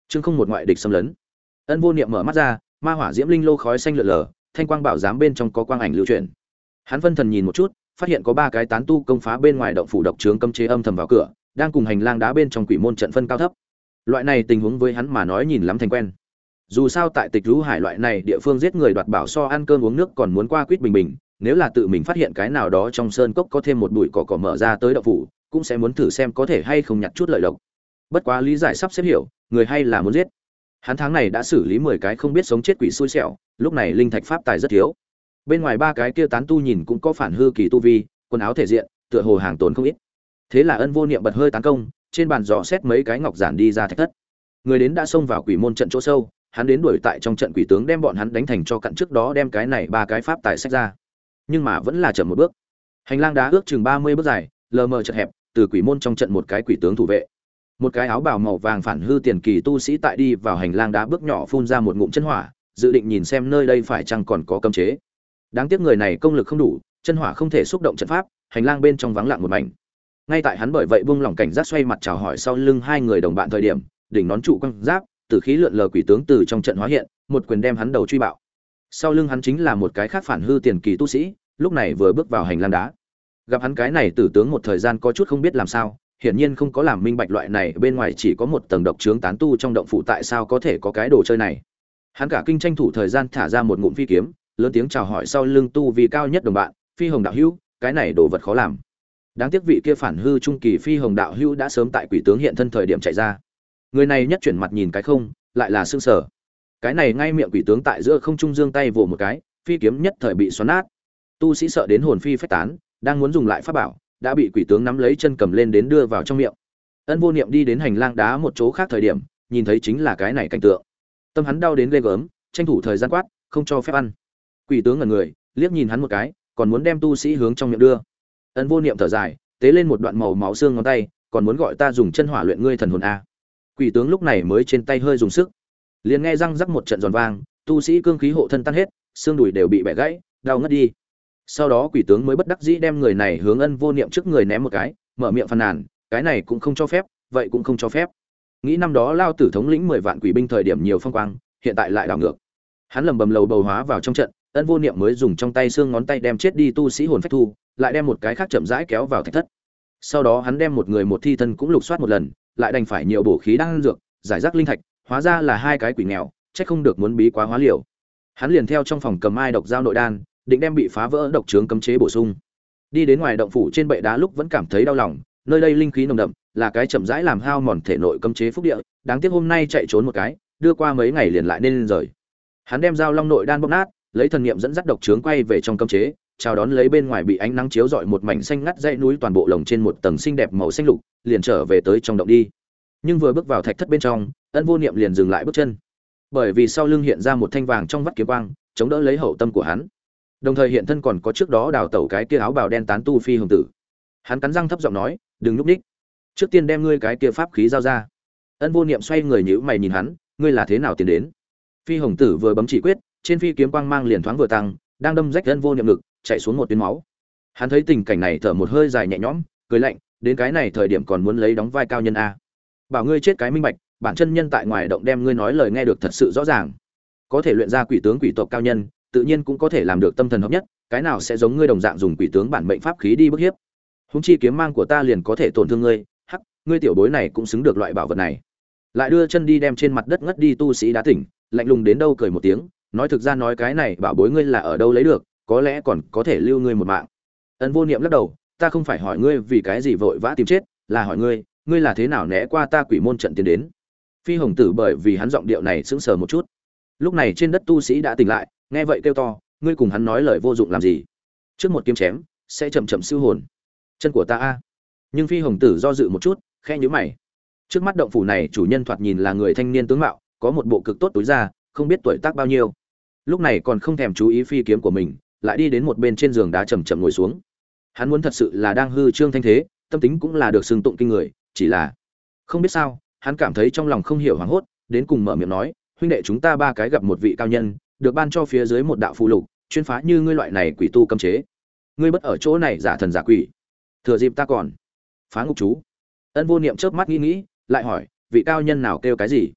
Chương không một ngoại địch xâm lấn. Ân Vô Niệm mở mắt ra, ma hỏa diễm linh lô khói xanh lượn lờ, thanh quang bảo giám bên trong có quang ảnh lưu chuyển. Hắn phân thần nhìn một chút, phát hiện có 3 cái tán tu công phá bên ngoài động phủ độc trướng cấm chế âm thầm vào cửa, đang cùng hành lang đá bên trong quỷ môn trận phân cao thấp. Loại này tình huống với hắn mà nói nhìn lắm thành quen. Dù sao tại Tịch Lũ Hải loại này địa phương giết người đoạt bảo so ăn cơm uống nước còn muốn qua quýt bình bình, nếu là tự mình phát hiện cái nào đó trong sơn cốc có thêm một bụi cỏ mở ra tới động phủ, cũng sẽ muốn thử xem có thể hay không nhặt chút lợi lộc. Bất quá lý giải sắp xếp hiểu, người hay là muốn giết. Hắn tháng này đã xử lý 10 cái không biết sống chết quỷ xui xẻo, lúc này linh thạch pháp tài rất thiếu. Bên ngoài 3 cái kia tán tu nhìn cũng có phản hư kỳ tu vi, quần áo thể diện, tựa hồ hàng tồn không ít. Thế là Ân Vô Niệm bật hơi tán công, trên bàn dò xét mấy cái ngọc giản đi ra thạch thất. Người đến đã xông vào quỷ môn trận chỗ sâu, hắn đến đuổi tại trong trận quỷ tướng đem bọn hắn đánh thành cho cặn, trước đó đem cái này 3 cái pháp tài sách ra. Nhưng mà vẫn là chậm một bước. Hành lang đá ước chừng 30 bước dài, lờ mờ chật hẹp, từ quỷ môn trong trận một cái quỷ tướng thủ vệ. Một cái áo bào màu vàng phản hư tiền kỳ tu sĩ tại đi vào hành lang đá bước nhỏ phun ra một ngụm chân hỏa, dự định nhìn xem nơi đây phải chăng còn có cấm chế. Đáng tiếc người này công lực không đủ, chân hỏa không thể xúc động trận pháp, hành lang bên trong vắng lặng một mảnh. Ngay tại hắn bởi vậy buông lỏng cảnh giác xoay mặt chào hỏi sau lưng 2 người đồng bạn thời điểm, đỉnh nón trụ quang giáp, tử khí lượn lờ quỷ tướng từ trong trận hóa hiện, một quyền đem hắn đầu truy bạo. Sau lưng hắn chính là một cái khác phản hư tiền kỳ tu sĩ, lúc này vừa bước vào hành lang đá. Gặp hắn cái này tử tướng một thời gian có chút không biết làm sao, hiển nhiên không có làm minh bạch loại này bên ngoài chỉ có một tầng độc trướng tán tu trong động phủ tại sao có thể có cái đồ chơi này. Hắn cả kinh tranh thủ thời gian thả ra một ngụm phi kiếm, lớn tiếng chào hỏi sau lưng tu vi cao nhất đồng bạn, Phi Hồng đạo hữu, cái này đồ vật khó làm. Đáng tiếc vị kia phản hư trung kỳ Phi Hồng đạo hữu đã sớm tại quỷ tướng hiện thân thời điểm chạy ra. Người này nhất chuyển mặt nhìn cái không, lại là sương sở. Cái này ngay miệng quỷ tướng tại giữa không trung giương tay vồ một cái, phi kiếm nhất thời bị xoắn nát. Tu sĩ sợ đến hồn phi phách tán, đang muốn dùng lại pháp bảo, đã bị quỷ tướng nắm lấy chân cầm lên đến đưa vào trong miệng. Ân Vô Niệm đi đến hành lang đá một chỗ khác thời điểm, nhìn thấy chính là cái này cảnh tượng. Tâm hắn đau đến ghê gớm, tranh thủ thời gian quát, không cho phép ăn. Quỷ tướng ngẩn người, liếc nhìn hắn một cái, còn muốn đem tu sĩ hướng trong miệng đưa. Ân Vô Niệm thở dài, tế lên một đoạn màu máu xương ngón tay, còn muốn gọi ta dùng chân hỏa luyện ngươi thần hồn a. Quỷ tướng lúc này mới trên tay hơi dùng sức, liền nghe răng rắc một trận giòn vang, tu sĩ cương khí hộ thân tan hết, xương đùi đều bị bẻ gãy, đau ngất đi. Sau đó quỷ tướng mới bất đắc dĩ đem người này hướng Ân Vô Niệm trước người ném một cái, mở miệng phàn nàn, cái này cũng không cho phép, vậy cũng không cho phép. Nghĩ năm đó lao tử thống lĩnh 10 vạn quỷ binh thời điểm nhiều phong quang, hiện tại lại đảo ngược. Hắn lầm bầm lầu bầu hóa vào trong trận, Ân Vô Niệm mới dùng trong tay xương ngón tay đem chết đi tu sĩ hồn phách thu, lại đem một cái khác chậm rãi kéo vào thạch thất. Sau đó hắn đem một người một thi thân cũng lục soát một lần, lại đành phải nhiều bổ khí đang dược, giải rác linh thạch, hóa ra là 2 cái quỷ nghèo, chắc không được muốn bí quá hóa liều. Hắn liền theo trong phòng cầm ai độc giao nội đan, định đem bị phá vỡ độc trướng cấm chế bổ sung. Đi đến ngoài động phủ trên bệ đá lúc vẫn cảm thấy đau lòng, nơi đây linh khí nồng đậm, là cái chậm rãi làm hao mòn thể nội cấm chế phúc địa, đáng tiếc hôm nay chạy trốn một cái, đưa qua mấy ngày liền lại nên rời. Hắn đem dao long nội đan bóp nát, lấy thần niệm dẫn dắt độc trướng quay về trong cấm chế, chào đón lấy bên ngoài bị ánh nắng chiếu rọi một mảnh xanh ngắt dãy núi toàn bộ lồng trên một tầng xinh đẹp màu xanh lục, liền trở về tới trong động đi. Nhưng vừa bước vào thạch thất bên trong, Ân Vô Niệm liền dừng lại bước chân, bởi vì sau lưng hiện ra một thanh vàng trong vắt kiếm quang, chống đỡ lấy hậu tâm của hắn. Đồng thời hiện thân còn có trước đó đào tẩu cái kia áo bào đen tán tu Phi Hồng tử. Hắn cắn răng thấp giọng nói, đừng núp ních, trước tiên đem ngươi cái kia pháp khí giao ra. Ân Vô Niệm xoay người nhíu mày nhìn hắn, ngươi là thế nào tiến đến? Phi Hồng tử vừa bấm chỉ quyết, trên phi kiếm quang mang liền thoáng vừa tăng, đang đâm rách Ân Vô Niệm ngực, chạy xuống một tuyến máu. Hắn thấy tình cảnh này thở một hơi dài nhẹ nhõm, cười lạnh, đến cái này thời điểm còn muốn lấy đóng vai cao nhân a? Bảo ngươi chết cái minh bạch, bản chân nhân tại ngoài động đem ngươi nói lời nghe được thật sự rõ ràng. Có thể luyện ra quỷ tướng quỷ tộc cao nhân, tự nhiên cũng có thể làm được tâm thần hợp nhất, cái nào sẽ giống ngươi đồng dạng dùng quỷ tướng bản mệnh pháp khí đi bức hiếp. Húng chi kiếm mang của ta liền có thể tổn thương ngươi, hắc, ngươi tiểu bối này cũng xứng được loại bảo vật này. Lại đưa chân đi đem trên mặt đất ngất đi tu sĩ đá tỉnh, lạnh lùng đến đâu cười một tiếng, nói thực ra nói cái này bảo bối ngươi là ở đâu lấy được, có lẽ còn có thể lưu ngươi một mạng. Ân Vô Niệm lắc đầu, ta không phải hỏi ngươi vì cái gì vội vã tìm chết, là hỏi ngươi, ngươi là thế nào né qua ta quỷ môn trận tiến đến. Phi Hồng tử bởi vì hắn giọng điệu này sững sờ một chút. Lúc này trên đất tu sĩ đã tỉnh lại, nghe vậy kêu to, ngươi cùng hắn nói lời vô dụng làm gì? Trước một kiếm chém, sẽ chậm chậm siêu hồn. Chân của ta a. Nhưng Phi Hồng tử do dự một chút, khẽ nhíu mày. Trước mắt động phủ này chủ nhân thoạt nhìn là người thanh niên tướng mạo, có một bộ cực tốt túi da, không biết tuổi tác bao nhiêu. Lúc này còn không thèm chú ý phi kiếm của mình, lại đi đến một bên trên giường đá chậm chậm ngồi xuống. Hắn muốn thật sự là đang hư trương thanh thế, tâm tính cũng là được xưng tụng kinh người, chỉ là không biết sao, hắn cảm thấy trong lòng không hiểu hoảng hốt, đến cùng mở miệng nói, huynh đệ chúng ta 3 cái gặp một vị cao nhân, được ban cho phía dưới một đạo phù lục, chuyên phá như ngươi loại này quỷ tu cấm chế. Ngươi bất ở chỗ này giả thần giả quỷ, thừa dịp ta còn phá ngục chú. Ân Vô Niệm chớp mắt nghĩ, lại hỏi, vị cao nhân nào kêu cái gì?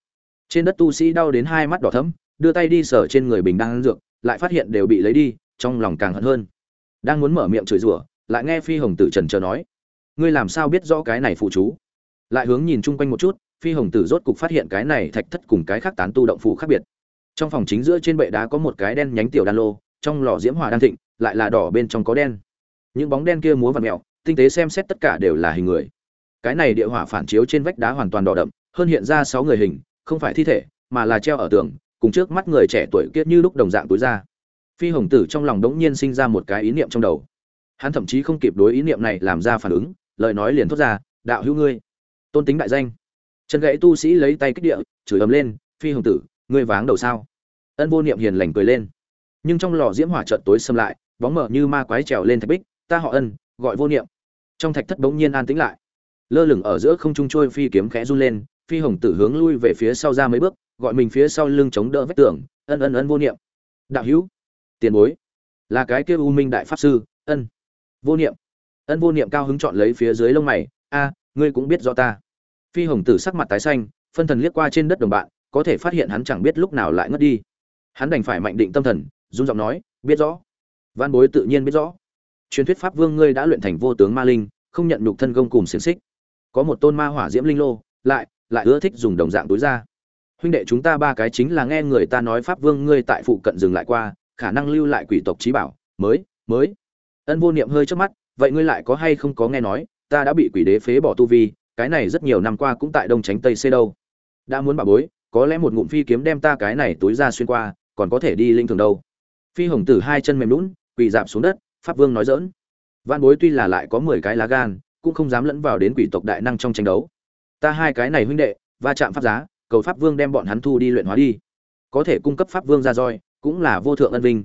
Trên đất tu sĩ đau đến hai mắt đỏ thẫm, đưa tay đi sờ trên người bình đang dược, lại phát hiện đều bị lấy đi, trong lòng càng hận hơn. Đang muốn mở miệng chửi rủa, lại nghe Phi Hồng Tử chần chờ nói: "Ngươi làm sao biết rõ cái này phụ chú?" Lại hướng nhìn chung quanh một chút, Phi Hồng Tử rốt cục phát hiện cái này thạch thất cùng cái khác tán tu động phủ khác biệt. Trong phòng chính giữa trên bệ đá có một cái đen nhánh tiểu đan lô, trong lò diễm hỏa đang thịnh, lại là đỏ bên trong có đen. Những bóng đen kia múa vặn mèo, tinh tế xem xét tất cả đều là hình người. Cái này địa hỏa phản chiếu trên vách đá hoàn toàn đỏ đậm, hơn hiện ra 6 người hình, không phải thi thể, mà là treo ở tường, cùng trước mắt người trẻ tuổi kia như lúc đồng dạng tối ra. Phi Hồng Tử trong lòng đống nhiên sinh ra một cái ý niệm trong đầu. Hắn thậm chí không kịp đối ý niệm này làm ra phản ứng, lời nói liền thốt ra: "Đạo hữu ngươi, tôn tính đại danh." Chân gãy tu sĩ lấy tay kích địa, chửi ầm lên: "Phi Hồng Tử, ngươi váng đầu sao?" Ân Vô Niệm hiền lành cười lên, nhưng trong lò diễm hỏa chợt tối sầm lại, bóng mờ như ma quái trèo lên thạch bích: "Ta họ Ân, gọi Vô Niệm." Trong thạch thất bỗng nhiên an tĩnh lại, lơ lửng ở giữa không trung trôi phi kiếm khẽ run lên, Phi Hồng Tử hướng lui về phía sau ra mấy bước, gọi mình phía sau lưng chống đỡ vách tường: Ân Vô Niệm." "Đạo hữu." "Tiền bối." "Là cái kia U Minh đại pháp sư." "Ân Vô Niệm." Ân Vô Niệm cao hứng chọn lấy phía dưới lông mày: "A, ngươi cũng biết rõ ta." Phi Hồng Tử sắc mặt tái xanh, phân thần liếc qua trên đất đồng bạn, có thể phát hiện hắn chẳng biết lúc nào lại ngất đi. Hắn đành phải mạnh định tâm thần, run giọng nói: "Biết rõ." "Vạn bối tự nhiên biết rõ. Truyền thuyết pháp vương ngươi đã luyện thành vô tướng ma linh, không nhận nhục thân gông cùng xiềng xích. Có một tôn ma hỏa diễm linh lô, lại ưa thích dùng đồng dạng túi ra. Huynh đệ chúng ta ba cái chính là nghe người ta nói pháp vương ngươi tại phụ cận dừng lại qua, khả năng lưu lại quỷ tộc trí bảo, mới." Ân Vô Niệm hơi chớp mắt: "Vậy ngươi lại có hay không có nghe nói, ta đã bị quỷ đế phế bỏ tu vi, cái này rất nhiều năm qua cũng tại đông tránh tây xê đâu. Đã muốn bảo bối, có lẽ một ngụm phi kiếm đem ta cái này túi ra xuyên qua, còn có thể đi linh thường đâu." Phi Hồng Tử hai chân mềm nhũn, quỳ rạp xuống đất: "Pháp vương nói giỡn." Vạn bối tuy là lại có 10 cái lá gan, cũng không dám lẫn vào đến quỷ tộc đại năng trong tranh đấu. Ta hai cái này huynh đệ, va chạm pháp giá, cầu pháp vương đem bọn hắn thu đi luyện hóa đi. Có thể cung cấp pháp vương ra roi, cũng là vô thượng ân vinh.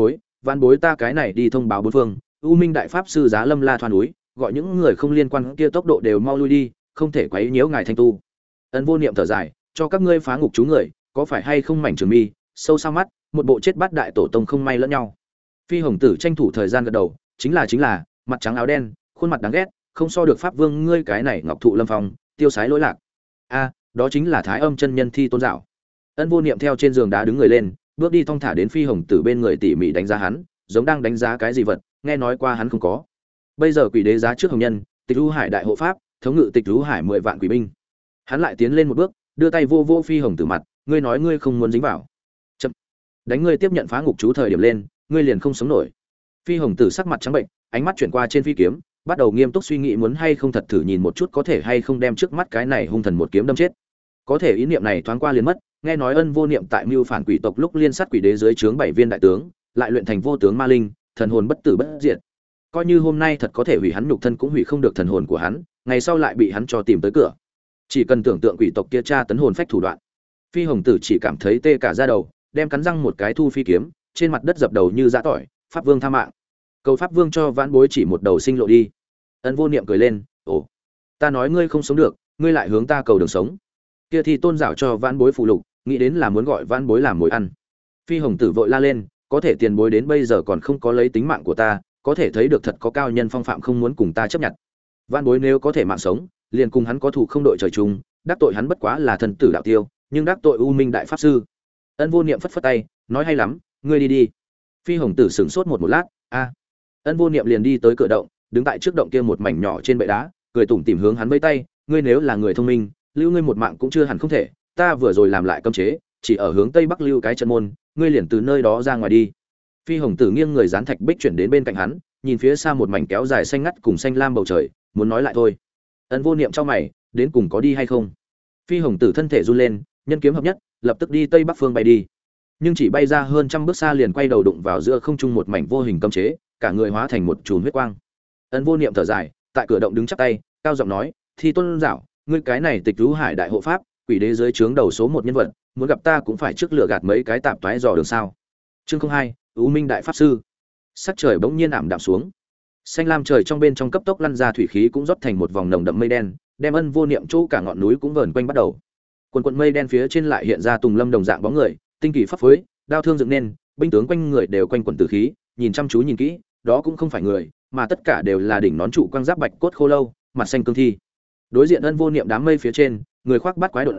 Vạn bối ta cái này đi thông báo bốn phương, U Minh đại pháp sư Giá Lâm La Thoan núi, gọi những người không liên quan kia tốc độ đều mau lui đi, không thể quấy nhiễu ngài thanh tu. Ân Vô Niệm thở dài: "Cho các ngươi phá ngục chú người, có phải hay không mảnh trường mi, sâu sao mắt, một bộ chết bát đại tổ tông không may lẫn nhau." Phi Hồng Tử tranh thủ thời gian gật đầu: chính là, mặt trắng áo đen, khuôn mặt đáng ghét, không so được pháp vương ngươi cái này ngọc thụ lâm phong, tiêu sái lỗi lạc. A, đó chính là Thái Âm chân nhân Thi Tôn Dạo. Ân Vô Niệm theo trên giường đá đứng người lên, bước đi thong thả đến Phi Hồng Tử bên người tỉ mỉ đánh giá hắn, giống đang đánh giá cái gì vật, nghe nói qua hắn không có. Bây giờ quỷ đế giá trước hồng nhân, Tịch Vũ Hải đại hộ pháp, thống ngự Tịch Vũ Hải 10 vạn quỷ binh. Hắn lại tiến lên một bước, đưa tay vô vô Phi Hồng Tử mặt: "Ngươi nói ngươi không muốn dính vào. Chậm. Đánh ngươi tiếp nhận phá ngục chú thời điểm lên, ngươi liền không sống nổi." Phi Hồng Tử sắc mặt trắng bệnh, ánh mắt chuyển qua trên phi kiếm, bắt đầu nghiêm túc suy nghĩ muốn hay không thật thử nhìn một chút có thể hay không đem trước mắt cái này hung thần một kiếm đâm chết. Có thể ý niệm này thoáng qua liền mất, nghe nói Ân Vô Niệm tại mưu phản quỷ tộc lúc liên sát quỷ đế dưới trướng 7 viên đại tướng, lại luyện thành vô tướng ma linh, thần hồn bất tử bất diệt. Coi như hôm nay thật có thể hủy hắn nhục thân cũng hủy không được thần hồn của hắn, ngày sau lại bị hắn cho tìm tới cửa. Chỉ cần tưởng tượng quỷ tộc kia tra tấn hồn phách thủ đoạn. Phi Hồng Tử chỉ cảm thấy tê cả da đầu, đem cắn răng một cái thu phi kiếm, trên mặt đất dập đầu như dã tỏi: "Pháp vương tha mạng. Cầu pháp vương cho vãn bối chỉ một đầu sinh lộ đi." Ân Vô Niệm cười lên: "Ồ, ta nói ngươi không sống được, ngươi lại hướng ta cầu đường sống. Kia thì Tôn Dạo cho vãn bối phụ lục, nghĩ đến là muốn gọi vãn bối làm mồi ăn." Phi Hồng Tử vội la lên: "Có thể tiền bối đến bây giờ còn không có lấy tính mạng của ta, có thể thấy được thật có cao nhân phong phạm không muốn cùng ta chấp nhận. Vãn bối nếu có thể mạng sống, liền cùng hắn có thù không đội trời chung, đắc tội hắn bất quá là thần tử đạo tiêu, nhưng đắc tội U Minh đại pháp sư." Ân Vô Niệm phất phất tay, nói: "Hay lắm, ngươi đi đi." Phi Hồng Tử sững sốt một lát: "A." Ân Vô Niệm liền đi tới cửa động, đứng tại trước động kia một mảnh nhỏ trên bệ đá, cười tủm tỉm hướng hắn vẫy tay: "Ngươi nếu là người thông minh, lưu ngươi một mạng cũng chưa hẳn không thể, ta vừa rồi làm lại cấm chế, chỉ ở hướng tây bắc lưu cái trận môn, ngươi liền từ nơi đó ra ngoài đi." Phi Hồng Tử nghiêng người dán thạch bích chuyển đến bên cạnh hắn, nhìn phía xa một mảnh kéo dài xanh ngắt cùng xanh lam bầu trời, muốn nói lại thôi. Ân Vô Niệm trong mày, đến cùng có đi hay không? Phi Hồng Tử thân thể run lên, nhân kiếm hợp nhất, lập tức đi tây bắc phương bay đi. Nhưng chỉ bay ra hơn trăm bước xa liền quay đầu đụng vào giữa không trung một mảnh vô hình cấm chế, cả người hóa thành một chùm huyết quang. Ân Vô Niệm thở dài, tại cửa động đứng chắp tay, cao giọng nói: "Thi Tôn Dạo, ngươi cái này Tịch Vũ Hải đại hộ pháp, quỷ đế dưới trướng đầu số 1 nhân vật, muốn gặp ta cũng phải trước lựa gạt mấy cái tạp toái dò đường sao?" Chương 02, U Minh đại pháp sư. Sắc trời bỗng nhiên ảm đạm xuống. Xanh lam trời trong bên trong cấp tốc lăn ra thủy khí cũng rót thành một vòng nồng đậm mây đen, đem Ân Vô Niệm chỗ cả ngọn núi cũng vờn quanh bắt đầu. Quần quần mây đen phía trên lại hiện ra tùng lâm đồng dạng bóng người, tinh kỳ pháp phối, đao thương dựng nên, binh tướng quanh người đều quanh quần tử khí, nhìn chăm chú nhìn kỹ, đó cũng không phải người, mà tất cả đều là đỉnh nón trụ quang giáp bạch cốt khô lâu, mặt xanh cương thi. Đối diện Ân Vô Niệm đám mây phía trên, người khoác bát quái độn giáp,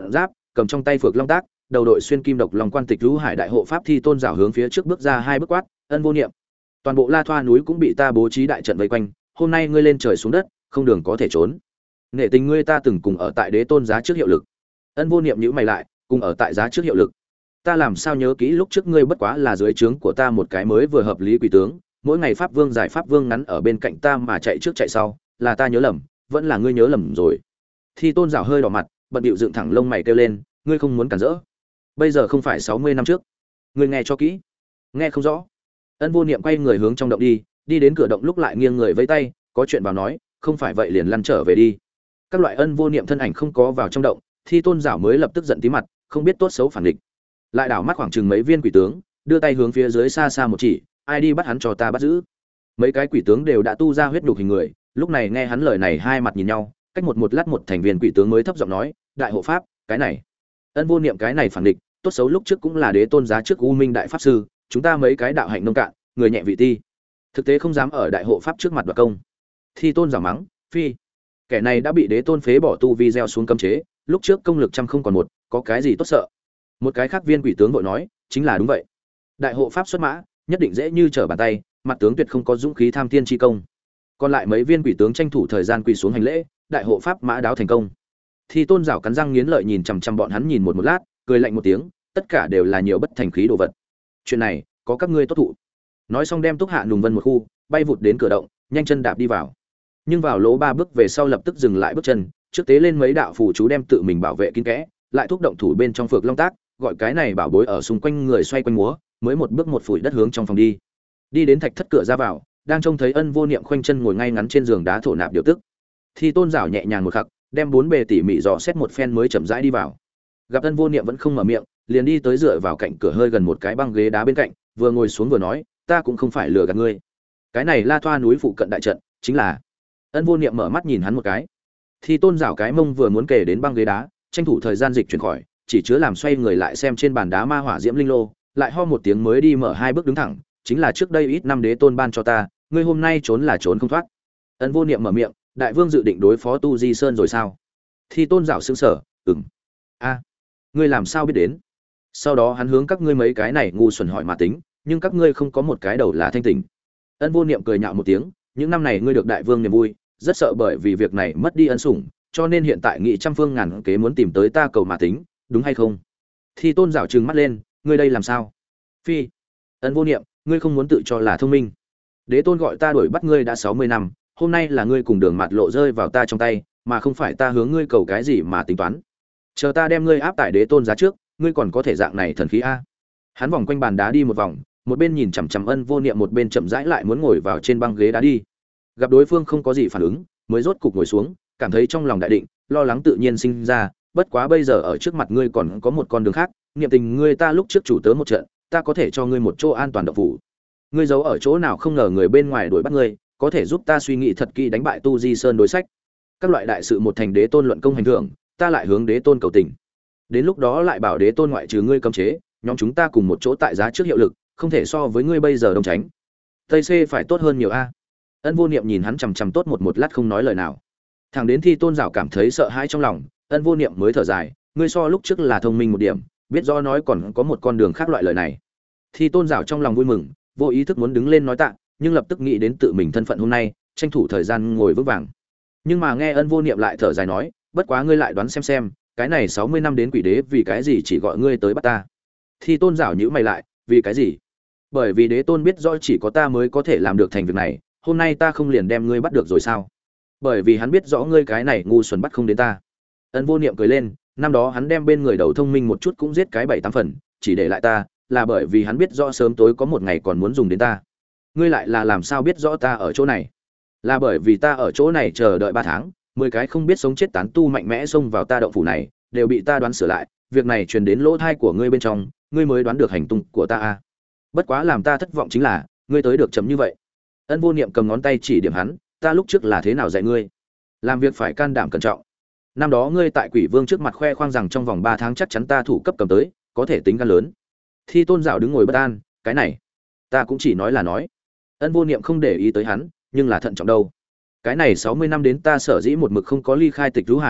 cầm trong tay phược long tác, đầu đội xuyên kim độc long quan tịch lũ hải đại hộ pháp Thi Tôn Giảo hướng phía trước bước ra 2 bước quát, "Ân Vô Niệm, toàn bộ La Thoa núi cũng bị ta bố trí đại trận vây quanh, hôm nay ngươi lên trời xuống đất, không đường có thể trốn. Nghệ tình ngươi ta từng cùng ở tại Đế Tôn giá trước hiệu lực." Ân Vô Niệm nhíu mày lại, "Cùng ở tại giá trước hiệu lực? Ta làm sao nhớ kỹ lúc trước ngươi bất quá là dưới trướng của ta một cái mới vừa hợp lý quỷ tướng, mỗi ngày pháp vương giải pháp vương ngắn ở bên cạnh ta mà chạy trước chạy sau, là ta nhớ lầm, vẫn là ngươi nhớ lầm rồi." Thi Tôn Giảo hơi đỏ mặt, bận bịu dựng thẳng lông mày kêu lên, "Ngươi không muốn cản rỡ. Bây giờ không phải 60 năm trước. Ngươi nghe cho kỹ." "Nghe không rõ." Ân Vô Niệm quay người hướng trong động đi, đi đến cửa động lúc lại nghiêng người vẫy tay, "Có chuyện bảo nói, không phải vậy liền lăn trở về đi." Các loại Ân Vô Niệm thân ảnh không có vào trong động, Thi Tôn Giảo mới lập tức giận tí mặt, không biết tốt xấu phản địch. Lại đảo mắt khoảng chừng mấy viên quỷ tướng, đưa tay hướng phía dưới xa xa một chỉ, "Ai đi bắt hắn cho ta bắt giữ." Mấy cái quỷ tướng đều đã tu ra huyết nhục hình người, lúc này nghe hắn lời này hai mặt nhìn nhau, cách một lát một thành viên quỷ tướng mới thấp giọng nói, "Đại hộ pháp, cái này." Ân Vô Niệm cái này phản địch, tốt xấu lúc trước cũng là Đế Tôn giá trước U Minh đại pháp sư, chúng ta mấy cái đạo hạnh nông cạn, người nhẹ vị ti, thực tế không dám ở đại hộ pháp trước mặt đoạt công. Thi Tôn giả mắng, "Phi, kẻ này đã bị Đế Tôn phế bỏ tu vi gieo xuống cấm chế, lúc trước công lực trăm không còn một, có cái gì tốt sợ?" Một cái khác viên quỷ tướng vội nói, "Chính là đúng vậy. Đại hộ pháp xuất mã, nhất định dễ như trở bàn tay, mặt tướng tuyệt không có dũng khí tham tiên chi công." Còn lại mấy viên quỷ tướng tranh thủ thời gian quỳ xuống hành lễ, đại hộ pháp mã đáo thành công. Thi Tôn Giảo cắn răng nghiến lợi nhìn chằm chằm bọn hắn nhìn một lát, cười lạnh một tiếng, "Tất cả đều là nhiều bất thành khí đồ vật. Chuyện này, có các ngươi tốt thụ." Nói xong đem Túc Hạ Nùng Vân một khu, bay vụt đến cửa động, nhanh chân đạp đi vào. Nhưng vào lỗ 3 bước về sau lập tức dừng lại bước chân, trước tế lên mấy đạo phù chú đem tự mình bảo vệ kín kẽ, lại thúc động thủ bên trong phược long tác, gọi cái này bảo bối ở xung quanh người xoay quanh múa, mới một bước một phủi đất hướng trong phòng đi. Đi đến thạch thất cửa ra vào, đang trông thấy Ân Vô Niệm khoanh chân ngồi ngay ngắn trên giường đá thổ nạp điều tức. Thi Tôn Giảo nhẹ nhàng một khắc, đem bốn bề tỉ mỉ dò xét một phen mới chậm rãi đi vào. Gặp Ân Vô Niệm vẫn không mở miệng, liền đi tới dựa vào cạnh cửa hơi gần một cái băng ghế đá bên cạnh, vừa ngồi xuống vừa nói, "Ta cũng không phải lừa gạt ngươi. Cái này La Thoa núi phụ cận đại trận, chính là..." Ân Vô Niệm mở mắt nhìn hắn một cái. Thi Tôn Giảo cái mông vừa muốn kề đến băng ghế đá, tranh thủ thời gian dịch chuyển khỏi, chỉ chứa làm xoay người lại xem trên bàn đá ma hỏa diễm linh lô, lại ho một tiếng mới đi mở 2 bước đứng thẳng, "Chính là trước đây ít năm Đế Tôn ban cho ta, ngươi hôm nay trốn là trốn không thoát." Ân Vô Niệm mở miệng, "Đại vương dự định đối phó Tu Di Sơn rồi sao?" Thi Tôn Giảo sững sờ, "Ừm." "A, ngươi làm sao biết đến?" Sau đó hắn hướng các ngươi mấy cái này ngu xuẩn hỏi mà tính, nhưng các ngươi không có một cái đầu là thanh tỉnh. Ân Vô Niệm cười nhạo một tiếng, "Những năm này ngươi được đại vương niềm vui, rất sợ bởi vì việc này mất đi ân sủng, cho nên hiện tại nghị trăm phương ngàn kế muốn tìm tới ta cầu mà tính, đúng hay không?" Thi Tôn Giảo trừng mắt lên, "Ngươi đây làm sao?" "Phi." Ân Vô Niệm, "Ngươi không muốn tự cho là thông minh. Đế Tôn gọi ta đuổi bắt ngươi đã 60 năm, hôm nay là ngươi cùng đường mạt lộ rơi vào ta trong tay, mà không phải ta hướng ngươi cầu cái gì mà tính toán. Chờ ta đem ngươi áp tại Đế Tôn giá trước, ngươi còn có thể dạng này thần khí a." Hắn vòng quanh bàn đá đi một vòng, một bên nhìn chằm chằm Ân Vô Niệm, một bên chậm rãi lại muốn ngồi vào trên băng ghế đá đi. Gặp đối phương không có gì phản ứng, mới rốt cục ngồi xuống, cảm thấy trong lòng đại định, lo lắng tự nhiên sinh ra, "Bất quá bây giờ ở trước mặt ngươi còn có một con đường khác, niệm tình ngươi ta lúc trước chủ tớ một trận, ta có thể cho ngươi một chỗ an toàn động phủ. Ngươi giấu ở chỗ nào không ngờ người bên ngoài đuổi bắt ngươi, có thể giúp ta suy nghĩ thật kỹ đánh bại Tu Di Sơn đối sách. Các loại đại sự một thành Đế Tôn luận công hành thưởng, ta lại hướng Đế Tôn cầu tình. Đến lúc đó lại bảo Đế Tôn ngoại trừ ngươi cấm chế, nhóm chúng ta cùng một chỗ tại giá trước hiệu lực, không thể so với ngươi bây giờ đồng tránh. Tây C phải tốt hơn nhiều a." Ân Vô Niệm nhìn hắn chằm chằm tốt một lát không nói lời nào. Thằng đến Thi Tôn Giảo cảm thấy sợ hãi trong lòng, Ân Vô Niệm mới thở dài, "Ngươi so lúc trước là thông minh một điểm, biết rõ nói còn có một con đường khác." Loại lời này, Thi Tôn Giảo trong lòng vui mừng, vô ý thức muốn đứng lên nói tạ, nhưng lập tức nghĩ đến tự mình thân phận hôm nay, tranh thủ thời gian ngồi vững vàng. Nhưng mà nghe Ân Vô Niệm lại thở dài nói, "Bất quá ngươi lại đoán xem, cái này 60 năm đến quỷ đế vì cái gì chỉ gọi ngươi tới bắt ta?" Thi Tôn Giảo nhíu mày lại, "Vì cái gì?" "Bởi vì Đế Tôn biết rõ chỉ có ta mới có thể làm được thành việc này, hôm nay ta không liền đem ngươi bắt được rồi sao?" "Bởi vì hắn biết rõ ngươi cái này ngu xuẩn bắt không đến ta." Ân Vô Niệm cười lên, "Năm đó hắn đem bên người đầu thông minh một chút cũng giết cái 7-8 phần, chỉ để lại ta, là bởi vì hắn biết rõ sớm tối có một ngày còn muốn dùng đến ta. Ngươi lại là làm sao biết rõ ta ở chỗ này?" "Là bởi vì ta ở chỗ này chờ đợi 3 tháng, 10 cái không biết sống chết tán tu mạnh mẽ xông vào ta động phủ này, đều bị ta đoán sửa lại, việc này truyền đến lỗ tai của ngươi bên trong, ngươi mới đoán được hành tung của ta a. Bất quá làm ta thất vọng chính là, ngươi tới được chậm như vậy." Ân Vô Niệm cầm ngón tay chỉ điểm hắn, "Ta lúc trước là thế nào dạy ngươi? Làm việc phải can đảm cẩn trọng. Năm đó ngươi tại Quỷ Vương trước mặt khoe khoang rằng trong vòng 3 tháng chắc chắn ta thủ cấp cầm tới, có thể tính gan lớn." Thi Tôn Giảo đứng ngồi bất an, "Cái này, ta cũng chỉ nói là nói." Ân Vô Niệm không để ý tới hắn, nhưng là thận trọng đâu. "Cái này 60 năm đến ta sở dĩ một mực không có ly khai Tịch Rú Hải,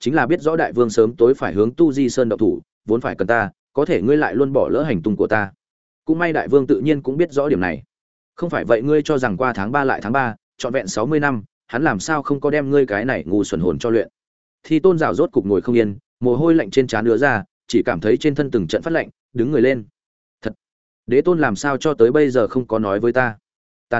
chính là biết rõ đại vương sớm tối phải hướng Tu Di Sơn động thủ, vốn phải cần ta, có thể ngươi lại luôn bỏ lỡ hành tung của ta. Cũng may đại vương tự nhiên cũng biết rõ điểm này. Không phải vậy ngươi cho rằng qua tháng 3 lại tháng 3, trọn vẹn 60 năm, hắn làm sao không có đem ngươi cái này ngu xuẩn hồn cho luyện. Thì Tôn Giảo rốt cục ngồi không yên, mồ hôi lạnh trên trán ứa ra, chỉ cảm thấy trên thân từng trận phát lạnh, đứng người lên. Thật, Đế Tôn làm sao cho tới bây giờ không có nói với ta? Ta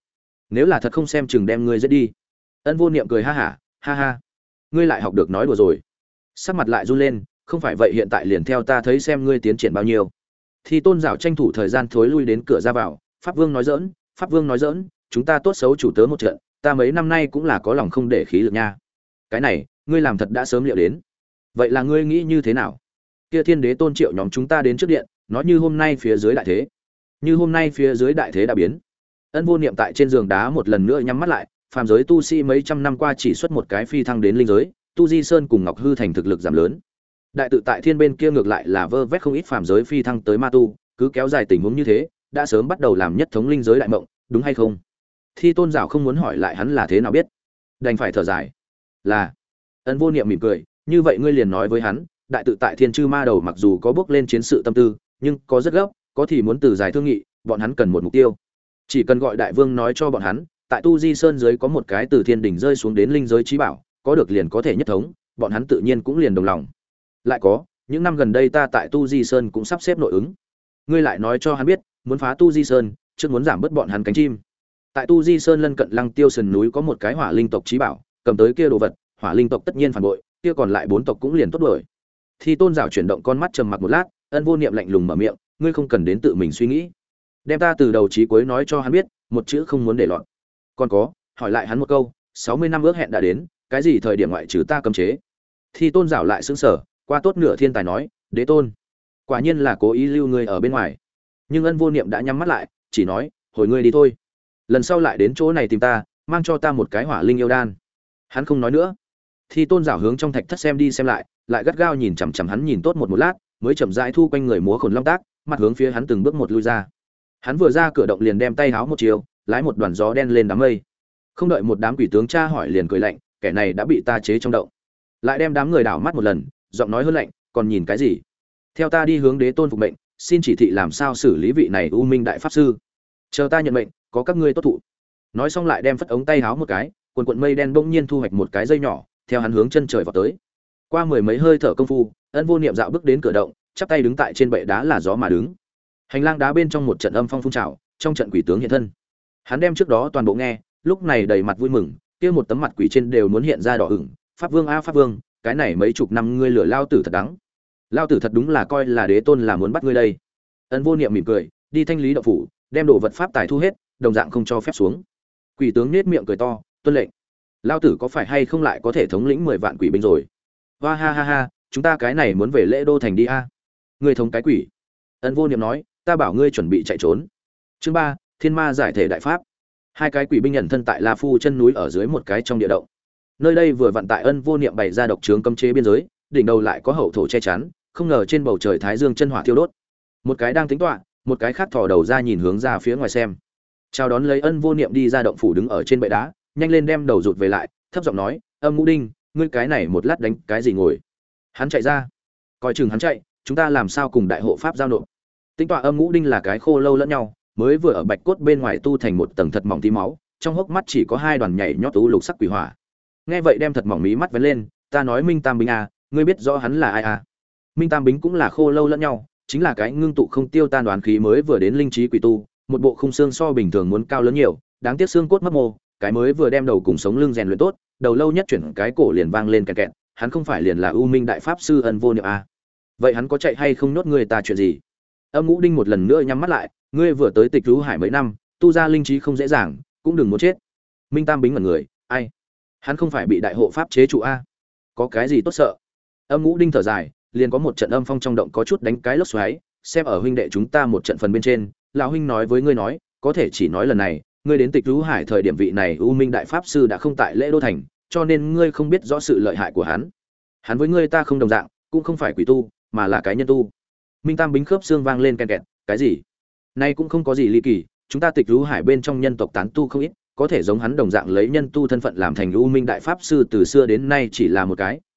nếu là thật không xem chừng đem ngươi giết đi. Ân Vô Niệm cười ha hả, ha ha. Ngươi lại học được nói đùa rồi. Sắc mặt lại run lên, không phải vậy hiện tại liền theo ta thấy xem ngươi tiến triển bao nhiêu. Thì Tôn Giảo tranh thủ thời gian thối lui đến cửa ra vào, Pháp Vương nói giỡn, chúng ta tốt xấu chủ tớ một trận, ta mấy năm nay cũng là có lòng không để khí lực nha. Cái này, ngươi làm thật đã sớm liệu đến. Vậy là ngươi nghĩ như thế nào? Kia Thiên Đế Tôn triệu nhóm chúng ta đến trước điện, nói như hôm nay phía dưới đại thế. Như hôm nay phía dưới đại thế đã biến. Ân Vô Niệm tại trên giường đá một lần nữa nhắm mắt lại, phàm giới tu sĩ mấy trăm năm qua chỉ xuất một cái phi thăng đến linh giới, Tu Di Sơn cùng Ngọc Hư thành thực lực giảm lớn. Đại tự tại thiên bên kia ngược lại là vơ vét không ít phàm giới phi thăng tới ma tu, cứ kéo dài tình huống như thế, đã sớm bắt đầu làm nhất thống linh giới đại mộng, đúng hay không? Thi Tôn Giảo không muốn hỏi lại hắn là thế nào biết, đành phải thở dài. Là. Ân Vô Niệm mỉm cười, như vậy ngươi liền nói với hắn, đại tự tại thiên chư ma đầu mặc dù có bước lên chiến sự tâm tư, nhưng có rất gấp, có thì muốn từ giải thương nghị, bọn hắn cần một mục tiêu. Chỉ cần gọi đại vương nói cho bọn hắn, tại Tu Di Sơn dưới có một cái từ thiên đỉnh rơi xuống đến linh giới trí bảo, có được liền có thể nhất thống, bọn hắn tự nhiên cũng liền đồng lòng. Lại có, những năm gần đây ta tại Tu Di Sơn cũng sắp xếp nội ứng. Ngươi lại nói cho hắn biết, muốn phá Tu Di Sơn, trước muốn giảm bớt bọn hắn cánh chim. Tại Tu Di Sơn lân cận Lăng Tiêu sườn núi có một cái Hỏa Linh tộc trí bảo, cầm tới kia đồ vật, Hỏa Linh tộc tất nhiên phản bội, kia còn lại 4 tộc cũng liền tốt đuổi. Thì Tôn Giảo chuyển động con mắt trầm mặc một lát, Ân Vô Niệm lạnh lùng mở miệng, ngươi không cần đến tự mình suy nghĩ, đem ta từ đầu chí cuối nói cho hắn biết, một chữ không muốn để lọt. Còn có, hỏi lại hắn một câu, 60 năm ước hẹn đã đến, cái gì thời điểm ngoại trừ ta cấm chế? Thì Tôn Giảo lại sững sờ, qua tốt nửa thiên tài nói, Đế Tôn, quả nhiên là cố ý lưu ngươi ở bên ngoài. Nhưng Ân Vô Niệm đã nhắm mắt lại, chỉ nói, hồi ngươi đi thôi, lần sau lại đến chỗ này tìm ta, mang cho ta một cái Hỏa Linh yêu đan. Hắn không nói nữa. Thì Tôn Giảo hướng trong thạch thất xem đi xem lại gắt gao nhìn chằm chằm hắn nhìn tốt một lát, mới chậm rãi thu quanh người múa khổn long tác, mặt hướng phía hắn từng bước một lui ra. Hắn vừa ra cửa động liền đem tay háo một chiều, lái một đoàn gió đen lên đám mây. Không đợi một đám quỷ tướng tra hỏi liền cười lạnh, kẻ này đã bị ta chế trong động. Lại đem đám người đảo mắt một lần, giọng nói hơn lạnh, còn nhìn cái gì? Theo ta đi hướng Đế Tôn phục mệnh, xin chỉ thị làm sao xử lý vị này U Minh đại pháp sư. Chờ ta nhận mệnh, có các ngươi tốt thụ. Nói xong lại đem phất ống tay háo một cái, quần quần mây đen bỗng nhiên thu hoạch một cái dây nhỏ, theo hắn hướng chân trời vọt tới. Qua mười mấy hơi thở công phu, Ân Vô Niệm dạo bước đến cửa động, chắp tay đứng tại trên bệ đá là gió mà đứng. Hành lang đá bên trong một trận âm phong phun trào, trong trận quỷ tướng hiện thân. Hắn đem trước đó toàn bộ nghe, lúc này đầy mặt vui mừng, kia một tấm mặt quỷ trên đều muốn hiện ra đỏ ửng. Pháp Vương a Pháp Vương, cái này mấy chục năm ngươi lừa lao tử thật đắng. Lao tử thật đúng là coi là Đế Tôn là muốn bắt ngươi đây. Ân Vô Niệm mỉm cười, đi thanh lý động phủ, đem đồ vật pháp tài thu hết, đồng dạng không cho phép xuống. Quỷ tướng nhếch miệng cười to, tuân lệnh. Lao tử có phải hay không lại có thể thống lĩnh 10 vạn quỷ binh rồi? Hoa ha ha ha, chúng ta cái này muốn về Lễ Đô thành đi a. Ngươi thống cái quỷ. Ân Vô Niệm nói, ta bảo ngươi chuẩn bị chạy trốn. Chương 3, Thiên Ma giải thể đại pháp. Hai cái quỷ binh nhận thân tại La Phu chân núi ở dưới một cái trong địa động. Nơi đây vừa vặn tại Ân Vô Niệm bày ra độc trướng cấm chế biên giới, đỉnh đầu lại có hậu thổ che chắn, không ngờ trên bầu trời thái dương chân hỏa thiêu đốt. Một cái đang tính tọa, một cái khác thò đầu ra nhìn hướng ra phía ngoài xem. Chào đón lấy Ân Vô Niệm đi ra động phủ đứng ở trên bệ đá, nhanh lên đem đầu rụt về lại, thấp giọng nói, Âm Ngũ Đinh, ngươi cái này một lát đánh cái gì ngồi? Hắn chạy ra. Coi chừng hắn chạy, chúng ta làm sao cùng đại hộ pháp giao nộp? Tính tọa Âm Ngũ Đinh là cái khô lâu lẫn nhau, mới vừa ở bạch cốt bên ngoài tu thành một tầng thật mỏng tí máu, trong hốc mắt chỉ có hai đoàn nhảy nhót tú lục sắc quỷ hỏa. Nghe vậy đem thật mỏng mí mắt vén lên, ta nói Minh Tam Bính à, ngươi biết rõ hắn là ai à? Minh Tam Bính cũng là khô lâu lẫn nhau, chính là cái ngưng tụ không tiêu tan đoán khí mới vừa đến linh trí quỷ tu, một bộ khung xương so bình thường muốn cao lớn nhiều, đáng tiếc xương cốt mất mô, cái mới vừa đem đầu cùng sống lưng rèn luyện tốt, đầu lâu nhất chuyển cái cổ liền vang lên kẹt kẹt, hắn không phải liền là U Minh đại pháp sư Ân Vô Niệm à? Vậy hắn có chạy hay không nhốt người ta chuyện gì? Âm Ngũ Đinh một lần nữa nhắm mắt lại, ngươi vừa tới Tịch Thú Hải mấy năm, tu ra linh trí không dễ dàng, cũng đừng muốn chết. Minh Tam Bính ngẩn người, ai? Hắn không phải bị đại hộ pháp chế trụ a? Có cái gì tốt sợ? Âm Ngũ Đinh thở dài, liền có một trận âm phong trong động có chút đánh cái lốc xoáy, xem ở huynh đệ chúng ta một trận phần bên trên, lão huynh nói với ngươi nói, có thể chỉ nói lần này, ngươi đến Tịch Thú Hải thời điểm vị này U Minh đại pháp sư đã không tại Lễ Đô thành, cho nên ngươi không biết rõ sự lợi hại của hắn. Hắn với ngươi ta không đồng dạng, cũng không phải quỷ tu, mà là cái nhân tu. Minh Tam Bính khớp xương vang lên ken kẹt, cái gì? Nay cũng không có gì ly kỳ, chúng ta Tịch Thú Hải bên trong nhân tộc tán tu không ít, có thể giống hắn đồng dạng lấy nhân tu thân phận làm thành U Minh đại pháp sư từ xưa đến nay chỉ là một cái,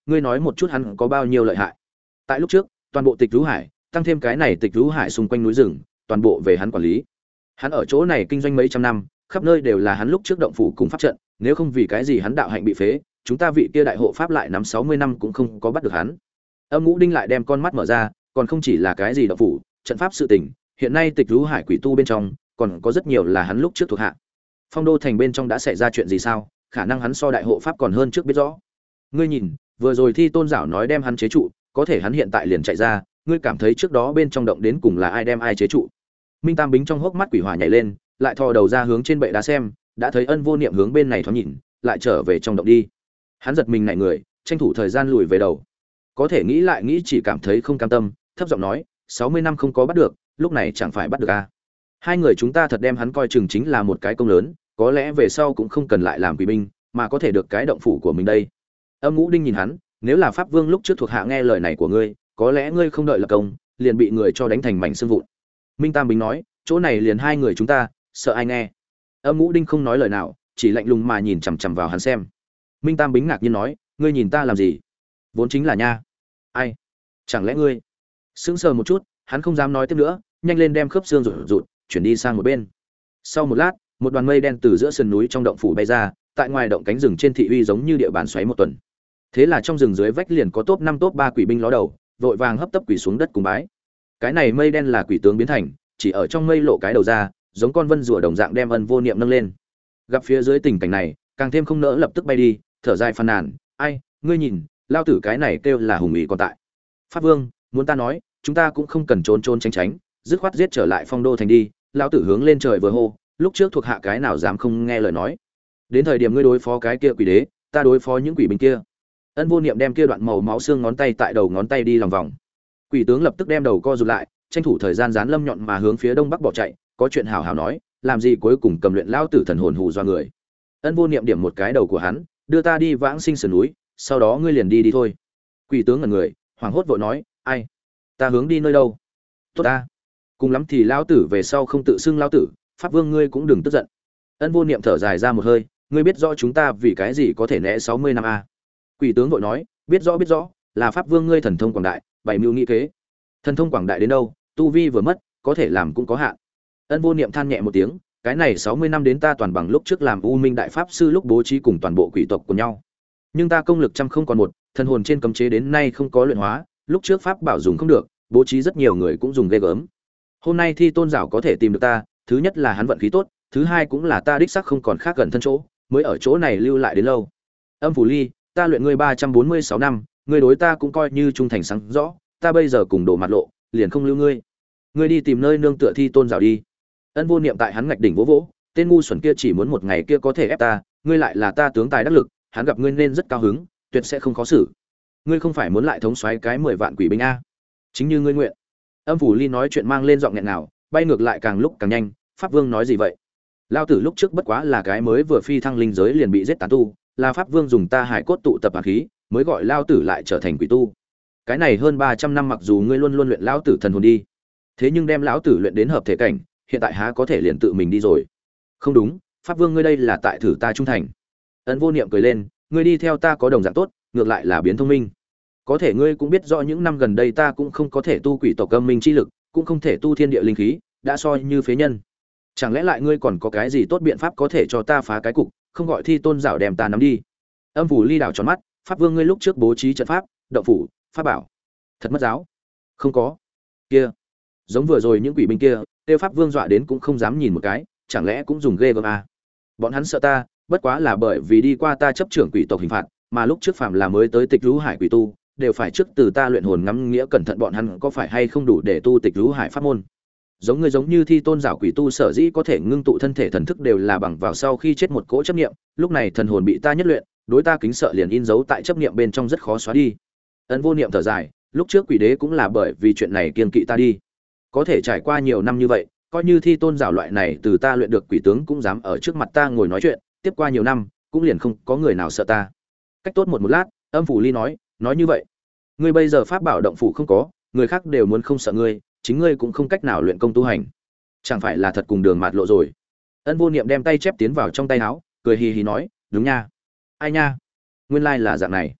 ngươi nói một chút hắn có bao nhiêu lợi hại. Tại lúc trước, toàn bộ Tịch Vũ Hải, tăng thêm cái này Tịch Vũ Hải xung quanh núi rừng, toàn bộ về hắn quản lý. Hắn ở chỗ này kinh doanh mấy trăm năm, khắp nơi đều là hắn lúc trước động phủ cùng pháp trận, nếu không vì cái gì hắn đạo hạnh bị phế, chúng ta vị kia đại hộ pháp lại nắm 60 năm cũng không có bắt được hắn. Âm Ngũ Đinh lại đem con mắt mở ra, còn không chỉ là cái gì động phủ, trận pháp sự tình, hiện nay Tịch Vũ Hải quỷ tu bên trong, còn có rất nhiều là hắn lúc trước thuộc hạ. Phong Đô thành bên trong đã xảy ra chuyện gì sao? Khả năng hắn so đại hộ pháp còn hơn trước biết rõ. Ngươi nhìn, vừa rồi Thi Tôn Giảo nói đem hắn chế trụ, có thể hắn hiện tại liền chạy ra, ngươi cảm thấy trước đó bên trong động đến cùng là ai đem ai chế trụ? Minh Tam Bính trong hốc mắt quỷ hỏa nhảy lên, lại thò đầu ra hướng trên bệ đá xem, đã thấy Ân Vô Niệm hướng bên này thoáng nhìn, lại trở về trong động đi. Hắn giật mình nảy người, tranh thủ thời gian lùi về đầu. Có thể nghĩ lại nghĩ chỉ cảm thấy không cam tâm, thấp giọng nói, 60 năm không có bắt được, lúc này chẳng phải bắt được à? Hai người chúng ta thật đem hắn coi chừng chính là một cái công lớn, có lẽ về sau cũng không cần lại làm quỷ binh, mà có thể được cái động phủ của mình đây. Âm Ngũ Đinh nhìn hắn, nếu là pháp vương lúc trước thuộc hạ nghe lời này của ngươi, có lẽ ngươi không đợi lập công, liền bị người cho đánh thành mảnh xương vụn. Minh Tam Bính nói, chỗ này liền hai người chúng ta, sợ ai nghe. Âm Ngũ Đinh không nói lời nào, chỉ lạnh lùng mà nhìn chằm chằm vào hắn xem. Minh Tam Bính ngạc nhiên nói, ngươi nhìn ta làm gì? Vốn chính là nha. Ai? Chẳng lẽ ngươi? Sững sờ một chút, hắn không dám nói tiếp nữa, nhanh lên đem khớp xương rụt rụt, chuyển đi sang một bên. Sau một lát, một đoàn mây đen từ giữa sườn núi trong động phủ bay ra, tại ngoài động cánh rừng trên thị uy giống như địa bàn xoáy một tuần. Thế là trong rừng dưới vách liền có top 5 top 3 quỷ binh ló đầu, vội vàng hấp tấp quỷ xuống đất cùng bái. Cái này mây đen là quỷ tướng biến thành, chỉ ở trong mây lộ cái đầu ra, giống con vân rùa đồng dạng đem Ân Vô Niệm nâng lên. Gặp phía dưới tình cảnh này, càng thêm không nỡ lập tức bay đi, thở dài phàn nàn, "Ai, ngươi nhìn, lao tử cái này kêu là hùng ý còn tại." Pháp Vương, muốn ta nói, chúng ta cũng không cần trốn trốn tránh tránh, dứt khoát giết trở lại Phong Đô thành đi. Lão tử hướng lên trời vừa hô, lúc trước thuộc hạ cái nào dám không nghe lời nói. Đến thời điểm ngươi đối phó cái kia quỷ đế, ta đối phó những quỷ binh kia. Ân Vô Niệm đem kia đoạn màu máu xương ngón tay tại đầu ngón tay đi lòng vòng. Quỷ tướng lập tức đem đầu co rụt lại, tranh thủ thời gian dán lâm nhọn mà hướng phía đông bắc bỏ chạy, có chuyện hảo hảo nói, làm gì cuối cùng cầm luyện lão tử thần hồn hù do người. Ân Vô Niệm điểm một cái đầu của hắn, đưa ta đi Vãng Sinh sườn núi, sau đó ngươi liền đi thôi. Quỷ tướng ngẩn người, hoảng hốt vội nói, ai? Ta hướng đi nơi đâu? Tốt ta. Cùng lắm thì lão tử về sau không tự xưng lão tử, Pháp Vương ngươi cũng đừng tức giận. Ân Vô Niệm thở dài ra một hơi, ngươi biết rõ chúng ta vì cái gì có thể né 60 năm a? Quỷ tướng vội nói, biết rõ, là Pháp Vương ngươi thần thông quảng đại, bày mưu nghĩ kế. Thần thông quảng đại đến đâu, tu vi vừa mất, có thể làm cũng có hạn. Ân Vô Niệm than nhẹ một tiếng, cái này 60 năm đến ta toàn bằng lúc trước làm U Minh đại pháp sư lúc bố trí cùng toàn bộ quỷ tộc của nhau. Nhưng ta công lực trăm không còn một, thần hồn trên cấm chế đến nay không có luyện hóa, lúc trước pháp bảo dùng không được, bố trí rất nhiều người cũng dùng ghê gớm. Hôm nay Thi Tôn Giảo có thể tìm được ta, thứ nhất là hắn vận khí tốt, thứ hai cũng là ta đích xác không còn khác gần thân chỗ, mới ở chỗ này lưu lại đến lâu. Âm Phủ Ly, ta luyện ngươi 346 năm, ngươi đối ta cũng coi như trung thành sáng rõ, ta bây giờ cùng đổ mặt lộ, liền không lưu ngươi. Ngươi đi tìm nơi nương tựa Thi Tôn Giảo đi. Ân Vô Niệm tại hắn ngạch đỉnh vỗ vỗ, tên ngu xuẩn kia chỉ muốn một ngày kia có thể ép ta, ngươi lại là ta tướng tài đắc lực, hắn gặp ngươi nên rất cao hứng, tuyệt sẽ không khó xử. Ngươi không phải muốn lại thống soái cái 10 vạn quỷ binh a? Chính như ngươi nguyện. Âm Phủ Ly nói chuyện mang lên giọng nghẹn nào, bay ngược lại càng lúc càng nhanh. Pháp Vương nói gì vậy? Lao tử lúc trước bất quá là cái mới vừa phi thăng linh giới liền bị giết tán tu, là Pháp Vương dùng ta hải cốt tụ tập hàn khí, mới gọi Lao tử lại trở thành quỷ tu. Cái này hơn 300 năm mặc dù ngươi luôn luôn luyện Lão tử thần hồn đi, thế nhưng đem lão tử luyện đến hợp thể cảnh, hiện tại há có thể liền tự mình đi rồi? Không đúng, Pháp Vương ngươi đây là tại thử ta trung thành. Ân Vô Niệm cười lên, ngươi đi theo ta có đồng dạng tốt, ngược lại là biến thông minh. Có thể ngươi cũng biết rõ những năm gần đây ta cũng không có thể tu quỷ tộc âm minh chi lực, cũng không thể tu thiên địa linh khí, đã soi như phế nhân. Chẳng lẽ lại ngươi còn có cái gì tốt biện pháp có thể cho ta phá cái cục, không gọi Thi Tôn Giảo đem ta nắm đi? Âm Phủ Ly đảo tròn mắt, Pháp Vương ngươi lúc trước bố trí trận pháp, động phủ, pháp bảo, thật mất giáo. Không có. Kia, giống vừa rồi những quỷ binh kia, tiêu Pháp Vương dọa đến cũng không dám nhìn một cái, chẳng lẽ cũng dùng ghê gớm à? Bọn hắn sợ ta, bất quá là bởi vì đi qua ta chấp trưởng quỷ tộc hình phạt, mà lúc trước phạm là mới tới Tịch Lũ Hải quỷ tu, đều phải trước từ ta luyện hồn ngắm nghĩa cẩn thận bọn hắn có phải hay không đủ để tu Tịch Lũ Hải pháp môn. Giống ngươi giống như Thi Tôn Giảo quỷ tu sở dĩ có thể ngưng tụ thân thể thần thức đều là bằng vào sau khi chết một cỗ chấp niệm, lúc này thần hồn bị ta nhất luyện, đối ta kính sợ liền in dấu tại chấp niệm bên trong rất khó xóa đi. Ân Vô Niệm thở dài, lúc trước quỷ đế cũng là bởi vì chuyện này kiêng kỵ ta đi. Có thể trải qua nhiều năm như vậy, coi như Thi Tôn Giảo loại này từ ta luyện được quỷ tướng cũng dám ở trước mặt ta ngồi nói chuyện, tiếp qua nhiều năm, cũng liền không có người nào sợ ta. Cách tốt một lát, Âm Phủ Ly nói như vậy, ngươi bây giờ pháp bảo động phủ không có, người khác đều muốn không sợ ngươi, chính ngươi cũng không cách nào luyện công tu hành, chẳng phải là thật cùng đường mạt lộ rồi. Ân Vô Niệm đem tay chép tiến vào trong tay áo, cười hì hì nói, đúng nha. Ai nha, nguyên lai là dạng này.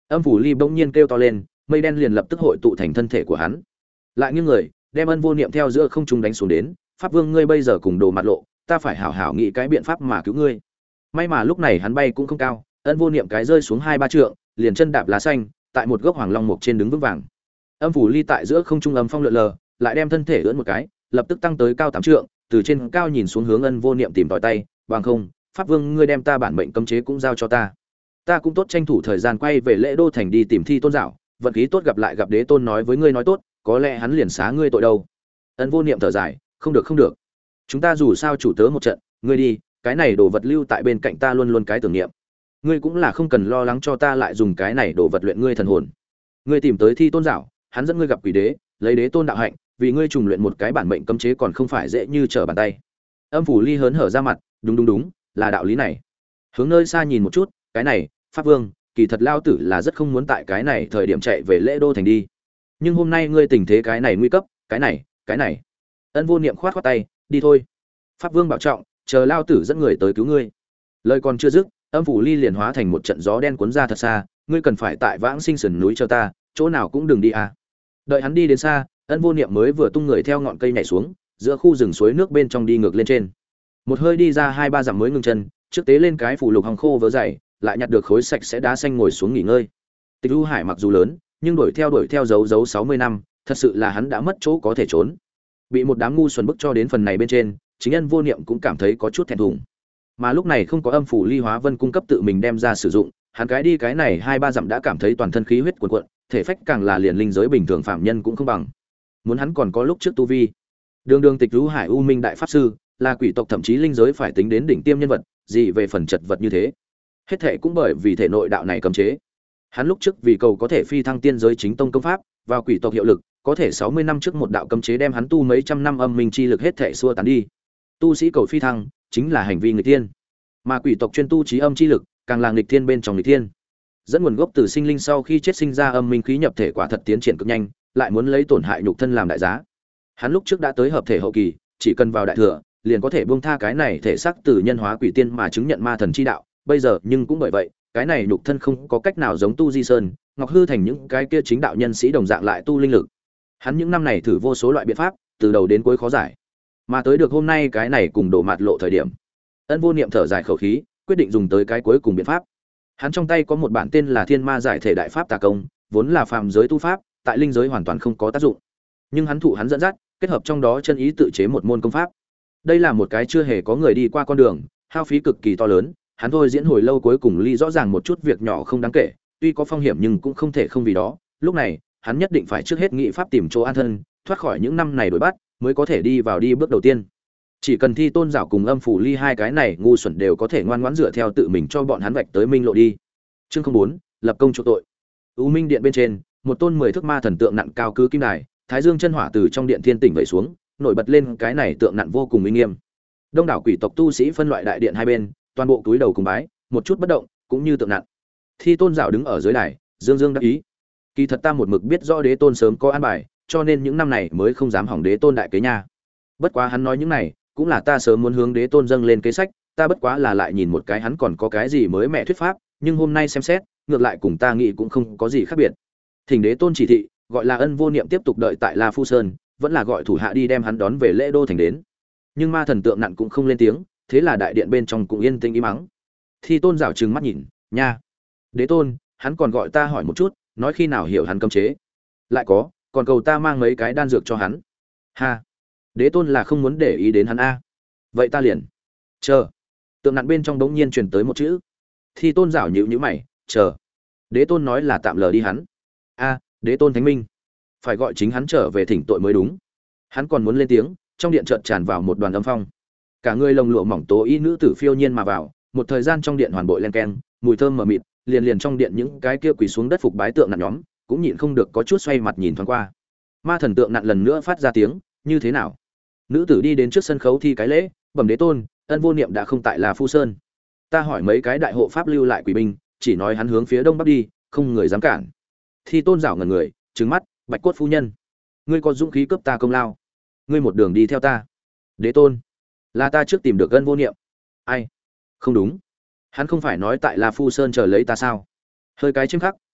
Âm phủ ly bỗng nhiên kêu to lên, mây đen liền lập tức hội tụ thành thân thể của hắn. Lại nghiêng người, đem Ân Vô Niệm theo giữa không trung đánh xuống đến, "Pháp Vương ngươi bây giờ cùng Đồ Mặt Lộ, ta phải hảo hảo nghĩ cái biện pháp mà cứu ngươi." May mà lúc này hắn bay cũng không cao, Ân Vô Niệm cái rơi xuống 2-3 trượng, liền chân đạp lá xanh, tại một gốc hoàng long mục trên đứng vững vàng. Âm phủ ly tại giữa không trung âm phong lượn lờ, lại đem thân thể ưỡn một cái, lập tức tăng tới cao 8 trượng, từ trên cao nhìn xuống hướng Ân Vô Niệm tìm tòi tay, "Bằng không, Pháp Vương ngươi đem ta bản mệnh cấm chế cũng giao cho ta. Ta cũng tốt tranh thủ thời gian quay về Lễ Đô thành đi tìm Thi Tôn Dạo, vận khí tốt gặp lại gặp Đế Tôn nói với ngươi nói tốt, có lẽ hắn liền xá ngươi tội đâu." Ân Vô Niệm thở dài, "Không được không được. Chúng ta dù sao chủ tớ một trận, ngươi đi, cái này đồ vật lưu tại bên cạnh ta luôn luôn cái tưởng niệm. Ngươi cũng là không cần lo lắng cho ta lại dùng cái này đồ vật luyện ngươi thần hồn. Ngươi tìm tới Thi Tôn Dạo, hắn dẫn ngươi gặp Quỷ Đế, lấy Đế Tôn đạo hạnh, vì ngươi trùng luyện một cái bản mệnh cấm chế còn không phải dễ như trở bàn tay." Âm phủ ly hớn hở ra mặt, "Đúng đúng đúng, là đạo lý này." Hướng nơi xa nhìn một chút, "Cái này, Pháp Vương, kỳ thật lao tử là rất không muốn tại cái này thời điểm chạy về Lễ Đô thành đi. Nhưng hôm nay ngươi tình thế cái này nguy cấp, cái này." Ân Vô Niệm khoát khoát tay, "Đi thôi. Pháp Vương bảo trọng, chờ lao tử dẫn người tới cứu ngươi." Lời còn chưa dứt, âm phủ ly liền hóa thành một trận gió đen cuốn ra thật xa, "Ngươi cần phải tại Vãng Sinh sườn núi chờ ta, chỗ nào cũng đừng đi à." Đợi hắn đi đến xa, Ân Vô Niệm mới vừa tung người theo ngọn cây nhảy xuống, giữa khu rừng suối nước bên trong đi ngược lên trên. Một hơi đi ra 2-3 dặm mới ngừng chân, trước tế lên cái phủ lục hồng khô vớ dày, lại nhặt được khối sạch sẽ đá xanh ngồi xuống nghỉ ngơi. Tịch U Hải mặc dù lớn, nhưng đuổi theo dấu 60 năm, thật sự là hắn đã mất chỗ có thể trốn. Bị một đám ngu xuẩn bức cho đến phần này bên trên, chính Ân Vô Niệm cũng cảm thấy có chút thẹn thùng. Mà lúc này không có âm phủ ly hóa vân cung cấp tự mình đem ra sử dụng, hắn cái đi cái này 2-3 dặm đã cảm thấy toàn thân khí huyết cuồn cuộn, thể phách càng là liền linh giới bình thường phạm nhân cũng không bằng. Muốn hắn còn có lúc trước tu vi. Đường Tịch U Hải U Minh đại pháp sư, là quỷ tộc thậm chí linh giới phải tính đến đỉnh tiêm nhân vật, gì về phần chật vật như thế. Hết thệ cũng bởi vì thể nội đạo này cấm chế. Hắn lúc trước vì cầu có thể phi thăng tiên giới chính tông công pháp, vào quỷ tộc hiệu lực, có thể 60 năm trước một đạo cấm chế đem hắn tu mấy trăm năm âm minh chi lực hết thệ xua tán đi. Tu sĩ cầu phi thăng, chính là hành vi nghịch thiên. Mà quỷ tộc chuyên tu trí âm chi lực, càng là nghịch thiên bên trong nghịch thiên. Dẫn nguồn gốc từ sinh linh sau khi chết sinh ra âm minh khí nhập thể quả thật tiến triển cực nhanh, lại muốn lấy tổn hại nhục thân làm đại giá. Hắn lúc trước đã tới hợp thể hậu kỳ, chỉ cần vào đại thừa, liền có thể buông tha cái này thể xác từ nhân hóa quỷ tiên mà chứng nhận ma thần chi đạo, bây giờ nhưng cũng bởi vậy, cái này nhục thân không có cách nào giống tu Di Sơn, Ngọc Hư thành những cái kia chính đạo nhân sĩ đồng dạng lại tu linh lực. Hắn những năm này thử vô số loại biện pháp, từ đầu đến cuối khó giải. Mà tới được hôm nay cái này cùng Đổ Mạt Lộ thời điểm, Ân Vô Niệm thở dài khẩu khí, quyết định dùng tới cái cuối cùng biện pháp. Hắn trong tay có một bản tên là Thiên Ma Giải Thể Đại Pháp Tà Công, vốn là phàm giới tu pháp, tại linh giới hoàn toàn không có tác dụng. Nhưng hắn thụ hắn dẫn dắt, kết hợp trong đó chân ý tự chế một môn công pháp. Đây là một cái chưa hề có người đi qua con đường, hao phí cực kỳ to lớn, hắn thôi diễn hồi lâu cuối cùng ly rõ ràng một chút việc nhỏ không đáng kể, tuy có phong hiểm nhưng cũng không thể không vì đó, lúc này, hắn nhất định phải trước hết nghĩ pháp tìm chỗ an thân, thoát khỏi những năm này đuổi bắt, mới có thể đi vào đi bước đầu tiên. Chỉ cần Thi Tôn Giảo cùng Âm Phủ Ly hai cái này ngu xuẩn đều có thể ngoan ngoãn dựa theo tự mình cho bọn hắn vạch tới minh lộ đi. Chương 04, lập công chuộc tội. U Minh điện bên trên, một tôn 10 thước ma thần tượng nặng cao cứ kim đài, thái dương chân hỏa từ trong điện thiên tỉnh vẩy xuống, nổi bật lên cái này tượng nặng vô cùng uy nghiêm. Đông đảo quỷ tộc tu sĩ phân loại đại điện hai bên, toàn bộ túi đầu cùng bái, một chút bất động, cũng như tượng nặng. Thi Tôn Giảo đứng ở dưới đài, dương dương đắc ý. Kỳ thật ta một mực biết rõ Đế Tôn sớm có an bài, cho nên những năm này mới không dám hỏng Đế Tôn đại kế nha. Bất quá hắn nói những này, cũng là ta sớm muốn hướng Đế Tôn dâng lên kế sách, ta bất quá là lại nhìn một cái hắn còn có cái gì mới mẹ thuyết pháp, nhưng hôm nay xem xét, ngược lại cùng ta nghĩ cũng không có gì khác biệt. Thỉnh Đế Tôn chỉ thị, gọi là Ân Vô Niệm tiếp tục đợi tại La Phu Sơn, vẫn là gọi thủ hạ đi đem hắn đón về Lễ Đô thành đến. Nhưng ma thần tượng nặng cũng không lên tiếng, thế là đại điện bên trong cũng yên tĩnh im mắng. Thi Tôn rảo trừng mắt nhìn, nha, Đế Tôn, hắn còn gọi ta hỏi một chút, nói khi nào hiểu hắn cấm chế, lại còn cầu ta mang mấy cái đan dược cho hắn. Ha, Đế Tôn là không muốn để ý đến hắn a. Vậy ta liền chờ. Tượng nặng bên trong đống nhiên truyền tới một chữ. Thi Tôn rảo nhíu nhíu mày, chờ. Đế Tôn nói là tạm lờ đi hắn. A, Đế Tôn thánh minh, phải gọi chính hắn trở về thỉnh tội mới đúng. Hắn còn muốn lên tiếng, trong điện chợt tràn vào một đoàn âm phong. Cả người lồng lụa mỏng tố y nữ tử phiêu nhiên mà vào, một thời gian trong điện hoàn bội len keng, mùi thơm mờ mịt, liền trong điện những cái kia quỳ xuống đất phục bái tượng nặng nhóm, cũng nhịn không được có chút xoay mặt nhìn thoáng qua. Ma thần tượng nặng lần nữa phát ra tiếng, như thế nào? Nữ tử đi đến trước sân khấu thi cái lễ, bẩm Đế Tôn, Ân Vô Niệm đã không tại là Phu Sơn. Ta hỏi mấy cái đại hộ pháp lưu lại quỷ binh, chỉ nói hắn hướng phía đông bắc đi, không người dám cản. Thi Tôn rảo ngẩn người, trừng mắt, Bạch Cốt phu nhân, ngươi có dũng khí cướp ta công lao, ngươi một đường đi theo ta. Đế Tôn, là ta trước tìm được Ân Vô Niệm. Ai? Không đúng, hắn không phải nói tại La Phu Sơn chờ lấy ta sao? Hơi cái chiêm khắc,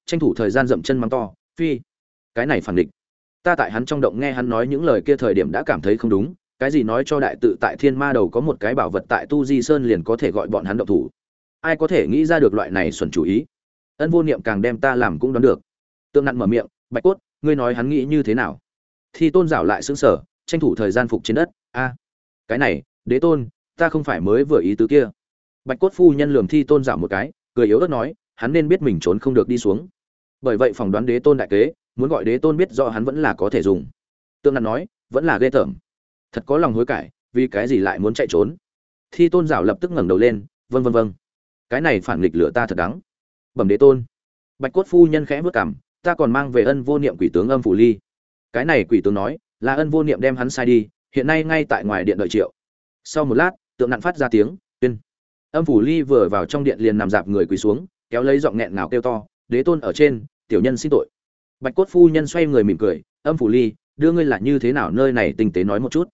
tranh thủ thời gian dậm chân mắng to, phi, cái này phản địch. Ta tại hắn trong động nghe hắn nói những lời kia thời điểm đã cảm thấy không đúng, cái gì nói cho đại tự tại thiên ma đầu có một cái bảo vật tại tu di sơn liền có thể gọi bọn hắn động thủ. Ai có thể nghĩ ra được loại này xuẩn chủ ý. Ân Vô Niệm càng đem ta làm cũng đoán được. Tượng Nặn mở miệng, Bạch Cốt, ngươi nói hắn nghĩ như thế nào? Thi Tôn giảo lại sững sờ, tranh thủ thời gian phục trên đất. A, cái này, Đế Tôn, ta không phải mới vừa ý tứ kia. Bạch Cốt phu nhân lườm Thi Tôn giảo một cái, cười yếu ớt nói, hắn nên biết mình trốn không được đi xuống. Bởi vậy phỏng đoán Đế Tôn đại kế, muốn gọi Đế Tôn biết rõ hắn vẫn là có thể dùng. Tượng Nặn nói, vẫn là ghê tởm. Thật có lòng hối cải, vì cái gì lại muốn chạy trốn? Thi Tôn giảo lập tức ngẩng đầu lên, vâng. Cái này phản nghịch lửa ta thật đắng. Bẩm Đế Tôn. Bạch Cốt phu nhân khẽ bước cằm, ta còn mang về Ân Vô Niệm quỷ tướng Âm Phủ Ly. Cái này quỷ tướng nói, là Ân Vô Niệm đem hắn sai đi, hiện nay ngay tại ngoài điện đợi triệu. Sau một lát, Tượng Nặn phát ra tiếng, tuyên. Âm Phủ Ly vừa vào trong điện liền nằm dạp người quỳ xuống, kéo lấy giọng nghẹn ngào kêu to, Đế Tôn ở trên, tiểu nhân xin tội. Bạch Cốt phu nhân xoay người mỉm cười, Âm Phủ Ly, đưa ngươi là như thế nào nơi này tinh tế nói một chút.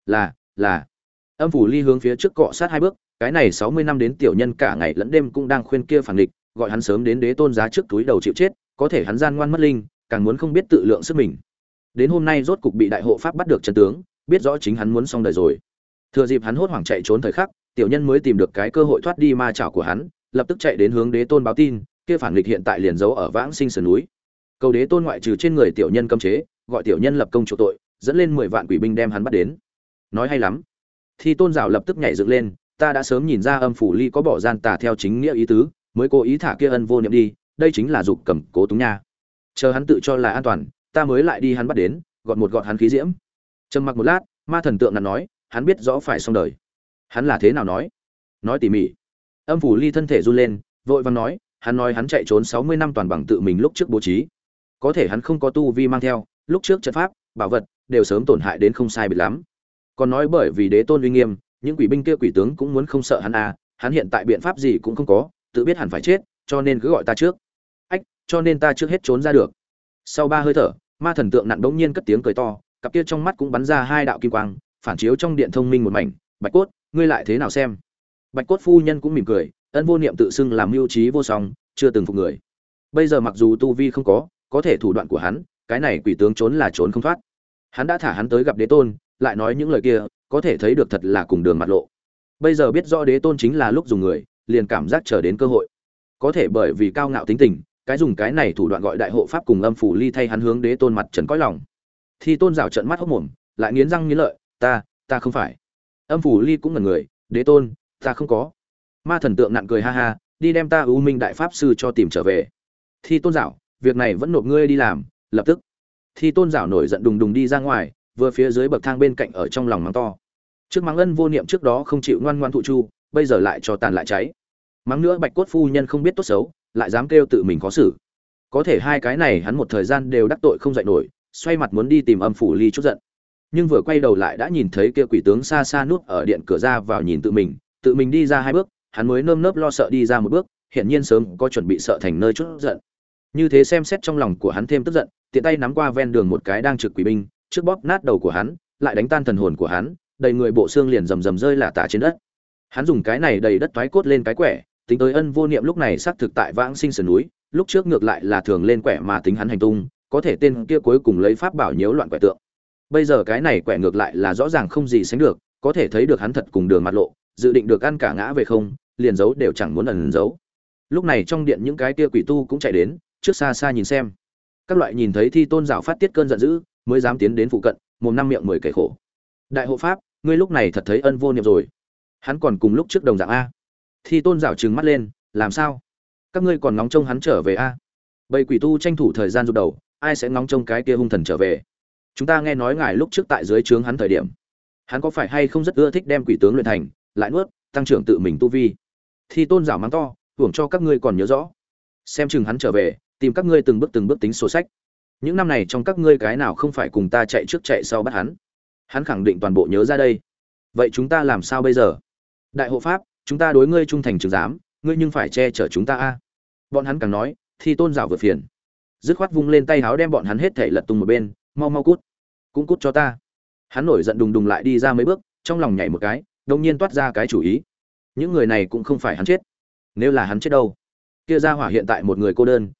Là. Âm Phủ Ly hướng phía trước cọ sát hai bước, cái này 60 năm đến tiểu nhân cả ngày lẫn đêm cũng đang khuyên kia phản địch, gọi hắn sớm đến Đế Tôn giá trước túi đầu chịu chết, có thể hắn gian ngoan mất linh, càng muốn không biết tự lượng sức mình. Đến hôm nay rốt cục bị đại hộ pháp bắt được chân tướng, biết rõ chính hắn muốn xong đời rồi. Thừa dịp hắn hốt hoảng chạy trốn thời khắc, tiểu nhân mới tìm được cái cơ hội thoát đi ma chảo của hắn, lập tức chạy đến hướng Đế Tôn báo tin, kia phản nghịch hiện tại liền giấu ở Vãng Sinh Sơn núi. Cầu Đế Tôn ngoại trừ trên người tiểu nhân cấm chế, gọi tiểu nhân lập công chuộc tội, dẫn lên 10 vạn quỷ binh đem hắn bắt đến. Nói hay lắm. Thi Tôn giảo lập tức nhảy dựng lên, ta đã sớm nhìn ra Âm Phủ Ly có bỏ gian tà theo chính nghĩa ý tứ, mới cố ý thả kia Ân Vô Niệm đi, đây chính là dục cầm cố túng nha. Chờ hắn tự cho là an toàn, ta mới lại đi hắn bắt đến, gọt hắn khí diễm. Trầm mặc một lát, ma thần Tượng Nặn nói, hắn biết rõ phải xong đời. Hắn là thế nào nói? Nói tỉ mỉ. Âm Phủ Ly thân thể run lên, vội vàng nói, hắn nói hắn chạy trốn 60 năm toàn bằng tự mình lúc trước bố trí. Có thể hắn không có tu vi mang theo, lúc trước trận pháp, bảo vật đều sớm tổn hại đến không sai biệt lắm. Còn nói bởi vì Đế Tôn uy nghiêm, những quỷ binh kia quỷ tướng cũng muốn không sợ hắn à, hắn hiện tại biện pháp gì cũng không có, tự biết hẳn phải chết, cho nên cứ gọi ta trước. Ách, cho nên ta trước hết trốn ra được. Sau 3 hơi thở, ma thần Tượng Nặn bỗng nhiên cất tiếng cười to, cặp kia trong mắt cũng bắn ra 2 đạo kim quang, phản chiếu trong điện thông minh một mảnh. Bạch Cốt, ngươi lại thế nào xem? Bạch Cốt phu nhân cũng mỉm cười, Ân Vô Niệm tự xưng làm mưu trí vô song, chưa từng phục người. Bây giờ mặc dù tu vi không có thể thủ đoạn của hắn, cái này quỷ tướng trốn là trốn không thoát. Hắn đã thả hắn tới gặp Đế Tôn, lại nói những lời kia, có thể thấy được thật là cùng đường mặt lộ. Bây giờ biết rõ Đế Tôn chính là lúc dùng người, liền cảm giác chờ đến cơ hội. Có thể bởi vì cao ngạo tính tình, cái dùng cái này thủ đoạn gọi đại hộ pháp cùng Âm Phủ Ly thay hắn hướng Đế Tôn mặt trần cõi lòng. Thi Tôn rảo trận mắt hốc mồm, lại nghiến răng nghiến lợi, ta không phải. Âm Phủ Ly cũng ngẩn người, Đế Tôn, ta không có. Ma thần Tượng Nặn cười ha ha, đi đem ta U Minh đại pháp sư cho tìm trở về. Thi Tôn rảo, việc này vẫn nộp ngươi đi làm, lập tức. Thi Tôn rảo nổi giận đùng đùng đi ra ngoài, vừa phía dưới bậc thang bên cạnh ở trong lòng mắng to. Trước mắng Ân Vô Niệm trước đó không chịu ngoan ngoãn thụ chu, bây giờ lại cho tàn lại cháy. Mắng nữa Bạch Cốt phu nhân không biết tốt xấu, lại dám kêu tự mình khó xử. Có thể hai cái này hắn một thời gian đều đắc tội không dậy nổi, xoay mặt muốn đi tìm Âm Phủ Ly chút giận. Nhưng vừa quay đầu lại đã nhìn thấy kia quỷ tướng xa xa núp ở điện cửa ra vào nhìn tự mình đi ra 2 bước, hắn mới nơm nớp lo sợ đi ra 1 bước, hiển nhiên sớm có chuẩn bị sợ thành nơi chút giận. Như thế xem xét trong lòng của hắn thêm tức giận, tiện tay nắm qua ven đường một cái đang trực quỷ binh, trước bóp nát đầu của hắn, lại đánh tan thần hồn của hắn, đầy người bộ xương liền rầm rầm rơi lả tả trên đất. Hắn dùng cái này đầy đất toái cốt lên cái quẻ, tính tới Ân Vô Niệm lúc này xác thực tại Vãng Sinh Sơn núi, lúc trước ngược lại là thường lên quẻ mà tính hắn hành tung, có thể tên kia cuối cùng lấy pháp bảo nhiễu loạn quẻ tượng. Bây giờ cái này quẻ ngược lại là rõ ràng không gì sánh được, có thể thấy được hắn thật cùng đường mặt lộ, dự định được ăn cả ngã về không, liền giấu đều chẳng muốn ẩn giấu. Lúc này trong điện những cái kia quỷ tu cũng chạy đến, trước xa xa nhìn xem. Các loại nhìn thấy Thi Tôn rảo phát tiết cơn giận dữ, mới dám tiến đến phụ cận, mồm năm miệng 10 kể khổ. Đại hộ pháp, ngươi lúc này thật thấy Ân Vô Niệm rồi. Hắn còn cùng lúc trước đồng dạng a. Thi Tôn rảo trừng mắt lên, làm sao? Các ngươi còn ngóng trông hắn trở về a? Bầy quỷ tu tranh thủ thời gian rụt đầu, ai sẽ ngóng trông cái kia hung thần trở về? Chúng ta nghe nói ngài lúc trước tại dưới trướng hắn thời điểm, hắn có phải hay không rất ưa thích đem quỷ tướng luyện thành, lại nuốt, tăng trưởng tự mình tu vi. Thi Tôn rảo mắng to, hưởng cho các ngươi còn nhớ rõ. Xem chừng hắn trở về, tìm các ngươi từng bước tính sổ sách. Những năm này trong các ngươi cái nào không phải cùng ta chạy trước chạy sau bắt hắn? Hắn khẳng định toàn bộ nhớ ra đây. Vậy chúng ta làm sao bây giờ? Đại hộ pháp, chúng ta đối ngươi trung thành chứng giám, ngươi nhưng phải che chở chúng ta a. Bọn hắn càng nói, Thi Tôn rảo vừa phiền, dứt khoát vung lên tay háo đem bọn hắn hết thảy lật tung một bên, mau cút, cũng cút cho ta. Hắn nổi giận đùng đùng lại đi ra mấy bước, trong lòng nhảy một cái, đột nhiên toát ra cái chủ ý. Những người này cũng không phải hắn chết. Nếu là hắn chết đâu? Kia gia hỏa hiện tại một người cô đơn,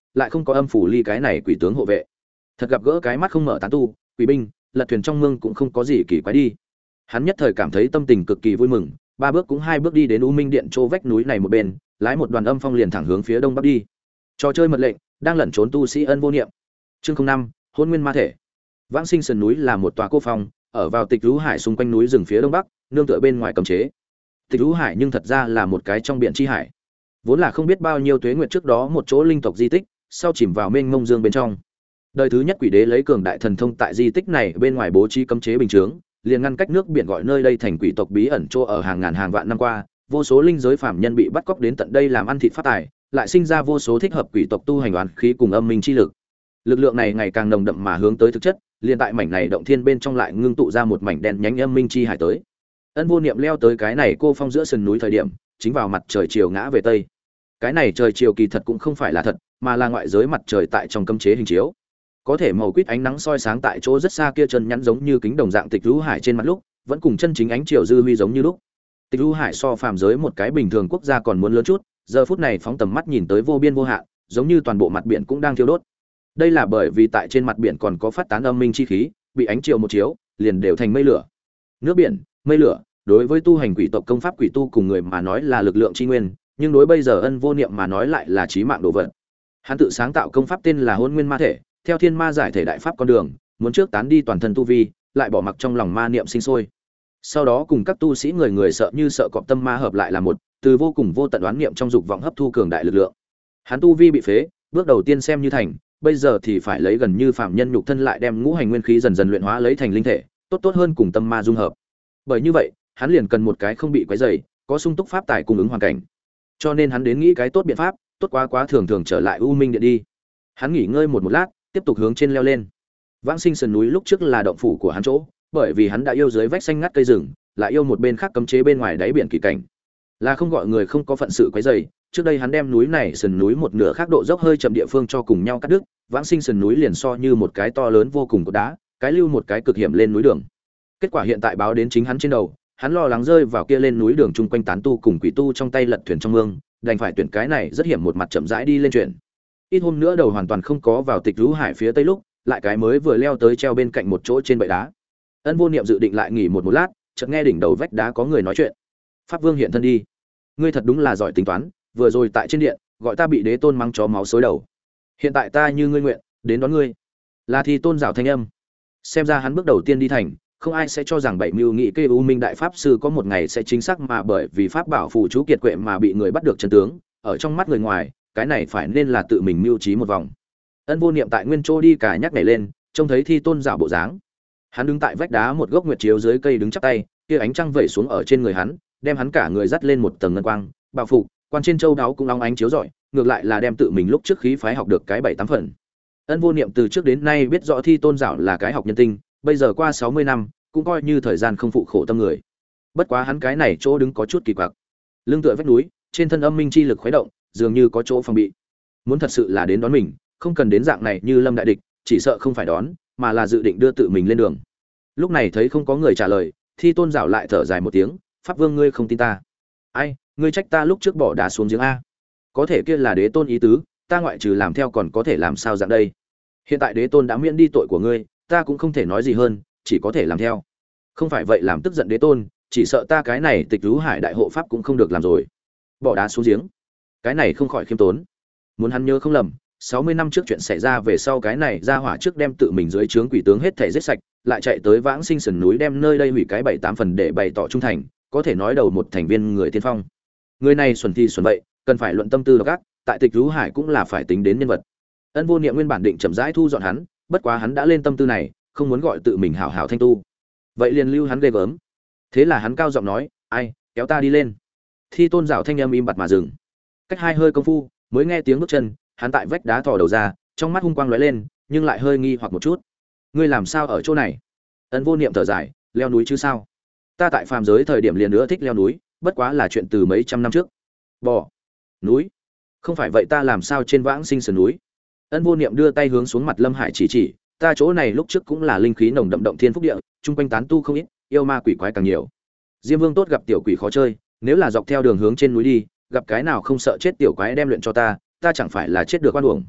lại không có âm phủ ly cái này quỷ tướng hộ vệ. Thật gặp gỡ cái mắt không mở tán tu, quỷ binh, lật thuyền trong mương cũng không có gì kỳ quái đi. Hắn nhất thời cảm thấy tâm tình cực kỳ vui mừng, ba bước cũng hai bước đi đến U Minh Điện chỗ vách núi này một bên, lái một đoàn âm phong liền thẳng hướng phía đông bắc đi. Trò chơi mật lệnh, đang lẩn trốn tu sĩ Ân Vô Niệm. Chương 05, Hỗn Nguyên Ma Thể. Vãng Sinh Sườn núi là một tòa cô phong, ở vào Tịch Lũ Hải xung quanh núi rừng phía đông bắc, nương tựa bên ngoài cấm chế. Tịch Lũ Hải nhưng thật ra là một cái trong biển chi hải, vốn là không biết bao nhiêu tuế nguyệt trước đó một chỗ linh tộc di tích, sau chìm vào mênh mông dương bên trong. Đời thứ nhất quỷ đế lấy cường đại thần thông tại di tích này bên ngoài bố trí cấm chế bình chướng, liền ngăn cách nước biển gọi nơi đây thành quỷ tộc bí ẩn chỗ ở hàng ngàn hàng vạn năm qua, vô số linh giới phàm nhân bị bắt cóc đến tận đây làm ăn thịt phát tài, lại sinh ra vô số thích hợp quỷ tộc tu hành oán khí cùng âm minh chi lực. Lực lượng này ngày càng nồng đậm mà hướng tới thực chất, liền tại mảnh này động thiên bên trong lại ngưng tụ ra một mảnh đen nhánh âm minh chi hải tới. Ân Vô Niệm leo tới cái này cô phong giữa sườn núi thời điểm, chính vào mặt trời chiều ngã về tây. Cái này trời chiều kỳ thật cũng không phải là thật, mà là ngoại giới mặt trời tại trong cấm chế hình chiếu. Có thể màu quýt ánh nắng soi sáng tại chỗ rất xa kia chân nhắn giống như kính đồng dạng Tịch Lũ Hải trên mặt lúc, vẫn cùng chân chính ánh chiều dư huy giống như lúc. Tịch Lũ Hải so phàm giới một cái bình thường quốc gia còn muốn lớn chút, giờ phút này phóng tầm mắt nhìn tới vô biên vô hạn, giống như toàn bộ mặt biển cũng đang thiêu đốt. Đây là bởi vì tại trên mặt biển còn có phát tán âm minh chi khí, bị ánh chiều một chiếu, liền đều thành mây lửa. Nước biển, mây lửa, đối với tu hành quỷ tộc công pháp quỷ tu cùng người mà nói là lực lượng chi nguyên, nhưng đối bây giờ Ân Vô Niệm mà nói lại là chí mạng đồ vật. Hắn tự sáng tạo công pháp tên là Hỗn Nguyên Ma Thể, theo thiên ma giải thể đại pháp con đường, muốn trước tán đi toàn thân tu vi, lại bỏ mặc trong lòng ma niệm sinh sôi. Sau đó cùng các tu sĩ người người sợ như sợ cọp tâm ma hợp lại là một, từ vô cùng vô tận đoán niệm trong dục vọng hấp thu cường đại lực lượng. Hắn tu vi bị phế, bước đầu tiên xem như thành, bây giờ thì phải lấy gần như phàm nhân nhục thân lại đem ngũ hành nguyên khí dần dần luyện hóa lấy thành linh thể, tốt hơn cùng tâm ma dung hợp. Bởi như vậy, hắn liền cần một cái không bị quấy rầy, có sung túc pháp tài cung ứng hoàn cảnh. Cho nên hắn đến nghĩ cái tốt biện pháp, tốt quá thường thường trở lại U Minh Điện đi. Hắn nghỉ ngơi một lát, tiếp tục hướng trên leo lên. Vãng Sinh Sườn núi lúc trước là động phủ của hắn chỗ, bởi vì hắn đã yêu dưới vách xanh ngắt cây rừng, lại yêu một bên khác cấm chế bên ngoài đáy biển kỳ cảnh. Là không gọi người không có phận sự quấy rầy, trước đây hắn đem núi này sườn núi một nửa khác độ dốc hơi chậm địa phương cho cùng nhau cắt đứt, Vãng Sinh Sườn núi liền so như một cái to lớn vô cùng cột đá, cái lưu một cái cực hiểm lên núi đường. Kết quả hiện tại báo đến chính hắn trên đầu, hắn lo lắng rơi vào kia lên núi đường chung quanh tán tu cùng quỷ tu trong tay lật thuyền trong mương, đành phải tuyển cái này rất hiểm một mặt chậm rãi đi lên chuyện. Ít hôm nữa đầu hoàn toàn không có vào Tịch Lũ Hải phía tây lúc, lại cái mới vừa leo tới treo bên cạnh một chỗ trên bệ đá. Ân Vô Niệm dự định lại nghỉ một lát, chợt nghe đỉnh đầu vách đá có người nói chuyện. Pháp Vương hiện thân đi, ngươi thật đúng là giỏi tính toán, vừa rồi tại trên điện gọi ta bị đế tôn mắng chó máu xối đầu, hiện tại ta như ngươi nguyện đến đón ngươi. Là Thi Tôn rảo thanh âm. Xem ra hắn bước đầu tiên đi thành, không ai sẽ cho rằng bảy mưu nghị kê U Minh đại pháp sư có một ngày sẽ chính xác, mà bởi vì pháp bảo phù chú kiệt quệ mà bị người bắt được chân tướng, ở trong mắt người ngoài, cái này phải nên là tự mình mưu trí một vòng. Ân Vô Niệm tại nguyên chỗ đi cả nhắc nhảy lên, trông thấy Thi Tôn rảo bộ dáng. Hắn đứng tại vách đá một gốc nguyệt chiếu dưới cây đứng chắp tay, kia ánh trăng vẩy xuống ở trên người hắn, đem hắn cả người dắt lên một tầng ngân quang, bảo phục, quan trên châu đáo cũng long ánh chiếu rọi, ngược lại là đem tự mình lúc trước khí phái học được cái 7-8 phần. Ân Vô Niệm từ trước đến nay biết rõ Thi Tôn rảo là cái học nhân tinh, bây giờ qua 60 năm, cũng coi như thời gian không phụ khổ tâm người. Bất quá hắn cái này chỗ đứng có chút kỳ quặc. Lưng tựa vách núi, trên thân âm minh chi lực khuấy động, dường như có chỗ phòng bị. Muốn thật sự là đến đón mình, không cần đến dạng này như lâm đại địch, chỉ sợ không phải đón, mà là dự định đưa tự mình lên đường. Lúc này thấy không có người trả lời, Thi Tôn rảo lại thở dài một tiếng, Pháp Vương ngươi không tin ta. Ai, ngươi trách ta lúc trước bỏ đá xuống giếng a? Có thể kia là đế tôn ý tứ, ta ngoại trừ làm theo còn có thể làm sao dạng đây? Hiện tại đế tôn đã miễn đi tội của ngươi, ta cũng không thể nói gì hơn, chỉ có thể làm theo. Không phải vậy làm tức giận đế tôn, chỉ sợ ta cái này Tịch Lũ Hải đại hộ pháp cũng không được làm rồi. Bỏ đá xuống giếng, cái này không khỏi khiêm tốn. Muốn hắn nhớ không lầm, 60 năm trước chuyện xảy ra về sau cái này ra hỏa trước đem tự mình dưới trướng quỷ tướng hết thể giết sạch, lại chạy tới Vãng Sinh Sườn núi đem nơi đây hủy cái 7-8 phần để bày tỏ trung thành, có thể nói đầu một thành viên người tiên phong. Người này xuẩn thì xuẩn vậy, cần phải luận tâm tư độc ác, tại Tịch Lũ Hải cũng là phải tính đến nhân vật. Ân Vô Niệm nguyên bản định chậm rãi thu dọn hắn, bất quá hắn đã lên tâm tư này, không muốn gọi tự mình hảo hảo thanh tu. Vậy liền lưu hắn ghê gớm. Thế là hắn cao giọng nói, ai, kéo ta đi lên. Thi Tôn rảo thanh âm im bặt mà dừng. Cách hai hơi công phu, mới nghe tiếng bước chân, hắn tại vách đá thò đầu ra, trong mắt hung quang lóe lên, nhưng lại hơi nghi hoặc một chút. Ngươi làm sao ở chỗ này? Ân Vô Niệm thở dài, leo núi chứ sao? Ta tại phàm giới thời điểm liền nữa thích leo núi, bất quá là chuyện từ mấy trăm năm trước. Bò, núi, không phải vậy ta làm sao trên Vãng Sinh Sườn núi? Ân Vô Niệm đưa tay hướng xuống mặt Lâm Hải chỉ, ta chỗ này lúc trước cũng là linh khí nồng đậm động thiên phúc địa, chung quanh tán tu không ít, yêu ma quỷ quái càng nhiều. Diêm Vương tốt gặp tiểu quỷ khó chơi, nếu là dọc theo đường hướng trên núi đi, gặp cái nào không sợ chết tiểu quái đem luyện cho ta, ta chẳng phải là chết được oan uổng.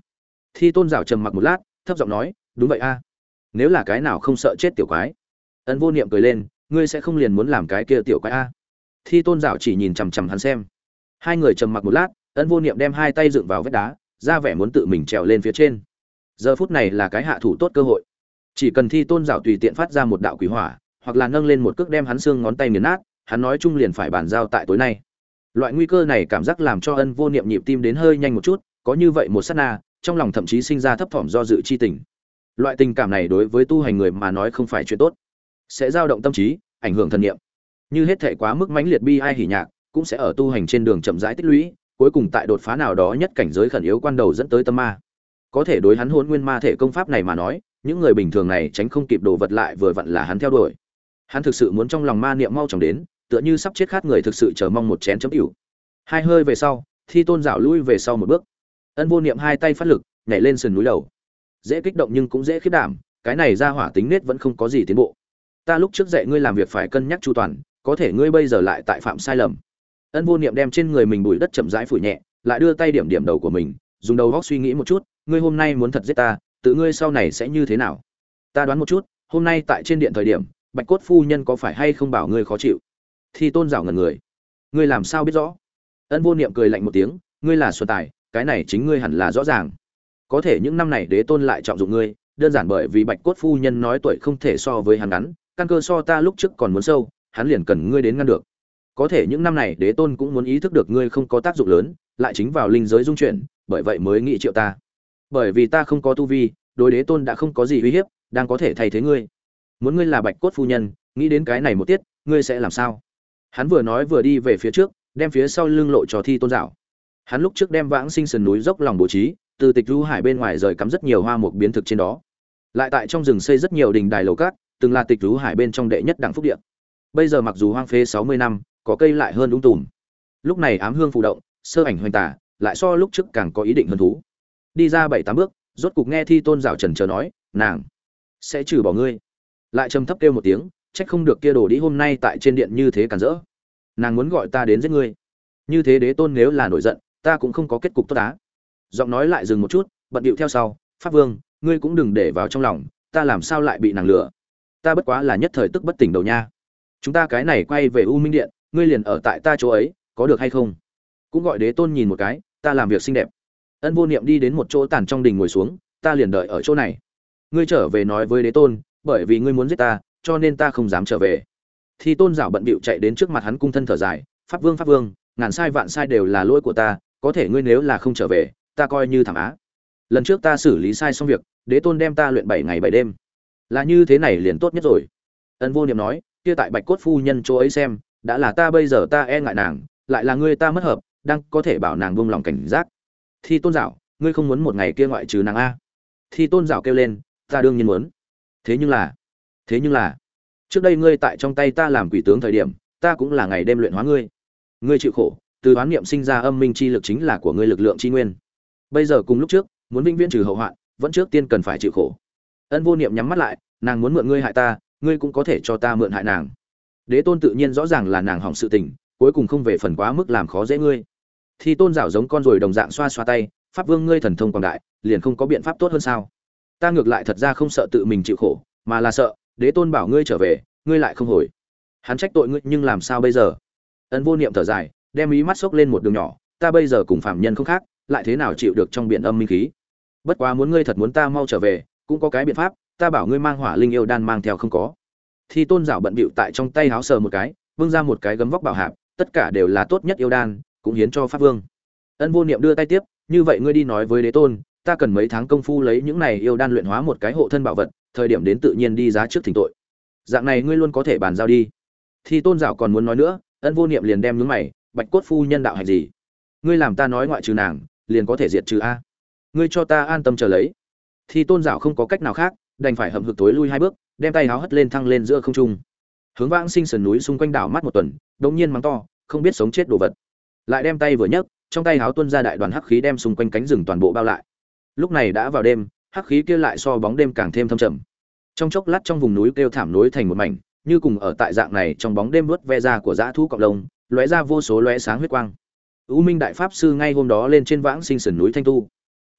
Thi Tôn Giảo trầm mặc một lát, thấp giọng nói, đúng vậy a. Nếu là cái nào không sợ chết tiểu quái. Ân Vô Niệm cười lên, ngươi sẽ không liền muốn làm cái kia tiểu quái a. Thi Tôn Giảo chỉ nhìn chằm chằm hắn xem. Hai người trầm mặc một lát, Ân Vô Niệm đem hai tay dựng vào vách đá, ra vẻ muốn tự mình trèo lên phía trên. Giờ phút này là cái hạ thủ tốt cơ hội. Chỉ cần Thi Tôn Giảo tùy tiện phát ra một đạo quỷ hỏa, hoặc là nâng lên một cước đem hắn xương ngón tay nghiền nát, hắn nói chung liền phải bàn giao tại tối nay. Loại nguy cơ này cảm giác làm cho Ân Vô Niệm nhịp tim đến hơi nhanh một chút, có như vậy một sát na, trong lòng thậm chí sinh ra thấp thỏm do dự chi tình. Loại tình cảm này đối với tu hành người mà nói không phải chuyện tốt, sẽ dao động tâm trí, ảnh hưởng thần niệm. Như hết thể quá mức mãnh liệt bi ai hỉ nhạc, cũng sẽ ở tu hành trên đường chậm rãi tích lũy, cuối cùng tại đột phá nào đó nhất cảnh giới khẩn yếu quan đầu dẫn tới tâm ma. Có thể đối hắn Hỗn Nguyên Ma Thể công pháp này mà nói, những người bình thường này tránh không kịp đồ vật lại vừa vặn là hắn theo đuổi. Hắn thực sự muốn trong lòng ma niệm mau chóng đến, tựa như sắp chết khát người thực sự chờ mong một chén chấm ỉu. Hai hơi về sau, Thi Tôn Giảo lui về sau một bước. Ân Vô Niệm hai tay phát lực, nhảy lên sườn núi đầu. Dễ kích động nhưng cũng dễ khiếp đảm, cái này ra hỏa tính nết vẫn không có gì tiến bộ. Ta lúc trước dạy ngươi làm việc phải cân nhắc chu toàn, có thể ngươi bây giờ lại tại phạm sai lầm. Ân Vô Niệm đem trên người mình bụi đất chậm rãi phủi nhẹ, lại đưa tay điểm điểm đầu của mình, dùng đầu óc suy nghĩ một chút, ngươi hôm nay muốn thật giết ta, tự ngươi sau này sẽ như thế nào? Ta đoán một chút, hôm nay tại trên điện thời điểm, Bạch Cốt phu nhân có phải hay không bảo ngươi khó chịu? Thi Tôn Giảo ngẩn người. Ngươi làm sao biết rõ? Ân Vô Niệm cười lạnh một tiếng, ngươi là Xuân Tài, cái này chính ngươi hẳn là rõ ràng. Có thể những năm này Đế Tôn lại trọng dụng ngươi, đơn giản bởi vì Bạch Cốt phu nhân nói tuổi không thể so với hắn ngắn, căn cơ so ta lúc trước còn muốn sâu, hắn liền cần ngươi đến ngăn được. Có thể những năm này Đế Tôn cũng muốn ý thức được ngươi không có tác dụng lớn, lại chính vào linh giới dung chuyển, bởi vậy mới nghĩ triệu ta. Bởi vì ta không có tu vi, đối Đế Tôn đã không có gì uy hiếp, đang có thể thay thế ngươi. Muốn ngươi là Bạch Cốt phu nhân, nghĩ đến cái này một tiết, ngươi sẽ làm sao? Hắn vừa nói vừa đi về phía trước, đem phía sau lưng lộ cho Thi Tôn Giảo. Hắn lúc trước đem Vãng Sinh sườn núi dốc lòng bố trí, từ Tịch Du Hải bên ngoài rời cắm rất nhiều hoa mục biến thực trên đó. Lại tại trong rừng xây rất nhiều đình đài lầu cát, từng là Tịch Du Hải bên trong đệ nhất đẳng phúc địa. Bây giờ mặc dù hoang phế 60 năm, có cây lại hơn tùm. Lúc này ám hương phù động, sơ ảnh hoành tả, lại so lúc trước càng có ý định hơn thú. Đi ra 7-8 bước, rốt cục nghe Thi Tôn Giảo chần chờ nói, nàng sẽ trừ bỏ ngươi. Lại trầm thấp kêu một tiếng, trách không được kia đồ đi hôm nay tại trên điện như thế cản rỡ. Nàng muốn gọi ta đến giết ngươi. Như thế Đế Tôn nếu là nổi giận, ta cũng không có kết cục tốt á. Giọng nói lại dừng một chút, bận điệu theo sau, Pháp Vương, ngươi cũng đừng để vào trong lòng, ta làm sao lại bị nàng lừa? Ta bất quá là nhất thời tức bất tỉnh đầu nha. Chúng ta cái này quay về U Minh Điện, ngươi liền ở tại ta chỗ ấy, có được hay không? Cũng gọi Đế Tôn nhìn một cái, ta làm việc xinh đẹp. Ân Vô Niệm đi đến một chỗ tàn trong đình ngồi xuống, ta liền đợi ở chỗ này. Ngươi trở về nói với Đế Tôn, bởi vì ngươi muốn giết ta, cho nên ta không dám trở về. Thi Tôn Giảo bận bịu chạy đến trước mặt hắn cung thân thở dài, Pháp Vương, ngàn sai vạn sai đều là lỗi của ta, có thể ngươi nếu là không trở về, ta coi như thảm á. Lần trước ta xử lý sai xong việc, Đế Tôn đem ta luyện 7 ngày 7 đêm. Là như thế này liền tốt nhất rồi. Ân Vô Niệm nói, kia tại Bạch Cốt phu nhân chỗ ấy xem, đã là ta bây giờ ta e ngại nàng, lại là ngươi ta mất hợp, đang có thể bảo nàng buông lòng cảnh giác. Thi Tôn Giảo, ngươi không muốn một ngày kia ngoại trừ nàng a? Thi Tôn Giảo kêu lên, ta đương nhiên muốn. Thế nhưng là, trước đây ngươi tại trong tay ta làm quỷ tướng thời điểm, ta cũng là ngày đêm luyện hóa ngươi. Ngươi chịu khổ, từ đoán niệm sinh ra âm minh chi lực chính là của ngươi lực lượng chi nguyên. Bây giờ cùng lúc trước, muốn vĩnh viễn trừ hậu hoạn, vẫn trước tiên cần phải chịu khổ. Ân Vô Niệm nhắm mắt lại, nàng muốn mượn ngươi hại ta, ngươi cũng có thể cho ta mượn hại nàng. Đế Tôn tự nhiên rõ ràng là nàng hỏng sự tình, cuối cùng không về phần quá mức làm khó dễ ngươi. Thi Tôn Giảo giống con rồi đồng dạng xoa xoa tay, Pháp Vương ngươi thần thông quảng đại, liền không có biện pháp tốt hơn sao? Ta ngược lại thật ra không sợ tự mình chịu khổ, mà là sợ Đế Tôn bảo ngươi trở về, ngươi lại không hồi. Hắn trách tội ngươi nhưng làm sao bây giờ? Ân Vô Niệm thở dài, đem mí mắt xốc lên một đường nhỏ, ta bây giờ cùng phạm nhân không khác, lại thế nào chịu được trong biển âm minh khí? Bất quá muốn ngươi thật muốn ta mau trở về, cũng có cái biện pháp, ta bảo ngươi mang Hỏa Linh yêu đan mang theo không có. Thi Tôn Giảo bận bịu tại trong tay háo sờ một cái, vung ra một cái gấm vóc bảo hạp, tất cả đều là tốt nhất yêu đan, cũng hiến cho Pháp Vương. Ân Vô Niệm đưa tay tiếp, như vậy ngươi đi nói với Đế Tôn, ta cần mấy tháng công phu lấy những này yêu đan luyện hóa một cái hộ thân bảo vật, thời điểm đến tự nhiên đi giá trước thỉnh tội. Dạng này ngươi luôn có thể bàn giao đi. Thi Tôn Giảo còn muốn nói nữa, Ân Vô Niệm liền đem nhướng mày, Bạch Cốt phu nhân đạo hạnh gì? Ngươi làm ta nói ngoại trừ nàng, liền có thể diệt trừ a? Ngươi cho ta an tâm chờ lấy. Thi Tôn Giảo không có cách nào khác, đành phải hậm hực tối lui hai bước, đem tay háo hất lên thăng lên giữa không trung. Hướng Vãng Sinh sườn núi xung quanh đảo mắt một tuần, đột nhiên mắng to, không biết sống chết đồ vật. Lại đem tay vừa nhấc, trong tay háo tuôn ra đại đoàn hắc khí đem xung quanh cánh rừng toàn bộ bao lại. Lúc này đã vào đêm, hắc khí kia lại so bóng đêm càng thêm thâm trầm. Trong chốc lát trong vùng núi kêu thảm nối thành một mảnh, như cùng ở tại dạng này trong bóng đêm vớt ve ra của dã thú cọp lông, lóe ra vô số lóe sáng huyết quang. U Minh đại pháp sư ngay hôm đó lên trên Vãng Sinh sườn núi thanh tu.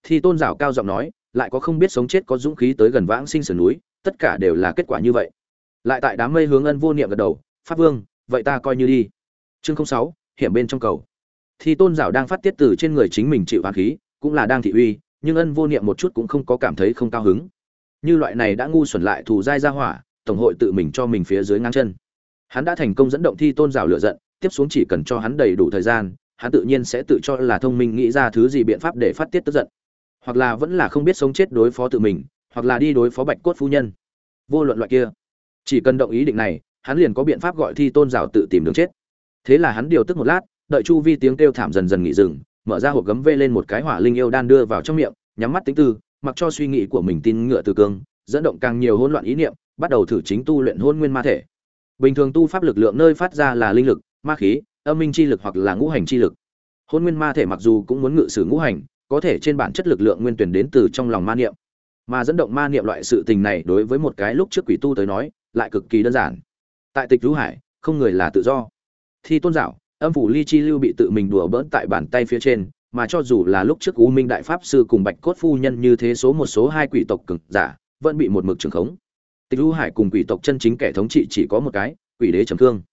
Thì Tôn Giảo cao giọng nói, lại có không biết sống chết có dũng khí tới gần vãng sinh sườn núi, tất cả đều là kết quả như vậy. Lại tại đám mây hướng Ân Vô Niệm gật đầu, pháp vương, vậy ta coi như đi. Chương 06, hiểm bên trong cầu. Thì Tôn Giảo đang phát tiết từ trên người chính mình chịu oán khí, cũng là đang thị uy, nhưng Ân Vô Niệm một chút cũng không có cảm thấy không cao hứng. Như loại này đã ngu xuẩn lại thù dai ra hỏa, tổng hội tự mình cho mình phía dưới ngang chân. Hắn đã thành công dẫn động Thi Tôn Giảo lửa giận, tiếp xuống chỉ cần cho hắn đầy đủ thời gian, hắn tự nhiên sẽ tự cho là thông minh nghĩ ra thứ gì biện pháp để phát tiết tức giận. Hoặc là vẫn là không biết sống chết đối phó tự mình, hoặc là đi đối phó Bạch Cốt phu nhân. Vô luận loại kia, chỉ cần động ý định này, hắn liền có biện pháp gọi Thi Tôn Giảo tự tìm đường chết. Thế là hắn điều tức một lát, đợi chu vi tiếng kêu thảm dần dần nghỉ dừng, mở ra hộp gấm vê lên một cái hỏa linh yêu đan đưa vào trong miệng, nhắm mắt tính tư, mặc cho suy nghĩ của mình tin ngựa từ cương, dẫn động càng nhiều hỗn loạn ý niệm, bắt đầu thử chính tu luyện hôn nguyên ma thể. Bình thường tu pháp lực lượng nơi phát ra là linh lực, ma khí, âm minh chi lực hoặc là ngũ hành chi lực. Hôn nguyên ma thể mặc dù cũng muốn ngự sử ngũ hành, có thể trên bản chất lực lượng nguyên tuyển đến từ trong lòng ma niệm. Mà dẫn động ma niệm loại sự tình này đối với một cái lúc trước quỷ tu tới nói, lại cực kỳ đơn giản. Tại Tịch Vũ Hải, không người là tự do. Thi Tôn Giảo, âm phủ ly chi lưu bị tự mình đùa bỡn tại bàn tay phía trên, mà cho dù là lúc trước U Minh đại pháp sư cùng Bạch Cốt phu nhân như thế số một số hai quỷ tộc cường giả, vẫn bị một mực trường khống. Tịch Vũ Hải cùng quỷ tộc chân chính kẻ thống trị chỉ có một cái, Quỷ Đế Trầm Cương.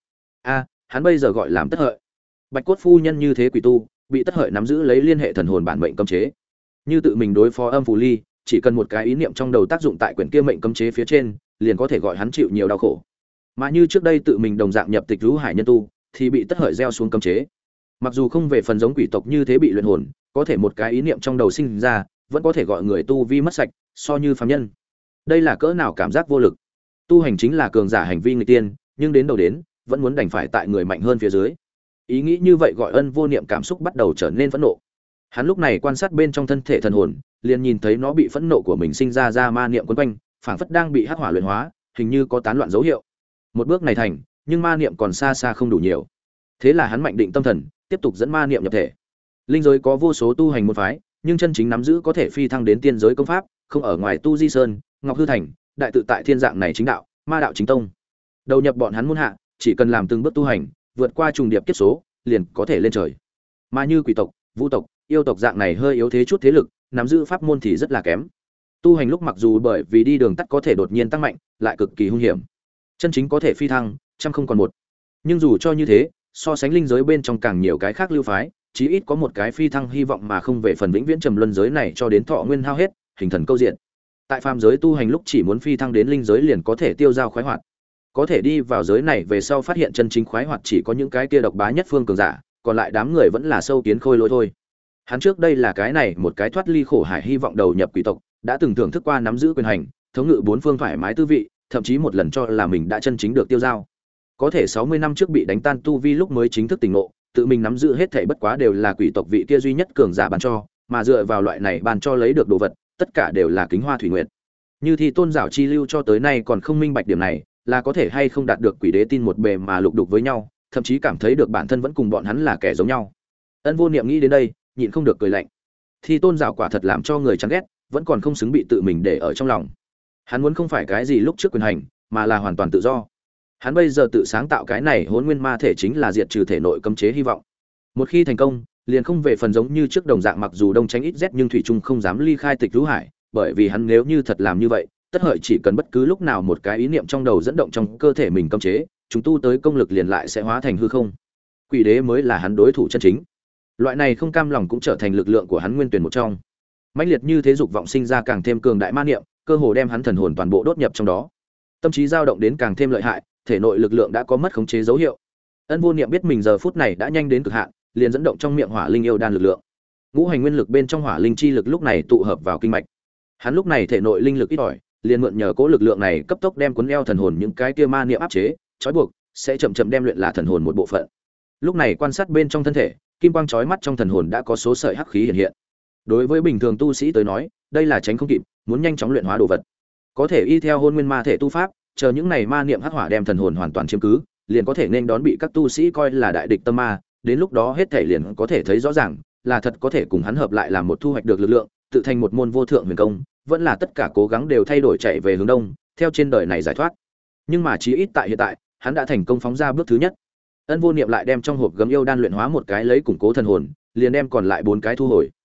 Hắn bây giờ gọi làm Tất Hợi. Bạch Cốt phu nhân như thế quỷ tu, bị Tất Hợi nắm giữ lấy liên hệ thần hồn bản mệnh cấm chế. Như tự mình đối phó âm phù ly, chỉ cần một cái ý niệm trong đầu tác dụng tại quyển kia mệnh cấm chế phía trên, liền có thể gọi hắn chịu nhiều đau khổ. Mà như trước đây tự mình đồng dạng nhập Tịch Vũ Hải nhân tu, thì bị Tất Hợi gieo xuống cấm chế. Mặc dù không về phần giống quỷ tộc như thế bị luyện hồn, có thể một cái ý niệm trong đầu sinh ra, vẫn có thể gọi người tu vi mất sạch, so như phàm nhân. Đây là cỡ nào cảm giác vô lực. Tu hành chính là cường giả hành vi người tiên, nhưng đến đầu đến, vẫn muốn đành phải tại người mạnh hơn phía dưới. Ý nghĩ như vậy gọi Ân Vô Niệm cảm xúc bắt đầu trở nên phẫn nộ. Hắn lúc này quan sát bên trong thân thể thần hồn, liền nhìn thấy nó bị phẫn nộ của mình sinh ra ma niệm quấn quanh, phảng phất đang bị hắc hỏa luyện hóa, hình như có tán loạn dấu hiệu. Một bước này thành, nhưng ma niệm còn xa xa không đủ nhiều. Thế là hắn mạnh định tâm thần, tiếp tục dẫn ma niệm nhập thể. Linh giới có vô số tu hành môn phái, nhưng chân chính nắm giữ có thể phi thăng đến tiên giới công pháp, không ở ngoài Tu Di Sơn, Ngọc Hư Thành, đại tự tại thiên dạng này chính đạo, ma đạo chính tông. Đầu nhập bọn hắn môn hạ, chỉ cần làm từng bước tu hành, vượt qua trùng điệp kiếp số, liền có thể lên trời. Mà như quỷ tộc, vũ tộc, yêu tộc dạng này hơi yếu thế chút thế lực, nắm giữ pháp môn thì rất là kém. Tu hành lúc mặc dù bởi vì đi đường tắt có thể đột nhiên tăng mạnh, lại cực kỳ hung hiểm. Chân chính có thể phi thăng, trăm không còn một. Nhưng dù cho như thế, so sánh linh giới bên trong càng nhiều cái khác lưu phái, chí ít có một cái phi thăng hy vọng mà không về phần vĩnh viễn trầm luân giới này cho đến thọ nguyên hao hết, hình thần câu diện. Tại phàm giới tu hành lúc chỉ muốn phi thăng đến linh giới liền có thể tiêu dao khoái hoạt. Có thể đi vào giới này về sau phát hiện chân chính khoái hoạt chỉ có những cái kia độc bá nhất phương cường giả, còn lại đám người vẫn là sâu kiến khôi lỗi thôi. Hắn trước đây là cái này một cái thoát ly khổ hải hy vọng đầu nhập quỷ tộc, đã từng thưởng thức qua nắm giữ quyền hành, thống ngự bốn phương thoải mái tư vị, thậm chí một lần cho là mình đã chân chính được tiêu dao. Có thể 60 năm trước bị đánh tan tu vi lúc mới chính thức tỉnh ngộ, tự mình nắm giữ hết thảy bất quá đều là quỷ tộc vị kia duy nhất cường giả ban cho, mà dựa vào loại này ban cho lấy được đồ vật, tất cả đều là kính hoa thủy nguyệt. Như Thi Tôn Giảo chi lưu cho tới nay còn không minh bạch điểm này, là có thể hay không đạt được quỷ đế tin một bề mà lục đục với nhau, thậm chí cảm thấy được bản thân vẫn cùng bọn hắn là kẻ giống nhau. Ân Vô Niệm nghĩ đến đây, nhịn không được cười lạnh. Thi Tôn Giảo quả thật làm cho người chán ghét, vẫn còn không xứng bị tự mình để ở trong lòng. Hắn muốn không phải cái gì lúc trước quyền hành, mà là hoàn toàn tự do. Hắn bây giờ tự sáng tạo cái này Hỗn Nguyên Ma thể chính là diệt trừ thể nội cấm chế hy vọng. Một khi thành công, liền không về phần giống như trước đồng dạng mặc dù đông tránh ít rét nhưng thủy trung không dám ly khai Tịch Vũ Hải, bởi vì hắn nếu như thật làm như vậy, Tất Hợi chỉ cần bất cứ lúc nào một cái ý niệm trong đầu dẫn động trong cơ thể mình cấm chế, chúng tu tới công lực liền lại sẽ hóa thành hư không. Quỷ đế mới là hắn đối thủ chân chính. Loại này không cam lòng cũng trở thành lực lượng của hắn nguyên tuyển một trong. Mãnh liệt như thế dục vọng sinh ra càng thêm cường đại ma niệm, cơ hồ đem hắn thần hồn toàn bộ đốt nhập trong đó. Tâm trí dao động đến càng thêm lợi hại, thể nội lực lượng đã có mất khống chế dấu hiệu. Ân Vô Niệm biết mình giờ phút này đã nhanh đến cực hạn, liền dẫn động trong miệng Hỏa Linh yêu đan lực lượng. Ngũ hành nguyên lực bên trong Hỏa Linh chi lực lúc này tụ hợp vào kinh mạch. Hắn lúc này thể nội linh lực ít ỏi, liền mượn nhờ cố lực lượng này cấp tốc đem cuốn eo thần hồn những cái kia ma niệm áp chế, trói buộc, sẽ chậm chậm đem luyện là thần hồn một bộ phận. Lúc này quan sát bên trong thân thể, kim quang chói mắt trong thần hồn đã có số sợi hắc khí hiện hiện. Đối với bình thường tu sĩ tới nói, đây là tránh không kịp, muốn nhanh chóng luyện hóa đồ vật. Có thể y theo Hôn Nguyên Ma thể tu pháp, chờ những này ma niệm hắc hỏa đem thần hồn hoàn toàn chiếm cứ, liền có thể nên đón bị các tu sĩ coi là đại địch tâm ma, đến lúc đó hết thể liền có thể thấy rõ ràng, là thật có thể cùng hắn hợp lại làm một thu hoạch được lực lượng, tự thành một môn vô thượng huyền công, vẫn là tất cả cố gắng đều thay đổi chạy về hướng đông, theo trên đời này giải thoát. Nhưng mà chí ít tại hiện tại, hắn đã thành công phóng ra bước thứ nhất. Ân Vô Niệm lại đem trong hộp gấm yêu đan luyện hóa một cái lấy củng cố thần hồn, liền đem còn lại 4 cái thu hồi.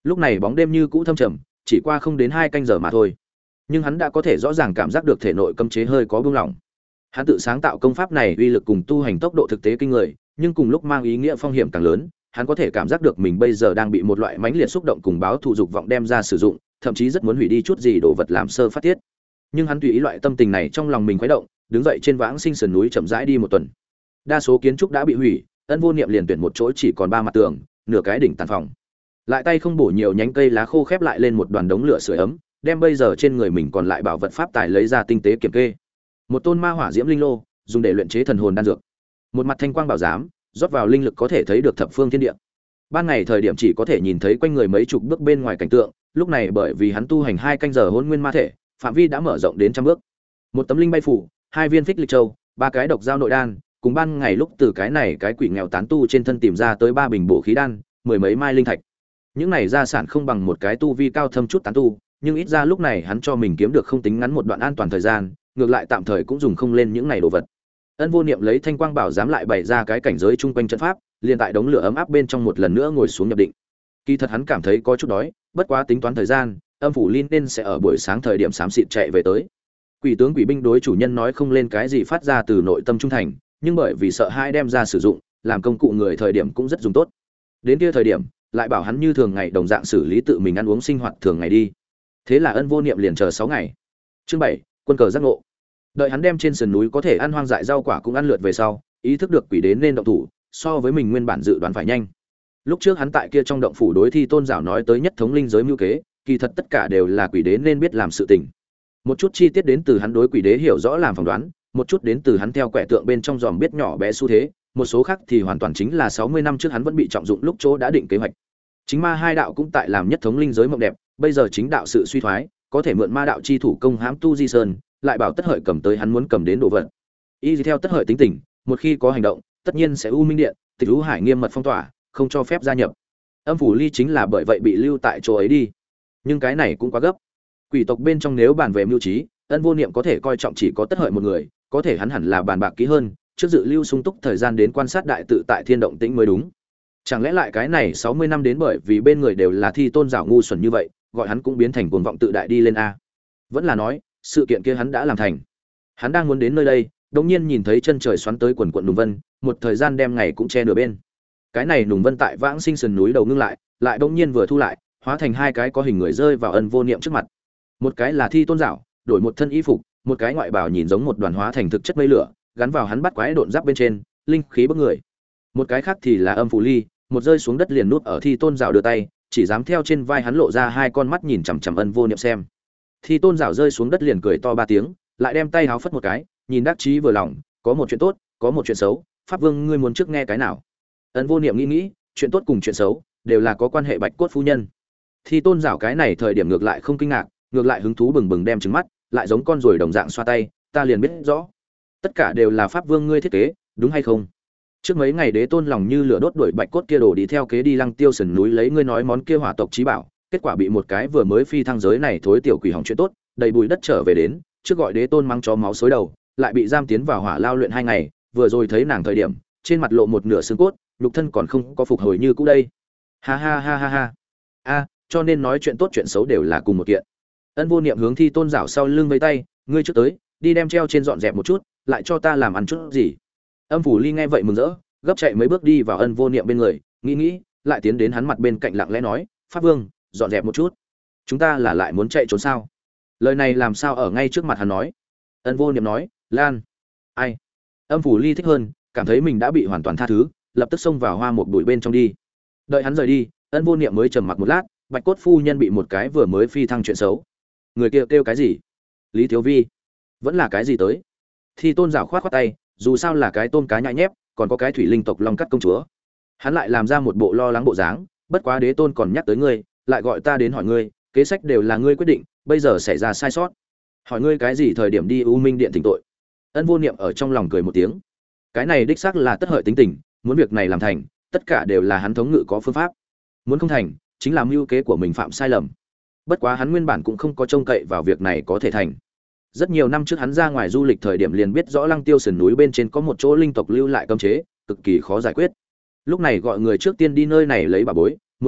Lúc này bóng đêm như cũ thâm trầm, chỉ qua không đến 2 canh giờ mà thôi, nhưng hắn đã có thể rõ ràng cảm giác được thể nội cấm chế hơi có buông lỏng. Hắn tự sáng tạo công pháp này uy lực cùng tu hành tốc độ thực tế kinh người, nhưng cùng lúc mang ý nghĩa phong hiểm càng lớn. Hắn có thể cảm giác được mình bây giờ đang bị một loại mãnh liệt xúc động cùng báo thù dục vọng đem ra sử dụng, thậm chí rất muốn hủy đi chút gì đồ vật làm sơ phát tiết. Nhưng hắn tùy ý loại tâm tình này trong lòng mình khuấy động, đứng dậy trên vãng sinh sườn núi chậm rãi đi một tuần. Đa số kiến trúc đã bị hủy, Ân Vô Niệm liền tuyển một chỗ chỉ còn 3 mặt tường, nửa cái đỉnh tàn phòng. Lại tay không bổ nhiều nhánh cây lá khô khép lại lên một đoàn đống lửa sưởi ấm, đem bây giờ trên người mình còn lại bảo vật pháp tài lấy ra tinh tế kiểm kê. Một tôn ma hỏa diễm linh lô, dùng để luyện chế thần hồn đan dược. Một mặt thanh quang bảo giám, rót vào linh lực có thể thấy được thập phương thiên địa. Ban ngày thời điểm chỉ có thể nhìn thấy quanh người mấy chục bước bên ngoài cảnh tượng, lúc này bởi vì hắn tu hành 2 canh giờ hỗn nguyên ma thể, phạm vi đã mở rộng đến 100 bước. Một tấm linh bay phủ, 2 viên phích lịch châu, 3 cái độc dao nội đan, cùng ban ngày lúc từ cái quỷ nghèo tán tu trên thân tìm ra tới 3 bình bổ khí đan, 10 mấy mai linh thạch. Những này gia sản không bằng một cái tu vi cao thâm chút tán tu, nhưng ít ra lúc này hắn cho mình kiếm được không tính ngắn một đoạn an toàn thời gian, ngược lại tạm thời cũng dùng không lên những này đồ vật. Ân Vô Niệm lấy thanh quang bảo giám lại bày ra cái cảnh giới chung quanh trận pháp, liền tại đống lửa ấm áp bên trong một lần nữa ngồi xuống nhập định. Kỳ thật hắn cảm thấy có chút đói, bất quá tính toán thời gian, Âm phủ Linh nên sẽ ở buổi sáng thời điểm xám xịt chạy về tới. Quỷ tướng quỷ binh đối chủ nhân nói không lên cái gì phát ra từ nội tâm trung thành, nhưng bởi vì sợ hãi đem ra sử dụng, làm công cụ người thời điểm cũng rất dùng tốt. Đến kia thời điểm, lại bảo hắn như thường ngày đồng dạng xử lý tự mình ăn uống sinh hoạt thường ngày đi. Thế là Ân Vô Niệm liền chờ 6 ngày. Chương 7, quân cờ giác ngộ. Đợi hắn đem trên sườn núi có thể ăn hoang dại rau quả cũng ăn lượt về sau, ý thức được quỷ đến nên động thủ, so với mình nguyên bản dự đoán phải nhanh. Lúc trước hắn tại kia trong động phủ đối thi tôn giảo nói tới nhất thống linh giới mưu kế, kỳ thật tất cả đều là quỷ đế nên biết làm sự tình. Một chút chi tiết đến từ hắn đối quỷ đế hiểu rõ làm phỏng đoán, một chút đến từ hắn theo quẻ tượng bên trong dòm biết nhỏ bé xu thế, một số khác thì hoàn toàn chính là 60 năm trước hắn vẫn bị trọng dụng lúc chỗ đã định kế hoạch. Chính ma hai đạo cũng tại làm nhất thống linh giới mộng đẹp, bây giờ chính đạo sự suy thoái, có thể mượn ma đạo chi thủ công hãm tu di sơn, lại bảo Tất Hợi cầm tới hắn muốn cầm đến đồ vật. Y theo Tất Hợi tính tình, một khi có hành động, tất nhiên sẽ u minh điện, Tịch U Hải nghiêm mật phong tỏa, không cho phép gia nhập. Âm phủ ly chính là bởi vậy bị lưu tại chỗ ấy đi. Nhưng cái này cũng quá gấp. Quỷ tộc bên trong nếu bàn về mưu trí, Ân Vô Niệm có thể coi trọng chỉ có Tất Hợi một người, có thể hắn hẳn là bàn bạc kỹ hơn, trước dự lưu sung túc thời gian đến quan sát đại tự tại thiên động tĩnh mới đúng. Chẳng lẽ lại cái này 60 năm đến bởi vì bên người đều là thi tôn giảo ngu xuẩn như vậy, gọi hắn cũng biến thành cuồng vọng tự đại đi lên a. Vẫn là nói, sự kiện kia hắn đã làm thành. Hắn đang muốn đến nơi đây, đột nhiên nhìn thấy chân trời xoắn tới quần quần nùng vân, một thời gian đem ngày cũng che nửa bên. Cái này nùng vân tại Vãng Sinh sườn núi đầu ngưng lại đột nhiên vừa thu lại, hóa thành 2 cái có hình người rơi vào Ân Vô Niệm trước mặt. Một cái là thi tôn giảo, đổi một thân y phục, một cái ngoại bào nhìn giống một đoàn hóa thành thực chất mây lửa, gắn vào hắn bắt quái độn giáp bên trên, linh khí bức người. Một cái khác thì là Âm Phủ Ly, một rơi xuống đất liền nuốt ở thi tôn giảo đưa tay, chỉ dám theo trên vai hắn lộ ra 2 con mắt nhìn chằm chằm Ân Vô Niệm xem. Thi tôn giảo rơi xuống đất liền cười to 3 tiếng, lại đem tay háo phất một cái, nhìn đắc chí vừa lòng, có một chuyện tốt, có một chuyện xấu, pháp vương ngươi muốn trước nghe cái nào? Ân Vô Niệm nghĩ, chuyện tốt cùng chuyện xấu đều là có quan hệ Bạch Cốt phu nhân. Thi tôn giảo cái này thời điểm ngược lại không kinh ngạc, ngược lại hứng thú bừng bừng đem trừng mắt, lại giống con ruồi đồng dạng xoa tay, ta liền biết rõ, tất cả đều là pháp vương ngươi thiết kế, đúng hay không? Trước mấy ngày đế tôn lòng như lửa đốt đuổi Bạch Cốt kia đổ đi theo kế đi Lăng Tiêu sườn núi lấy ngươi nói món kia hỏa tộc chí bảo, kết quả bị một cái vừa mới phi thăng giới này thối tiểu quỷ hỏng chuyện tốt, đầy bụi đất trở về đến, trước gọi đế tôn mang chó máu xối đầu, lại bị giam tiến vào hỏa lao luyện 2 ngày, vừa rồi thấy nàng thời điểm, trên mặt lộ một nửa xương cốt, nhục thân còn không có phục hồi như cũ đây. Ha ha ha ha ha. A, cho nên nói chuyện tốt chuyện xấu đều là cùng một kiện. Ân Vô Niệm hướng thi tôn giảo sau lưng vẫy tay, ngươi trước tới, đi đem treo trên dọn dẹp một chút, lại cho ta làm ăn chút gì. Âm Phủ Ly nghe vậy mừng rỡ, gấp chạy mấy bước đi vào Ân Vô Niệm bên người, nghĩ, lại tiến đến hắn mặt bên cạnh lặng lẽ nói, pháp vương, dọn dẹp một chút. Chúng ta là lại muốn chạy trốn sao? Lời này làm sao ở ngay trước mặt hắn nói? Ân Vô Niệm nói, Lan. Ai? Âm Phủ Ly thích hơn, cảm thấy mình đã bị hoàn toàn tha thứ, lập tức xông vào hoa một bụi bên trong đi. Đợi hắn rời đi, Ân Vô Niệm mới trầm mặc một lát, Bạch Cốt phu nhân bị một cái vừa mới phi thăng chuyện xấu. Người kia kêu cái gì? Lý Thiếu Vi? Vẫn là cái gì tới? Thi tôn giảo khoát tay, dù sao là cái tôm cá nhại nhép, còn có cái thủy linh tộc long cắt công chúa. Hắn lại làm ra một bộ lo lắng bộ dáng, bất quá đế tôn còn nhắc tới ngươi, lại gọi ta đến hỏi ngươi, kế sách đều là ngươi quyết định, bây giờ xảy ra sai sót, hỏi ngươi cái gì thời điểm đi U Minh điện thỉnh tội. Ân Vô Niệm ở trong lòng cười một tiếng, cái này đích xác là Tất Hợi tính tình, muốn việc này làm thành, tất cả đều là hắn thống ngự có phương pháp, muốn không thành, chính là mưu kế của mình phạm sai lầm. Bất quá hắn nguyên bản cũng không có trông cậy vào việc này có thể thành. Rất nhiều năm trước hắn ra ngoài du lịch thời điểm liền biết rõ Lăng Tiêu sườn núi bên trên có một chỗ linh tộc lưu lại cấm chế, cực kỳ khó giải quyết. Lúc này gọi người trước tiên đi nơi này lấy bảo bối, muốn thành,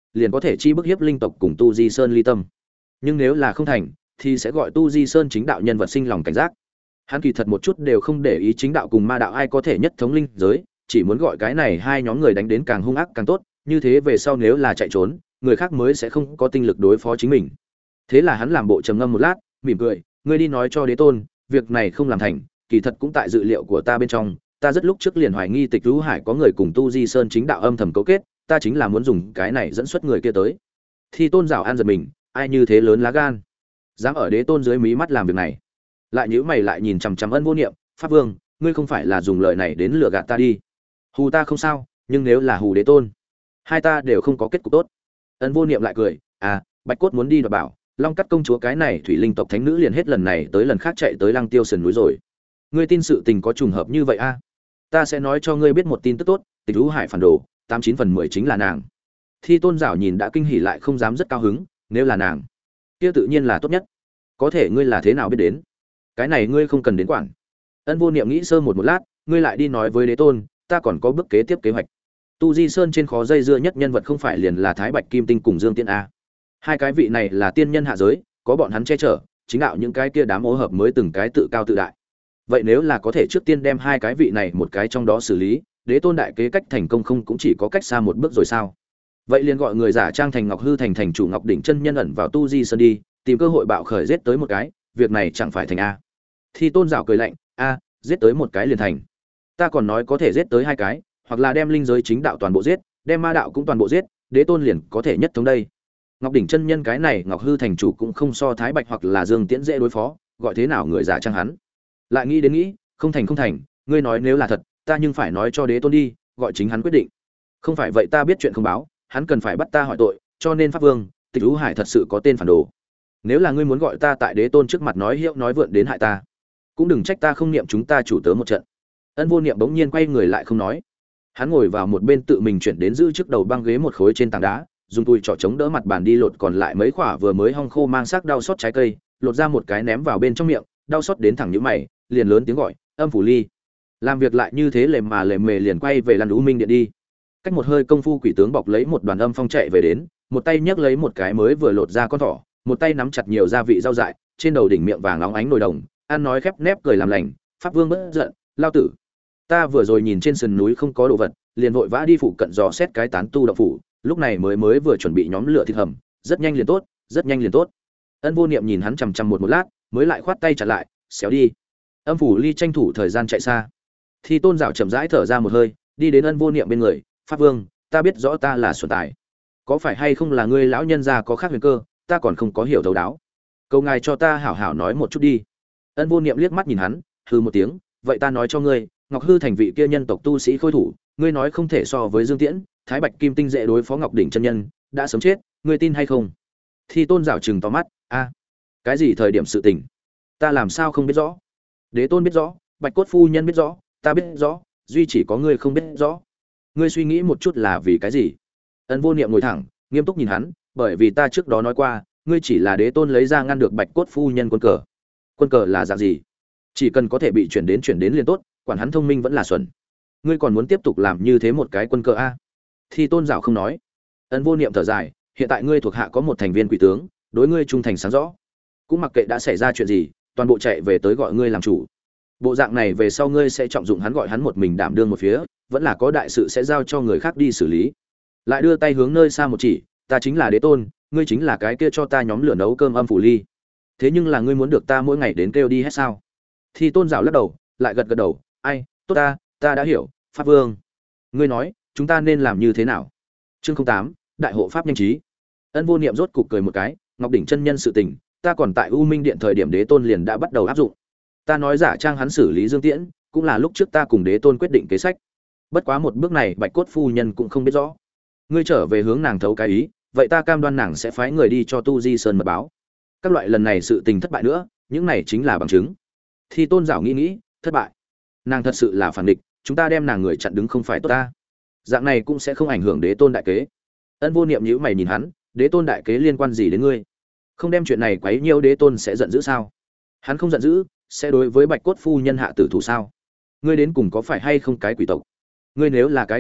liền có thể chi bức hiếp linh tộc cùng tu di sơn ly tâm. Nhưng nếu là không thành thì sẽ gọi tu di sơn chính đạo nhân vật sinh lòng cảnh giác. Hắn kỳ thật một chút đều không để ý chính đạo cùng ma đạo ai có thể nhất thống linh giới, chỉ muốn gọi cái này hai nhóm người đánh đến càng hung ác càng tốt, như thế về sau nếu là chạy trốn, người khác mới sẽ không có tinh lực đối phó chính mình. Thế là hắn làm bộ trầm ngâm một lát, mỉm cười, ngươi đi nói cho đế tôn, việc này không làm thành, kỳ thật cũng tại dự liệu của ta bên trong, ta rất lúc trước liền hoài nghi Tịch Vũ Hải có người cùng tu di sơn chính đạo âm thầm cấu kết, ta chính là muốn dùng cái này dẫn xuất người kia tới. Thi Tôn rảo an giật mình, ai như thế lớn lá gan, dám ở đế tôn dưới mí mắt làm việc này. Lại nhíu mày lại nhìn chằm chằm Ân Vô Niệm, Pháp Vương, ngươi không phải là dùng lời này đến lừa gạt ta đi? Hù ta không sao, nhưng nếu là hù đế tôn, hai ta đều không có kết cục tốt. Ân Vô Niệm lại cười, à, Bạch Cốt muốn đi đoạt bảo, Long Cắt công chúa cái này thủy linh tộc thánh nữ liền hết lần này tới lần khác chạy tới Lăng Tiêu sườn núi rồi. Ngươi tin sự tình có trùng hợp như vậy a? Ta sẽ nói cho ngươi biết một tin tức tốt, Tịch Vũ Hải phản đồ, 89/10 chính là nàng. Thi Tôn Giảo nhìn đã kinh hỉ lại không dám rất cao hứng, nếu là nàng, kia tự nhiên là tốt nhất. Có thể ngươi là thế nào biết đến? Cái này ngươi không cần đến quản. Ân Vô Niệm nghĩ sơ một lát, ngươi lại đi nói với đế tôn, ta còn có bước kế tiếp kế hoạch. Tu Di Sơn trên khó dây dưa nhất nhân vật không phải liền là Thái Bạch Kim Tinh cùng Dương Tiễn a? Hai cái vị này là tiên nhân hạ giới, có bọn hắn che chở, chính đạo những cái kia đám ô hợp mới từng cái tự cao tự đại. Vậy nếu là có thể trước tiên đem hai cái vị này một cái trong đó xử lý, đế tôn đại kế cách thành công không cũng chỉ có cách xa một bước rồi sao? Vậy liền gọi người giả trang thành Ngọc Hư thành thành chủ Ngọc đỉnh chân nhân ẩn vào Tu Di Sơn đi, tìm cơ hội bạo khởi giết tới một cái, việc này chẳng phải thành a? Thi Tôn Giảo cười lạnh, a, giết tới một cái liền thành. Ta còn nói có thể giết tới hai cái, hoặc là đem linh giới chính đạo toàn bộ giết, đem ma đạo cũng toàn bộ giết, đế tôn liền có thể nhất thống đây. Ngọc đỉnh chân nhân cái này Ngọc Hư thành chủ cũng không so Thái Bạch hoặc là Dương Tiễn dễ đối phó, gọi thế nào người giả trang hắn. Lại nghĩ đến nghĩ, không thành, ngươi nói nếu là thật, ta nhưng phải nói cho đế tôn đi, gọi chính hắn quyết định. Không phải vậy ta biết chuyện không báo, hắn cần phải bắt ta hỏi tội, cho nên Pháp Vương, Tịch Vũ Hải thật sự có tên phản đồ. Nếu là ngươi muốn gọi ta tại đế tôn trước mặt nói hiệu nói vượn đến hại ta, cũng đừng trách ta không niệm chúng ta chủ tớ một trận. Ân Vô Niệm bỗng nhiên quay người lại không nói. Hắn ngồi vào một bên tự mình chuyển đến giữ trước đầu băng ghế một khối trên tảng đá, dùng tùi trỏ chống đỡ mặt bàn đi lột còn lại mấy quả vừa mới hong khô mang sắc đau xót trái cây, lột ra một cái ném vào bên trong miệng, đau xót đến thẳng nhíu mày, liền lớn tiếng gọi, Âm Phủ Ly. Làm việc lại như thế lềm mà lềm mề liền quay về Lan Ú Minh điện đi. Cách một hơi công phu quỷ tướng bọc lấy một đoàn âm phong chạy về đến, một tay nhấc lấy một cái mới vừa lột ra con thỏ, một tay nắm chặt nhiều gia vị rau dại, trên đầu đỉnh miệng vàng óng ánh nồi đồng, ăn nói khép nép cười làm lành, Pháp Vương bất giận, lao tử, ta vừa rồi nhìn trên sườn núi không có đồ vật, liền vội vã đi phụ cận dò xét cái tán tu động phủ, lúc này mới vừa chuẩn bị nhóm lửa thịt hầm, rất nhanh liền tốt, rất nhanh liền tốt. Ân Vô Niệm nhìn hắn chằm chằm một lát, mới lại khoát tay chặn lại, xéo đi. Âm Phủ Ly tranh thủ thời gian chạy xa. Thi Tôn Giảo chậm rãi thở ra một hơi, đi đến Ân Vô Niệm bên người, Pháp Vương, ta biết rõ ta là xuẩn tài, có phải hay không là ngươi lão nhân gia có khác huyền cơ, ta còn không có hiểu thấu đáo, cầu ngài cho ta hảo hảo nói một chút đi. Ân Vô Niệm liếc mắt nhìn hắn, hừ một tiếng, vậy ta nói cho ngươi, Ngọc Hư thành vị kia nhân tộc tu sĩ khôi thủ, ngươi nói không thể so với Dương Tiễn, Thái Bạch Kim Tinh dễ đối phó Ngọc đỉnh chân nhân, đã sớm chết, ngươi tin hay không? Thi Tôn Giảo trừng to mắt, a, cái gì thời điểm sự tình? Ta làm sao không biết rõ? Đế tôn biết rõ, Bạch Cốt phu nhân biết rõ, ta biết rõ, duy chỉ có ngươi không biết rõ. Ngươi suy nghĩ một chút là vì cái gì? Ân Vô Niệm ngồi thẳng, nghiêm túc nhìn hắn, bởi vì ta trước đó nói qua, ngươi chỉ là đế tôn lấy ra ngăn được Bạch Cốt phu nhân quân cờ. Quân cờ là dạng gì? Chỉ cần có thể bị chuyển đến liền tốt, quản hắn thông minh vẫn là xuẩn. Ngươi còn muốn tiếp tục làm như thế một cái quân cờ a? Thi Tôn Giảo không nói. Ân Vô Niệm thở dài, hiện tại ngươi thuộc hạ có một thành viên quỷ tướng, đối ngươi trung thành sáng rõ, cũng mặc kệ đã xảy ra chuyện gì, toàn bộ chạy về tới gọi ngươi làm chủ. Bộ dạng này về sau ngươi sẽ trọng dụng hắn, gọi hắn một mình đảm đương một phía, vẫn là có đại sự sẽ giao cho người khác đi xử lý. Lại đưa tay hướng nơi xa một chỉ, ta chính là đế tôn, ngươi chính là cái kia cho ta nhóm lửa nấu cơm Âm Phủ Ly. Thế nhưng là ngươi muốn được ta mỗi ngày đến kêu đi hết sao? Thi Tôn Giảo lắc đầu, lại gật gật đầu, ai, tốt ta đã hiểu, Pháp Vương. Ngươi nói, chúng ta nên làm như thế nào? Chương 08, Đại hộ pháp nhanh trí. Ân Vô Niệm rốt cục cười một cái, Ngọc đỉnh chân nhân sự tình, ta còn tại U Minh điện thời điểm đế tôn liền đã bắt đầu áp dụng. Ta nói giả trang hắn xử lý Dương Tiễn, cũng là lúc trước ta cùng đế tôn quyết định kế sách. Bất quá một bước này Bạch Cốt phu nhân cũng không biết rõ. Ngươi trở về hướng nàng thấu cái ý, vậy ta cam đoan nàng sẽ phái người đi cho Tu Di Sơn mật báo. Các loại lần này sự tình thất bại nữa, những này chính là bằng chứng. Thi Tôn Giảo nghĩ, thất bại. Nàng thật sự là phản địch, chúng ta đem nàng người chặn đứng không phải tốt ta. Dạng này cũng sẽ không ảnh hưởng đế tôn đại kế. Ân Vô Niệm nhíu mày nhìn hắn, đế tôn đại kế liên quan gì đến ngươi? Không đem chuyện này quấy nhiễu đế tôn sẽ giận dữ sao? Hắn không giận dữ, sẽ đối với Bạch Cốt phu nhân hạ tử thủ sao? Ngươi đến cùng có phải hay không cái quỷ tộc? Ngươi nếu là cái quỷ tộc,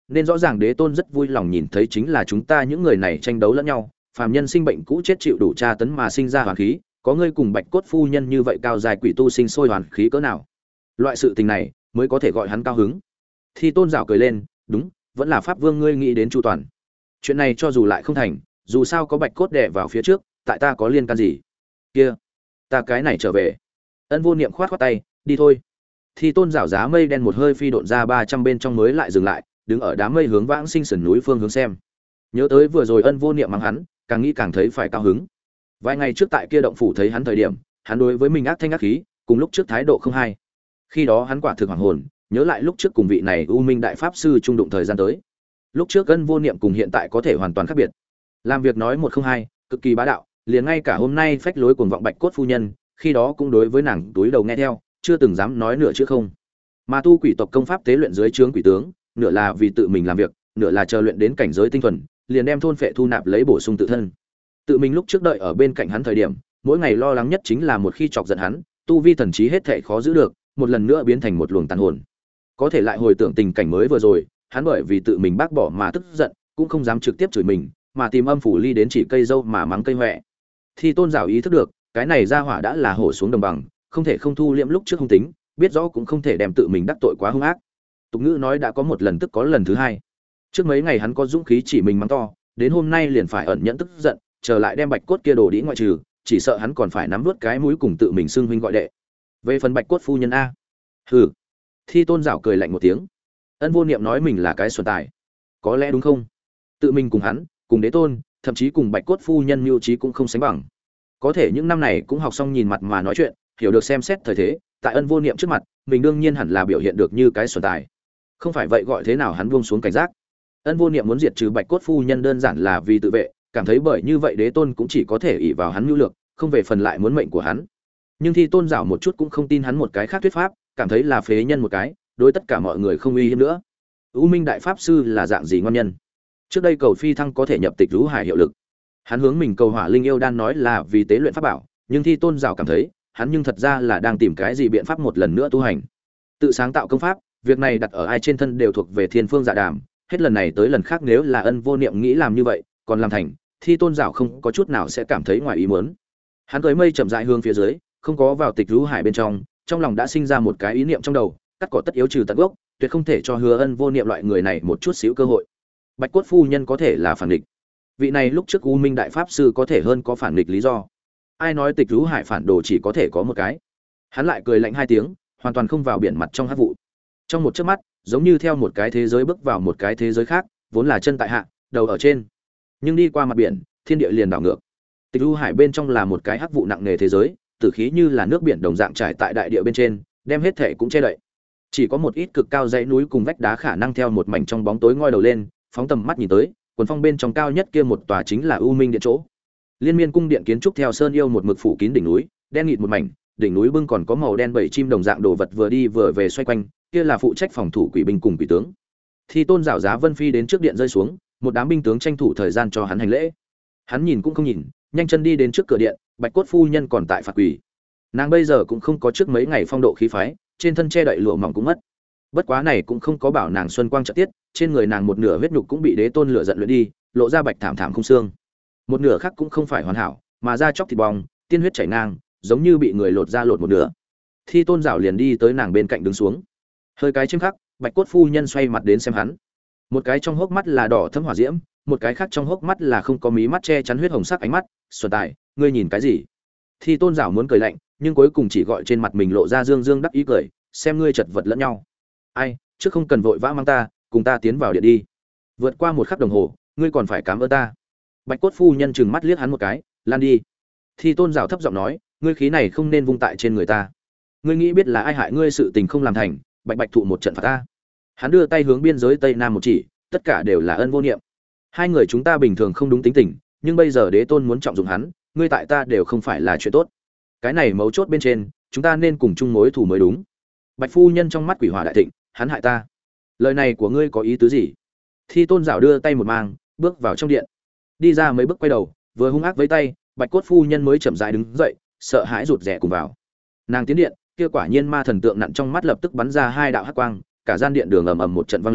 nên rõ ràng đế tôn rất vui lòng nhìn thấy chính là chúng ta những người này tranh đấu lẫn nhau, phàm nhân sinh bệnh cũ chết chịu đủ tra tấn mà sinh ra hoàn khí, có ngươi cùng Bạch cốt phu nhân như vậy cao dài quỷ tu sinh sôi hoàn khí cỡ nào. Loại sự tình này mới có thể gọi hắn cao hứng. Thi Tôn giảo cười lên, đúng, vẫn là pháp vương ngươi nghĩ đến chu toàn. Chuyện này cho dù lại không thành, dù sao có Bạch cốt đè vào phía trước, tại ta có liên can gì? Kia, ta cái này trở về. Ân Vô Niệm khoát khoát tay, đi thôi. Thi Tôn giảo giá mây đen một hơi phi độn ra 300 bên trong mới lại dừng lại, đứng ở đám mây hướng Vãng Sinh sườn núi phương hướng xem. Nhớ tới vừa rồi Ân Vô Niệm mắng hắn, càng nghĩ càng thấy phải cao hứng. Vài ngày trước tại kia động phủ thấy hắn thời điểm, hắn đối với mình ác thanh ác khí, cùng lúc trước thái độ không hay. Khi đó hắn quả thực hoàng hồn, nhớ lại lúc trước cùng vị này U Minh đại pháp sư trung đụng thời gian tới. Lúc trước Ân Vô Niệm cùng hiện tại có thể hoàn toàn khác biệt. Làm việc nói một không hai, cực kỳ bá đạo, liền ngay cả hôm nay phách lối cuồng vọng Bạch cốt phu nhân, khi đó cũng đối với nàng túi đầu nghe theo, chưa từng dám nói nửa chữ không. Mà tu quỷ tộc công pháp tế luyện dưới trướng quỷ tướng, nửa là vì tự mình làm việc, nửa là chờ luyện đến cảnh giới tinh thuần, liền đem thôn phệ thu nạp lấy bổ sung tự thân. Tự mình lúc trước đợi ở bên cạnh hắn thời điểm, mỗi ngày lo lắng nhất chính là một khi chọc giận hắn, tu vi thần trí hết thảy khó giữ được, một lần nữa biến thành một luồng tàn hồn. Có thể lại hồi tưởng tình cảnh mới vừa rồi, hắn bởi vì tự mình bác bỏ mà tức giận, cũng không dám trực tiếp chửi mình, mà tìm âm phủ ly đến chỉ cây dâu mà mắng cây hoẹ. Thì Tôn giảo ý thức được, cái này ra hỏa đã là hổ xuống đồng bằng, không thể không thu liễm lúc trước hung tính, biết rõ cũng không thể đem tự mình đắc tội quá hung ác. Tục ngữ nói đã có một lần tức có lần thứ hai. Trước mấy ngày hắn có dũng khí chỉ mình mắng to, đến hôm nay liền phải ẩn nhẫn tức giận, chờ lại đem Bạch cốt kia đồ đĩ ngoại trừ, chỉ sợ hắn còn phải nắm nuốt cái mũi cùng tự mình xưng huynh gọi đệ. Về phần Bạch cốt phu nhân a, hừ. Thi Tôn giảo cười lạnh một tiếng. Ân Vô Niệm nói mình là cái xuẩn tài, có lẽ đúng không? Tự mình cùng hắn, cùng đế tôn, thậm chí cùng Bạch cốt phu nhân mưu trí cũng không sánh bằng. Có thể những năm này cũng học xong nhìn mặt mà nói chuyện, hiểu được xem xét thời thế, tại Ân Vô Niệm trước mặt, mình đương nhiên hẳn là biểu hiện được như cái xuẩn tài. Không phải vậy gọi thế nào hắn buông xuống cảnh giác. Ân Vô Niệm muốn diệt trừ Bạch cốt phu nhân đơn giản là vì tự vệ, cảm thấy bởi như vậy đế tôn cũng chỉ có thể ỷ vào hắn mưu lược, không về phần lại muốn mệnh của hắn. Nhưng Thi Tôn giảo một chút cũng không tin hắn một cái khác thuyết pháp, cảm thấy là phế nhân một cái, đối tất cả mọi người không uy hiếp nữa. U Minh đại pháp sư là dạng gì ngon nhân? Trước đây cầu phi thăng có thể nhập tịch rú hải hiệu lực. Hắn hướng mình cầu hỏa linh yêu đan nói là vì tế luyện pháp bảo, nhưng Thi Tôn giảo cảm thấy, hắn nhưng thật ra là đang tìm cái gì biện pháp một lần nữa tu hành. Tự sáng tạo công pháp, việc này đặt ở ai trên thân đều thuộc về thiên phương dạ đàm, hết lần này tới lần khác nếu là Ân Vô Niệm nghĩ làm như vậy, còn làm thành, Thi Tôn giảo không có chút nào sẽ cảm thấy ngoài ý muốn. Hắn cưỡi mây chậm rãi hướng phía dưới, không có vào tịch rú hải bên trong lòng đã sinh ra một cái ý niệm trong đầu, cắt cỏ tất yếu trừ tận gốc, tuyệt không thể cho Hứa Ân Vô Niệm loại người này một chút xíu cơ hội. Bạch cốt phu nhân có thể là phản nghịch, vị này lúc trước U Minh đại pháp sư có thể hơn có phản nghịch lý do. Ai nói tịch rú hải phản đồ chỉ có thể có một cái? Hắn lại cười lạnh hai tiếng, hoàn toàn không vào biển mặt trong hắc vụ. Trong một chớp mắt, giống như theo một cái thế giới bước vào một cái thế giới khác, vốn là chân tại hạ, đầu ở trên. Nhưng đi qua mặt biển, thiên địa liền đảo ngược. Tịch rú hải bên trong là một cái hắc vụ nặng nề thế giới, tử khí như là nước biển đồng dạng trải tại đại địa bên trên, đem hết thể cũng che đậy. Chỉ có một ít cực cao dãy núi cùng vách đá khả năng theo một mảnh trong bóng tối ngoi đầu lên, phóng tầm mắt nhìn tới, quần phong bên trong cao nhất kia một tòa chính là U Minh điện chỗ. Liên miên cung điện kiến trúc theo sơn yêu một mực phủ kín đỉnh núi, đen nghịt một mảnh, đỉnh núi bưng còn có màu đen bảy chim đồng dạng đồ vật vừa đi vừa về xoay quanh, kia là phụ trách phòng thủ quỷ binh cùng quỷ tướng. Thi Tôn giảo giá Vân Phi đến trước điện rơi xuống, một đám binh tướng tranh thủ thời gian cho hắn hành lễ. Hắn nhìn cũng không nhìn, nhanh chân đi đến trước cửa điện, Bạch cốt phu nhân còn tại phạt quỷ. Nàng bây giờ cũng không có trước mấy ngày phong độ khí phái, trên thân che đậy lụa mỏng cũng mất. Bất quá này cũng không có bảo nàng xuân quang trợ tiết, trên người nàng một nửa huyết nhục cũng bị đế tôn lửa giận luyện đi, lộ ra bạch thảm thảm không xương. Một nửa khác cũng không phải hoàn hảo, mà da chóc thịt bong, tiên huyết chảy ngang, giống như bị người lột ra lột một nửa. Thi Tôn giảo liền đi tới nàng bên cạnh đứng xuống. Hơi cái chiêm khắc, Bạch cốt phu nhân xoay mặt đến xem hắn. Một cái trong hốc mắt là đỏ thẫm hỏa diễm, một cái khác trong hốc mắt là không có mí mắt che chắn huyết hồng sắc ánh mắt. Xuân tài, ngươi nhìn cái gì? Thi Tôn giảo muốn cười lạnh, nhưng cuối cùng chỉ gọi trên mặt mình lộ ra dương dương đắc ý cười, xem ngươi chật vật lẫn nhau. Ai, trước không cần vội vã mang ta, cùng ta tiến vào điện đi. Vượt qua một khắc đồng hồ, ngươi còn phải cảm ơn ta. Bạch cốt phu nhân trừng mắt liếc hắn một cái, lan đi. Thi Tôn giảo thấp giọng nói, ngươi khí này không nên vung tại trên người ta. Ngươi nghĩ biết là ai hại ngươi sự tình không làm thành, bạch bạch thụ một trận phạt ta. Hắn đưa tay hướng biên giới tây nam một chỉ, tất cả đều là Ân Vô Niệm. Hai người chúng ta bình thường không đúng tính tình, nhưng bây giờ đế tôn muốn trọng dụng hắn, ngươi tại ta đều không phải là chuyện tốt. Cái này mấu chốt bên trên, chúng ta nên cùng chung mối thù mới đúng. Bạch phu nhân trong mắt quỷ hỏa đại thịnh, hắn hại ta. Lời này của ngươi có ý tứ gì? Thi Tôn giảo đưa tay một mang, bước vào trong điện. Đi ra mấy bước quay đầu, vừa hung ác với tay, Bạch cốt phu nhân mới chậm rãi đứng dậy, sợ hãi rụt rè cùng vào. Nàng tiến điện, kia quả nhiên ma thần tượng nặn trong mắt lập tức bắn ra hai đạo hắc quang, cả gian điện đường ầm ầm một trận vang lên,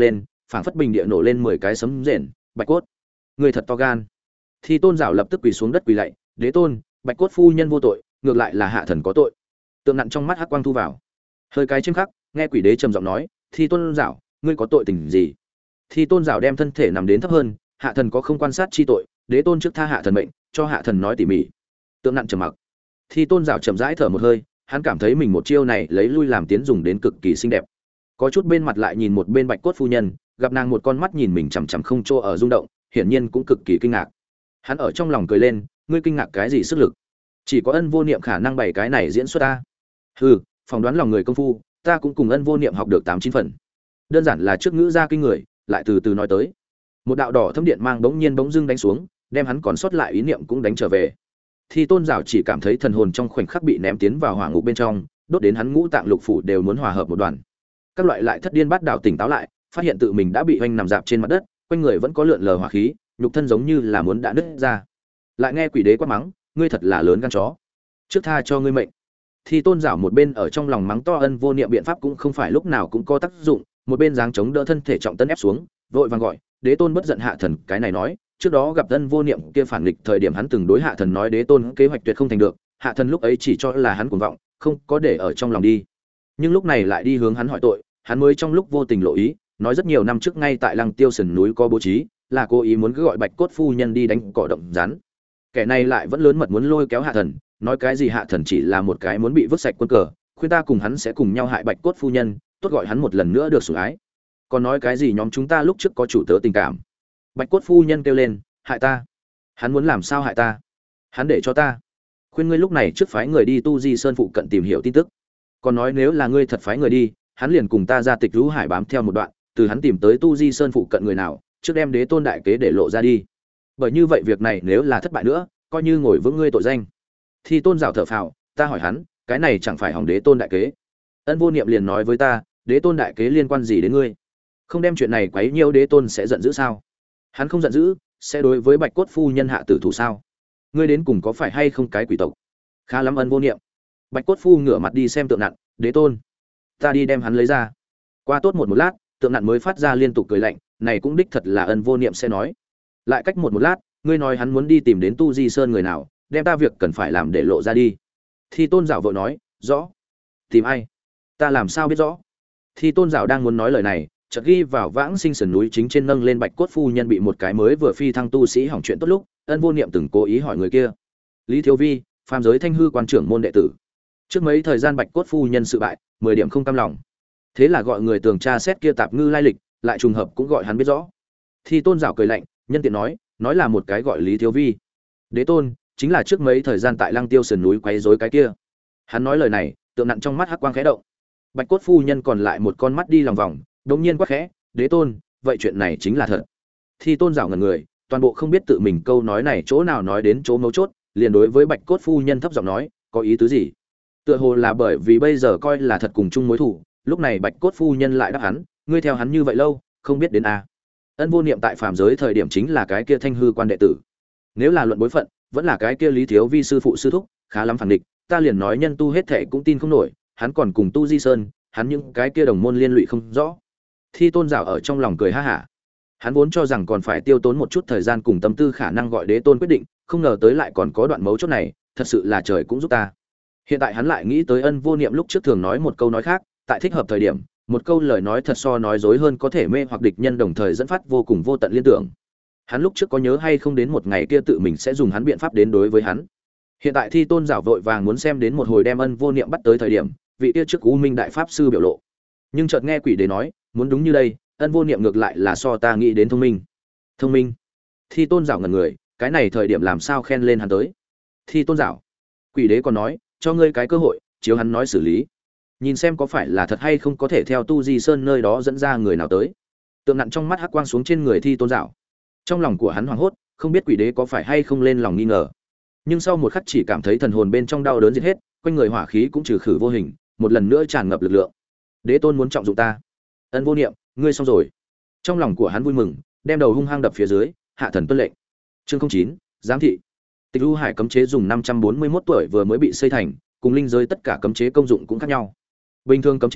phảng phất bình địa nổ lên 10 cái sấm rền. Bạch cốt, ngươi thật to gan. Thi Tôn Giảo lập tức quỳ xuống đất quỳ lạy, đế tôn, Bạch cốt phu nhân vô tội, ngược lại là hạ thần có tội. Tượng nặn trong mắt hắc quang thu vào, hơi cái chiêm khắc, nghe quỷ đế trầm giọng nói, Thi Tôn Giảo, ngươi có tội tình gì? Thi Tôn Giảo đem thân thể nằm đến thấp hơn, hạ thần có không quan sát chi tội, đế tôn trước tha hạ thần mệnh, cho hạ thần nói tỉ mỉ. Tượng nặn trầm mặc. Thi Tôn Giảo chậm rãi thở một hơi, hắn cảm thấy mình một chiêu này lấy lui làm tiến dùng đến cực kỳ xinh đẹp. Có chút bên mặt lại nhìn một bên Bạch cốt phu nhân, gặp nàng một con mắt nhìn mình chằm chằm không chỗ ở rung động, hiển nhiên cũng cực kỳ kinh ngạc. Hắn ở trong lòng cười lên, ngươi kinh ngạc cái gì sức lực? Chỉ có Ân Vô Niệm khả năng bày cái này diễn xuất ta. Hừ, phỏng đoán lòng người công phu, ta cũng cùng Ân Vô Niệm học được 8-9 phần. Đơn giản là trước ngữ ra kinh người, lại từ từ nói tới. Một đạo đỏ thâm điện mang bỗng nhiên bỗng dưng đánh xuống, đem hắn còn sót lại ý niệm cũng đánh trở về. Thi Tôn Giảo chỉ cảm thấy thần hồn trong khoảnh khắc bị ném tiến vào hỏa ngục bên trong, đốt đến hắn ngũ tạng lục phủ đều muốn hòa hợp một đoàn. Các loại lại thất điên bát đảo tỉnh táo lại, phát hiện tự mình đã bị oanh nằm dạp trên mặt đất, quanh người vẫn có lượn lờ hỏa khí, nhục thân giống như là muốn đã nứt ra. Lại nghe quỷ đế quát mắng, ngươi thật là lớn gan chó, trước tha cho ngươi mệnh. Thi Tôn Giảo một bên ở trong lòng mắng to Ân Vô Niệm biện pháp cũng không phải lúc nào cũng có tác dụng, một bên giáng chống đỡ thân thể trọng tân ép xuống, vội vàng gọi, đế tôn bất giận hạ thần, cái này nói, trước đó gặp Ân Vô Niệm kia phản nghịch thời điểm hắn từng đối hạ thần nói đế tôn kế hoạch tuyệt không thành được, hạ thần lúc ấy chỉ cho là hắn cuồng vọng, không có để ở trong lòng đi. Nhưng lúc này lại đi hướng hắn hỏi tội, hắn mới trong lúc vô tình lộ ý, nói rất nhiều năm trước ngay tại Lăng Tiêu Sườn núi có bố trí, là cố ý muốn cứ gọi Bạch cốt phu nhân đi đánh cỏ động rắn. Kẻ này lại vẫn lớn mật muốn lôi kéo hạ thần, nói cái gì hạ thần chỉ là một cái muốn bị vứt sạch quân cờ, khuyên ta cùng hắn sẽ cùng nhau hại Bạch cốt phu nhân, tốt gọi hắn một lần nữa được sủng ái. Còn nói cái gì nhóm chúng ta lúc trước có chủ tớ tình cảm. Bạch cốt phu nhân kêu lên, hại ta? Hắn muốn làm sao hại ta? Hắn để cho ta khuyên ngươi lúc này trước phái người đi Tu Di Sơn phụ cận tìm hiểu tin tức. Còn nói nếu là ngươi thật phái người đi, hắn liền cùng ta ra Tịch Lũ Hải bám theo một đoạn, từ hắn tìm tới Tu Di Sơn phụ cận người nào, trước đem đế tôn đại kế để lộ ra đi. Bởi như vậy việc này nếu là thất bại nữa, coi như ngồi vững ngươi tội danh. Thi Tôn Giảo thở phào, ta hỏi hắn, cái này chẳng phải hỏng đế tôn đại kế. Ân Vô Niệm liền nói với ta, đế tôn đại kế liên quan gì đến ngươi? Không đem chuyện này quấy nhiễu đế tôn sẽ giận dữ sao? Hắn không giận dữ, sẽ đối với Bạch cốt phu nhân hạ tử thủ sao? Ngươi đến cùng có phải hay không cái quỷ tộc? Khá lắm Ân Vô Niệm. Bạch cốt phu ngửa mặt đi xem tượng nặn, đế tôn, ta đi đem hắn lấy ra. Qua tốt một lát, tượng nặn mới phát ra liên tục cười lạnh, này cũng đích thật là Ân Vô Niệm sẽ nói. Lại cách một lát, ngươi nói hắn muốn đi tìm đến Tu Di Sơn người nào, đem ta việc cần phải làm để lộ ra đi. Thi Tôn Giảo vội nói, rõ. Tìm ai? Ta làm sao biết rõ? Thi Tôn Giảo đang muốn nói lời này, chợt ghi vào Vãng Sinh Sườn núi chính trên nâng lên Bạch cốt phu nhân bị một cái mới vừa phi thăng tu sĩ hỏng chuyện tốt lúc, Ân Vô Niệm từng cố ý hỏi người kia. Lý Thiếu Vi, phàm giới Thanh hư quan trưởng môn đệ tử. Trước mấy thời gian Bạch cốt phu nhân sự bại, 10 điểm không cam lòng. Thế là gọi người tường tra xét kia tạp ngư lai lịch, lại trùng hợp cũng gọi hắn biết rõ. Thi Tôn Giảo cười lạnh, nhân tiện nói là một cái gọi Lý Thiếu Vi. Đế tôn, chính là trước mấy thời gian tại Lăng Tiêu Sườn núi quấy rối cái kia. Hắn nói lời này, tượng nặn trong mắt hắc quang khẽ động. Bạch cốt phu nhân còn lại một con mắt đi lòng vòng, đống nhiên quát khẽ, đế tôn, vậy chuyện này chính là thật. Thi Tôn Giảo ngẩn người, toàn bộ không biết tự mình câu nói này chỗ nào nói đến chỗ mấu chốt, liền đối với Bạch cốt phu nhân thấp giọng nói, có ý tứ gì? Tựa hồ là bởi vì bây giờ coi là thật cùng chung mối thù, lúc này Bạch cốt phu nhân lại đáp hắn, ngươi theo hắn như vậy lâu, không biết đến a? Ân Vô Niệm tại phàm giới thời điểm chính là cái kia Thanh hư quan đệ tử. Nếu là luận bối phận, vẫn là cái kia Lý Thiếu Vi sư phụ sư thúc, khá lắm phản địch, ta liền nói nhân tu hết thệ cũng tin không nổi, hắn còn cùng Tu Di Sơn, hắn những cái kia đồng môn liên lụy không rõ. Thi Tôn Giảo ở trong lòng cười ha hả. Hắn vốn cho rằng còn phải tiêu tốn một chút thời gian cùng tâm tư khả năng gọi đế tôn quyết định, không ngờ tới lại còn có đoạn mấu chốt này, thật sự là trời cũng giúp ta. Hiện tại hắn lại nghĩ tới Ân Vô Niệm lúc trước thường nói một câu nói khác, tại thích hợp thời điểm, một câu lời nói thật so nói dối hơn có thể mê hoặc địch nhân đồng thời dẫn phát vô cùng vô tận liên tưởng. Hắn lúc trước có nhớ hay không đến một ngày kia tự mình sẽ dùng hắn biện pháp đến đối với hắn. Hiện tại Thi Tôn Giảo vội vàng muốn xem đến một hồi đem Ân Vô Niệm bắt tới thời điểm, vị kia trước U Minh đại pháp sư biểu lộ. Nhưng chợt nghe quỷ đế nói, muốn đúng như đây, Ân Vô Niệm ngược lại là so ta nghĩ đến thông minh. Thông minh? Thi Tôn Giảo ngẩn người, cái này thời điểm làm sao khen lên hắn tới? Thi Tôn Giảo. Quỷ đế còn nói, cho ngươi cái cơ hội, chiếu hắn nói xử lý. Nhìn xem có phải là thật hay không có thể theo Tu Di Sơn nơi đó dẫn ra người nào tới. Tượng nặn trong mắt hắc quang xuống trên người Thi Tôn Giảo. Trong lòng của hắn hoảng hốt, không biết quỷ đế có phải hay không lên lòng nghi ngờ. Nhưng sau một khắc chỉ cảm thấy thần hồn bên trong đau đớn giết hết, quanh người hỏa khí cũng trừ khử vô hình, một lần nữa tràn ngập lực lượng. Đế tôn muốn trọng dụng ta. Ân Vô Niệm, ngươi xong rồi. Trong lòng của hắn vui mừng, đem đầu hung hăng đập phía dưới, hạ thần tuân lệnh. Chương 09, giám thị. Tịch Lũ Hải cấm chế dùng 541 tuổi vừa mới bị xây thành, cùng linh giới tất cả cấm chế công dụng cũng khác nhau. Bình thường cấm chế,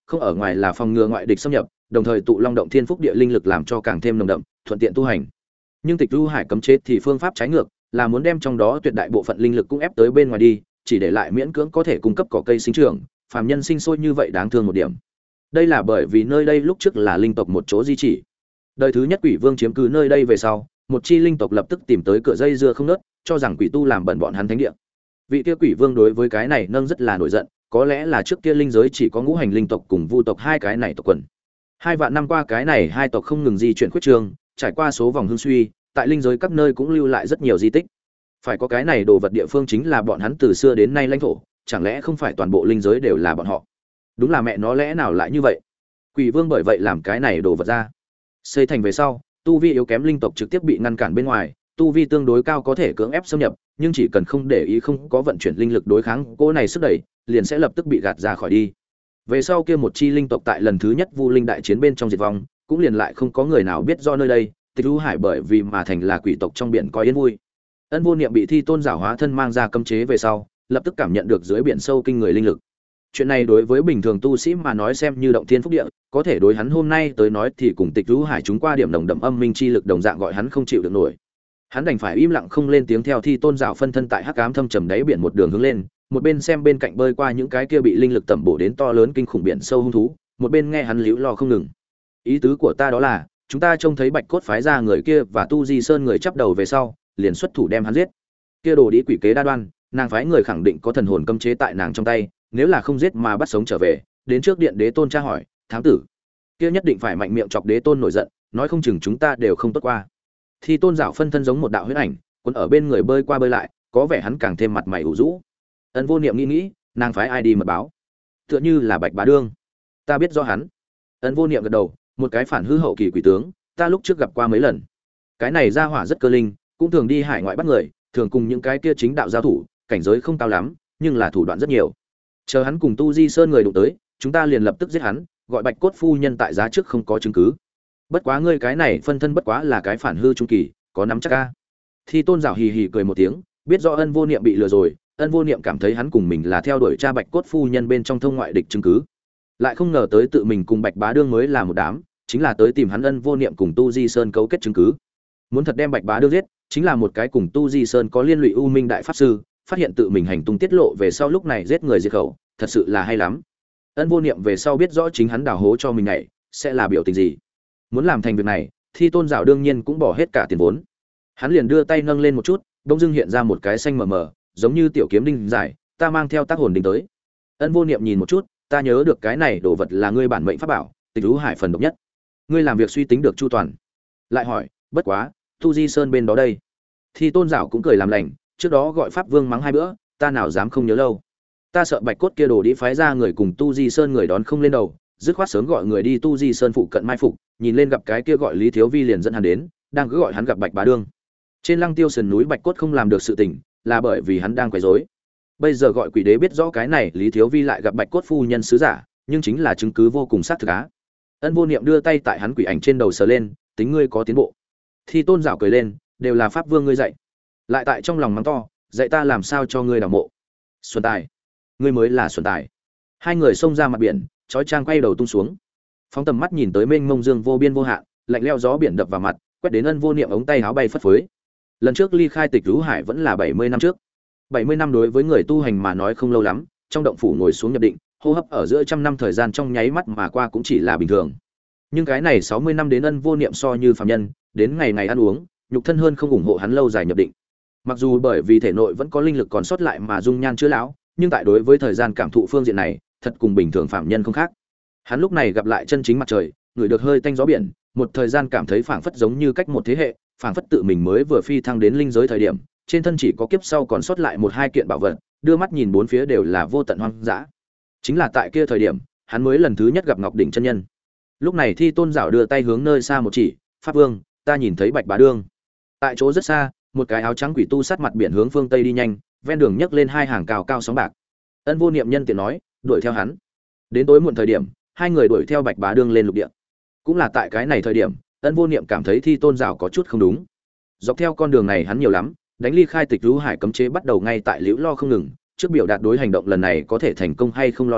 không ở ngoài là phòng ngừa ngoại địch xâm nhập, đồng thời tụ long động thiên phúc địa linh lực làm cho càng thêm nồng đậm, thuận tiện tu hành. Nhưng Tịch Du Hải cấm chế thì phương pháp trái ngược, là muốn đem trong đó tuyệt đại bộ phận linh lực cũng ép tới bên ngoài đi, chỉ để lại miễn cưỡng có thể cung cấp cỏ cây sinh trưởng, phàm nhân sinh sôi như vậy đáng thương một điểm. Đây là bởi vì nơi đây lúc trước là linh tộc một chỗ di chỉ. Đời thứ nhất Quỷ Vương chiếm cứ nơi đây về sau, một chi linh tộc lập tức tìm tới cửa dây dưa không ngớt, cho rằng quỷ tu làm bẩn bọn hắn thánh địa. Vị kia Quỷ Vương đối với cái này nâng rất là nổi giận, có lẽ là trước kia linh giới chỉ có ngũ hành linh tộc cùng vu tộc hai cái này tộc quần. 2 vạn năm qua cái này hai tộc không ngừng di chuyển khuyết trương, trải qua số vòng hưng suy, tại linh giới các nơi cũng lưu lại rất nhiều di tích. Phải có cái này đồ vật địa phương chính là bọn hắn từ xưa đến nay lãnh thổ, chẳng lẽ không phải toàn bộ linh giới đều là bọn họ? Đúng là mẹ nó lẽ nào lại như vậy? Quỷ Vương bởi vậy làm cái này đồ vật ra. Xây thành về sau, tu vi yếu kém linh tộc trực tiếp bị ngăn cản bên ngoài, tu vi tương đối cao có thể cưỡng ép xâm nhập, nhưng chỉ cần không để ý không có vận chuyển linh lực đối kháng cô này sức đẩy, liền sẽ lập tức bị gạt ra khỏi đi. Về sau kia một chi linh tộc tại lần thứ nhất Vu Linh đại chiến bên trong diệt vong, cũng liền lại không có người nào biết do nơi đây, Tịch Du Hải bởi vì mà thành là quỷ tộc trong biển coi yên vui. Ân Vô Niệm bị Thi Tôn giảo hóa thân mang ra cấm chế về sau, lập tức cảm nhận được dưới biển sâu kinh người linh lực. Chuyện này đối với bình thường tu sĩ mà nói xem như động thiên phúc địa, có thể đối hắn hôm nay tới nói thì cùng Tịch Du Hải chúng qua điểm nồng đậm âm minh chi lực đồng dạng gọi hắn không chịu được nổi. Hắn đành phải im lặng không lên tiếng theo Thi Tôn giảo phân thân tại hắc ám thâm trầm đáy biển một đường hướng lên, một bên xem bên cạnh bơi qua những cái kia bị linh lực tẩm bổ đến to lớn kinh khủng biển sâu hung thú, một bên nghe hắn líu lo không ngừng. Ý tứ của ta đó là, chúng ta trông thấy Bạch Cốt phái ra người kia và Tu Di Sơn người chắp đầu về sau, liền xuất thủ đem hắn giết. Kia đồ đĩ quỷ kế đa đoan, nàng phái người khẳng định có thần hồn cấm chế tại nàng trong tay, nếu là không giết mà bắt sống trở về, đến trước điện đế tôn tra hỏi, thám tử, kia nhất định phải mạnh miệng chọc đế tôn nổi giận, nói không chừng chúng ta đều không tốt qua. Thi Tôn dạo phân thân giống một đạo huyết ảnh, cuốn ở bên người bơi qua bơi lại, có vẻ hắn càng thêm mặt mày ủ rũ. Ân Vô Niệm nghĩ, nàng phái ai đi mật báo? Tựa như là Bạch Bá Đương. Ta biết rõ hắn. Ân Vô Niệm gật đầu, một cái phản hư hậu kỳ quỷ tướng, ta lúc trước gặp qua mấy lần. Cái này ra hỏa rất cơ linh, cũng thường đi hải ngoại bắt người, thường cùng những cái kia chính đạo giao thủ, cảnh giới không cao lắm, nhưng là thủ đoạn rất nhiều. Chờ hắn cùng Tu Di Sơn người đụng tới, chúng ta liền lập tức giết hắn, gọi Bạch Cốt phu nhân tại giá trước không có chứng cứ. Bất quá ngươi cái này phân thân bất quá là cái phản hư trung kỳ, có nắm chắc a? Thi Tôn giảo hì hì cười một tiếng, biết rõ Ân Vô Niệm bị lừa rồi, Ân Vô Niệm cảm thấy hắn cùng mình là theo đuổi cha Bạch Cốt phu nhân bên trong thông ngoại địch chứng cứ, lại không ngờ tới tự mình cùng Bạch Bá Đương mới là một đám, chính là tới tìm hắn Ân Vô Niệm cùng Tu Di Sơn cấu kết chứng cứ. Muốn thật đem Bạch Bá Đương giết, chính là một cái cùng Tu Di Sơn có liên lụy U Minh đại pháp sư, phát hiện tự mình hành tung tiết lộ về sau lúc này giết người diệt khẩu, thật sự là hay lắm. Ân Vô Niệm về sau biết rõ chính hắn đào hố cho mình này sẽ là biểu tình gì. Muốn làm thành việc này, Thi Tôn giảo đương nhiên cũng bỏ hết cả tiền vốn. Hắn liền đưa tay nâng lên một chút, bỗng dưng hiện ra một cái xanh mờ mờ, giống như tiểu kiếm đinh dài, ta mang theo tác hồn đinh tới. Ân Vô Niệm nhìn một chút, ta nhớ được cái này đồ vật là ngươi bản mệnh pháp bảo, Tịch Du Hải phần độc nhất. Ngươi làm việc suy tính được chu toàn. Lại hỏi, bất quá, Tu Di Sơn bên đó đây. Thi Tôn giảo cũng cười làm lành, trước đó gọi pháp vương mắng 2 bữa, ta nào dám không nhớ lâu. Ta sợ Bạch Cốt kia đồ đi phái ra người cùng Tu Di Sơn người đón không lên đầu, dứt khoát sớm gọi người đi Tu Di Sơn phụ cận mai phục, nhìn lên gặp cái kia gọi Lý Thiếu Vi liền dẫn hắn đến, đang cứ gọi hắn gặp Bạch Bá Đương. Trên Lăng Tiêu sườn núi Bạch Cốt không làm được sự tình, là bởi vì hắn đang quấy rối. Bây giờ gọi quỷ đế biết rõ cái này Lý Thiếu Vi lại gặp Bạch Cốt phu nhân sứ giả, nhưng chính là chứng cứ vô cùng xác thực á. Ân Vô Niệm đưa tay tại hắn quỷ ảnh trên đầu sờ lên, tính ngươi có tiến bộ. Thi Tôn giảo cười lên, đều là pháp vương ngươi dạy. Lại tại trong lòng mắng to, dạy ta làm sao cho ngươi đào mộ. Xuân Tài, ngươi mới là Xuân Tài. Hai người xông ra mặt biển, chói chang quay đầu tung xuống. Phóng tầm mắt nhìn tới mênh mông dương vô biên vô hạn, lạnh lẽo gió biển đập vào mặt, quét đến Ân Vô Niệm ống tay áo bay phất phới. Lần trước ly khai Tịch Du Hải vẫn là 70 năm trước. 70 năm đối với người tu hành mà nói không lâu lắm, trong động phủ ngồi xuống nhập định, hô hấp ở giữa trăm năm thời gian trong nháy mắt mà qua cũng chỉ là bình thường. Nhưng cái này 60 năm đến Ân Vô Niệm so như phàm nhân, đến ngày ngày ăn uống, nhục thân hơn không ủng hộ hắn lâu dài nhập định. Mặc dù bởi vì thể nội vẫn có linh lực còn sót lại mà dung nhan chưa lão, nhưng tại đối với thời gian cảm thụ phương diện này, thật cùng bình thường phàm nhân không khác. Hắn lúc này gặp lại chân chính mặt trời, ngửi được hơi tanh gió biển, một thời gian cảm thấy phảng phất giống như cách một thế hệ, phảng phất tự mình mới vừa phi thăng đến linh giới thời điểm, trên thân chỉ có kiếp sau còn sót lại 1-2 kiện bảo vật, đưa mắt nhìn bốn phía đều là vô tận hoang dã. Chính là tại kia thời điểm, hắn mới lần thứ nhất gặp Ngọc đỉnh chân nhân. Lúc này Thi Tôn giảo đưa tay hướng nơi xa một chỉ, "Pháp Vương, ta nhìn thấy Bạch Bá Đương." Tại chỗ rất xa, một cái áo trắng quỷ tu sát mặt biển hướng phương tây đi nhanh, ven đường nhấc lên 2 hàng cao cao sóng bạc. Ân Vô Niệm nhân tiện nói, đuổi theo hắn. Đến tối muộn thời điểm, hai người đuổi theo Bạch Bá Đương lên lục địa. Cũng là tại cái này thời điểm, Ân Vô Niệm cảm thấy Thi Tôn giảo có chút không đúng. Dọc theo con đường này hắn nhiều lắm, đánh ly khai Tịch Du Hải cấm chế bắt đầu ngay tại liễu lo không ngừng, trước biểu đạt đối hành động lần này có thể thành công hay không lo lắng,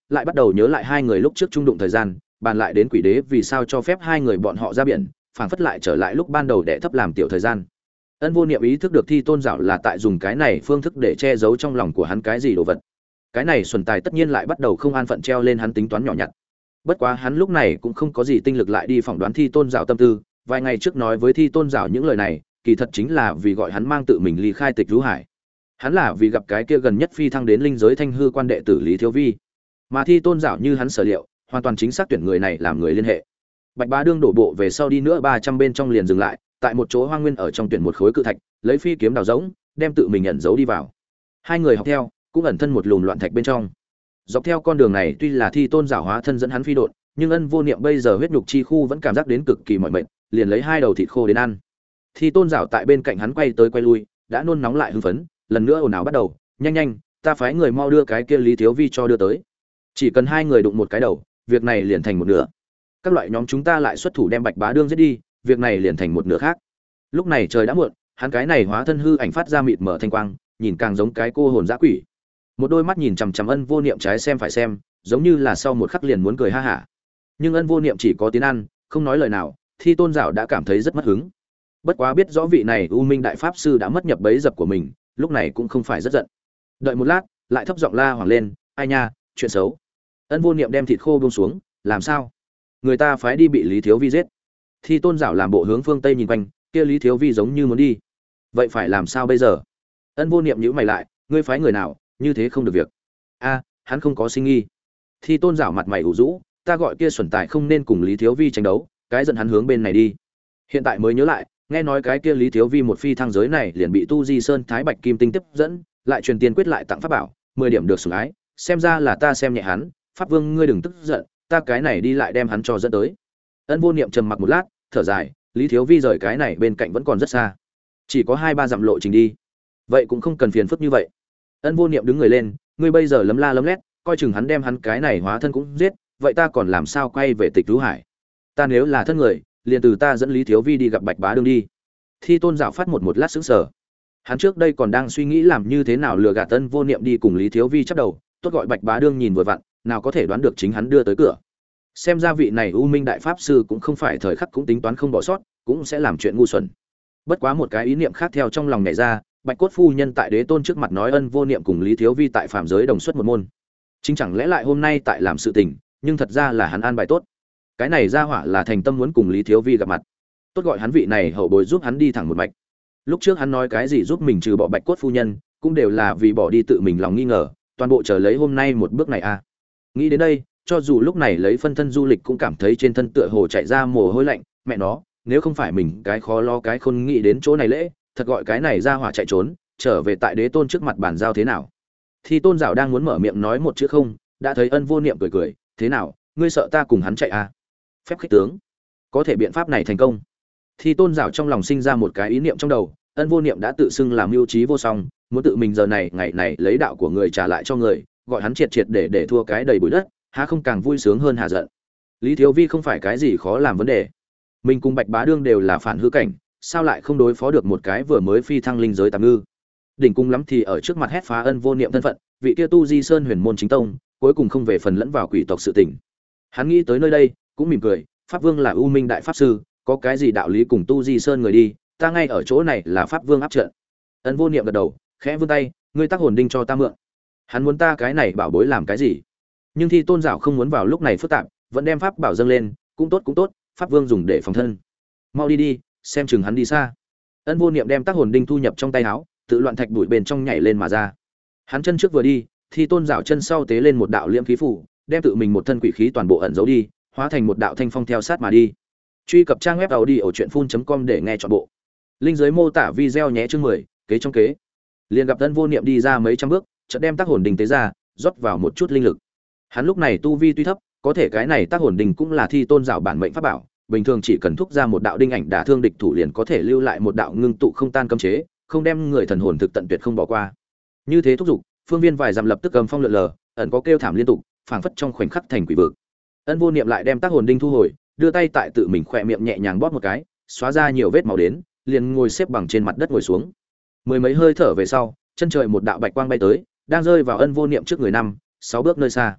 lại bắt đầu nhớ lại hai người lúc trước trung đụng thời gian, bàn lại đến quỷ đế vì sao cho phép hai người bọn họ ra biển, phảng phất lại trở lại lúc ban đầu để thấp làm tiểu thời gian. Ân Vô Niệm ý thức được Thi Tôn Giảo là tại dùng cái này phương thức để che giấu trong lòng của hắn cái gì đồ vật. Cái này Xuân Tài tất nhiên lại bắt đầu không an phận treo lên hắn tính toán nhỏ nhặt. Bất quá hắn lúc này cũng không có gì tinh lực lại đi phỏng đoán Thi Tôn Giảo tâm tư, vài ngày trước nói với Thi Tôn Giảo những lời này, kỳ thật chính là vì gọi hắn mang tự mình ly khai Tịch Vũ Hải. Hắn là vì gặp cái kia gần nhất phi thăng đến linh giới Thanh hư quan đệ tử Lý Thiếu Vi. Mà Thi Tôn Giảo như hắn sở liệu, hoàn toàn chính xác tuyển người này làm người liên hệ. Bạch Bá Đương đổ bộ về sau đi nữa 300 bên trong liền dừng lại, tại một chỗ hoang nguyên ở trong tuyển một khối cự thạch, lấy phi kiếm đào rỗng, đem tự mình ẩn giấu đi vào. Hai người học theo, cũng ẩn thân một lùm loạn thạch bên trong. Dọc theo con đường này tuy là Thi Tôn Giảo hóa thân dẫn hắn phi độn, nhưng Ân Vô Niệm bây giờ huyết nhục chi khu vẫn cảm giác đến cực kỳ mỏi mệt, liền lấy hai đầu thịt khô đến ăn. Thi Tôn Giảo tại bên cạnh hắn quay tới quay lui, đã nôn nóng lại hưng phấn, lần nữa ồn ào bắt đầu, nhanh nhanh, ta phái người mau đưa cái kia Lý Thiếu Vi cho đưa tới. Chỉ cần hai người đụng một cái đầu, việc này liền thành một nửa. Các loại nhóm chúng ta lại xuất thủ đem Bạch Bá Đương giết đi, việc này liền thành một nửa khác. Lúc này trời đã muộn, hắn cái này hóa thân hư ảnh phát ra mịt mờ thanh quang, nhìn càng giống cái cô hồn dã quỷ. Một đôi mắt nhìn chằm chằm Ân Vô Niệm trái xem phải xem, giống như là sau một khắc liền muốn cười ha hả. Nhưng Ân Vô Niệm chỉ có tiếng ăn, không nói lời nào, Thi Tôn Giảo đã cảm thấy rất mất hứng. Bất quá biết rõ vị này U Minh đại pháp sư đã mất nhập bẫy dập của mình, lúc này cũng không phải rất giận. Đợi một lát, lại thấp giọng la hoảng lên, ai nha, chuyện xấu. Ân Vô Niệm đem thịt khô buông xuống, làm sao? Người ta phái đi bị Lý Thiếu Vi giết. Thi Tôn Giảo làm bộ hướng phương tây nhìn quanh, kia Lý Thiếu Vi giống như muốn đi. Vậy phải làm sao bây giờ? Ân Vô Niệm nhíu mày lại, ngươi phái người nào, như thế không được việc. A, hắn không có sinh nghi. Thi Tôn Giảo mặt mày ủ rũ, ta gọi kia Xuân Tài không nên cùng Lý Thiếu Vi tranh đấu, cái giận hắn hướng bên này đi. Hiện tại mới nhớ lại, nghe nói cái kia Lý Thiếu Vi một phi thăng giới này liền bị Tu Di Sơn Thái Bạch Kim Tinh tiếp dẫn, lại truyền tiền quyết lại tặng pháp bảo, 10 điểm được sủng ái, xem ra là ta xem nhẹ hắn, Pháp Vương ngươi đừng tức giận, ta cái này đi lại đem hắn cho dẫn tới. Ân Vô Niệm trầm mặc một lát, thở dài, Lý Thiếu Vi rời cái này bên cạnh vẫn còn rất xa, chỉ có 2-3 dặm lộ trình đi. Vậy cũng không cần phiền phức như vậy. Ân Vô Niệm đứng người lên, ngươi bây giờ lấm la lấm lét, coi chừng hắn đem hắn cái này hóa thân cũng giết, vậy ta còn làm sao quay về Tịch Vũ Hải? Ta nếu là thân người, liền từ ta dẫn Lý Thiếu Vi đi gặp Bạch Bá Đương đi. Thi Tôn Giảo phát một lát sững sờ. Hắn trước đây còn đang suy nghĩ làm như thế nào lừa gạt Ân Vô Niệm đi cùng Lý Thiếu Vi chắp đầu, tốt gọi Bạch Bá Đương nhìn vừa vặn, nào có thể đoán được chính hắn đưa tới cửa. Xem ra vị này U Minh đại pháp sư cũng không phải thời khắc cũng tính toán không bỏ sót, cũng sẽ làm chuyện ngu xuẩn. Bất quá một cái ý niệm khác theo trong lòng nhảy ra, Bạch Cốt phu nhân tại Đế Tôn trước mặt nói Ân Vô Niệm cùng Lý Thiếu Vi tại phàm giới đồng xuất một môn. Chính chẳng lẽ lại hôm nay tại làm sự tình, nhưng thật ra là hắn an bài tốt. Cái này ra hỏa là thành tâm muốn cùng Lý Thiếu Vi gặp mặt. Tốt gọi hắn vị này hậu bối giúp hắn đi thẳng một mạch. Lúc trước hắn nói cái gì giúp mình trừ bỏ Bạch Cốt phu nhân, cũng đều là vì bỏ đi tự mình lòng nghi ngờ, toàn bộ chờ lấy hôm nay một bước này a. Nghĩ đến đây, cho dù lúc này lấy phân thân du lịch cũng cảm thấy trên thân tựa hồ chạy ra mồ hôi lạnh, mẹ nó, nếu không phải mình cái khó lo cái khôn nghĩ đến chỗ này lễ, thật gọi cái này ra hỏa chạy trốn, trở về tại Đế Tôn trước mặt bàn giao thế nào. Thì Tôn Giảo đang muốn mở miệng nói một chữ không, đã thấy Ân Vô Niệm cười cười, thế nào, ngươi sợ ta cùng hắn chạy à? Phép khích tướng, có thể biện pháp này thành công. Thì Tôn Giảo trong lòng sinh ra một cái ý niệm trong đầu, Ân Vô Niệm đã tự xưng làm mưu trí vô song, muốn tự mình giờ này ngày này lấy đạo của người trả lại cho người, gọi hắn triệt triệt để thua cái đầy bụi đất, há không càng vui sướng hơn hạ giận. Lý Thiếu Vi không phải cái gì khó làm vấn đề, mình cùng Bạch Bá Đương đều là phản hư cảnh, sao lại không đối phó được một cái vừa mới phi thăng linh giới tạm ngư. Đỉnh cung lắm thì ở trước mặt hét phá Ân Vô Niệm thân phận, vị kia Tu Di Sơn huyền môn chính tông, cuối cùng không về phần lẫn vào quỷ tộc sự tình. Hắn nghĩ tới nơi đây, cũng mỉm cười, Pháp Vương là U Minh đại pháp sư, có cái gì đạo lý cùng Tu Di Sơn người đi, ta ngay ở chỗ này là Pháp Vương áp trận. Ân Vô Niệm gật đầu, khẽ vươn tay, ngươi tác hồn đinh cho ta mượn. Hắn muốn ta cái này bảo bối làm cái gì? Nhưng Thi Tôn Giảo không muốn vào lúc này phức tạp, vẫn đem pháp bảo dâng lên, cũng tốt, Pháp Vương dùng để phòng thân. Mau đi đi, xem chừng hắn đi xa. Ân Vô Niệm đem tác hồn đinh thu nhập trong tay áo, tự loạn thạch bụi bên trong nhảy lên mà ra. Hắn chân trước vừa đi, Thi Tôn Giảo chân sau tế lên một đạo liễm khí phủ, đem tự mình một thân quỷ khí toàn bộ ẩn giấu đi, hóa thành một đạo thanh phong theo sát mà đi. Truy cập trang web audiochuyenphun.com để nghe trọn bộ. Link dưới mô tả video nhé, chương 10, kế trong kế. Liền gặp Ân Vô Niệm đi ra mấy trăm bước, chợt đem tác hồn đinh tế ra, rót vào một chút linh lực. Hắn lúc này tu vi tuy thấp, có thể cái này tác hồn đinh cũng là Thi Tôn Giảo bản mệnh pháp bảo, bình thường chỉ cần thúc ra một đạo đinh ảnh đả thương địch thủ liền có thể lưu lại một đạo ngưng tụ không tan cấm chế, không đem người thần hồn thực tận tuyệt không bỏ qua. Như thế thúc giục, phương viên vài dặm lập tức cầm phong lượn lờ, ẩn có kêu thảm liên tục, phảng phất trong khoảnh khắc thành quỷ vực. Ân Vô Niệm lại đem tác hồn đinh thu hồi, đưa tay tại tự mình khỏe miệng nhẹ nhàng bóp một cái, xóa ra nhiều vết máu đến, liền ngồi xếp bằng trên mặt đất ngồi xuống. Mười mấy hơi thở về sau, chân trời một đạo bạch quang bay tới, đang rơi vào Ân Vô Niệm trước người 5-6 bước nơi xa.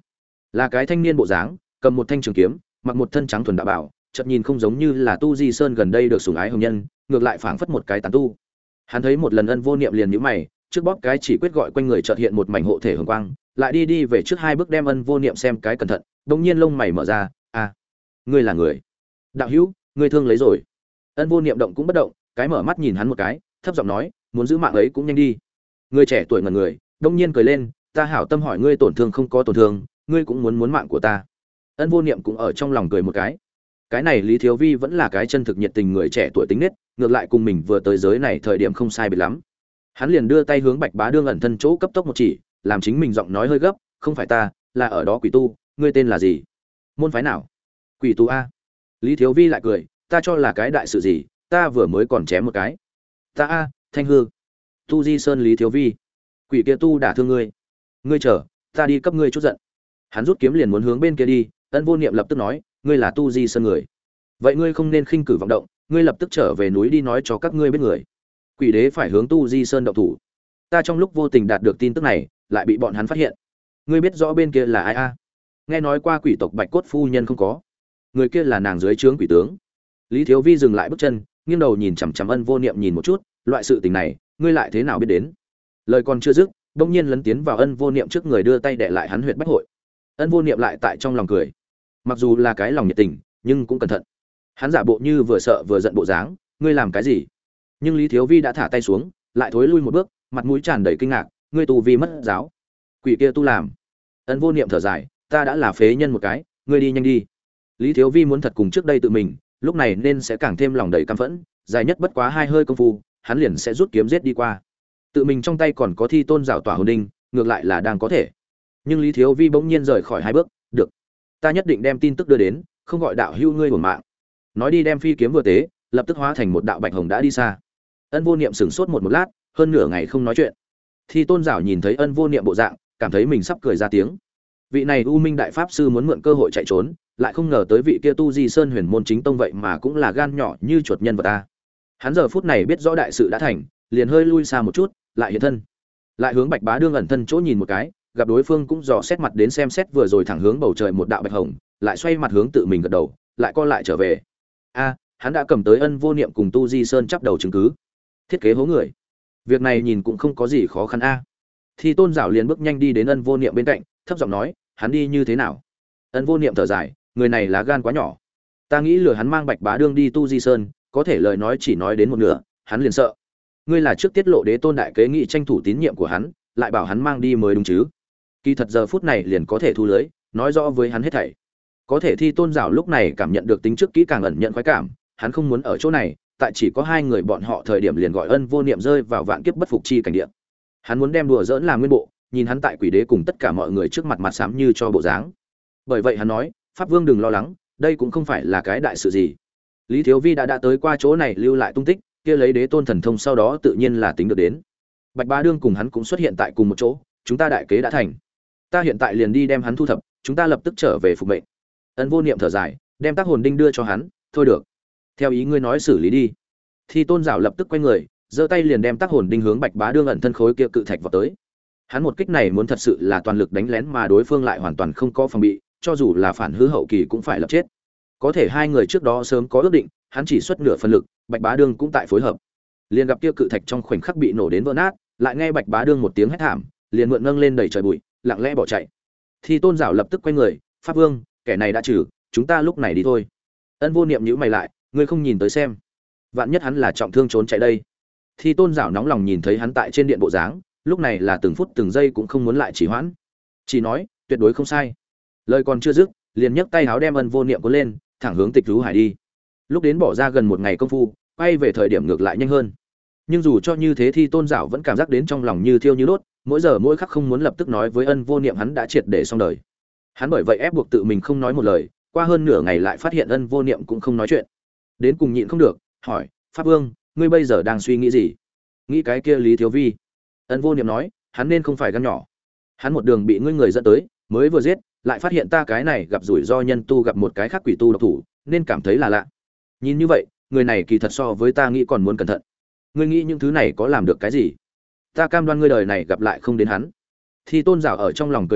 là cái thanh niên bộ dáng, cầm một thanh trường kiếm, mặc một thân trắng thuần đạo bảo, chợt nhìn không giống như là tu di sơn gần đây được sủng ái hồng nhân, ngược lại phảng phất một cái tán tu. Hắn thấy một lần Ân Vô Niệm liền nhíu mày, trước bóp cái chỉ quyết gọi quanh người chợt hiện một mảnh hộ thể hồng quang, lại đi về trước hai bước đem Ân Vô Niệm xem cái cẩn thận, đột nhiên lông mày mở ra, "A, ngươi là người?" "Đạo hữu, ngươi thương lấy rồi." Ân Vô Niệm động cũng bất động, cái mở mắt nhìn hắn một cái, thấp giọng nói, "Muốn giữ mạng ấy cũng nhanh đi." Người trẻ tuổi ngẩn người, đột nhiên cười lên, "Ta hảo tâm hỏi ngươi tổn thương không có tổn thương, ngươi cũng muốn mạng của ta." Ân Vô Niệm cũng ở trong lòng cười một cái. Cái này Lý Thiếu Vi vẫn là cái chân thực nhiệt tình người trẻ tuổi tính nết, ngược lại cùng mình vừa tới giới này thời điểm không sai biệt lắm. Hắn liền đưa tay hướng Bạch Bá Đương ẩn thân chỗ cấp tốc một chỉ, làm chính mình giọng nói hơi gấp, "Không phải ta, là ở đó quỷ tu, ngươi tên là gì? Môn phái nào?" "Quỷ tu a." Lý Thiếu Vi lại cười, "Ta cho là cái đại sự gì, ta vừa mới còn chém một cái." "Ta a, Thanh Hư." "Tu Di Sơn Lý Thiếu Vi." "Quỷ kia tu đả thương ngươi." "Ngươi chờ, ta đi cấp ngươi chút giận." Hắn rút kiếm liền muốn hướng bên kia đi, Ân Vô Niệm lập tức nói, "Ngươi là Tu Di Sơn người, vậy ngươi không nên khinh cử vọng động, ngươi lập tức trở về núi đi nói cho các ngươi biết người. Quỷ đế phải hướng Tu Di Sơn động thủ. Ta trong lúc vô tình đạt được tin tức này, lại bị bọn hắn phát hiện. Ngươi biết rõ bên kia là ai a?" "Nghe nói qua quỷ tộc Bạch Cốt phu nhân không có?" "Người kia là nàng dưới trướng quỷ tướng." Lý Thiếu Vi dừng lại bước chân, nghiêng đầu nhìn chằm chằm Ân Vô Niệm nhìn một chút, "Loại sự tình này, ngươi lại thế nào biết đến?" Lời còn chưa dứt, bỗng nhiên lấn tiến vào Ân Vô Niệm trước người đưa tay đè lại hắn huyệt bách hội. Ân Vô Niệm lại tại trong lòng cười. Mặc dù là cái lòng nhiệt tình, nhưng cũng cẩn thận. Hắn giả bộ như vừa sợ vừa giận bộ dáng, "Ngươi làm cái gì?" Nhưng Lý Thiếu Vi đã thả tay xuống, lại thối lui một bước, mặt mũi tràn đầy kinh ngạc, "Ngươi tu vi mất giáo." "Quỷ kia tu làm." Ân Vô Niệm thở dài, "Ta đã là phế nhân một cái, ngươi đi nhanh đi." Lý Thiếu Vi muốn thật cùng trước đây tự mình, lúc này nên sẽ càng thêm lòng đầy căm phẫn, dài nhất bất quá hai hơi công phu, hắn liền sẽ rút kiếm giết đi qua. Tự mình trong tay còn có thi tôn rảo tỏa hồn đinh, ngược lại là đang có thể. Nhưng Lý Thiếu Vi bỗng nhiên rời khỏi hai bước, "Được, ta nhất định đem tin tức đưa đến, không gọi đạo hữu ngươi uổng mạng." Nói đi đem phi kiếm vừa tế, lập tức hóa thành một đạo bạch hồng đã đi xa. Ân Vô Niệm sững sốt một lát, hơn nửa ngày không nói chuyện. Thi tôn rảo nhìn thấy Ân Vô Niệm bộ dạng, cảm thấy mình sắp cười ra tiếng. Vị này U Minh đại pháp sư muốn mượn cơ hội chạy trốn, lại không ngờ tới vị kia Tu Di Sơn Huyền môn chính tông vậy mà cũng là gan nhỏ như chuột nhân vật ta. Hắn giờ phút này biết rõ đại sự đã thành, liền hơi lui xa một chút, lại hiện thân, lại hướng Bạch Bá Đương ẩn thân chỗ nhìn một cái, gặp đối phương cũng dò xét mặt đến xem xét vừa rồi thẳng hướng bầu trời một đạo bạch hồng, lại xoay mặt hướng tự mình gật đầu, lại co lại trở về. A, hắn đã cầm tới Ân Vô Niệm cùng Tu Di Sơn chắp đầu chứng cứ. Thiết kế hố người. Việc này nhìn cũng không có gì khó khăn a. Thi Tôn Giảo liền bước nhanh đi đến Ân Vô Niệm bên cạnh, thấp giọng nói, "Hắn đi như thế nào?" Ân Vô Niệm thở dài, "Người này lá gan quá nhỏ. Ta nghĩ lừa hắn mang Bạch Bá Đương đi Tu Di Sơn, có thể lời nói chỉ nói đến một nửa, hắn liền sợ. Ngươi là trước tiết lộ Đế Tôn đại kế nghị tranh thủ tín nhiệm của hắn, lại bảo hắn mang đi mới đúng chứ?" Kỳ thật giờ phút này liền có thể thu lưới, nói rõ với hắn hết thảy. Có thể Thi Tôn Giảo lúc này cảm nhận được tính trước kỹ càng ẩn nhận khoái cảm, hắn không muốn ở chỗ này, tại chỉ có hai người bọn họ thời điểm liền gọi Ân Vô Niệm rơi vào vạn kiếp bất phục chi cảnh địa. Hắn muốn đem đùa giỡn làm nguyên bộ, nhìn hắn tại quỷ đế cùng tất cả mọi người trước mặt mặt xám như cho bộ dáng. Bởi vậy hắn nói, "Pháp Vương đừng lo lắng, đây cũng không phải là cái đại sự gì." Lý Thiếu Vi đã tới qua chỗ này lưu lại tung tích, kia lấy Đế Tôn thần thông sau đó tự nhiên là tính được đến. Bạch Bá Đương cùng hắn cũng xuất hiện tại cùng một chỗ, chúng ta đại kế đã thành. Ta hiện tại liền đi đem hắn thu thập, chúng ta lập tức trở về phục mệnh. Ân Vô Niệm thở dài, đem tác hồn đinh đưa cho hắn, "Thôi được, theo ý ngươi nói xử lý đi." Thi Tôn Giảo lập tức quay người, giơ tay liền đem tác hồn đinh hướng Bạch Bá Đương ẩn thân khối kia cự thạch vào tới. Hắn một kích này muốn thật sự là toàn lực đánh lén mà đối phương lại hoàn toàn không có phòng bị, cho dù là phản hư hậu kỳ cũng phải lập chết. Có thể hai người trước đó sớm có ước định, hắn chỉ xuất nửa phần lực, Bạch Bá Đương cũng tại phối hợp. Liền gặp kia cự thạch trong khoảnh khắc bị nổ đến vỡ nát, lại nghe Bạch Bá Đương một tiếng hét thảm, liền mượn nâng lên đầy trời bụi, lặng lẽ bỏ chạy. Thi Tôn Giảo lập tức quay người, "Pháp Vương, kẻ này đã trừ, chúng ta lúc này đi thôi." Ân Vô Niệm nhíu mày lại, "Ngươi không nhìn tới xem, vạn nhất hắn là trọng thương trốn chạy đây." Thi Tôn Giảo nóng lòng nhìn thấy hắn tại trên điện bộ dáng, lúc này là từng phút từng giây cũng không muốn lại trì hoãn, chỉ nói, "Tuyệt đối không sai." Lời còn chưa dứt, liền nhấc tay háo đem Ân Vô Niệm cuốn lên, thẳng hướng Tịch Thú Hải đi. Lúc đến bỏ ra gần một ngày công phu, quay về thời điểm ngược lại nhanh hơn. Nhưng dù cho như thế Thi Tôn Giảo vẫn cảm giác đến trong lòng như thiêu như đốt, mỗi giờ mỗi khắc không muốn lập tức nói với Ân Vô Niệm hắn đã triệt để xong đời. Hắn bởi vậy ép buộc tự mình không nói một lời, qua hơn nửa ngày lại phát hiện Ân Vô Niệm cũng không nói chuyện. Đến cùng nhịn không được, hỏi, "Pháp Vương, ngươi bây giờ đang suy nghĩ gì?" "Nghĩ cái kia Lý Thiếu Vi." Ân Vô Niệm nói, "Hắn nên không phải gan nhỏ. Hắn một đường bị ngươi người dẫn tới, mới vừa giết, lại phát hiện ta cái này gặp rủi ro nhân tu gặp một cái khác quỷ tu độc thủ, nên cảm thấy là lạ. Nhìn như vậy, người này kỳ thật so với ta nghĩ còn muốn cẩn thận. Ngươi nghĩ những thứ này có làm được cái gì? Ta cam đoan ngươi đời này gặp lại không đến hắn." Thi Tôn Giảo ở trong lòng cười lạnh,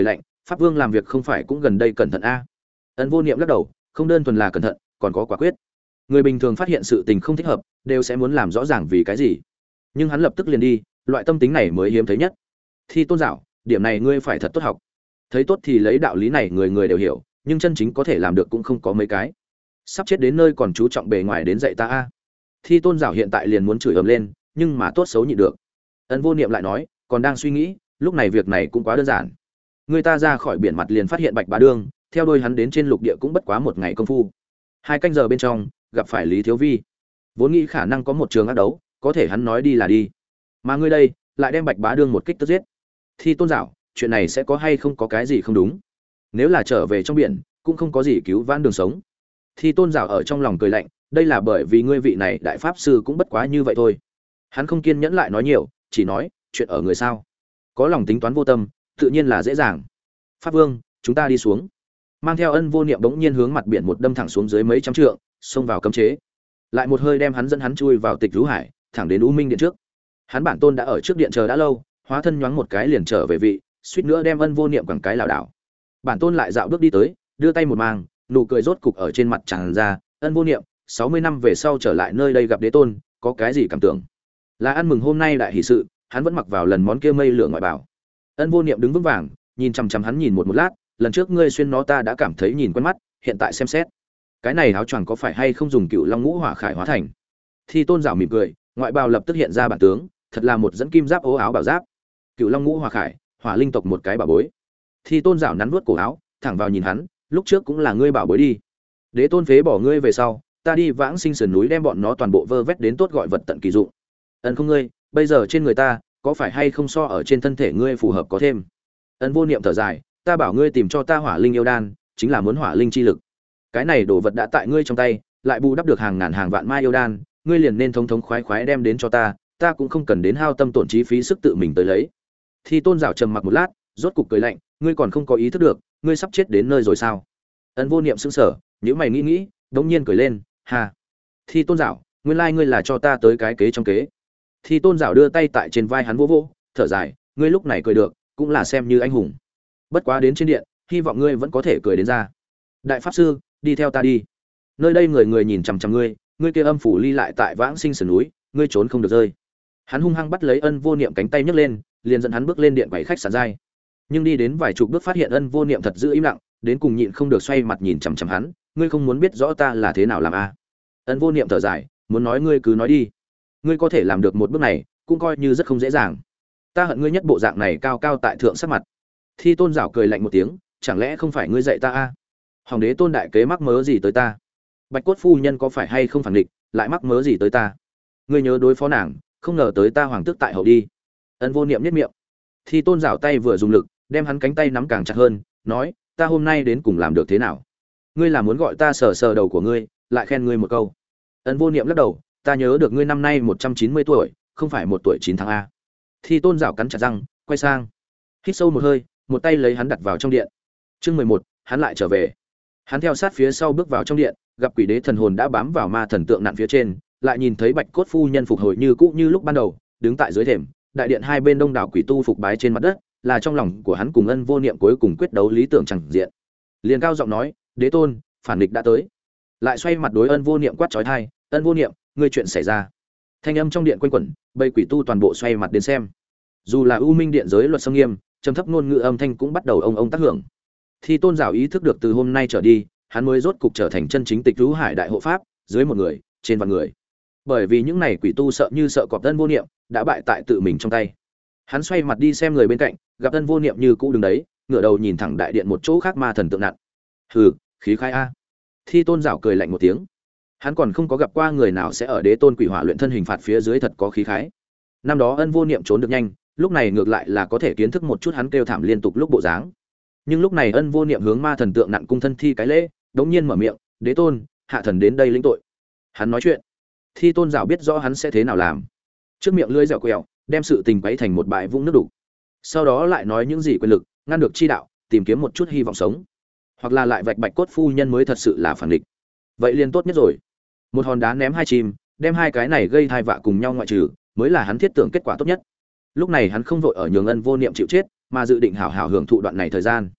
Pháp Vương làm việc không phải cũng gần đây cẩn thận a? Ân Vô Niệm lắc đầu, không đơn thuần là cẩn thận, còn có quả quyết. Người bình thường phát hiện sự tình không thích hợp, đều sẽ muốn làm rõ ràng vì cái gì. Nhưng hắn lập tức liền đi, loại tâm tính này mới hiếm thấy nhất. Thi Tôn Dạo, điểm này ngươi phải thật tốt học. Thấy tốt thì lấy đạo lý này người người đều hiểu, nhưng chân chính có thể làm được cũng không có mấy cái. Sắp chết đến nơi còn chú trọng bề ngoài đến dạy ta a. Thi Tôn Dạo hiện tại liền muốn chửi ầm lên, nhưng mà tốt xấu nhịn được. Ân Vô Niệm lại nói, còn đang suy nghĩ, lúc này việc này cũng quá đơn giản. Người ta ra khỏi biển mặt liền phát hiện Bạch Bá Đương, theo đuôi hắn đến trên lục địa cũng bất quá một ngày công phu. 2 canh giờ bên trong, gặp phải Lý Thiếu Vi. Vốn nghĩ khả năng có một trường ác đấu, có thể hắn nói đi là đi. Mà ngươi đây, lại đem Bạch Bá Đương một kích tức giết. Thi Tôn Dạo, chuyện này sẽ có hay không có cái gì không đúng? Nếu là trở về trong biển, cũng không có gì cứu vãn đường sống. Thi Tôn Dạo ở trong lòng cười lạnh, đây là bởi vì ngươi vị này đại pháp sư cũng bất quá như vậy thôi. Hắn không kiên nhẫn lại nói nhiều, chỉ nói, chuyện ở người sao? Có lòng tính toán vô tâm, tự nhiên là dễ dàng. Pháp Vương, chúng ta đi xuống. Mang theo Ân Vô Niệm bỗng nhiên hướng mặt biển một đâm thẳng xuống dưới mấy trăm trượng, xông vào cấm chế. Lại một hơi đem hắn dẫn hắn chui vào Tịch Rú Hải, thẳng đến U Minh điện trước. Hắn bản tôn đã ở trước điện chờ đã lâu, hóa thân nhoáng một cái liền trở về vị, suýt nữa đem Ân Vô Niệm quẳng cái lảo đảo. Bản tôn lại dạo bước đi tới, đưa tay một mang, nụ cười rốt cục ở trên mặt tràn ra, Ân Vô Niệm, 60 năm về sau trở lại nơi đây gặp đế tôn, có cái gì cảm tưởng? Là ăn mừng hôm nay đại hỷ sự, hắn vẫn mặc vào lần món kia mây lửa ngoại bảo. Ân Vô Niệm đứng vững vàng, nhìn chằm chằm hắn nhìn một lát, lần trước ngươi xuyên nó ta đã cảm thấy nhìn quen mắt, hiện tại xem xét, cái này áo choàng có phải hay không dùng Cựu Long Ngũ Hỏa Khải hóa thành? Thi Tôn Giảo mỉm cười, ngoại bào lập tức hiện ra bản tướng, thật là một dẫn kim giáp ố áo bảo giáp. Cựu Long Ngũ Hỏa Khải, Hỏa linh tộc một cái bảo bối. Thi Tôn Giảo nắn nuốt cổ áo, thẳng vào nhìn hắn, lúc trước cũng là ngươi bảo bối đi. Đế tôn phế bỏ ngươi về sau, ta đi Vãng Sinh sườn núi đem bọn nó toàn bộ vơ vét đến tốt gọi vật tận kỳ dụng. Ân không ngươi, bây giờ trên người ta, có phải hay không so ở trên thân thể ngươi phù hợp có thêm? Ân Vô Niệm thở dài, ta bảo ngươi tìm cho ta Hỏa linh yêu đan, chính là muốn hỏa linh chi lực. Cái này đồ vật đã tại ngươi trong tay, lại bù đắp được hàng ngàn hàng vạn mai yêu đan, ngươi liền nên thống thống khoái khoái đem đến cho ta, ta cũng không cần đến hao tâm tổn trí phí sức tự mình tới lấy. Thi Tôn Giảo trầm mặc một lát, rốt cục cười lạnh, ngươi còn không có ý thức được, ngươi sắp chết đến nơi rồi sao? Ân Vô Niệm sững sờ, nhíu mày nghĩ, đống nhiên cười lên, ha. Thi Tôn Giảo, nguyên lai ngươi là cho ta tới cái kế trong kế. Thi Tôn Giảo đưa tay tại trên vai hắn vỗ vỗ, thở dài, ngươi lúc này cười được, cũng là xem như anh hùng. Bất quá đến trên điện, hy vọng ngươi vẫn có thể cười đến ra. Đại pháp sư, đi theo ta đi. Nơi đây người người nhìn chằm chằm ngươi, ngươi kia âm phủ ly lại tại Vãng Sinh sườn núi, ngươi trốn không được rơi. Hắn hung hăng bắt lấy Ân Vô Niệm cánh tay nhấc lên, liền dẫn hắn bước lên điện quầy khách sạn giai. Nhưng đi đến vài chục bước phát hiện Ân Vô Niệm thật giữ im lặng, đến cùng nhịn không được xoay mặt nhìn chằm chằm hắn, ngươi không muốn biết rõ ta là thế nào làm a? Ân Vô Niệm thở dài, muốn nói ngươi cứ nói đi. Ngươi có thể làm được một bước này, cũng coi như rất không dễ dàng. Ta hận ngươi nhất bộ dạng này cao cao tại thượng sắc mặt. Thi Tôn Giảo cười lạnh một tiếng, chẳng lẽ không phải ngươi dạy ta a? Hoàng đế tôn đại kế mắc mớ gì tới ta? Bạch cốt phu nhân có phải hay không phản địch, lại mắc mớ gì tới ta? Ngươi nhớ đối phó nàng, không ngờ tới ta hoàng tước tại hậu đi. Ân Vô Niệm nhếch miệng. Thi Tôn Giảo tay vừa dùng lực, đem hắn cánh tay nắm càng chặt hơn, nói, ta hôm nay đến cùng làm được thế nào? Ngươi là muốn gọi ta sờ sờ đầu của ngươi, lại khen ngươi một câu. Ân Vô Niệm lắc đầu, ta nhớ được ngươi năm nay 190 tuổi, không phải 1 tuổi 9 tháng a. Thi Tôn Giảo cắn chặt răng, quay sang, hít sâu một hơi, một tay lấy hắn đặt vào trong điện. Chương 11, hắn lại trở về. Hắn theo sát phía sau bước vào trong điện, gặp quỷ đế thần hồn đã bám vào ma thần tượng nặn phía trên, lại nhìn thấy Bạch cốt phu nhân phục hồi như cũ như lúc ban đầu, đứng tại dưới thềm, đại điện hai bên đông đảo quỷ tu phục bái trên mặt đất, là trong lòng của hắn cùng Ân Vô Niệm cuối cùng quyết đấu lý tưởng chẳng diện. Liền cao giọng nói, đế tôn, phản địch đã tới. Lại xoay mặt đối Ân Vô Niệm quát chói tai, Ân Vô Niệm, ngươi chuyện xảy ra. Thanh âm trong điện quanh quẩn, bầy quỷ tu toàn bộ xoay mặt đến xem. Dù là U Minh điện giới luật sông nghiêm, trầm thấp ngôn ngữ âm thanh cũng bắt đầu ông tác hưởng. Thi Tôn Giảo ý thức được từ hôm nay trở đi, hắn mới rốt cục trở thành chân chính Tịch Rú Hải đại hộ pháp, dưới một người, trên vạn người. Bởi vì những này quỷ tu sợ như sợ cọp Ân Vô Niệm, đã bại tại tự mình trong tay. Hắn xoay mặt đi xem người bên cạnh, gặp Ân Vô Niệm như cũ đứng đấy, ngửa đầu nhìn thẳng đại điện một chỗ khác ma thần tượng nặn. Hừ, khí khai a. Thi Tôn Giảo cười lạnh một tiếng. Hắn còn không có gặp qua người nào sẽ ở đế tôn quỷ hỏa luyện thân hình phạt phía dưới thật có khí khái. Năm đó Ân Vô Niệm trốn được nhanh, lúc này ngược lại là có thể kiến thức một chút hắn kêu thảm liên tục lúc bộ dáng. Nhưng lúc này Ân Vô Niệm hướng ma thần tượng nặn cung thân thi cái lễ, đống nhiên mở miệng, "Đế tôn, hạ thần đến đây lĩnh tội." Hắn nói chuyện, Thi Tôn Giảo biết rõ hắn sẽ thế nào làm. Trước miệng lưỡi dẻo quẹo, đem sự tình quấy thành một bãi vũng nước đủ. Sau đó lại nói những gì quyền lực, ngăn được chi đạo, tìm kiếm một chút hy vọng sống. Hoặc là lại vạch Bạch cốt phu nhân mới thật sự là phản địch. Vậy liền tốt nhất rồi. Một hòn đá ném hai chim, đem hai cái này gây thai vạ cùng nhau ngoại trừ, mới là hắn thiết tưởng kết quả tốt nhất. Lúc này hắn không vội ở nhường Ân Vô Niệm chịu chết, mà dự định hảo hảo hưởng thụ đoạn này thời gian.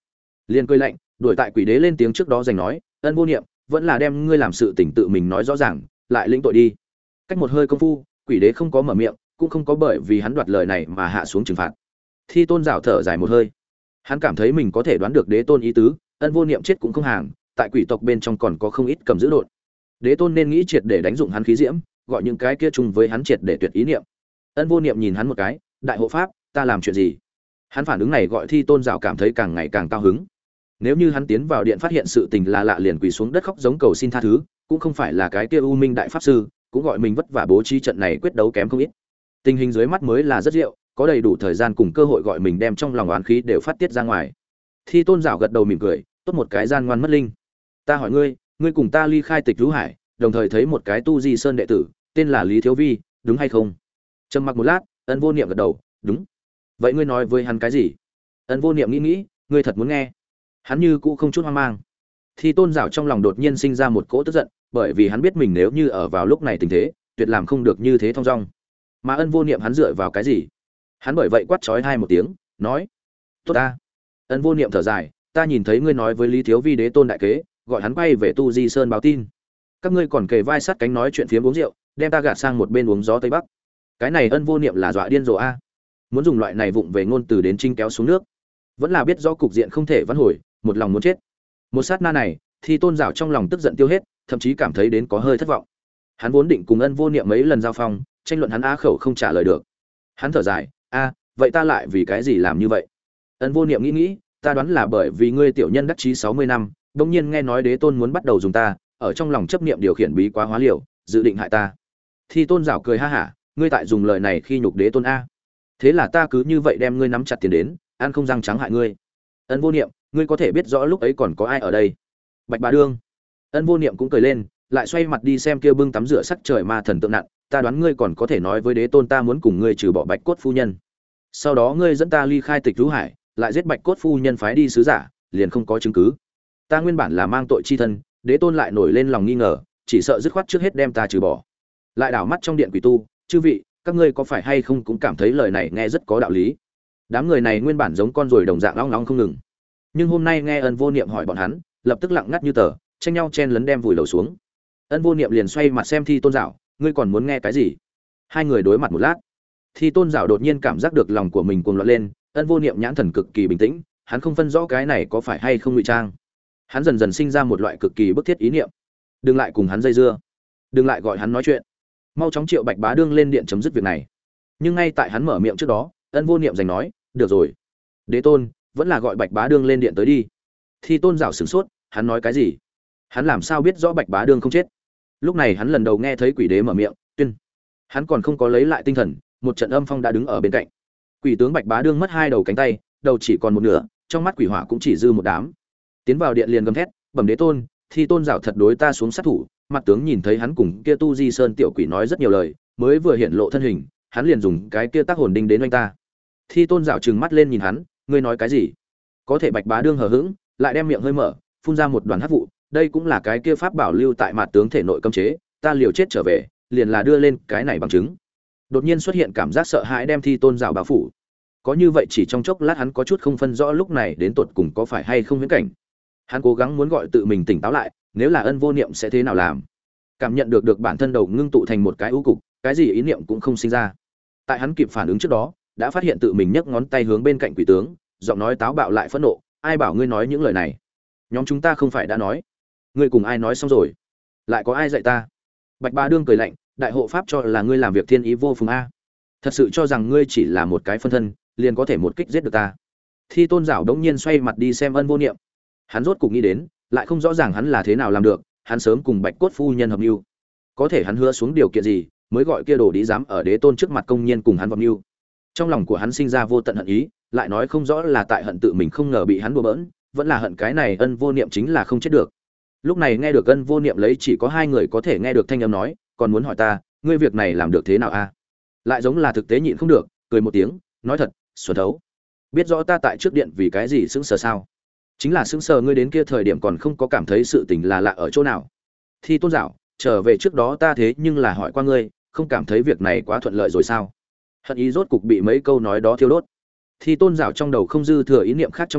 Liền cười lạnh, đuổi tại quỷ đế lên tiếng trước đó giành nói, ân vô niệm, vẫn là đem ngươi làm sự tỉnh tự mình nói rõ ràng, lại lĩnh tội đi. Cách một hơi công phu, quỷ đế không có mở miệng, cũng không có bởi vì hắn đoạt lời này mà hạ xuống trừng phạt. Thi tôn rảo thở dài một hơi, hắn cảm thấy mình có thể đoán được đế tôn ý tứ, ân vô niệm chết cũng không hàng, tại quỷ tộc bên trong còn có không ít cầm giữ độn. Đế tôn nên nghĩ triệt để đánh dụng hắn khí diễm, gọi những cái kia chung với hắn triệt để tuyệt ý niệm. Ân vô niệm nhìn hắn một cái, đại hộ pháp, ta làm chuyện gì? Hắn phản ứng này gọi thi tôn rảo cảm thấy càng ngày càng cao hứng. Nếu như hắn tiến vào điện phát hiện sự tình là lạ liền quỳ xuống đất khóc giống cầu xin tha thứ, cũng không phải là cái kia u minh đại pháp sư, cũng gọi mình vất vả bố trí trận này quyết đấu kém không ít. Tình hình dưới mắt mới là rất diệu, có đầy đủ thời gian cùng cơ hội gọi mình đem trong lòng oán khí đều phát tiết ra ngoài. Thi tôn rảo gật đầu mỉm cười, tốt một cái gian ngoan mất linh. Ta hỏi ngươi, ngươi cùng ta ly khai Tịch Lũ Hải, đồng thời thấy một cái tu di sơn đệ tử, tên là Lý Thiếu Vi, đúng hay không? Trầm mặc một lát, Ân Vô Niệm gật đầu, đúng. Vậy ngươi nói với hắn cái gì? Ân Vô Niệm nghĩ, ngươi thật muốn nghe? Hắn như cũ không chút hoang mang. Thi tôn rảo trong lòng đột nhiên sinh ra một cỗ tức giận, bởi vì hắn biết mình nếu như ở vào lúc này tình thế, tuyệt làm không được như thế thong dong. Mà Ân Vô Niệm hắn dựa vào cái gì? Hắn bởi vậy quát chói hai một tiếng, nói: "Tốt ta." Ân Vô Niệm thở dài, "Ta nhìn thấy ngươi nói với Lý Thiếu Vi đế tôn đại kế, gọi hắn quay về Tu Di Sơn báo tin. Các ngươi còn kề vai sát cánh nói chuyện phiếm uống rượu, đem ta gạt sang một bên uống gió tây bắc. Cái này Ân Vô Niệm là dọa điên rồ a. Muốn dùng loại này vụng về ngôn từ đến trinh kéo xuống nước, vẫn là biết rõ cục diện không thể vãn hồi, một lòng muốn chết." Một sát na này, Thi tôn rảo trong lòng tức giận tiêu hết, thậm chí cảm thấy đến có hơi thất vọng. Hắn vốn định cùng Ân Vô Niệm mấy lần giao phong, tranh luận hắn á khẩu không trả lời được. Hắn thở dài, vậy ta lại vì cái gì làm như vậy? Ân Vô Niệm nghĩ, ta đoán là bởi vì ngươi tiểu nhân đắc chí 60 năm, bỗng nhiên nghe nói đế tôn muốn bắt đầu dùng ta, ở trong lòng chấp niệm điều khiển bí quá hóa liều, dự định hại ta. Thi tôn rảo cười ha hả, ngươi tại dùng lời này khi nhục đế tôn a. Thế là ta cứ như vậy đem ngươi nắm chặt tiền đến, ăn không răng trắng hại ngươi. Ân Vô Niệm, ngươi có thể biết rõ lúc ấy còn có ai ở đây? Bạch Bá Đương. Ân Vô Niệm cũng cười lên, lại xoay mặt đi xem kia bưng tắm rửa sắc trời ma thần tượng nặng, ta đoán ngươi còn có thể nói với đế tôn ta muốn cùng ngươi trừ bỏ Bạch cốt phu nhân. Sau đó ngươi dẫn ta ly khai Tịch Lũ Hải, lại giết Bạch cốt phu nhân phái đi sứ giả, liền không có chứng cứ. Ta nguyên bản là mang tội chi thân, đế tôn lại nổi lên lòng nghi ngờ, chỉ sợ dứt khoát trước hết đem ta trừ bỏ. Lại đảo mắt trong điện quỷ tu, chư vị, các ngươi có phải hay không cũng cảm thấy lời này nghe rất có đạo lý. Đám người này nguyên bản giống con ruồi đồng dạng long long không ngừng, nhưng hôm nay nghe Ân Vô Niệm hỏi bọn hắn, lập tức lặng ngắt như tờ, tranh nhau chen lấn đem vùi đầu xuống. Ân Vô Niệm liền xoay mặt xem Thi tôn rảo, ngươi còn muốn nghe cái gì? Hai người đối mặt một lát, Thi tôn rảo đột nhiên cảm giác được lòng của mình cuồng loạn lên. Ân Vô Niệm nhãn thần cực kỳ bình tĩnh, hắn không phân rõ cái này có phải hay không ngụy trang. Hắn dần dần sinh ra một loại cực kỳ bức thiết ý niệm, đừng lại cùng hắn dây dưa, đừng lại gọi hắn nói chuyện, mau chóng triệu Bạch Bá Đương lên điện chấm dứt việc này. Nhưng ngay tại hắn mở miệng trước đó, Ân Vô Niệm giành nói, được rồi, đế tôn, vẫn là gọi Bạch Bá Đương lên điện tới đi. Thi tôn rảo sửng sốt, hắn nói cái gì? Hắn làm sao biết rõ Bạch Bá Đương không chết? Lúc này hắn lần đầu nghe thấy quỷ đế mở miệng, tuyên. Hắn còn không có lấy lại tinh thần, một trận âm phong đã đứng ở bên cạnh. Quỷ tướng Bạch Bá Đương mất hai đầu cánh tay, đầu chỉ còn một nửa, trong mắt quỷ hỏa cũng chỉ dư một đám. Tiến vào điện liền gầm thét, bẩm đế tôn, Thi tôn rảo thật đối ta xuống sát thủ. Mặt tướng nhìn thấy hắn cùng kia Tu Di Sơn tiểu quỷ nói rất nhiều lời, mới vừa hiện lộ thân hình, hắn liền dùng cái kia tác hồn đinh đến oanh ta. Thi tôn rảo trừng mắt lên nhìn hắn, ngươi nói cái gì? Có thể Bạch Bá Đương hờ hững, lại đem miệng hơi mở, phun ra một đoàn hắc vụ, đây cũng là cái kia pháp bảo lưu tại mặt tướng thể nội cấm chế, ta liều chết trở về, liền là đưa lên cái này bằng chứng. Đột nhiên xuất hiện cảm giác sợ hãi đem Thi tôn rảo bao phủ. Có như vậy chỉ trong chốc lát hắn có chút không phân rõ lúc này đến tột cùng có phải hay không huyễn cảnh. Hắn cố gắng muốn gọi tự mình tỉnh táo lại, nếu là Ân Vô Niệm sẽ thế nào làm? Cảm nhận được bản thân đầu ngưng tụ thành một cái u cục, cái gì ý niệm cũng không sinh ra. Tại hắn kịp phản ứng trước đó, đã phát hiện tự mình nhấc ngón tay hướng bên cạnh quỷ tướng, giọng nói táo bạo lại phẫn nộ, ai bảo ngươi nói những lời này? Nhóm chúng ta không phải đã nói? Ngươi cùng ai nói xong rồi? Lại có ai dạy ta? Bạch Bá Đương cười lạnh, đại hộ pháp cho là ngươi làm việc thiên ý vô phùng a. Thật sự cho rằng ngươi chỉ là một cái phân thân, liền có thể một kích giết được ta? Thi tôn rảo đống nhiên xoay mặt đi xem Ân Vô Niệm. Hắn rốt cục nghĩ đến, lại không rõ ràng hắn là thế nào làm được, hắn sớm cùng Bạch cốt phu nhân hợp mưu. Có thể hắn hứa xuống điều kiện gì, mới gọi kia đồ đĩ dám ở đế tôn trước mặt công nhiên cùng hắn hợp mưu. Trong lòng của hắn sinh ra vô tận hận ý, lại nói không rõ là tại hận tự mình không ngờ bị hắn đùa bỡn, vẫn là hận cái này Ân Vô Niệm chính là không chết được. Lúc này nghe được Ân Vô Niệm lấy chỉ có hai người có thể nghe được thanh âm nói, còn muốn hỏi ta, ngươi việc này làm được thế nào a? Lại giống là thực tế nhịn không được, cười một tiếng, nói thật, xuẩn thấu. Biết rõ ta tại trước điện vì cái gì sững sờ sao? Chính là sững sờ ngươi đến kia thời điểm còn không có cảm thấy sự tình là lạ ở chỗ nào. Thi tôn rảo, trở về trước đó ta thế nhưng là hỏi qua ngươi, không cảm thấy việc này quá thuận lợi rồi sao? Hận ý rốt cục bị mấy câu nói đó thiêu đốt. Thi tôn rảo trong đầu không dư thừa ý niệm khác trong đầu,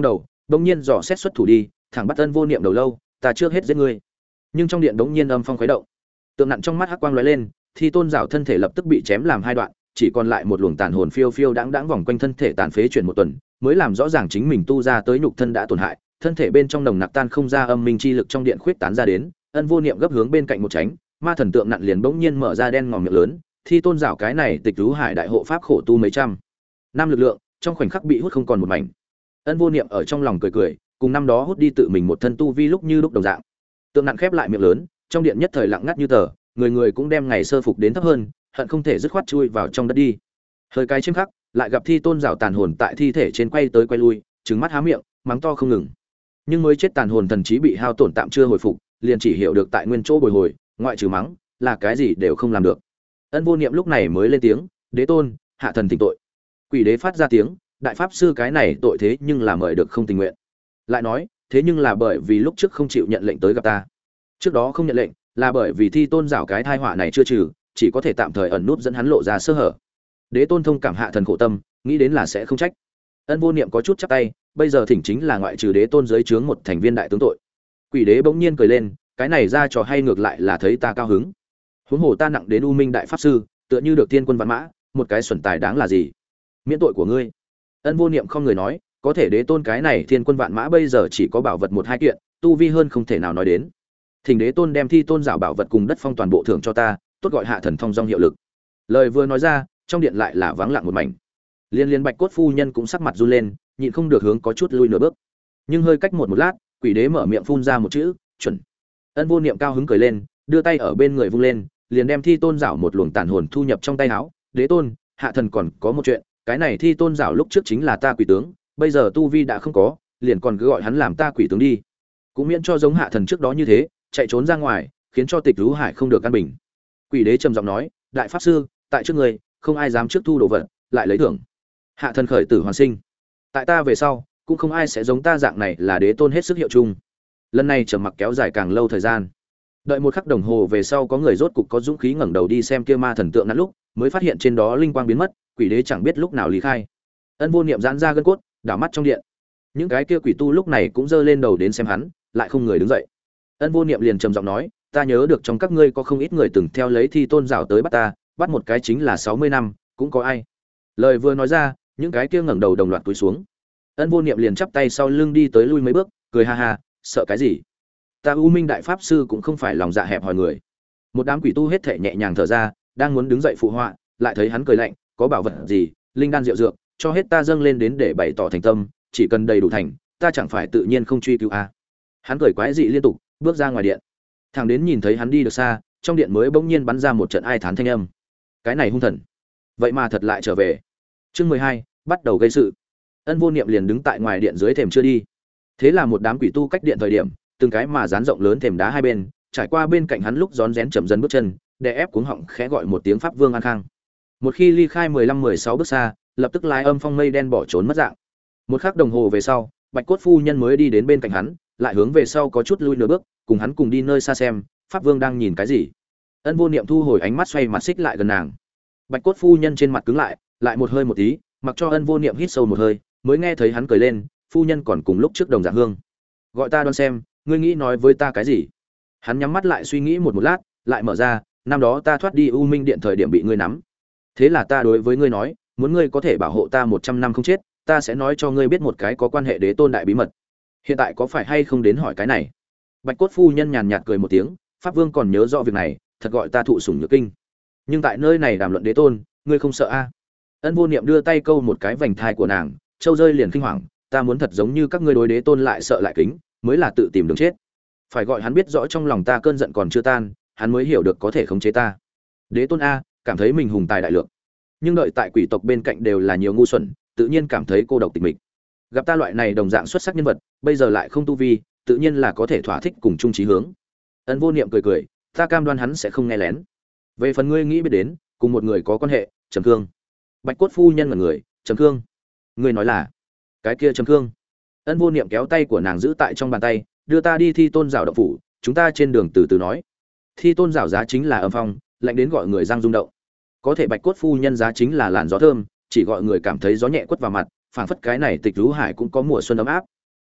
bỗng nhiên dò xét xuất thủ đi, thẳng bắt Ân Vô Niệm đầu lâu, ta trước hết giết ngươi. Nhưng trong điện bỗng nhiên âm phong khuấy động, tượng nặn trong mắt hắc quang lóe lên, Thi Tôn Giảo thân thể lập tức bị chém làm hai đoạn, chỉ còn lại một luồng tàn hồn phiêu phiêu đãng đãng vòng quanh thân thể tàn phế chuyển một tuần, mới làm rõ ràng chính mình tu ra tới nhục thân đã tổn hại, thân thể bên trong nồng nặc tan không ra âm minh chi lực trong điện khuyết tán ra đến. Ân Vô Niệm gấp hướng bên cạnh một tránh, ma thần tượng nặn liền bỗng nhiên mở ra đen ngòm miệng lớn, Thi Tôn Giảo cái này tịch lũ hải đại hộ pháp khổ tu mấy trăm năm lực lượng, trong khoảnh khắc bị hút không còn một mảnh. Ân Vô Niệm ở trong lòng cười cười, cùng năm đó hút đi tự mình một thân tu vi lúc như lúc đồng dạng. Tượng nặn khép lại miệng lớn, trong điện nhất thời lặng ngắt như tờ, người người cũng đem ngày sơ phục đến thấp hơn, hận không thể dứt khoát chui vào trong đất đi. Hơi cái chiêm khắc, lại gặp Thi Tôn Giảo tàn hồn tại thi thể trên quay tới quay lui, trừng mắt há miệng, mắng to không ngừng. Nhưng mới chết tàn hồn thần trí bị hao tổn tạm chưa hồi phục, liền chỉ hiểu được tại nguyên chỗ bồi hồi, ngoại trừ mắng, là cái gì đều không làm được. Ân Vô Niệm lúc này mới lên tiếng, "Đế tôn, hạ thần thỉnh tội." Quỷ đế phát ra tiếng, "Đại pháp sư cái này tội thế nhưng là mời được không tình nguyện." Lại nói, "Thế nhưng là bởi vì lúc trước không chịu nhận lệnh tới gặp ta." Trước đó không nhận lệnh, là bởi vì Thi Tôn Giảo cái thai họa này chưa trừ, chỉ có thể tạm thời ẩn nút dẫn hắn lộ ra sơ hở. Đế tôn thông cảm hạ thần khổ tâm, nghĩ đến là sẽ không trách. Ân Vô Niệm có chút chắp tay, bây giờ thỉnh chính là ngoại trừ đế tôn dưới trướng một thành viên đại tướng tội. Quỷ đế bỗng nhiên cười lên, cái này ra trò hay ngược lại là thấy ta cao hứng. Huống hồ ta nặng đến U Minh đại pháp sư, tựa như được tiên quân vạn mã, một cái xuẩn tài đáng là gì? Miễn tội của ngươi. Ân Vô Niệm không người nói, có thể đế tôn cái này thiên quân vạn mã bây giờ chỉ có bảo vật một hai kiện, tu vi hơn không thể nào nói đến. Thỉnh đế tôn đem Thi Tôn Giảo bảo vật cùng đất phong toàn bộ thưởng cho ta, tốt gọi hạ thần thông dong hiệu lực. Lời vừa nói ra, trong điện lại là vắng lặng một mảnh. Liên Liên Bạch Cốt phu nhân cũng sắc mặt run lên, nhịn không được hướng có chút lui nửa bước. Nhưng hơi cách một lát, quỷ đế mở miệng phun ra một chữ, chuẩn. Ân Vô Niệm cao hứng cười lên, đưa tay ở bên người vung lên, liền đem Thi Tôn Giảo một luồng tàn hồn thu nhập trong tay áo. Đế tôn, hạ thần còn có một chuyện, cái này Thi Tôn Giảo lúc trước chính là ta quỷ tướng, bây giờ tu vi đã không có, liền còn cứ gọi hắn làm ta quỷ tướng đi, cũng miễn cho giống hạ thần trước đó như thế chạy trốn ra ngoài, khiến cho tịch lũ hải không được căn bình. Quỷ đế trầm giọng nói, đại pháp sư, tại trước người không ai dám trước thu đồ vật lại lấy thưởng. Hạ thần khởi tử hoàn sinh, tại ta về sau cũng không ai sẽ giống ta dạng này là đế tôn hết sức hiệu chung. Lần này trầm mặc kéo dài càng lâu thời gian, đợi một khắc đồng hồ về sau có người rốt cục có dũng khí ngẩng đầu đi xem kia ma thần tượng nắn lúc mới phát hiện trên đó linh quang biến mất, quỷ đế chẳng biết lúc nào lý khai. Ân Vô Niệm giãn ra gân cốt, đảo mắt trong điện, những cái kia quỷ tu lúc này cũng giơ lên đầu đến xem hắn, lại không người đứng dậy. Ân Vô Niệm liền trầm giọng nói, ta nhớ được trong các ngươi có không ít người từng theo lấy Thi Tôn Giảo tới bắt ta, bắt một cái chính là 60 năm, cũng có ai. Lời vừa nói ra, những cái kia ngẩng đầu đồng loạt cúi xuống. Ân Vô Niệm liền chắp tay sau lưng đi tới lui mấy bước, cười ha ha, sợ cái gì? Ta U Minh đại pháp sư cũng không phải lòng dạ hẹp hòi người. Một đám quỷ tu hết thảy nhẹ nhàng thở ra, đang muốn đứng dậy phụ họa, lại thấy hắn cười lạnh, có bảo vật gì, linh đan rượu dược, cho hết ta dâng lên đến để bày tỏ thành tâm, chỉ cần đầy đủ thành, ta chẳng phải tự nhiên không truy cứu a. Hắn cười quái dị liên tục, bước ra ngoài điện. Thằng đến nhìn thấy hắn đi được xa, trong điện mới bỗng nhiên bắn ra một trận ai thán thanh âm. Cái này hung thần, vậy mà thật lại trở về. Chương 12, bắt đầu gây sự. Ân Vô Niệm liền đứng tại ngoài điện dưới thềm chưa đi. Thế là một đám quỷ tu cách điện thời điểm, từng cái mà dán rộng lớn thềm đá hai bên, trải qua bên cạnh hắn lúc rón rén chậm dần bước chân, đè ép cuống họng khẽ gọi một tiếng pháp vương an khang. Một khi ly khai 15-16 bước xa, lập tức lái âm phong mây đen bỏ trốn mất dạng. Một khắc đồng hồ về sau, Bạch Cốt phu nhân mới đi đến bên cạnh hắn, lại hướng về sau có chút lui nửa bước, cùng hắn cùng đi nơi xa xem, pháp vương đang nhìn cái gì. Ân Vô Niệm thu hồi ánh mắt xoay mặt xích lại gần nàng. Bạch Cốt phu nhân trên mặt cứng lại một hơi một tí, mặc cho Ân Vô Niệm hít sâu một hơi, mới nghe thấy hắn cười lên, phu nhân còn cùng lúc trước đồng dạng hương. Gọi ta đoan xem, ngươi nghĩ nói với ta cái gì? Hắn nhắm mắt lại suy nghĩ một lát, lại mở ra, năm đó ta thoát đi U Minh điện thời điểm bị ngươi nắm. Thế là ta đối với ngươi nói, muốn ngươi có thể bảo hộ ta 100 năm không chết, ta sẽ nói cho ngươi biết một cái có quan hệ đế tôn đại bí mật. Hiện tại có phải hay không đến hỏi cái này? Bạch Cốt phu nhân nhàn nhạt cười một tiếng, pháp vương còn nhớ rõ việc này, thật gọi ta thụ sủng nhược kinh. Nhưng tại nơi này đàm luận đế tôn, ngươi không sợ a? Ân Vô Niệm đưa tay câu một cái vành thai của nàng, châu rơi liền kinh hoàng, ta muốn thật giống như các ngươi đối đế tôn lại sợ lại kính, mới là tự tìm đường chết. Phải gọi hắn biết rõ trong lòng ta cơn giận còn chưa tan, hắn mới hiểu được có thể khống chế ta. Đế tôn a, cảm thấy mình hùng tài đại lượng, nhưng đợi tại quỷ tộc bên cạnh đều là nhiều ngu xuẩn, tự nhiên cảm thấy cô độc tịch mịch. Gặp ta loại này đồng dạng xuất sắc nhân vật, bây giờ lại không tu vi, tự nhiên là có thể thỏa thích cùng chung chí hướng. Ân Vô Niệm cười cười, ta cam đoan hắn sẽ không nghe lén. Về phần ngươi nghĩ biết đến, cùng một người có quan hệ, Trầm Cương. Bạch Cốt phu nhân là người, Trầm Cương. Ngươi nói là cái kia Trầm Cương? Ân Vô Niệm kéo tay của nàng giữ tại trong bàn tay, đưa ta đi Thi Tôn Giảo động phủ, chúng ta trên đường từ từ nói. Thi Tôn Giảo giá chính là âm phong, lạnh đến gọi người răng rung động. Có thể Bạch Cốt phu nhân giá chính là làn gió thơm, chỉ gọi người cảm thấy gió nhẹ quất vào mặt, phảng phất cái này tịch lũ hải cũng có mùa xuân ấm áp.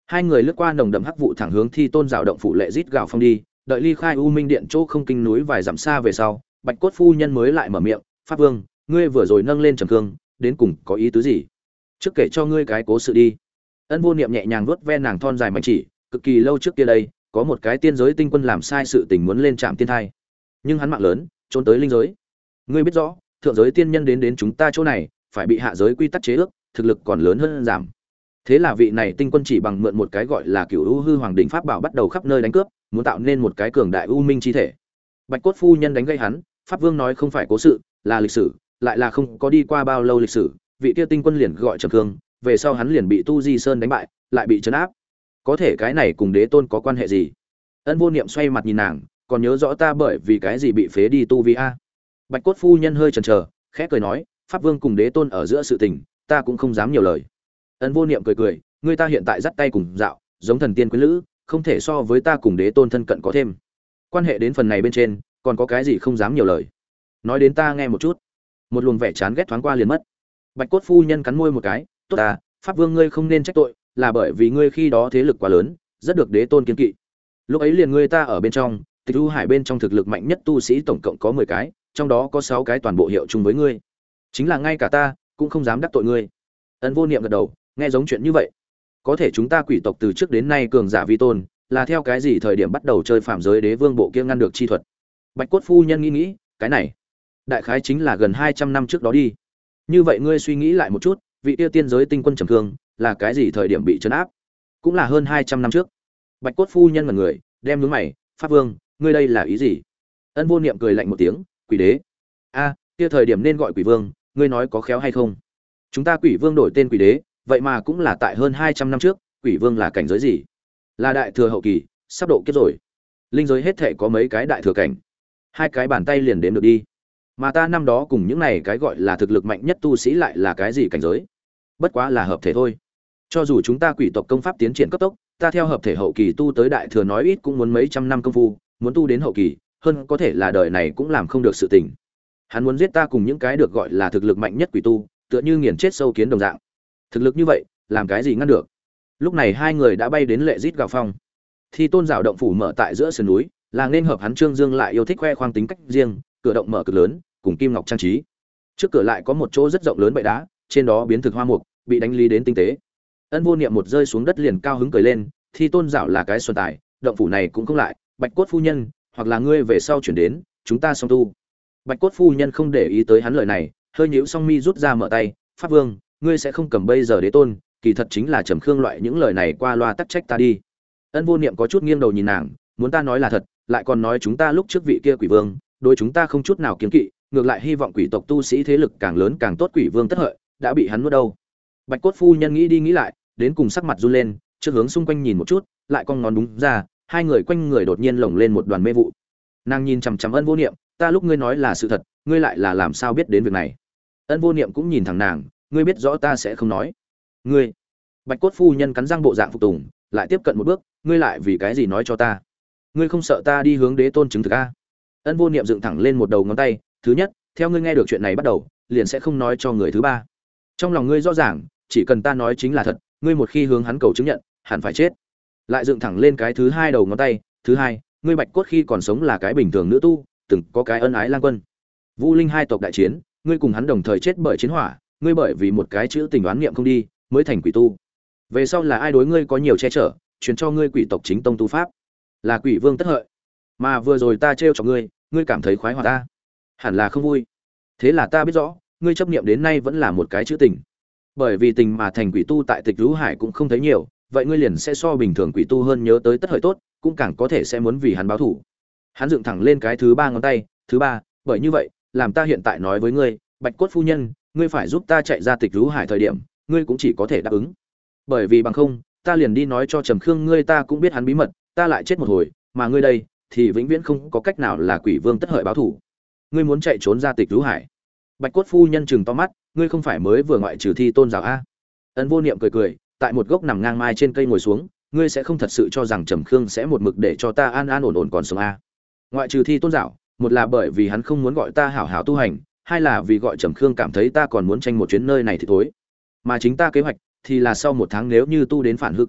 Hai người lướt qua nồng đậm hắc vụ thẳng hướng Thi Tôn Giảo động phủ lệ rít gào phong đi, đợi ly khai U Minh Điện chỗ không kinh núi vài dặm xa về sau, Bạch Cốt phu nhân mới lại mở miệng, "Pháp Vương, ngươi vừa rồi nâng lên trầm cương, đến cùng có ý tứ gì? Trước kể cho ngươi cái cố sự đi." Ân Vô Niệm nhẹ nhàng vuốt ve nàng thon dài mảnh chỉ, cực kỳ lâu trước kia đây, có một cái tiên giới tinh quân làm sai sự tình muốn lên trạm tiên thai, nhưng hắn mạng lớn, trốn tới linh giới. Ngươi biết rõ, thượng giới tiên nhân đến chúng ta chỗ này, phải bị hạ giới quy tắc chế ước, thực lực còn lớn hơn giảm. Thế là vị này tinh quân chỉ bằng mượn một cái gọi là Cửu U Hư Hoàng đỉnh pháp bảo bắt đầu khắp nơi đánh cướp, muốn tạo nên một cái cường đại u minh chi thể. Bạch Cốt phu nhân đánh gây hắn, Pháp Vương nói không phải cố sự, là lịch sử, lại là không có đi qua bao lâu lịch sử, vị kia tinh quân liền gọi Trầm Cương, về sau hắn liền bị Tu Di Sơn đánh bại, lại bị trấn áp. Có thể cái này cùng Đế Tôn có quan hệ gì? Ân Vô Niệm xoay mặt nhìn nàng, còn nhớ rõ ta bởi vì cái gì bị phế đi tu vi a? Bạch Cốt phu nhân hơi chần chờ, khẽ cười nói, Pháp Vương cùng Đế Tôn ở giữa sự tình, ta cũng không dám nhiều lời. Ân Vô Niệm cười cười, người ta hiện tại dắt tay cùng dạo, giống thần tiên quyến lữ, không thể so với ta cùng Đế Tôn thân cận có thêm. Quan hệ đến phần này bên trên, còn có cái gì không dám nhiều lời? Nói đến ta nghe một chút. Một luồng vẻ chán ghét thoáng qua liền mất. Bạch Cốt phu nhân cắn môi một cái, tốt ta, Pháp Vương ngươi không nên trách tội, là bởi vì ngươi khi đó thế lực quá lớn, rất được Đế Tôn kiêng kỵ. Lúc ấy liền ngươi ta ở bên trong, Tịch U Hải bên trong thực lực mạnh nhất tu sĩ tổng cộng có 10 cái, trong đó có 6 cái toàn bộ hiệu chung với ngươi. Chính là ngay cả ta cũng không dám đắc tội ngươi. Ân Vô Niệm gật đầu, nghe giống chuyện như vậy. Có thể chúng ta quỷ tộc từ trước đến nay cường giả vi tôn, là theo cái gì thời điểm bắt đầu chơi phạm giới đế vương bộ kia ngăn được chi thuật? Bạch Cốt phu nhân nghĩ, cái này, đại khái chính là gần 200 năm trước đó đi. Như vậy ngươi suy nghĩ lại một chút, vị kia tiên giới tinh quân Trầm Cương, là cái gì thời điểm bị trấn áp? Cũng là hơn 200 năm trước. Bạch Cốt phu nhân ngẩn người, đem nhướng mày, Pháp Vương, ngươi đây là ý gì? Ân Vô Niệm cười lạnh một tiếng, quỷ đế. A, kia thời điểm nên gọi quỷ vương, ngươi nói có khéo hay không? Chúng ta quỷ vương đổi tên quỷ đế, vậy mà cũng là tại hơn 200 năm trước, quỷ vương là cảnh giới gì? Là đại thừa hậu kỳ, sắp độ kiếp rồi. Linh giới hết thể có mấy cái đại thừa cảnh? 2 cái bàn tay liền đếm được đi. Mà ta năm đó cùng những này cái gọi là thực lực mạnh nhất tu sĩ lại là cái gì cảnh giới? Bất quá là hợp thể thôi. Cho dù chúng ta quỷ tộc công pháp tiến triển cấp tốc, ta theo hợp thể hậu kỳ tu tới đại thừa nói ít cũng muốn mấy trăm năm công phu, muốn tu đến hậu kỳ, hơn có thể là đời này cũng làm không được sự tình. Hắn muốn giết ta cùng những cái được gọi là thực lực mạnh nhất quỷ tu, tựa như nghiền chết sâu kiến đồng dạng. Thực lực như vậy, làm cái gì ngăn được? Lúc này hai người đã bay đến lệ rít gào phong. Thi Tôn Giảo động phủ mở tại giữa sườn núi, là nên hợp hắn Trương Dương lại yêu thích khoe khoang tính cách riêng, cửa động mở cực lớn, cùng kim ngọc trang trí. Trước cửa lại có một chỗ rất rộng lớn bệ đá, trên đó biến thực hoa mục, bị đánh lý đến tinh tế. Ân Vô Niệm một rơi xuống đất liền cao hứng cười lên, Thi Tôn Giảo là cái xuân tài, động phủ này cũng không lại, Bạch Cốt phu nhân, hoặc là ngươi về sau chuyển đến, chúng ta song tu. Bạch Cốt phu nhân không để ý tới hắn lời này, hơi nhíu song mi rút ra mở tay, Pháp Vương, ngươi sẽ không cầm bây giờ Đế Tôn, kỳ thật chính là Trầm Khương loại những lời này qua loa tắc trách ta đi. Ân Vô Niệm có chút nghiêng đầu nhìn nàng, muốn ta nói là thật, lại còn nói chúng ta lúc trước vị kia quỷ vương, đối chúng ta không chút nào kiêng kỵ, ngược lại hy vọng quỷ tộc tu sĩ thế lực càng lớn càng tốt, quỷ vương tất hợi, đã bị hắn nuốt đâu. Bạch Cốt phu nhân nghĩ đi nghĩ lại, đến cùng sắc mặt run lên, trước hướng xung quanh nhìn một chút, lại cong ngón đúng ra, hai người quanh người đột nhiên lồng lên một đoàn mê vụ. Nàng nhìn chằm chằm Ân Vô Niệm, ta lúc ngươi nói là sự thật, ngươi lại là làm sao biết đến việc này? Ân Vô Niệm cũng nhìn thẳng nàng, ngươi biết rõ ta sẽ không nói. Ngươi? Bạch Cốt phu nhân cắn răng bộ dạng phục tùng, lại tiếp cận một bước, ngươi lại vì cái gì nói cho ta? Ngươi không sợ ta đi hướng Đế Tôn chứng thực a? Ân Vô Niệm dựng thẳng lên một đầu ngón tay, thứ nhất, theo ngươi nghe được chuyện này bắt đầu, liền sẽ không nói cho người thứ ba. Trong lòng ngươi rõ ràng, chỉ cần ta nói chính là thật, ngươi một khi hướng hắn cầu chứng nhận, hẳn phải chết. Lại dựng thẳng lên cái thứ hai đầu ngón tay, thứ hai, ngươi Bạch Cốt khi còn sống là cái bình thường nữ tu, từng có cái ân ái lang quân. Vũ Linh hai tộc đại chiến, ngươi cùng hắn đồng thời chết bởi chiến hỏa, ngươi bởi vì một cái chữ tình đoán niệm không đi, mới thành quỷ tu. Về sau là ai đối ngươi có nhiều che chở, truyền cho ngươi quỷ tộc chính tông tu pháp, là Quỷ Vương tất hợi. Mà vừa rồi ta trêu chọc ngươi, ngươi cảm thấy khoái hoạt ta, hẳn là không vui. Thế là ta biết rõ, ngươi chấp niệm đến nay vẫn là một cái chữ tình. Bởi vì tình mà thành quỷ tu tại Tịch Lũ Hải cũng không thấy nhiều, vậy ngươi liền sẽ so bình thường quỷ tu hơn nhớ tới tất hợi tốt, cũng càng có thể sẽ muốn vì hắn báo thù. Hắn dựng thẳng lên cái thứ ba ngón tay, thứ ba, bởi như vậy, làm ta hiện tại nói với ngươi, Bạch Cốt phu nhân, ngươi phải giúp ta chạy ra Tịch Lũ Hải thời điểm, ngươi cũng chỉ có thể đáp ứng. Bởi vì bằng không, ta liền đi nói cho Trầm Khương ngươi ta cũng biết hắn bí mật, ta lại chết một hồi, mà ngươi đây thì vĩnh viễn không có cách nào là Quỷ Vương tất hợi báo thù. Ngươi muốn chạy trốn ra Tịch Lũ Hải? Bạch Cốt phu nhân trừng to mắt, ngươi không phải mới vừa ngoại trừ Thi Tôn Giảo a? Ân Vô Niệm cười cười, tại một gốc nằm ngang mai trên cây ngồi xuống, ngươi sẽ không thật sự cho rằng Trầm Khương sẽ một mực để cho ta an an ổn ổn còn sống a? Ngoại trừ Thi Tôn Giảo, một là bởi vì hắn không muốn gọi ta hảo hảo tu hành, hai là vì gọi Trầm Khương cảm thấy ta còn muốn tranh một chuyến nơi này thì thôi. Mà chính ta kế hoạch thì là sau 1 tháng nếu như tu đến phản hư cảnh,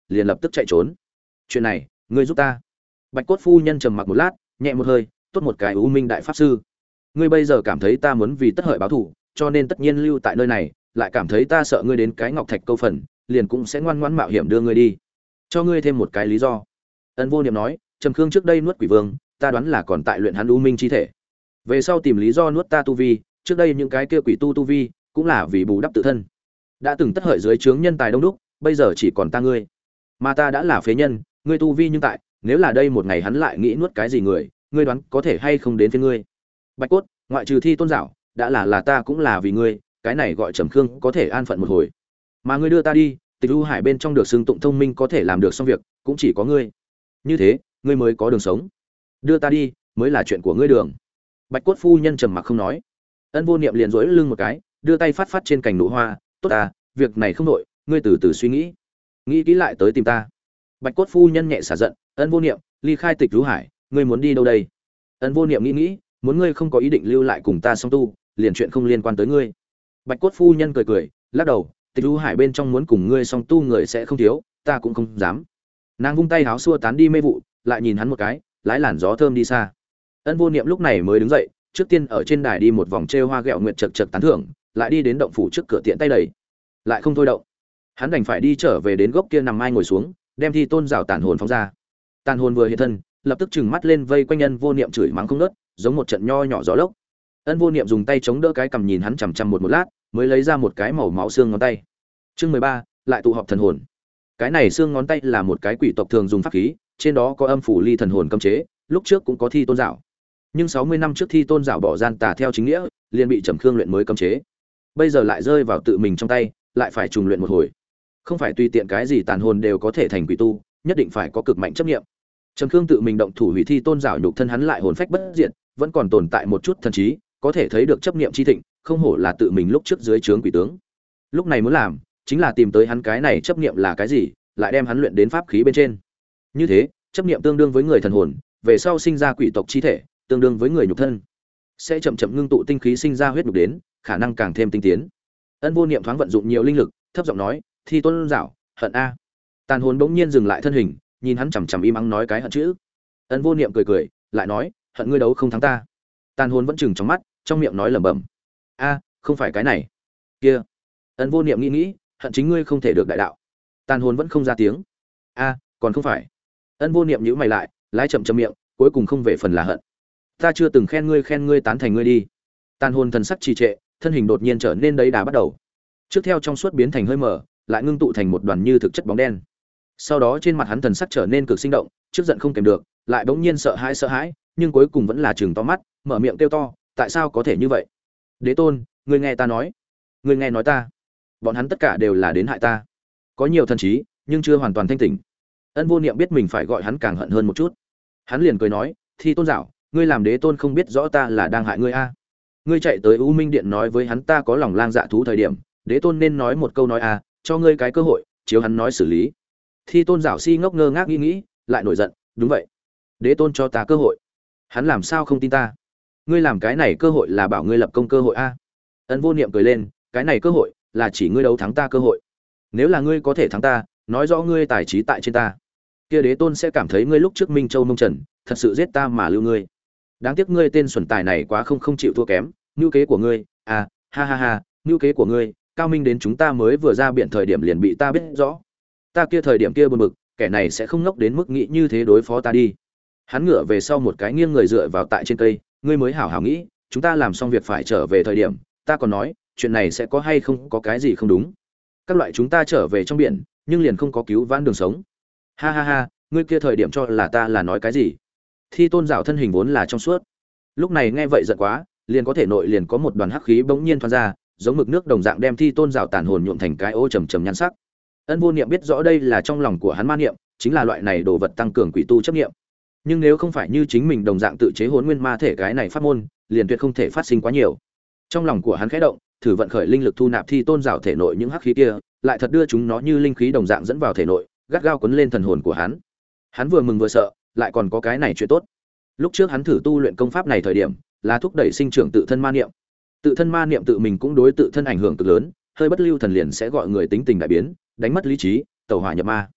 liền lập tức chạy trốn. Chuyện này ngươi giúp ta. Bạch cốt phu nhân trầm mặc một lát, nhẹ một hơi, tốt một cái U Minh đại pháp sư. Ngươi bây giờ cảm thấy ta muốn vì tất hợi báo thù, cho nên tất nhiên lưu tại nơi này, lại cảm thấy ta sợ ngươi đến cái ngọc thạch câu phần, liền cũng sẽ ngoan ngoãn mạo hiểm đưa ngươi đi. Cho ngươi thêm một cái lý do. Ân Vô Niệm nói, Trầm Khương trước đây nuốt quỷ vương, ta đoán là còn tại luyện hắn U Minh chi thể. Về sau tìm lý do nuốt ta tu vi, trước đây những cái kia quỷ tu vi, cũng là vì bù đắp tự thân. Đã từng tất hợi dưới trướng nhân tài đông đúc, bây giờ chỉ còn ta ngươi. Mà ta đã là phế nhân, ngươi tu vi nhưng tại, nếu là đây một ngày hắn lại nghĩ nuốt cái gì người, ngươi đoán có thể hay không đến với ngươi. Bạch cốt, ngoại trừ Thi Tôn Giảo, đã là ta cũng là vì ngươi, cái này gọi Trầm Khương có thể an phận một hồi. Mà ngươi đưa ta đi, Tịch U Hải bên trong được xưng tụng thông minh có thể làm được xong việc, cũng chỉ có ngươi. Như thế, ngươi mới có đường sống. Đưa ta đi, mới là chuyện của ngươi đường. Bạch cốt phu nhân trầm mặc không nói. Ân Vô Niệm liền duỗi lưng một cái, đưa tay phát trên cành nụ hoa, tốt à, việc này không nội, ngươi từ từ suy nghĩ, nghĩ kỹ lại tới tìm ta. Bạch cốt phu nhân nhẹ xả giận, Ân Vô Niệm, ly khai Tịch U Hải, ngươi muốn đi đâu đây? Ân Vô Niệm nghĩ, muốn ngươi không có ý định lưu lại cùng ta song tu, liền chuyện không liên quan tới ngươi. Bạch cốt phu nhân cười, lắc đầu, Tịch U Hải bên trong muốn cùng ngươi song tu người sẽ không thiếu, ta cũng không dám. Nàng vung tay háo xua tán đi mê vụ, lại nhìn hắn một cái, lái làn gió thơm đi xa. Ân Vô Niệm lúc này mới đứng dậy, trước tiên ở trên đài đi một vòng trêu hoa ghẹo nguyệt chật chật tán thưởng, lại đi đến động phủ trước cửa tiện tay đẩy, lại không thôi động. Hắn đành phải đi trở về đến gốc kia nằm mai ngồi xuống, đem Thi Tôn Giảo tàn hồn phóng ra. Tàn hồn vừa hiện thân, lập tức trừng mắt lên vây quanh Ân Vô Niệm chửi mắng không ngớt, giống một trận nho nhỏ gió lốc. Ân Vô Niệm dùng tay chống đỡ cái cằm nhìn hắn chằm chằm một lát, mới lấy ra một cái màu máu xương ngón tay. Chương 13, lại tụ họp thần hồn. Cái này xương ngón tay là một cái quỷ tộc thường dùng pháp khí, trên đó có âm phủ ly thần hồn cấm chế, lúc trước cũng có Thi Tôn Giảo. Nhưng 60 năm trước Thi Tôn Giảo bỏ gian tà theo chính nghĩa, liền bị Trầm Khương luyện mới cấm chế. Bây giờ lại rơi vào tự mình trong tay, lại phải trùng luyện một hồi. Không phải tùy tiện cái gì tàn hồn đều có thể thành quỷ tu, nhất định phải có cực mạnh chấp niệm. Trầm Khương tự mình động thủ hủy Thi Tôn Giảo nhục thân hắn lại hồn phách bất diệt, vẫn còn tồn tại một chút thần trí, có thể thấy được chấp niệm chi thịnh, không hổ là tự mình lúc trước dưới trướng quỷ tướng. Lúc này muốn làm, chính là tìm tới hắn cái này chấp niệm là cái gì, lại đem hắn luyện đến pháp khí bên trên. Như thế, chấp niệm tương đương với người thần hồn, về sau sinh ra quỷ tộc chi thể, tương đương với người nhục thân, sẽ chậm chậm ngưng tụ tinh khí sinh ra huyết nhục đến, khả năng càng thêm tinh tiến. Ân Vô Niệm thoáng vận dụng nhiều linh lực, thấp giọng nói, Thi Tôn Giảo, hận a. Tàn hồn bỗng nhiên dừng lại thân hình, nhìn hắn chằm chằm im ắng nói cái hận chữ. Ân Vô Niệm cười, lại nói, hận ngươi đấu không thắng ta. Tàn hồn vẫn chừng trong mắt, trong miệng nói lẩm bẩm, a, không phải cái này, kia. Ân Vô Niệm nghĩ, hận chính ngươi không thể được đại đạo. Tàn hồn vẫn không ra tiếng. A, còn không phải. Ân Vô Niệm nhíu mày lại, lái chậm chậm miệng, cuối cùng không về phần là hận. Ta chưa từng khen ngươi tán thành ngươi đi. Tàn hồn thần sắc trì trệ, thân hình đột nhiên trở nên đấy đà bắt đầu. Trước theo trong suốt biến thành hơi mờ, lại ngưng tụ thành một đoàn như thực chất bóng đen. Sau đó trên mặt hắn thần sắc trở nên cực sinh động, trước giận không kèm được, lại bỗng nhiên sợ hãi, nhưng cuối cùng vẫn là trừng to mắt, mở miệng kêu to, tại sao có thể như vậy? Đế tôn, ngươi nghe ta nói, ngươi nghe nói ta. Bọn hắn tất cả đều là đến hại ta. Có nhiều thần trí, nhưng chưa hoàn toàn thanh tỉnh. Ân Vô Niệm biết mình phải gọi hắn càng hận hơn một chút. Hắn liền cười nói, Thi Tôn Giảo, ngươi làm đế tôn không biết rõ ta là đang hại ngươi a? Ngươi chạy tới U Minh Điện nói với hắn ta có lòng lang dạ thú thời điểm, đế tôn nên nói một câu nói a, cho ngươi cái cơ hội, chiếu hắn nói xử lý. Thi Tôn Giảo si ngốc ngơ ngác nghĩ, lại nổi giận, đúng vậy, đế tôn cho ta cơ hội, hắn làm sao không tin ta? Ngươi làm cái này cơ hội là bảo ngươi lập công cơ hội a? Ân Vô Niệm cười lên, cái này cơ hội là chỉ ngươi đấu thắng ta cơ hội. Nếu là ngươi có thể thắng ta, nói rõ ngươi tài trí tại trên ta, kia đế tôn sẽ cảm thấy ngươi lúc trước Minh Châu Mông Trần, thật sự giết ta mà lưu ngươi. Đáng tiếc ngươi tên xuẩn tài này quá không chịu thua kém, nưu kế của ngươi, à, ha ha ha, nưu kế của ngươi, cao minh đến chúng ta mới vừa ra biển thời điểm liền bị ta biết rõ. Ta kia thời điểm kia buồn bực, kẻ này sẽ không ngốc đến mức nghĩ như thế đối phó ta đi. Hắn ngửa về sau một cái nghiêng người dựa vào tại trên cây, ngươi mới hảo hảo nghĩ, chúng ta làm xong việc phải trở về thời điểm, ta còn nói, chuyện này sẽ có hay không có cái gì không đúng. Các loại chúng ta trở về trong biển, nhưng liền không có cứu vãn đường sống. Ha ha ha, ngươi kia thời điểm cho là ta là nói cái gì? Thi Tôn Giảo thân hình vốn là trong suốt, lúc này nghe vậy giận quá, liền có thể nội liền có một đoàn hắc khí bỗng nhiên thoát ra, giống mực nước đồng dạng đem Thi Tôn Giảo tàn hồn nhuộm thành cái ô trầm trầm nhan sắc. Ân Vô Niệm biết rõ đây là trong lòng của hắn ma niệm, chính là loại này đồ vật tăng cường quỷ tu chấp niệm. Nhưng nếu không phải như chính mình đồng dạng tự chế hồn nguyên ma thể cái này pháp môn, liền tuyệt không thể phát sinh quá nhiều. Trong lòng của hắn khẽ động, thử vận khởi linh lực thu nạp Thi Tôn Giảo thể nội những hắc khí kia, lại thật đưa chúng nó như linh khí đồng dạng dẫn vào thể nội, gắt gao quấn lên thần hồn của hắn. Hắn vừa mừng vừa sợ, lại còn có cái này chuyện tốt. Lúc trước hắn thử tu luyện công pháp này thời điểm, là thúc đẩy sinh trưởng tự thân ma niệm. Tự thân ma niệm tự mình cũng đối tự thân ảnh hưởng cực lớn, hơi bất lưu thần liền sẽ gọi người tính tình đại biến, đánh mất lý trí, tẩu hỏa nhập ma.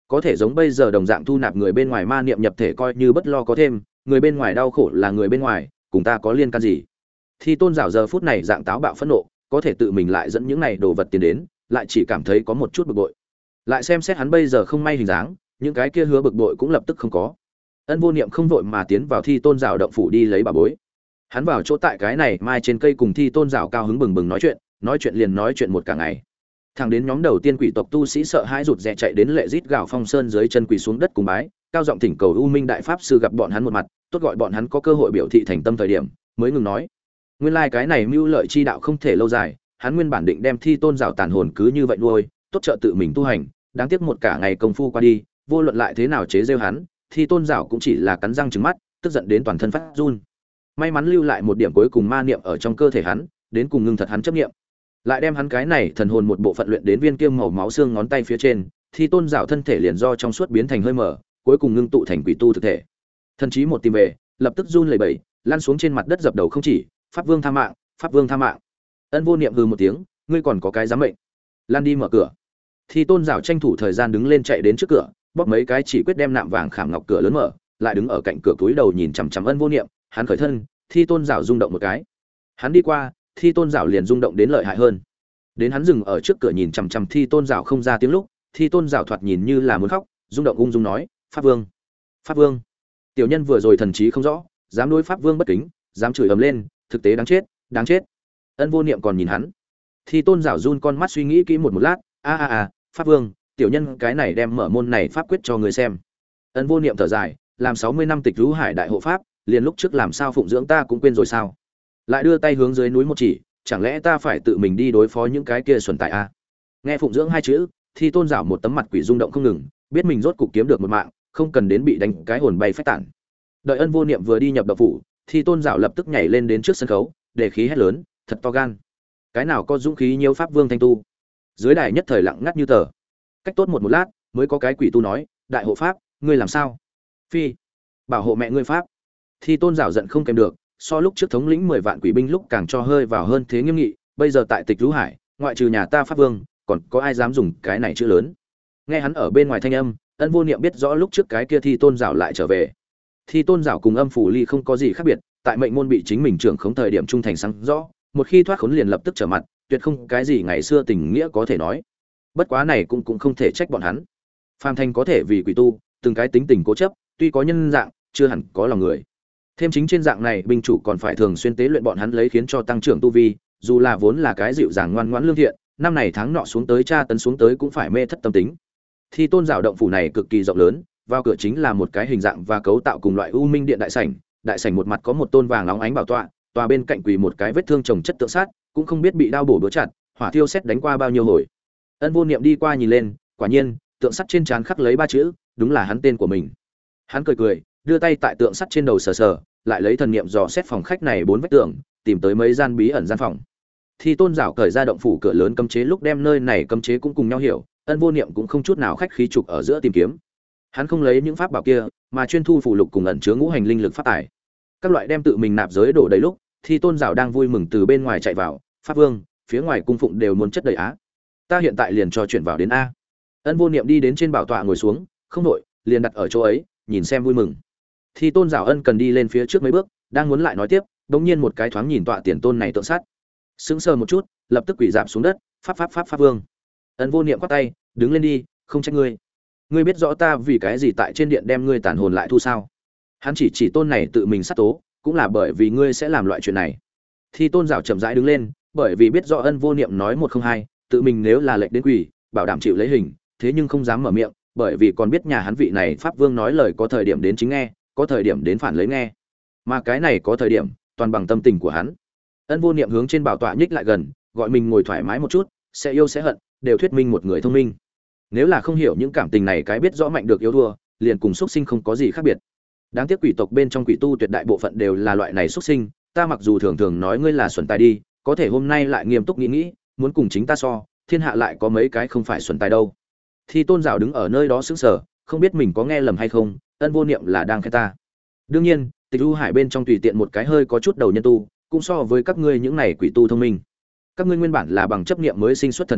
có thể giống bây giờ đồng dạng thu nạp người bên ngoài ma niệm nhập thể coi như bất lo có thêm, người bên ngoài đau khổ là người bên ngoài, cùng ta có liên can gì? Thi Tôn Giảo giờ phút này dạng táo bạo phẫn nộ, có thể tự mình lại dẫn những này đồ vật tiền đến, lại chỉ cảm thấy có một chút bực bội. Lại xem xét hắn bây giờ không may hình dáng, những cái kia hứa bực bội cũng lập tức không có. Ân Vô Niệm không vội mà tiến vào Thi Tôn Giảo động phủ đi lấy bà bối. Hắn vào chỗ tại cái này mai trên cây cùng Thi Tôn Giảo cao hứng bừng bừng nói chuyện liền nói chuyện một cả ngày. Thẳng đến nhóm đầu tiên quỷ tộc tu sĩ sợ hãi rụt rè chạy đến lệ rít gào phong sơn dưới chân quỳ xuống đất cùng bái, cao giọng thỉnh cầu U Minh đại pháp sư gặp bọn hắn một mặt, tốt gọi bọn hắn có cơ hội biểu thị thành tâm thời điểm, mới ngừng nói. Nguyên lai cái này mưu lợi chi đạo không thể lâu dài, hắn nguyên bản định đem Thi Tôn Giảo tàn hồn cứ như vậy nuôi, tốt trợ tự mình tu hành, đáng tiếc một cả ngày công phu qua đi, vô luận lại thế nào chế giễu hắn, Thi Tôn Giảo cũng chỉ là cắn răng trừng mắt, tức giận đến toàn thân phát run. May mắn lưu lại một điểm cuối cùng ma niệm ở trong cơ thể hắn, đến cùng ngưng thật hắn chấp niệm, lại đem hắn cái này thần hồn một bộ phận luyện đến viên kiêm màu máu xương ngón tay phía trên, Thi Tôn Giảo thân thể liền do trong suốt biến thành hơi mở, cuối cùng ngưng tụ thành quỷ tu thực thể. Thần trí một tìm về, lập tức run lẩy bẩy, lăn xuống trên mặt đất dập đầu không chỉ, pháp vương tha mạng, pháp vương tha mạng. Ân Vô Niệm hừ một tiếng, ngươi còn có cái dám mệnh? Lan đi mở cửa. Thi Tôn Giảo tranh thủ thời gian đứng lên chạy đến trước cửa, bóp mấy cái chỉ quyết đem nạm vàng khảm ngọc cửa lớn mở, lại đứng ở cạnh cửa túi đầu nhìn chằm chằm Ân Vô Niệm, hắn khởi thân, Thi Tôn Giảo rung động một cái. Hắn đi qua, Thi Tôn Giảo liền rung động đến lợi hại hơn. Đến hắn dừng ở trước cửa nhìn chằm chằm Thi Tôn Giảo không ra tiếng lúc, Thi Tôn Giảo thoạt nhìn như là muốn khóc, rung động ung dung nói, "Pháp vương, Pháp vương." Tiểu nhân vừa rồi thần trí không rõ, dám đối Pháp vương bất kính, dám chửi ầm lên, thực tế đáng chết, đáng chết. Ân Vô Niệm còn nhìn hắn. Thi Tôn Giảo run con mắt suy nghĩ kỹ một lát, Pháp vương, tiểu nhân cái này đem mở môn này pháp quyết cho người xem. Ân Vô Niệm thở dài, làm 60 năm tịch Rú Hải đại hộ pháp, liền lúc trước làm sao phụng dưỡng ta cũng quên rồi sao? Lại đưa tay hướng dưới núi một chỉ, chẳng lẽ ta phải tự mình đi đối phó những cái kia xuẩn tại a? Nghe phụng dưỡng hai chữ, Thi Tôn Giảo một tấm mặt quỷ rung động không ngừng, biết mình rốt cục kiếm được một mạng, không cần đến bị đánh cái hồn bay phách tản. Đợi Ân Vô Niệm vừa đi nhập động phủ, Thi Tôn Giảo lập tức nhảy lên đến trước sân khấu, để khí hét lớn, thật to gan. Cái nào có dũng khí nhiều pháp vương thanh tu? Dưới đài nhất thời lặng ngắt như tờ. Cách tốt một lát, mới có cái quỷ tu nói, đại hộ pháp, ngươi làm sao? Phi, bảo hộ mẹ ngươi pháp. Thi Tôn Giảo giận không kèm được, so lúc trước thống lĩnh 10 vạn quỷ binh lúc càng cho hơi vào hơn thế nghiêm nghị, bây giờ tại tịch Rú Hải, ngoại trừ nhà ta pháp vương, còn có ai dám dùng cái này chữ lớn? Nghe hắn ở bên ngoài thanh âm, Ân Vô Niệm biết rõ lúc trước cái kia Thi Tôn Giảo lại trở về. Thi Tôn Giảo cùng Âm Phủ Ly không có gì khác biệt, tại mệnh môn bị chính mình trưởng khống thời điểm trung thành sáng rõ, một khi thoát khốn liền lập tức trở mặt, tuyệt không cái gì ngày xưa tình nghĩa có thể nói. Bất quá này cũng không thể trách bọn hắn. Phàm Thành có thể vì quỷ tu, từng cái tính tình cố chấp, tuy có nhân dạng, chưa hẳn có lòng người. Thêm chính trên dạng này, binh chủ còn phải thường xuyên tế luyện bọn hắn lấy khiến cho tăng trưởng tu vi, dù là vốn là cái dịu dàng ngoan ngoãn lương thiện, năm này tháng nọ xuống tới tra tấn xuống tới cũng phải mê thất tâm tính. Thi Tôn Giảo động phủ này cực kỳ rộng lớn, vào cửa chính là một cái hình dạng và cấu tạo cùng loại U Minh điện đại sảnh một mặt có một tôn vàng óng ánh bảo tọa, tòa bên cạnh quỳ một cái vết thương chồng chất tượng sát, cũng không biết bị đao bổ búa chặt, hỏa thiêu xét đánh qua bao nhiêu hồi. Ân Vô Niệm đi qua nhìn lên, quả nhiên, tượng sắt trên trán khắc lấy 3 chữ, đúng là hắn tên của mình. Hắn cười cười, đưa tay tại tượng sắt trên đầu sờ sờ, lại lấy thần niệm dò xét phòng khách này 4 vách tường, tìm tới mấy gian bí ẩn gian phòng. Thi Tôn Giảo cởi ra động phủ cửa lớn cấm chế lúc đem nơi này cấm chế cũng cùng nhau hiểu, Ân Vô Niệm cũng không chút nào khách khí trục ở giữa tìm kiếm. Hắn không lấy những pháp bảo kia, mà chuyên thu phù lục cùng ẩn chứa ngũ hành linh lực pháp tài. Các loại đem tự mình nạp giới đổ đầy lúc, Thi Tôn Giảo đang vui mừng từ bên ngoài chạy vào, "Pháp vương, phía ngoài cung phụng đều muốn chất đầy á. Ta hiện tại liền cho chuyển vào đến a." Ân Vô Niệm đi đến trên bảo tọa ngồi xuống, không đổi, liền đặt ở chỗ ấy, nhìn xem vui mừng. Thi Tôn Giảo ân cần đi lên phía trước mấy bước, đang muốn lại nói tiếp, bỗng nhiên một cái thoáng nhìn tọa tiền tôn này tượng sắt, sững sờ một chút, lập tức quỳ rạp xuống đất, Pháp vương." Ân Vô Niệm quát tay, "Đứng lên đi, không trách ngươi. Ngươi biết rõ ta vì cái gì tại trên điện đem ngươi tàn hồn lại thu sao?" Hắn chỉ tôn này tự mình sát tố, cũng là bởi vì ngươi sẽ làm loại chuyện này. Thi Tôn Giảo chậm rãi đứng lên, bởi vì biết rõ Ân Vô Niệm nói một không hai, tự mình nếu là lệnh đến quỳ, bảo đảm chịu lấy hình, thế nhưng không dám mở miệng, bởi vì còn biết nhà hắn vị này pháp vương nói lời có thời điểm đến chính nghe, có thời điểm đến phản lấy nghe. Mà cái này có thời điểm, toàn bằng tâm tình của hắn. Ân Vô Niệm hướng trên bảo tọa nhích lại gần, gọi mình ngồi thoải mái một chút, sẽ yêu sẽ hận, đều thuyết minh một người thông minh. Nếu là không hiểu những cảm tình này, cái biết rõ mạnh được yếu thua, liền cùng xuất sinh không có gì khác biệt. Đáng tiếc quỷ tộc bên trong quỷ tu tuyệt đại bộ phận đều là loại này xuất sinh, ta mặc dù thường thường nói ngươi là xuẩn tài đi, có thể hôm nay lại nghiêm túc nghĩ, muốn cùng chính ta so, thiên hạ lại có mấy cái không phải xuẩn tài đâu. Thi Tôn Giảo đứng ở nơi đó sững sờ, không biết mình có nghe lầm hay không, Ân Vô Niệm là đang khen ta. Đương nhiên, tịch Rú Hải bên trong tùy tiện một cái hơi có chút đầu nhân tu, cũng so với các ngươi những này quỷ tu thông minh. Các ngươi nguyên bản là bằng chấp niệm mới sinh xuất thần trí,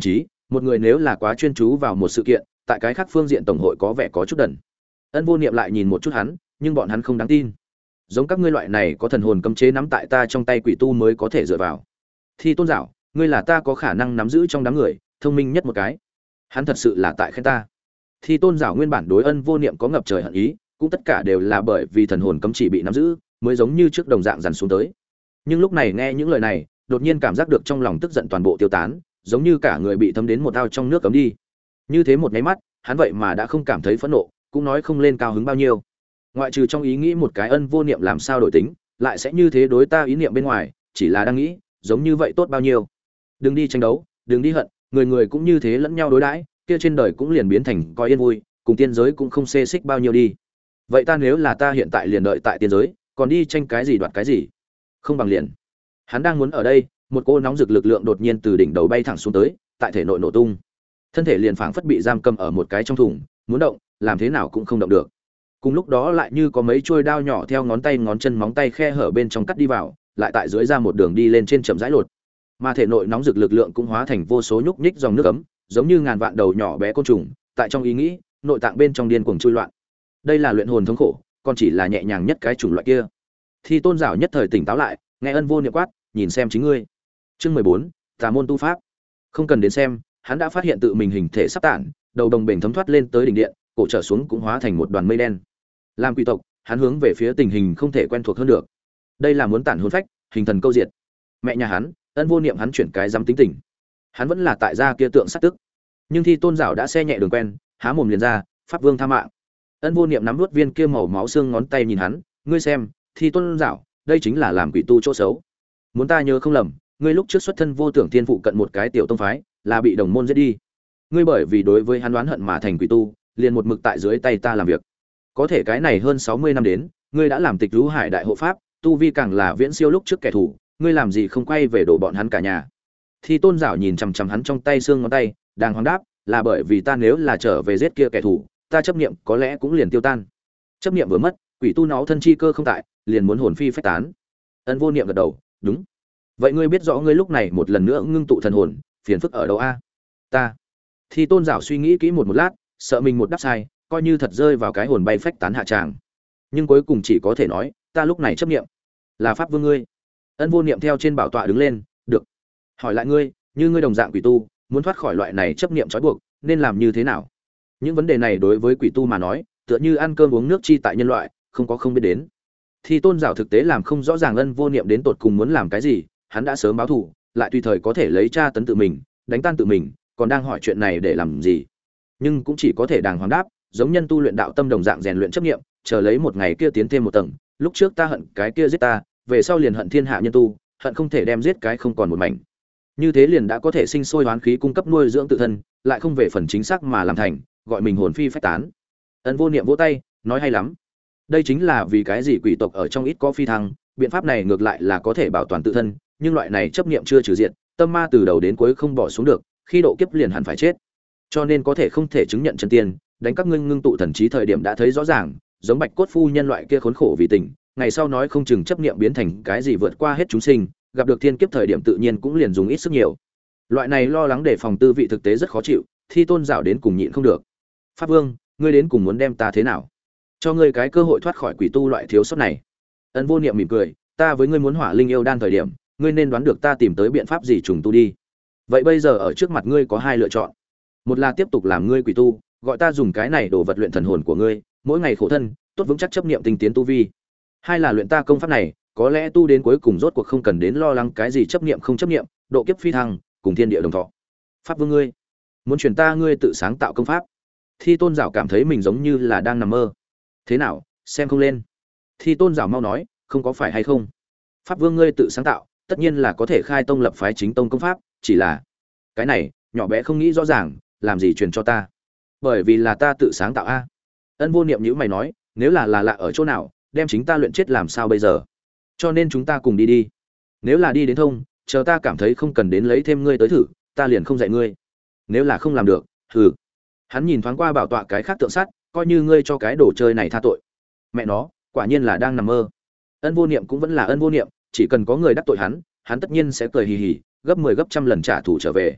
một người nếu là quá chuyên chú vào một sự kiện, tại cái khác phương diện tổng hội có vẻ có chút đần. Ân Vô Niệm lại nhìn một chút hắn, nhưng bọn hắn không đáng tin. Giống các ngươi loại này có thần hồn cấm chế nắm tại ta trong tay quỷ tu mới có thể dựa vào. Thi Tôn Giảo, ngươi là ta có khả năng nắm giữ trong đám người, thông minh nhất một cái. Hắn thật sự là tại khen ta. Thi Tôn Giảo nguyên bản đối Ân Vô Niệm có ngập trời hận ý, cũng tất cả đều là bởi vì thần hồn cấm chỉ bị nắm giữ, mới giống như trước đồng dạng dằn xuống tới. Nhưng lúc này nghe những lời này, đột nhiên cảm giác được trong lòng tức giận toàn bộ tiêu tán, giống như cả người bị thấm đến một ao trong nước cấm đi. Như thế một cái mắt, hắn vậy mà đã không cảm thấy phẫn nộ, cũng nói không lên cao hứng bao nhiêu. Ngoại trừ trong ý nghĩ một cái Ân Vô Niệm làm sao đổi tính, lại sẽ như thế đối ta ý niệm bên ngoài, chỉ là đang nghĩ, giống như vậy tốt bao nhiêu. Đừng đi tranh đấu, đừng đi hận, người người cũng như thế lẫn nhau đối đãi, kia trên đời cũng liền biến thành coi yên vui, cùng tiên giới cũng không xê xích bao nhiêu đi. Vậy ta nếu là ta hiện tại liền đợi tại tiên giới, còn đi tranh cái gì đoạt cái gì? Không bằng liền. Hắn đang muốn ở đây, một cô nóng rực lực lượng đột nhiên từ đỉnh đầu bay thẳng xuống tới, tại thể nội nổ tung. Thân thể liền phảng phất bị giam cầm ở một cái trong thùng, muốn động, làm thế nào cũng không động được. Cùng lúc đó lại như có mấy chuôi đao nhỏ theo ngón tay ngón chân móng tay khe hở bên trong cắt đi vào, lại tại dưới ra một đường đi lên trên chậm rãi lột. Mà thể nội nóng rực lực lượng cũng hóa thành vô số nhúc nhích dòng nước ấm, giống như ngàn vạn đầu nhỏ bé côn trùng, tại trong ý nghĩ, nội tạng bên trong điên cuồng chui loạn. Đây là luyện hồn thống khổ, còn chỉ là nhẹ nhàng nhất cái chủng loại kia. Thi Tôn Giảo nhất thời tỉnh táo lại, nghe Ân Vô Niệm quát, nhìn xem chính ngươi. Chương 14, Tà môn tu pháp. Không cần đến xem, hắn đã phát hiện tự mình hình thể sắp tản, đầu đồng bền thấm thoát lên tới đỉnh điện, cổ trở xuống cũng hóa thành một đoàn mây đen. Làm quỷ tộc, hắn hướng về phía tình hình không thể quen thuộc hơn được. Đây là muốn tản hồn phách, hình thần câu diệt. Mẹ nhà hắn, Ân Vô Niệm hắn chuyển cái dám tính tình. Hắn vẫn là tại gia kia tượng sát tức. Nhưng Thi Tôn Giảo đã xe nhẹ đường quen, há mồm liền ra, pháp vương tha mạng. Ân Vô Niệm nắm nuốt viên kia màu máu xương ngón tay nhìn hắn, ngươi xem, Thi Tôn Giảo, đây chính là làm quỷ tu chỗ xấu. Muốn ta nhớ không lầm, ngươi lúc trước xuất thân vô tưởng thiên phụ cận một cái tiểu tông phái, là bị đồng môn giết đi. Ngươi bởi vì đối với hắn đoán hận mà thành quỷ tu, liền một mực tại dưới tay ta làm việc. Có thể cái này hơn 60 năm đến, ngươi đã làm tịch lũ hải đại hộ pháp, tu vi càng là viễn siêu lúc trước kẻ thù, ngươi làm gì không quay về đổ bọn hắn cả nhà. Thi Tôn Giảo nhìn chằm chằm hắn trong tay xương ngón tay, đang hoang đáp, là bởi vì ta nếu là trở về giết kia kẻ thù, ta chấp niệm có lẽ cũng liền tiêu tan. Chấp niệm vừa mất, quỷ tu nó thân chi cơ không tại, liền muốn hồn phi phách tán. Ân Vô Niệm gật đầu, đúng. Vậy ngươi biết rõ ngươi lúc này một lần nữa ngưng tụ thần hồn, phiền phức ở đâu a? Ta. Thi Tôn Giảo suy nghĩ kỹ một lát, sợ mình một đáp sai, coi như thật rơi vào cái hồn bay phách tán hạ tràng. Nhưng cuối cùng chỉ có thể nói, ta lúc này chấp niệm là pháp vương ngươi. Ân Vô Niệm theo trên bảo tọa đứng lên, được. Hỏi lại ngươi, như ngươi đồng dạng quỷ tu, muốn thoát khỏi loại này chấp niệm trói buộc, nên làm như thế nào? Những vấn đề này đối với quỷ tu mà nói, tựa như ăn cơm uống nước chi tại nhân loại, không có không biết đến. Thi Tôn Giảo thực tế làm không rõ ràng Ân Vô Niệm đến tột cùng muốn làm cái gì, hắn đã sớm báo thù, lại tùy thời có thể lấy tra tấn tự mình, đánh tan tự mình, còn đang hỏi chuyện này để làm gì? Nhưng cũng chỉ có thể đàng hoàng đáp, giống nhân tu luyện đạo tâm đồng dạng rèn luyện chấp niệm, chờ lấy một ngày kia tiến thêm một tầng, lúc trước ta hận cái kia giết ta, về sau liền hận thiên hạ nhân tu, hận không thể đem giết cái không còn một mảnh. Như thế liền đã có thể sinh sôi hoán khí cung cấp nuôi dưỡng tự thân, lại không về phần chính xác mà làm thành, gọi mình hồn phi phách tán. Ân Vô Niệm vỗ tay, nói hay lắm. Đây chính là vì cái gì quỷ tộc ở trong ít có phi thăng, biện pháp này ngược lại là có thể bảo toàn tự thân, nhưng loại này chấp niệm chưa trừ diệt, tâm ma từ đầu đến cuối không bỏ xuống được, khi độ kiếp liền hẳn phải chết. Cho nên có thể không thể chứng nhận chân tiên, đánh các ngươi ngưng tụ thần trí thời điểm đã thấy rõ ràng, giống Bạch Cốt phu nhân loại kia khốn khổ vì tình, ngày sau nói không chừng chấp niệm biến thành cái gì vượt qua hết chúng sinh, gặp được thiên kiếp thời điểm tự nhiên cũng liền dùng ít sức nhiều. Loại này lo lắng để phòng tư vị thực tế rất khó chịu, Thi Tôn Giảo đến cùng nhịn không được. Pháp Vương, ngươi đến cùng muốn đem ta thế nào? Cho ngươi cái cơ hội thoát khỏi quỷ tu loại thiếu sót này. Ân Vô Niệm mỉm cười, ta với ngươi muốn hỏa linh yêu đan thời điểm, ngươi nên đoán được ta tìm tới biện pháp gì trùng tu đi. Vậy bây giờ ở trước mặt ngươi có hai lựa chọn. Một là tiếp tục làm ngươi quỷ tu, gọi ta dùng cái này đổ vật luyện thần hồn của ngươi, mỗi ngày khổ thân, tốt vững chắc chấp niệm tinh tiến tu vi. Hai là luyện ta công pháp này, có lẽ tu đến cuối cùng rốt cuộc không cần đến lo lắng cái gì chấp niệm không chấp niệm, độ kiếp phi thăng, cùng thiên địa đồng thọ. Pháp Vương ngươi, muốn truyền ta ngươi tự sáng tạo công pháp. Thi Tôn Giảo cảm thấy mình giống như là đang nằm mơ. Thế nào, xem không lên? Thi Tôn Giảo mau nói, không có phải hay không? Pháp Vương ngươi tự sáng tạo, tất nhiên là có thể khai tông lập phái chính tông công pháp, chỉ là cái này, nhỏ bé không nghĩ rõ ràng, làm gì truyền cho ta? Bởi vì là ta tự sáng tạo a. Ân Vô Niệm nhíu mày nói, nếu là lạ ở chỗ nào, đem chính ta luyện chết làm sao bây giờ? Cho nên chúng ta cùng đi đi. Nếu là đi đến thông, chờ ta cảm thấy không cần đến lấy thêm ngươi tới thử, ta liền không dạy ngươi. Nếu là không làm được, hừ. Hắn nhìn thoáng qua bảo tọa cái khác tượng sắt, coi như ngươi cho cái đồ chơi này tha tội. Mẹ nó, quả nhiên là đang nằm mơ. Ân Vô Niệm cũng vẫn là Ân Vô Niệm, chỉ cần có người đắc tội hắn, hắn tất nhiên sẽ cười hì hì, gấp 10 gấp trăm lần trả thù trở về.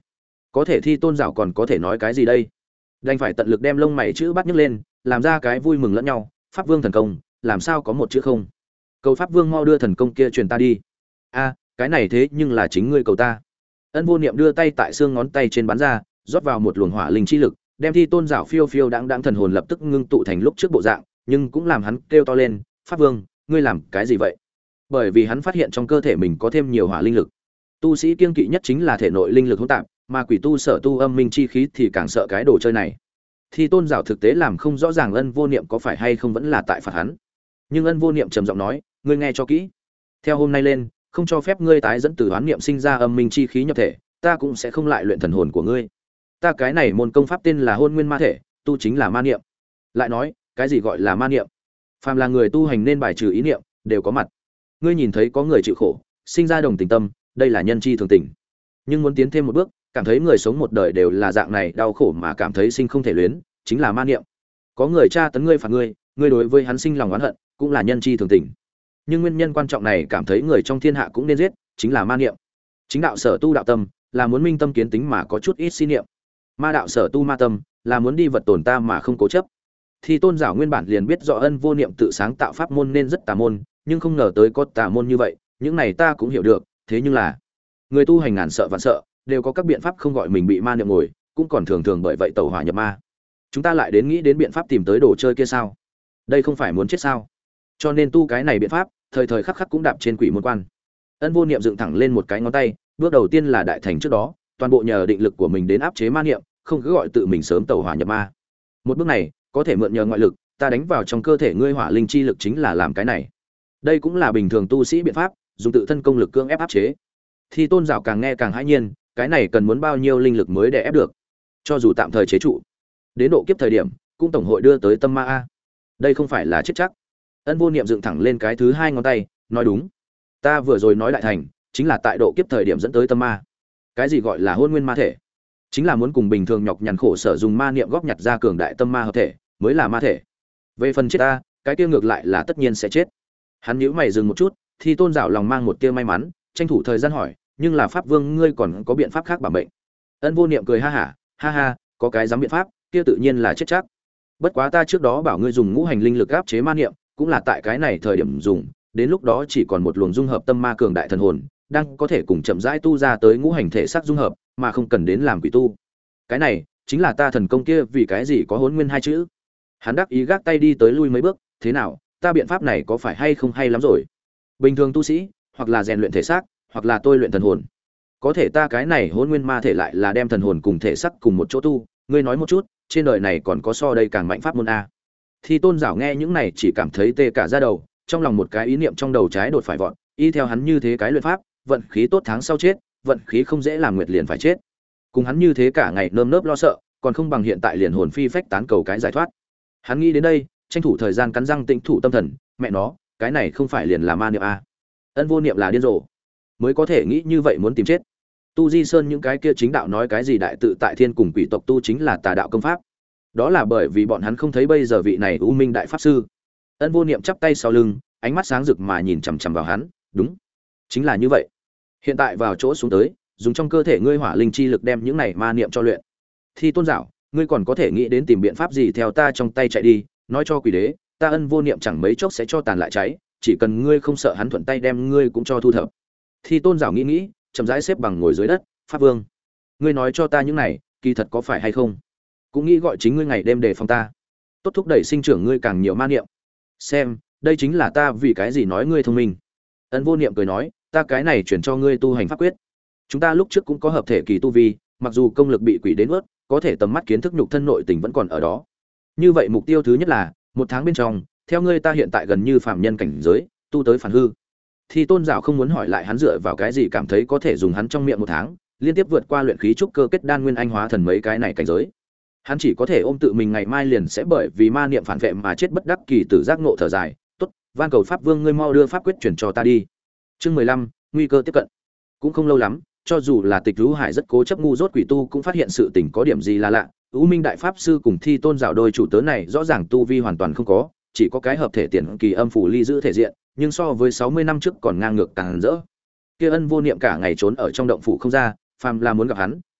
Có thể Thi Tôn Giảo còn có thể nói cái gì đây? Đành phải tận lực đem lông mày chữ bắt nhấc lên, làm ra cái vui mừng lẫn nhau. Pháp Vương thần công, làm sao có một chữ không? Cầu Pháp Vương mau đưa thần công kia truyền ta đi. A, cái này thế nhưng là chính ngươi cầu ta. Ân Vô Niệm đưa tay tại xương ngón tay trên bắn ra, rót vào một luồng hỏa linh chi lực, đem Thi Tôn Giảo phiêu phiêu đãng thần hồn lập tức ngưng tụ thành lúc trước bộ dạng, nhưng cũng làm hắn kêu to lên, "Pháp Vương, ngươi làm cái gì vậy?" Bởi vì hắn phát hiện trong cơ thể mình có thêm nhiều hỏa linh lực. Tu sĩ kiêng kỵ nhất chính là thể nội linh lực hỗn tạp, mà quỷ tu sở tu âm minh chi khí thì càng sợ cái đồ chơi này. Thi Tôn Giảo thực tế làm không rõ ràng Ân Vô Niệm có phải hay không vẫn là tại phạt hắn. Nhưng Ân Vô Niệm trầm giọng nói, "Ngươi nghe cho kỹ. Theo hôm nay lên, không cho phép ngươi tái dẫn từ hoán niệm sinh ra âm minh chi khí nhập thể, ta cũng sẽ không lại luyện thần hồn của ngươi. Ta cái này môn công pháp tên là Hôn Nguyên Ma Thể, tu chính là ma niệm." Lại nói, cái gì gọi là ma niệm? Phàm là người tu hành nên bài trừ ý niệm, đều có mặt. Ngươi nhìn thấy có người chịu khổ, sinh ra đồng tình tâm, đây là nhân chi thường tình. Nhưng muốn tiến thêm một bước, cảm thấy người sống một đời đều là dạng này đau khổ mà cảm thấy sinh không thể luyến, chính là ma niệm. Có người tra tấn ngươi phạt ngươi, ngươi đối với hắn sinh lòng oán hận, cũng là nhân chi thường tình. Nhưng nguyên nhân quan trọng này cảm thấy người trong thiên hạ cũng nên giết, chính là ma niệm. Chính đạo sở tu đạo tâm, là muốn minh tâm kiến tính mà có chút ít si niệm. Ma đạo sở tu ma tâm, là muốn đi vật tồn ta mà không cố chấp. Thì Tôn Giảo nguyên bản liền biết rõ Ân Vô Niệm tự sáng tạo pháp môn nên rất tà môn, nhưng không ngờ tới có tà môn như vậy, những này ta cũng hiểu được, thế nhưng là người tu hành ngàn sợ vạn sợ, đều có các biện pháp không gọi mình bị ma niệm ngồi, cũng còn thường thường bởi vậy tẩu hỏa nhập ma. Chúng ta lại đến nghĩ đến biện pháp tìm tới đồ chơi kia sao? Đây không phải muốn chết sao? Cho nên tu cái này biện pháp, thời thời khắc khắc cũng đạp trên quỷ môn quan. Ân Vô Niệm dựng thẳng lên một cái ngón tay, bước đầu tiên là đại thành trước đó, toàn bộ nhờ định lực của mình đến áp chế ma niệm, không cứ gọi tự mình sớm tẩu hỏa nhập ma. Một bước này, có thể mượn nhờ ngoại lực, ta đánh vào trong cơ thể ngươi hỏa linh chi lực chính là làm cái này. Đây cũng là bình thường tu sĩ biện pháp, dùng tự thân công lực cưỡng ép áp chế. Thì Tôn Giảo càng nghe càng hãi nhiên, cái này cần muốn bao nhiêu linh lực mới để ép được? Cho dù tạm thời chế trụ, đến độ kiếp thời điểm, cũng tổng hội đưa tới tâm ma a. Đây không phải là chết chắc. Ân Vô Niệm dựng thẳng lên cái thứ hai ngón tay, nói đúng. Ta vừa rồi nói đại thành, chính là tại độ kiếp thời điểm dẫn tới tâm ma. Cái gì gọi là hôn nguyên ma thể? Chính là muốn cùng bình thường nhọc nhằn khổ sở dùng ma niệm góp nhặt ra cường đại tâm ma hợp thể, mới là ma thể. Về phần chết ta, cái kia ngược lại là tất nhiên sẽ chết. Hắn nhíu mày dừng một chút, thì Tôn Giảo lòng mang một tia may mắn, tranh thủ thời gian hỏi, nhưng là Pháp Vương ngươi còn có biện pháp khác bảo mệnh? Ân Vô Niệm cười ha ha, có cái dám biện pháp, kia tự nhiên là chết chắc. Bất quá ta trước đó bảo ngươi dùng ngũ hành linh lực áp chế ma niệm, cũng là tại cái này thời điểm dùng, đến lúc đó chỉ còn một luồng dung hợp tâm ma cường đại thần hồn, đang có thể cùng chậm rãi tu ra tới ngũ hành thể xác dung hợp, mà không cần đến làm quỷ tu. Cái này chính là ta thần công kia, vì cái gì có hỗn nguyên hai chữ. Hắn đắc ý gác tay đi tới lui mấy bước, thế nào, ta biện pháp này có phải hay không hay lắm rồi? Bình thường tu sĩ, hoặc là rèn luyện thể xác, hoặc là tôi luyện thần hồn. Có thể ta cái này hỗn nguyên ma thể lại là đem thần hồn cùng thể xác cùng một chỗ tu, ngươi nói một chút, trên đời này còn có so đây càng mạnh pháp môn a? Thì Tôn Giảo nghe những này chỉ cảm thấy tê cả da đầu, trong lòng một cái ý niệm trong đầu trái đột phải vọt, y theo hắn như thế cái luyện pháp, vận khí tốt tháng sau chết, vận khí không dễ làm nguyệt liền phải chết. Cùng hắn như thế cả ngày nơm nớp lo sợ, còn không bằng hiện tại liền hồn phi phách tán cầu cái giải thoát. Hắn nghĩ đến đây, tranh thủ thời gian cắn răng tĩnh thủ tâm thần, mẹ nó, cái này không phải liền là ma niệm a? Ân Vô Niệm là điên rồ, mới có thể nghĩ như vậy muốn tìm chết. Tu Di Sơn những cái kia chính đạo nói cái gì đại tự tại thiên cùng quỷ tộc tu chính là tà đạo công pháp. Đó là bởi vì bọn hắn không thấy bây giờ vị này U Minh đại pháp sư. Ân Vô Niệm chắp tay sau lưng, ánh mắt sáng rực mà nhìn chằm chằm vào hắn, đúng, chính là như vậy. Hiện tại vào chỗ xuống tới, dùng trong cơ thể ngươi hỏa linh chi lực đem những này ma niệm cho luyện. Thì Tôn Giảo, ngươi còn có thể nghĩ đến tìm biện pháp gì theo ta trong tay chạy đi, nói cho quỷ đế, ta Ân Vô Niệm chẳng mấy chốc sẽ cho tàn lại cháy, chỉ cần ngươi không sợ hắn thuận tay đem ngươi cũng cho thu thập. Thì Tôn Giảo nghĩ, chậm rãi xếp bằng ngồi dưới đất, Pháp Vương, ngươi nói cho ta những này, kỳ thật có phải hay không? Cũng nghĩ gọi chính ngươi ngày đêm đề phòng ta, tốt thúc đẩy sinh trưởng ngươi càng nhiều ma niệm. Xem, đây chính là ta vì cái gì nói ngươi thông minh. Ân Vô Niệm cười nói, ta cái này chuyển cho ngươi tu hành pháp quyết. Chúng ta lúc trước cũng có hợp thể kỳ tu vi, mặc dù công lực bị quỷ đến ướt, có thể tầm mắt kiến thức nhục thân nội tình vẫn còn ở đó. Như vậy mục tiêu thứ nhất là, một tháng bên trong, theo ngươi ta hiện tại gần như phàm nhân cảnh giới, tu tới phản hư. Thì Tôn Giảo không muốn hỏi lại hắn dựa vào cái gì cảm thấy có thể dùng hắn trong miệng một tháng, liên tiếp vượt qua luyện khí trúc cơ kết đan nguyên anh hóa thần mấy cái này cảnh giới. Hắn chỉ có thể ôm tự mình ngày mai liền sẽ bởi vì ma niệm phản vệ mà chết bất đắc kỳ tử giác ngộ thở dài, "Tốt, van cầu Pháp Vương ngươi mau đưa pháp quyết chuyển cho ta đi." Chương 15, nguy cơ tiếp cận. Cũng không lâu lắm, cho dù là Tịch Lũ Hải rất cố chấp ngu dốt quỷ tu cũng phát hiện sự tình có điểm gì là lạ. U Minh đại pháp sư cùng Thi Tôn Giảo đôi chủ tớ này rõ ràng tu vi hoàn toàn không có, chỉ có cái hợp thể tiền kỳ âm phủ ly giữ thể diện, nhưng so với 60 năm trước còn ngang ngược càng rỡ. Kia Ân Vô Niệm cả ngày trốn ở trong động phủ không ra, phàm là muốn gặp hắn,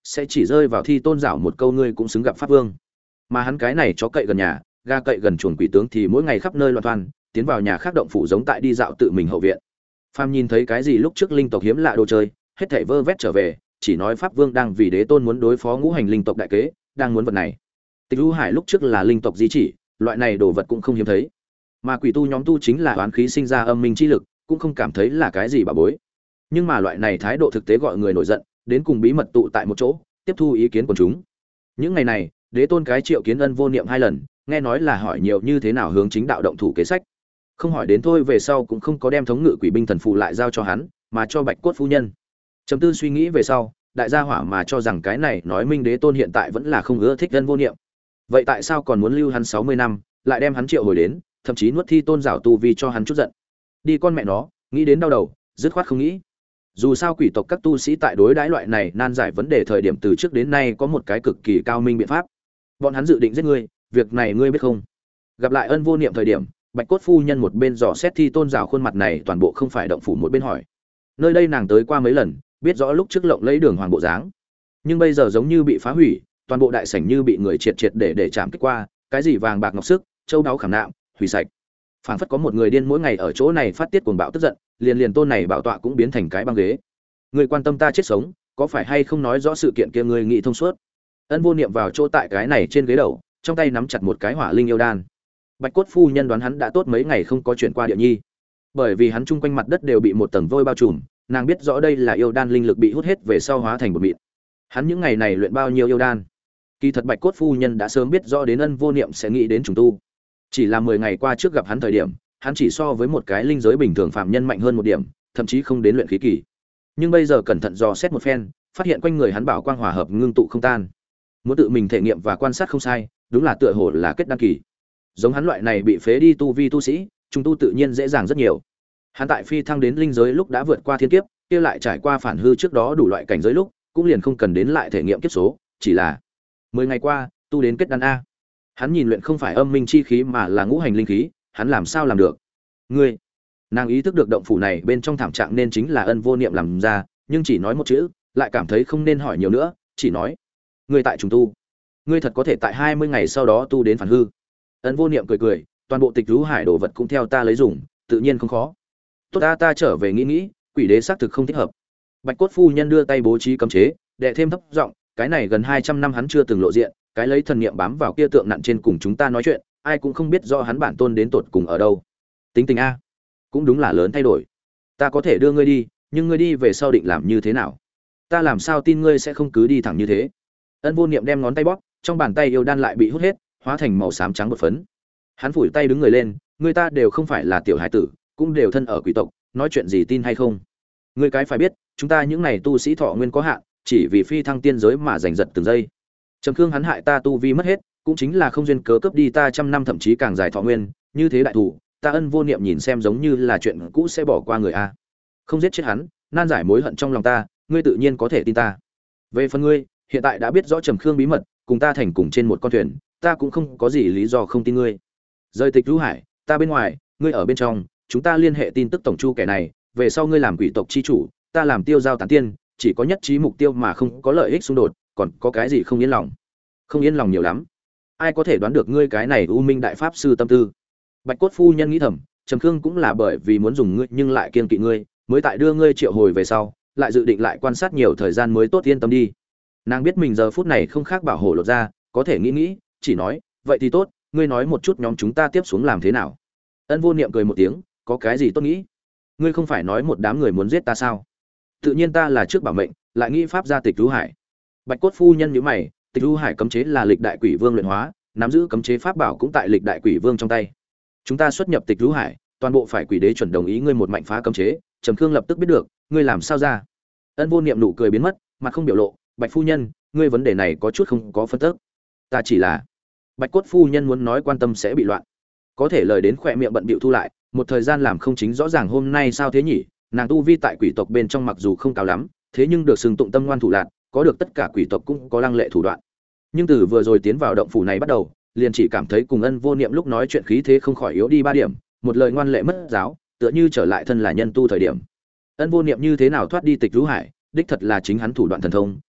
sẽ chỉ rơi vào Thi Tôn Giảo một câu ngươi cũng xứng gặp pháp vương. Mà hắn cái này chó cậy gần nhà, ga cậy gần chuồng quỷ tướng thì mỗi ngày khắp nơi loạn toan, tiến vào nhà khác động phủ giống tại đi dạo tự mình hậu viện. Phàm nhìn thấy cái gì lúc trước linh tộc hiếm lạ đồ chơi, hết thảy vơ vét trở về, chỉ nói pháp vương đang vì đế tôn muốn đối phó ngũ hành linh tộc đại kế, đang muốn vật này. Tịch Du Hải lúc trước là linh tộc di chỉ, loại này đồ vật cũng không hiếm thấy. Mà quỷ tu nhóm tu chính là oán khí sinh ra âm minh chi lực, cũng không cảm thấy là cái gì bà bối. Nhưng mà loại này thái độ thực tế gọi người nổi giận, đến cùng bí mật tụ tại một chỗ, tiếp thu ý kiến của chúng. Những ngày này, đế tôn cái triệu kiến Ân Vô Niệm 2 lần, nghe nói là hỏi nhiều như thế nào hướng chính đạo động thủ kế sách. Không hỏi đến thôi, về sau cũng không có đem thống ngự quỷ binh thần phù lại giao cho hắn, mà cho Bạch Cốt phu nhân. Trầm tư suy nghĩ về sau, đại gia hỏa mà cho rằng cái này nói minh đế tôn hiện tại vẫn là không ưa thích Ân Vô Niệm. Vậy tại sao còn muốn lưu hắn 60 năm, lại đem hắn triệu hồi đến, thậm chí nuốt Thi Tôn Giảo tu vi cho hắn chút giận. Đi con mẹ nó, nghĩ đến đau đầu, dứt khoát không nghĩ. Dù sao quỷ tộc các tu sĩ tại đối đãi loại này nan giải vấn đề thời điểm từ trước đến nay có một cái cực kỳ cao minh biện pháp. Bọn hắn dự định giết ngươi, việc này ngươi biết không? Gặp lại Ân Vô Niệm thời điểm, Bạch Cốt phu nhân một bên dò xét Thi Tôn Giảo khuôn mặt này toàn bộ không phải động phủ, một bên hỏi. Nơi đây nàng tới qua mấy lần, biết rõ lúc trước lộng lấy đường hoàng bộ dáng, nhưng bây giờ giống như bị phá hủy, toàn bộ đại sảnh như bị người triệt triệt để chạm kích qua, cái gì vàng bạc ngọc sức, châu đáo khảm nạm, hủy sạch. Phảng phất có một người điên mỗi ngày ở chỗ này phát tiết cuồng bạo tức giận, liền tôn này bảo tọa cũng biến thành cái băng ghế. Người quan tâm ta chết sống, có phải hay không nói rõ sự kiện kia người nghĩ thông suốt? Ân Vô Niệm vào chỗ tại cái này trên ghế đầu, trong tay nắm chặt một cái hỏa linh yêu đan. Bạch Cốt phu nhân đoán hắn đã tốt mấy ngày không có chuyển qua địa nhi, bởi vì hắn chung quanh mặt đất đều bị một tầng vôi bao trùm, nàng biết rõ đây là yêu đan linh lực bị hút hết về sau hóa thành bột mịn. Hắn những ngày này luyện bao nhiêu yêu đan? Kỳ thật Bạch Cốt phu nhân đã sớm biết rõ đến Ân Vô Niệm sẽ nghĩ đến trùng tu. Chỉ là 10 ngày qua trước gặp hắn thời điểm, hắn chỉ so với một cái linh giới bình thường phàm nhân mạnh hơn một điểm, thậm chí không đến luyện khí kỳ. Nhưng bây giờ cẩn thận dò xét một phen, phát hiện quanh người hắn bảo quang hòa hợp ngưng tụ không tan. Muốn tự mình thể nghiệm và quan sát không sai, đúng là tựa hồ là kết đăng kỳ. Giống hắn loại này bị phế đi tu vi tu sĩ, trùng tu tự nhiên dễ dàng rất nhiều. Hắn tại phi thăng đến linh giới lúc đã vượt qua thiên kiếp, kia lại trải qua phản hư trước đó đủ loại cảnh giới lúc, cũng liền không cần đến lại thể nghiệm kiếp số, chỉ là 10 ngày qua, tu đến kết đan a. Hắn nhìn luyện không phải âm minh chi khí mà là ngũ hành linh khí, hắn làm sao làm được? Ngươi, nàng ý thức được động phủ này bên trong thảm trạng nên chính là Ân Vô Niệm làm ra, nhưng chỉ nói một chữ, lại cảm thấy không nên hỏi nhiều nữa, chỉ nói: ngươi tại trùng tu, ngươi thật có thể tại 20 ngày sau đó tu đến phản hư. Ân Vô Niệm cười cười, toàn bộ Tịch Du Hải đồ vật cũng theo ta lấy dùng, tự nhiên không khó. Tốt, ta trở về nghĩ nghĩ, quỷ đế xác thực không thích hợp. Bạch Cốt phu nhân đưa tay bố trí cấm chế, đệ thêm thấp giọng, cái này gần 200 năm hắn chưa từng lộ diện, cái lấy thần niệm bám vào kia tượng nặn trên cùng chúng ta nói chuyện, ai cũng không biết rõ hắn bản tôn đến tột cùng ở đâu. Tính tình a, cũng đúng là lớn thay đổi. Ta có thể đưa ngươi đi, nhưng ngươi đi về sau định làm như thế nào? Ta làm sao tin ngươi sẽ không cứ đi thẳng như thế? Ân Vô Niệm đem ngón tay bóp, trong bàn tay yêu đan lại bị hút hết, hóa thành màu xám trắng bột phấn. Hắn phủi tay đứng người lên, người ta đều không phải là tiểu hải tử, cũng đều thân ở quỷ tộc, nói chuyện gì tin hay không? Ngươi cái phải biết, chúng ta những này tu sĩ thọ nguyên có hạn, chỉ vì phi thăng tiên giới mà giành giật từng giây. Trầm Khương hắn hại ta tu vi mất hết, cũng chính là không duyên cớ cướp đi ta trăm năm thậm chí càng dài thọ nguyên, như thế đại thủ, ta Ân Vô Niệm nhìn xem giống như là chuyện cũ sẽ bỏ qua người a. Không giết chết hắn, nan giải mối hận trong lòng ta, ngươi tự nhiên có thể tin ta. Về phần ngươi, hiện tại đã biết rõ Trầm Khương bí mật, cùng ta thành cùng trên một con thuyền, ta cũng không có gì lý do không tin ngươi. Rời Tịch Du Hải, ta bên ngoài, ngươi ở bên trong, chúng ta liên hệ tin tức tổng chu kẻ này, về sau ngươi làm quỷ tộc chi chủ, ta làm tiêu giao tán tiên, chỉ có nhất trí mục tiêu mà không có lợi ích xung đột, còn có cái gì không yên lòng? Không yên lòng nhiều lắm. Ai có thể đoán được ngươi cái này U Minh đại pháp sư tâm tư? Bạch Cốt phu nhân nghĩ thầm, Trầm Khương cũng là bởi vì muốn dùng ngươi nhưng lại kiêng kỵ ngươi, mới tại đưa ngươi triệu hồi về sau, lại dự định lại quan sát nhiều thời gian mới tốt yên tâm đi. Nàng biết mình giờ phút này không khác bảo hộ lột ra, có thể nghĩ, chỉ nói, vậy thì tốt, ngươi nói một chút nhóm chúng ta tiếp xuống làm thế nào? Ân Vô Niệm cười một tiếng, có cái gì tốt nghĩ? Ngươi không phải nói một đám người muốn giết ta sao? Tự nhiên ta là trước bảo mệnh, lại nghĩ pháp ra Tịch Du Hải. Bạch Cốt phu nhân nhíu mày, Tịch Du Hải cấm chế là lịch đại quỷ vương luyện hóa, nắm giữ cấm chế pháp bảo cũng tại lịch đại quỷ vương trong tay. Chúng ta xuất nhập Tịch Du Hải, toàn bộ phải quỷ đế chuẩn đồng ý ngươi một mạnh phá cấm chế, Trầm Khương lập tức biết được, ngươi làm sao ra? Ân Vô Niệm nụ cười biến mất, mặt không biểu lộ, Bạch phu nhân, ngươi vấn đề này có chút không có phân tức. Ta chỉ là Bạch Cốt phu nhân muốn nói quan tâm sẽ bị loạn, có thể lời đến khỏe miệng bận bịu thu lại, một thời gian làm không chính rõ ràng hôm nay sao thế nhỉ? Nàng tu vi tại quỷ tộc bên trong mặc dù không cao lắm, thế nhưng được xưng tụng tâm ngoan thủ lạn, có được tất cả quỷ tộc cũng có lăng lệ thủ đoạn. Nhưng từ vừa rồi tiến vào động phủ này bắt đầu, liền chỉ cảm thấy cùng Ân Vô Niệm lúc nói chuyện khí thế không khỏi yếu đi 3 điểm, một lời ngoan lệ mất giáo, tựa như trở lại thân là nhân tu thời điểm. Ân Vô Niệm như thế nào thoát đi Tịch Du Hải, đích thật là chính hắn thủ đoạn thần thông,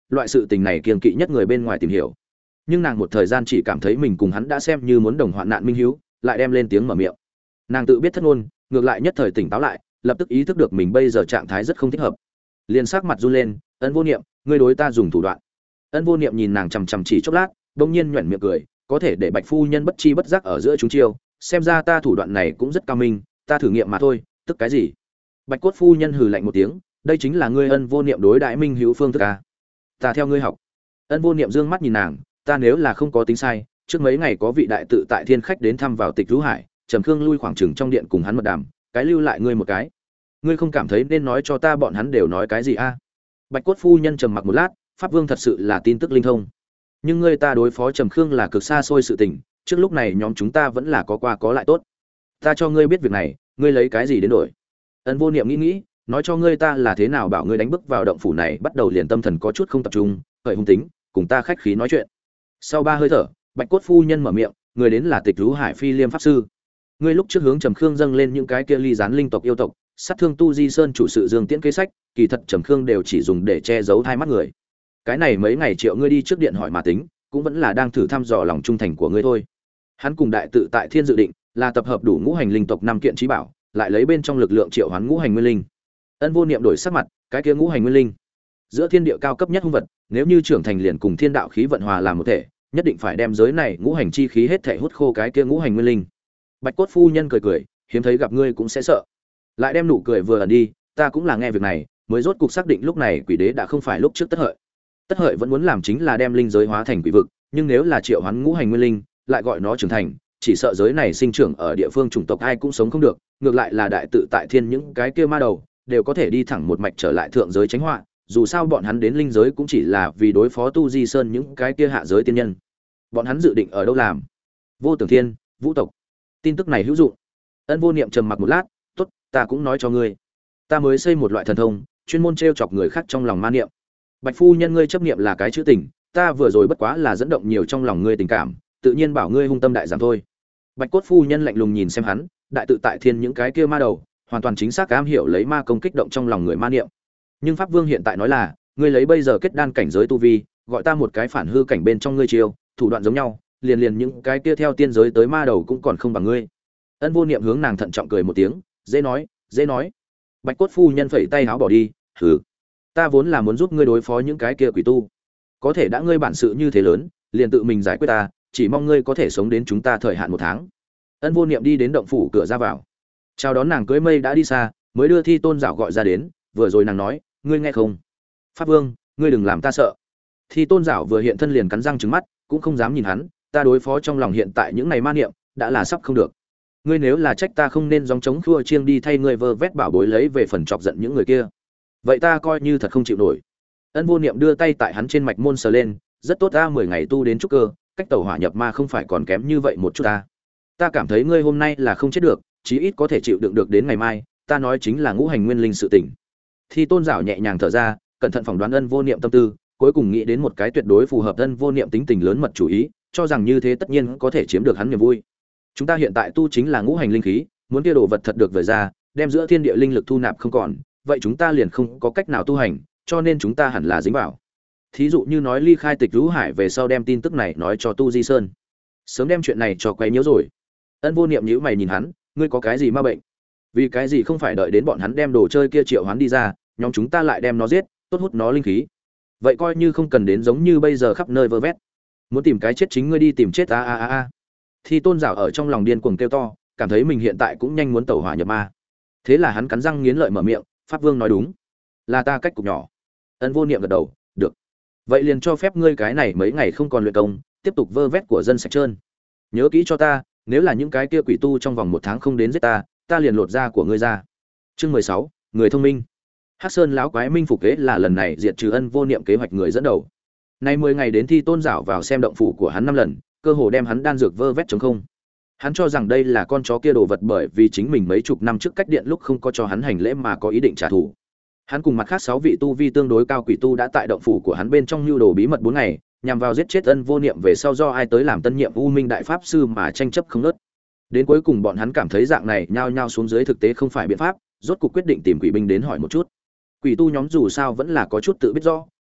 loại sự tình này kiêng kỵ nhất người bên ngoài tìm hiểu. Nhưng nàng một thời gian chỉ cảm thấy mình cùng hắn đã xem như muốn đồng hoạn nạn minh hiếu, lại đem lên tiếng mở miệng. Nàng tự biết thất ngôn, ngược lại nhất thời tỉnh táo lại, lập tức ý thức được mình bây giờ trạng thái rất không thích hợp. Liền sắc mặt run lên, Ân Vô Niệm, ngươi đối ta dùng thủ đoạn. Ân Vô Niệm nhìn nàng chằm chằm chỉ chốc lát, bỗng nhiên nhuyễn miệng cười, có thể để Bạch phu nhân bất chi bất giác ở giữa chúng chiêu, xem ra ta thủ đoạn này cũng rất cao minh, ta thử nghiệm mà thôi, tức cái gì? Bạch Cốt phu nhân hừ lạnh một tiếng, đây chính là ngươi Ân Vô Niệm đối đãi minh hữu phương thức à? Ta theo ngươi học. Ân Vô Niệm dương mắt nhìn nàng, ta nếu là không có tính sai, trước mấy ngày có vị đại tự tại thiên khách đến thăm vào Tịch Lũ Hải, Trầm Khương lui khoảng chừng trong điện cùng hắn mật đàm, cái lưu lại ngươi một cái. Ngươi không cảm thấy nên nói cho ta bọn hắn đều nói cái gì a? À? Bạch Cốt phu nhân trầm mặc một lát, Pháp Vương thật sự là tin tức linh thông. Nhưng ngươi ta đối phó Trầm Khương là cực xa xôi sự tình, trước lúc này nhóm chúng ta vẫn là có qua có lại tốt. Ta cho ngươi biết việc này, ngươi lấy cái gì đến đổi? Ân Vô Niệm nghĩ, nói cho ngươi ta là thế nào bảo ngươi đánh bước vào động phủ này, bắt đầu liền tâm thần có chút không tập trung, khởi hung tính, cùng ta khách khí nói chuyện. Sau 3 hơi thở, Bạch Cốt phu nhân mở miệng, người đến là Tịch Lũ Hải Phi Liêm pháp sư. Ngươi lúc trước hướng Trầm Khương dâng lên những cái kia ly gián linh tộc yêu tộc, sát thương Tu Di Sơn chủ sự Dương Tiễn kế sách, kỳ thật Trầm Khương đều chỉ dùng để che giấu hai mắt người. Cái này mấy ngày triệu ngươi đi trước điện hỏi mà tính, cũng vẫn là đang thử thăm dò lòng trung thành của ngươi thôi. Hắn cùng đại tự tại thiên dự định là tập hợp đủ ngũ hành linh tộc 5 kiện chí bảo, lại lấy bên trong lực lượng triệu hoán ngũ hành nguyên linh. Ân Vô Niệm đổi sắc mặt, cái kia ngũ hành nguyên linh, giữa thiên địa cao cấp nhất hung vật, nếu như trưởng thành liền cùng thiên đạo khí vận hòa làm một thể, nhất định phải đem giới này ngũ hành chi khí hết thể hút khô cái kia ngũ hành nguyên linh. Bạch Cốt phu nhân cười cười, hiếm thấy gặp ngươi cũng sẽ sợ. Lại đem nụ cười vừa ẩn đi, ta cũng là nghe việc này, mới rốt cục xác định lúc này quỷ đế đã không phải lúc trước Tất Hợi. Tất Hợi vẫn muốn làm chính là đem linh giới hóa thành quỷ vực, nhưng nếu là triệu hoán ngũ hành nguyên linh, lại gọi nó trưởng thành, chỉ sợ giới này sinh trưởng ở địa phương chủng tộc ai cũng sống không được, ngược lại là đại tự tại thiên những cái kia ma đầu, đều có thể đi thẳng một mạch trở lại thượng giới tránh họa, dù sao bọn hắn đến linh giới cũng chỉ là vì đối phó Tu Di Sơn những cái kia hạ giới tiên nhân. Bọn hắn dự định ở đâu làm? Vô Tưởng Thiên, Vũ tộc. Tin tức này hữu dụng. Ân Vô Niệm trầm mặc một lát, "Tốt, ta cũng nói cho ngươi. Ta mới xây một loại thần thông, chuyên môn trêu chọc người khác trong lòng ma niệm. Bạch phu nhân ngươi chấp niệm là cái chữ tình, ta vừa rồi bất quá là dẫn động nhiều trong lòng ngươi tình cảm, tự nhiên bảo ngươi hung tâm đại giảm thôi." Bạch Cốt phu nhân lạnh lùng nhìn xem hắn, đại tự tại thiên những cái kia ma đầu, hoàn toàn chính xác ám hiểu lấy ma công kích động trong lòng người ma niệm. Nhưng Pháp Vương hiện tại nói là, ngươi lấy bây giờ kết đan cảnh giới tu vi, gọi ta một cái phản hư cảnh bên trong ngươi chiêu, thủ đoạn giống nhau, liền những cái kia theo tiên giới tới ma đầu cũng còn không bằng ngươi. Ân Vô Niệm hướng nàng thận trọng cười một tiếng, dễ nói, dễ nói. Bạch Cốt phu nhân phẩy tay áo bỏ đi, hừ, ta vốn là muốn giúp ngươi đối phó những cái kia quỷ tu, có thể đã ngươi bản sự như thế lớn, liền tự mình giải quyết ta, chỉ mong ngươi có thể sống đến chúng ta thời hạn 1 tháng. Ân Vô Niệm đi đến động phủ cửa ra vào, chào đón nàng cưới mây đã đi xa, mới đưa Thi Tôn Giảo gọi ra đến, vừa rồi nàng nói, ngươi nghe không? Pháp Vương, ngươi đừng làm ta sợ. Thi Tôn Giảo vừa hiện thân liền cắn răng trừng mắt, cũng không dám nhìn hắn, ta đối phó trong lòng hiện tại những này ma niệm, đã là sắp không được. Ngươi nếu là trách ta không nên gióng trống khua chiêng đi thay ngươi vơ vét bảo bối lấy về phần chọc giận những người kia, vậy ta coi như thật không chịu nổi. Ân Vô Niệm đưa tay tại hắn trên mạch môn sờ lên, rất tốt ta 10 ngày tu đến trúc cơ, cách tẩu hỏa nhập ma không phải còn kém như vậy một chút ta. Ta cảm thấy ngươi hôm nay là không chết được, chí ít có thể chịu đựng được đến ngày mai, ta nói chính là ngũ hành nguyên linh sự tình. Thi Tôn Giảo nhẹ nhàng thở ra, cẩn thận phỏng đoán Ân Vô Niệm tâm tư, cuối cùng nghĩ đến một cái tuyệt đối phù hợp Ân Vô Niệm tính tình lớn mật chủ ý, cho rằng như thế tất nhiên có thể chiếm được hắn niềm vui. Chúng ta hiện tại tu chính là ngũ hành linh khí, muốn kia đồ vật thật được vời ra, đem giữa thiên địa linh lực thu nạp không còn, vậy chúng ta liền không có cách nào tu hành, cho nên chúng ta hẳn là dính vào. Thí dụ như nói ly khai Tịch Lũ Hải về sau đem tin tức này nói cho Tu Di Sơn, sớm đem chuyện này cho quấy nhiễu rồi. Ân Vô Niệm nhíu mày nhìn hắn, ngươi có cái gì ma bệnh? Vì cái gì không phải đợi đến bọn hắn đem đồ chơi kia triệu hoán đi ra, nhóm chúng ta lại đem nó giết, tốt hút nó linh khí. Vậy coi như không cần đến giống như bây giờ khắp nơi vơ vét. Muốn tìm cái chết chính ngươi đi tìm chết a. Thi Tôn Giảo ở trong lòng điên cuồng kêu to, cảm thấy mình hiện tại cũng nhanh muốn tẩu hỏa nhập ma. Thế là hắn cắn răng nghiến lợi mở miệng, Pháp Vương nói đúng, là ta cách cục nhỏ. Ân Vô Niệm gật đầu, được. Vậy liền cho phép ngươi cái này mấy ngày không còn luyện công, tiếp tục vơ vét của dân sạch trơn. Nhớ kỹ cho ta, nếu là những cái kia quỷ tu trong vòng 1 tháng không đến giết ta, ta liền lột da của ngươi ra. Chương 16, người thông minh. Hắc Sơn lão quái minh phục kế là lần này diệt trừ Ân Vô Niệm kế hoạch người dẫn đầu. Nay 10 ngày đến Thi Tôn Giảo vào xem động phủ của hắn 5 lần, cơ hồ đem hắn đan dược vơ vét trống không. Hắn cho rằng đây là con chó kia đồ vật bởi vì chính mình mấy chục năm trước cách điện lúc không có cho hắn hành lễ mà có ý định trả thù. Hắn cùng mặt khác 6 vị tu vi tương đối cao quỷ tu đã tại động phủ của hắn bên trong nưu đồ bí mật 4 ngày, nhằm vào giết chết Ân Vô Niệm về sau do ai tới làm tân nhiệm U Minh đại pháp sư mà tranh chấp không ngớt. Đến cuối cùng bọn hắn cảm thấy dạng này nhao nhao xuống dưới thực tế không phải biện pháp, rốt cuộc quyết định tìm quỷ binh đến hỏi một chút. Quỷ tu nhóm dù sao vẫn là có chút tự biết rõ,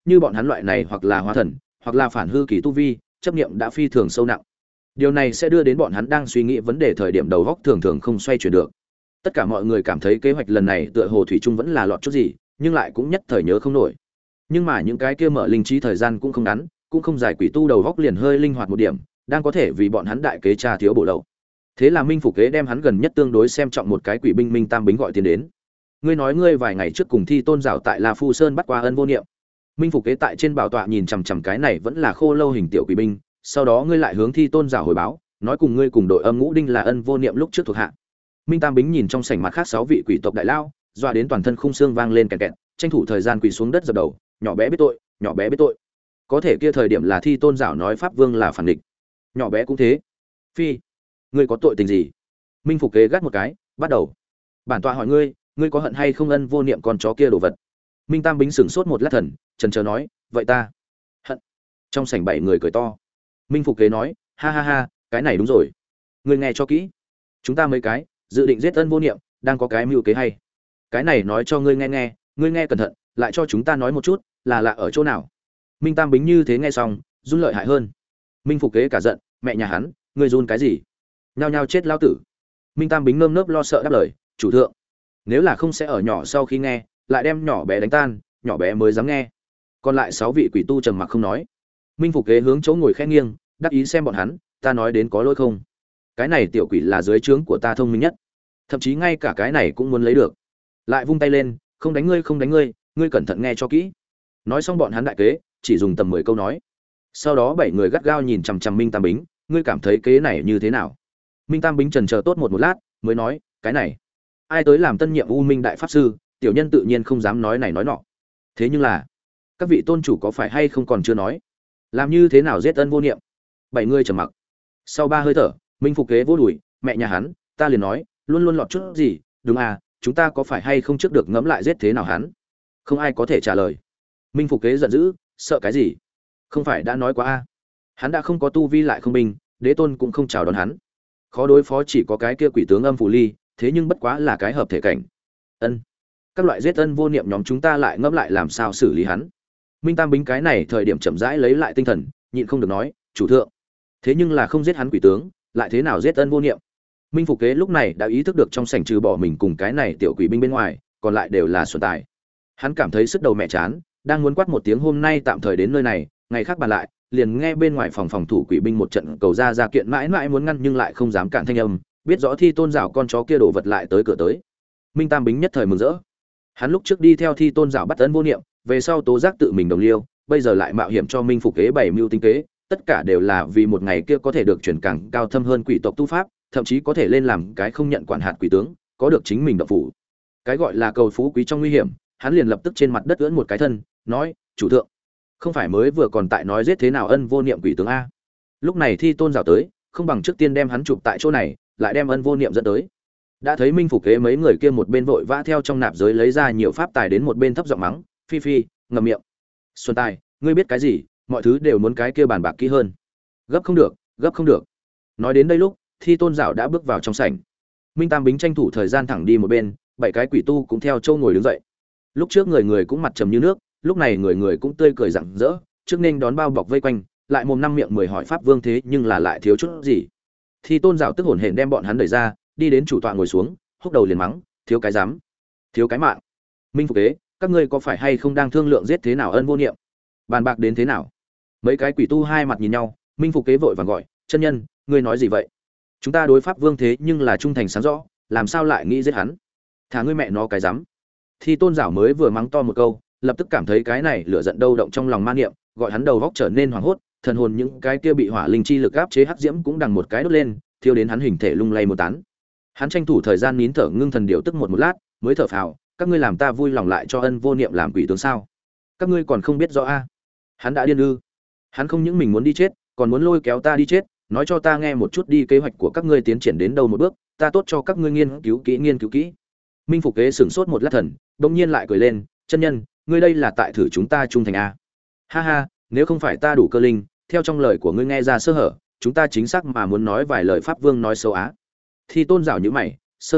như bọn hắn loại này hoặc là hóa thần hoặc là phản hư kỳ tu vi, chấp niệm đã phi thường sâu nặng. Điều này sẽ đưa đến bọn hắn đang suy nghĩ vấn đề thời điểm đầu óc thường thường không xoay chuyển được. Tất cả mọi người cảm thấy kế hoạch lần này tựa hồ thủy chung vẫn là lọt chút gì, nhưng lại cũng nhất thời nhớ không nổi. Nhưng mà những cái kia mở linh trí thời gian cũng không ngắn, cũng không dài, quỷ tu đầu óc liền hơi linh hoạt một điểm, đang có thể vì bọn hắn đại kế tra thiếu bổ lậu. Thế là Minh Phục Kế đem hắn gần nhất tương đối xem trọng một cái quỷ binh Minh Tam Bính gọi tiền đến. Ngươi nói ngươi vài ngày trước cùng Thi Tôn Giảo tại La Phu Sơn bắt qua Ân Vô Niệm. Minh Phục Kế tại trên bảo tọa nhìn chằm chằm cái này vẫn là khô lâu hình tiểu quỷ binh, sau đó ngươi lại hướng Thi Tôn Giảo hồi báo, nói cùng ngươi cùng đội Âm Ngũ Đinh là Ân Vô Niệm lúc trước thuộc hạ. Minh Tam Bính nhìn trong sảnh mặt khác 6 vị quỷ tộc đại lao, dọa đến toàn thân khung xương vang lên kẹt kẹt, tranh thủ thời gian quỳ xuống đất dập đầu, nhỏ bé biết tội, nhỏ bé biết tội. Có thể kia thời điểm là Thi Tôn Giảo nói Pháp Vương là phản địch, nhỏ bé cũng thế. Phi, ngươi có tội tình gì? Minh Phục Kế gắt một cái, bắt đầu. Bản tọa hỏi ngươi, ngươi có hận hay không Ân Vô Niệm con chó kia đồ vật? Minh Tam Bính sững sốt một lát thần, chần chờ nói, vậy ta hận. Trong sảnh 7 người cười to. Minh Phục Kế nói, ha ha ha, cái này đúng rồi. Ngươi nghe cho kỹ, chúng ta mấy cái dự định giết Ân Vô Niệm, đang có cái mưu kế hay. Cái này nói cho ngươi nghe, ngươi nghe cẩn thận, lại cho chúng ta nói một chút, là lạ ở chỗ nào. Minh Tam Bính như thế nghe xong, run lợi hại hơn. Minh Phục Kế cả giận, mẹ nhà hắn, ngươi run cái gì? Nhao nhao chết lao tử. Minh Tam Bính nơm nớp lo sợ đáp lời, chủ thượng, nếu là không sẽ ở nhỏ sau khi nghe, lại đem nhỏ bé đánh tan, nhỏ bé mới dám nghe. Còn lại 6 vị quỷ tu trầm mặc không nói. Minh Phục Kế hướng chỗ ngồi khẽ nghiêng, đắc ý xem bọn hắn, ta nói đến có lỗi không? Cái này tiểu quỷ là dưới trướng của ta thông minh nhất, thậm chí ngay cả cái này cũng muốn lấy được. Lại vung tay lên, không đánh ngươi, không đánh ngươi, ngươi cẩn thận nghe cho kỹ. Nói xong bọn hắn đại kế, chỉ dùng tầm 10 câu nói. Sau đó 7 người gắt gao nhìn chằm chằm Minh Tam Bính, ngươi cảm thấy kế này như thế nào? Minh Tam Bính chần chờ tốt một lát, mới nói, cái này, ai tới làm tân nhiệm U Minh đại pháp sư, tiểu nhân tự nhiên không dám nói này nói nọ. Thế nhưng là, các vị tôn chủ có phải hay không còn chưa nói, làm như thế nào giết Ân Vô Niệm? 7 người trầm mặc. Sau 3 hơi thở, Minh Phục Kế vỗ đùi, mẹ nhà hắn, ta liền nói, luôn luôn lọt chút gì, đúng à, chúng ta có phải hay không trước được ngẫm lại giết thế nào hắn? Không ai có thể trả lời. Minh Phục Kế giận dữ, sợ cái gì? Không phải đã nói quá a? Hắn đã không có tu vi lại không binh, đế tôn cũng không chào đón hắn. Khó đối phó chỉ có cái kia quỷ tướng Âm Phù Ly, thế nhưng bất quá là cái hợp thể cảnh. Ân, các loại giết Ân Vô Niệm nhóm chúng ta lại ngẫm lại làm sao xử lý hắn. Minh Tam Bính cái này thời điểm chậm rãi lấy lại tinh thần, nhịn không được nói, chủ thượng, thế nhưng là không giết hắn quỷ tướng, lại thế nào giết Ân Vô Niệm? Minh Phục Kế lúc này đã ý thức được trong sảnh trừ bỏ mình cùng cái này tiểu quỷ binh bên ngoài, còn lại đều là xuẩn tài. Hắn cảm thấy sức đầu mẹ chán, đang muốn quát một tiếng hôm nay tạm thời đến nơi này, ngày khác bàn lại, liền nghe bên ngoài phòng thủ quỷ binh một trận cầu ra kiện mãi mãi muốn ngăn nhưng lại không dám cản thanh âm, biết rõ Thi Tôn Giảo con chó kia đổ vật lại tới cửa tới. Minh Tam Bính nhất thời mừng rỡ. Hắn lúc trước đi theo Thi Tôn Giảo bắt Ân Vô Niệm, về sau tố giác tự mình đồng liêu, bây giờ lại mạo hiểm cho Minh Phục Kế bày mưu tính kế, tất cả đều là vì một ngày kia có thể được chuyển càng cao thâm hơn quỷ tộc tu pháp, thậm chí có thể lên làm cái không nhận quản hạt quỷ tướng, có được chính mình động phủ. Cái gọi là cầu phú quý trong nguy hiểm, hắn liền lập tức trên mặt đất ưỡn một cái thân, nói, chủ thượng, không phải mới vừa còn tại nói giết thế nào Ân Vô Niệm quỷ tướng a? Lúc này Thi Tôn Giảo tới, không bằng trước tiên đem hắn chụp tại chỗ này, lại đem Ân Vô Niệm dẫn tới. Đã thấy Minh Phục Kế mấy người kia một bên vội vã theo trong nạp giới lấy ra nhiều pháp tài đến một bên thấp giọng mắng, phi phi, ngậm miệng. Xuân Tài, ngươi biết cái gì, mọi thứ đều muốn cái kia bàn bạc kỹ hơn. Gấp không được, gấp không được. Nói đến đây lúc, Thi Tôn Giảo đã bước vào trong sảnh. Minh Tam Bính tranh thủ thời gian thẳng đi một bên, 7 cái quỷ tu cũng theo châu ngồi đứng dậy. Lúc trước người người cũng mặt trầm như nước, lúc này người người cũng tươi cười rạng rỡ, trước nên đón bao bọc vây quanh, lại mồm năm miệng 10 hỏi pháp vương thế nhưng là lại thiếu chút gì. Thi Tôn Giảo tức hổn hển đem bọn hắn đẩy ra, đi đến chủ tọa ngồi xuống, húc đầu liền mắng, thiếu cái dám, thiếu cái mạng. Minh Phục Kế, các ngươi có phải hay không đang thương lượng giết thế nào Ân Vô Niệm? Bàn bạc đến thế nào? Mấy cái quỷ tu hai mặt nhìn nhau, Minh Phục Kế vội vàng gọi, chân nhân, ngươi nói gì vậy? Chúng ta đối pháp vương thế nhưng là trung thành sáng rõ, làm sao lại nghĩ giết hắn? Thả ngươi mẹ nó cái dám. Thi Tôn Giảo mới vừa mắng to một câu, lập tức cảm thấy cái này lửa giận đâu động trong lòng man niệm, gọi hắn đầu góc trở nên hoảng hốt, thần hồn những cái kia bị hỏa linh chi lực áp chế hắc diễm cũng đằng một cái đốt lên, thiêu đến hắn hình thể lung lay một tán. Hắn tranh thủ thời gian nín thở ngưng thần điều tức một lát, mới thở phào, các ngươi làm ta vui lòng lại cho Ân Vô Niệm làm quỷ tướng sao? Các ngươi còn không biết rõ a? Hắn đã điên ư? Hắn không những mình muốn đi chết, còn muốn lôi kéo ta đi chết, nói cho ta nghe một chút đi kế hoạch của các ngươi tiến triển đến đâu một bước, ta tốt cho các ngươi nghiên cứu kỹ. Minh Phục Kế sửng sốt một lát thần, bỗng nhiên lại cười lên, chân nhân, ngươi đây là tại thử chúng ta trung thành a? Ha ha, nếu không phải ta đủ cơ linh, theo trong lời của ngươi nghe ra sơ hở, chúng ta chính xác mà muốn nói vài lời pháp vương nói xấu á. Thi Tôn Giảo nhíu mày, sơ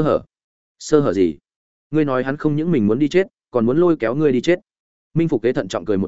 hở gì? Ngươi nói hắn không những mình muốn đi chết, còn muốn lôi kéo ngươi đi chết. Minh Phục Kế thận trọng cười một tiếng,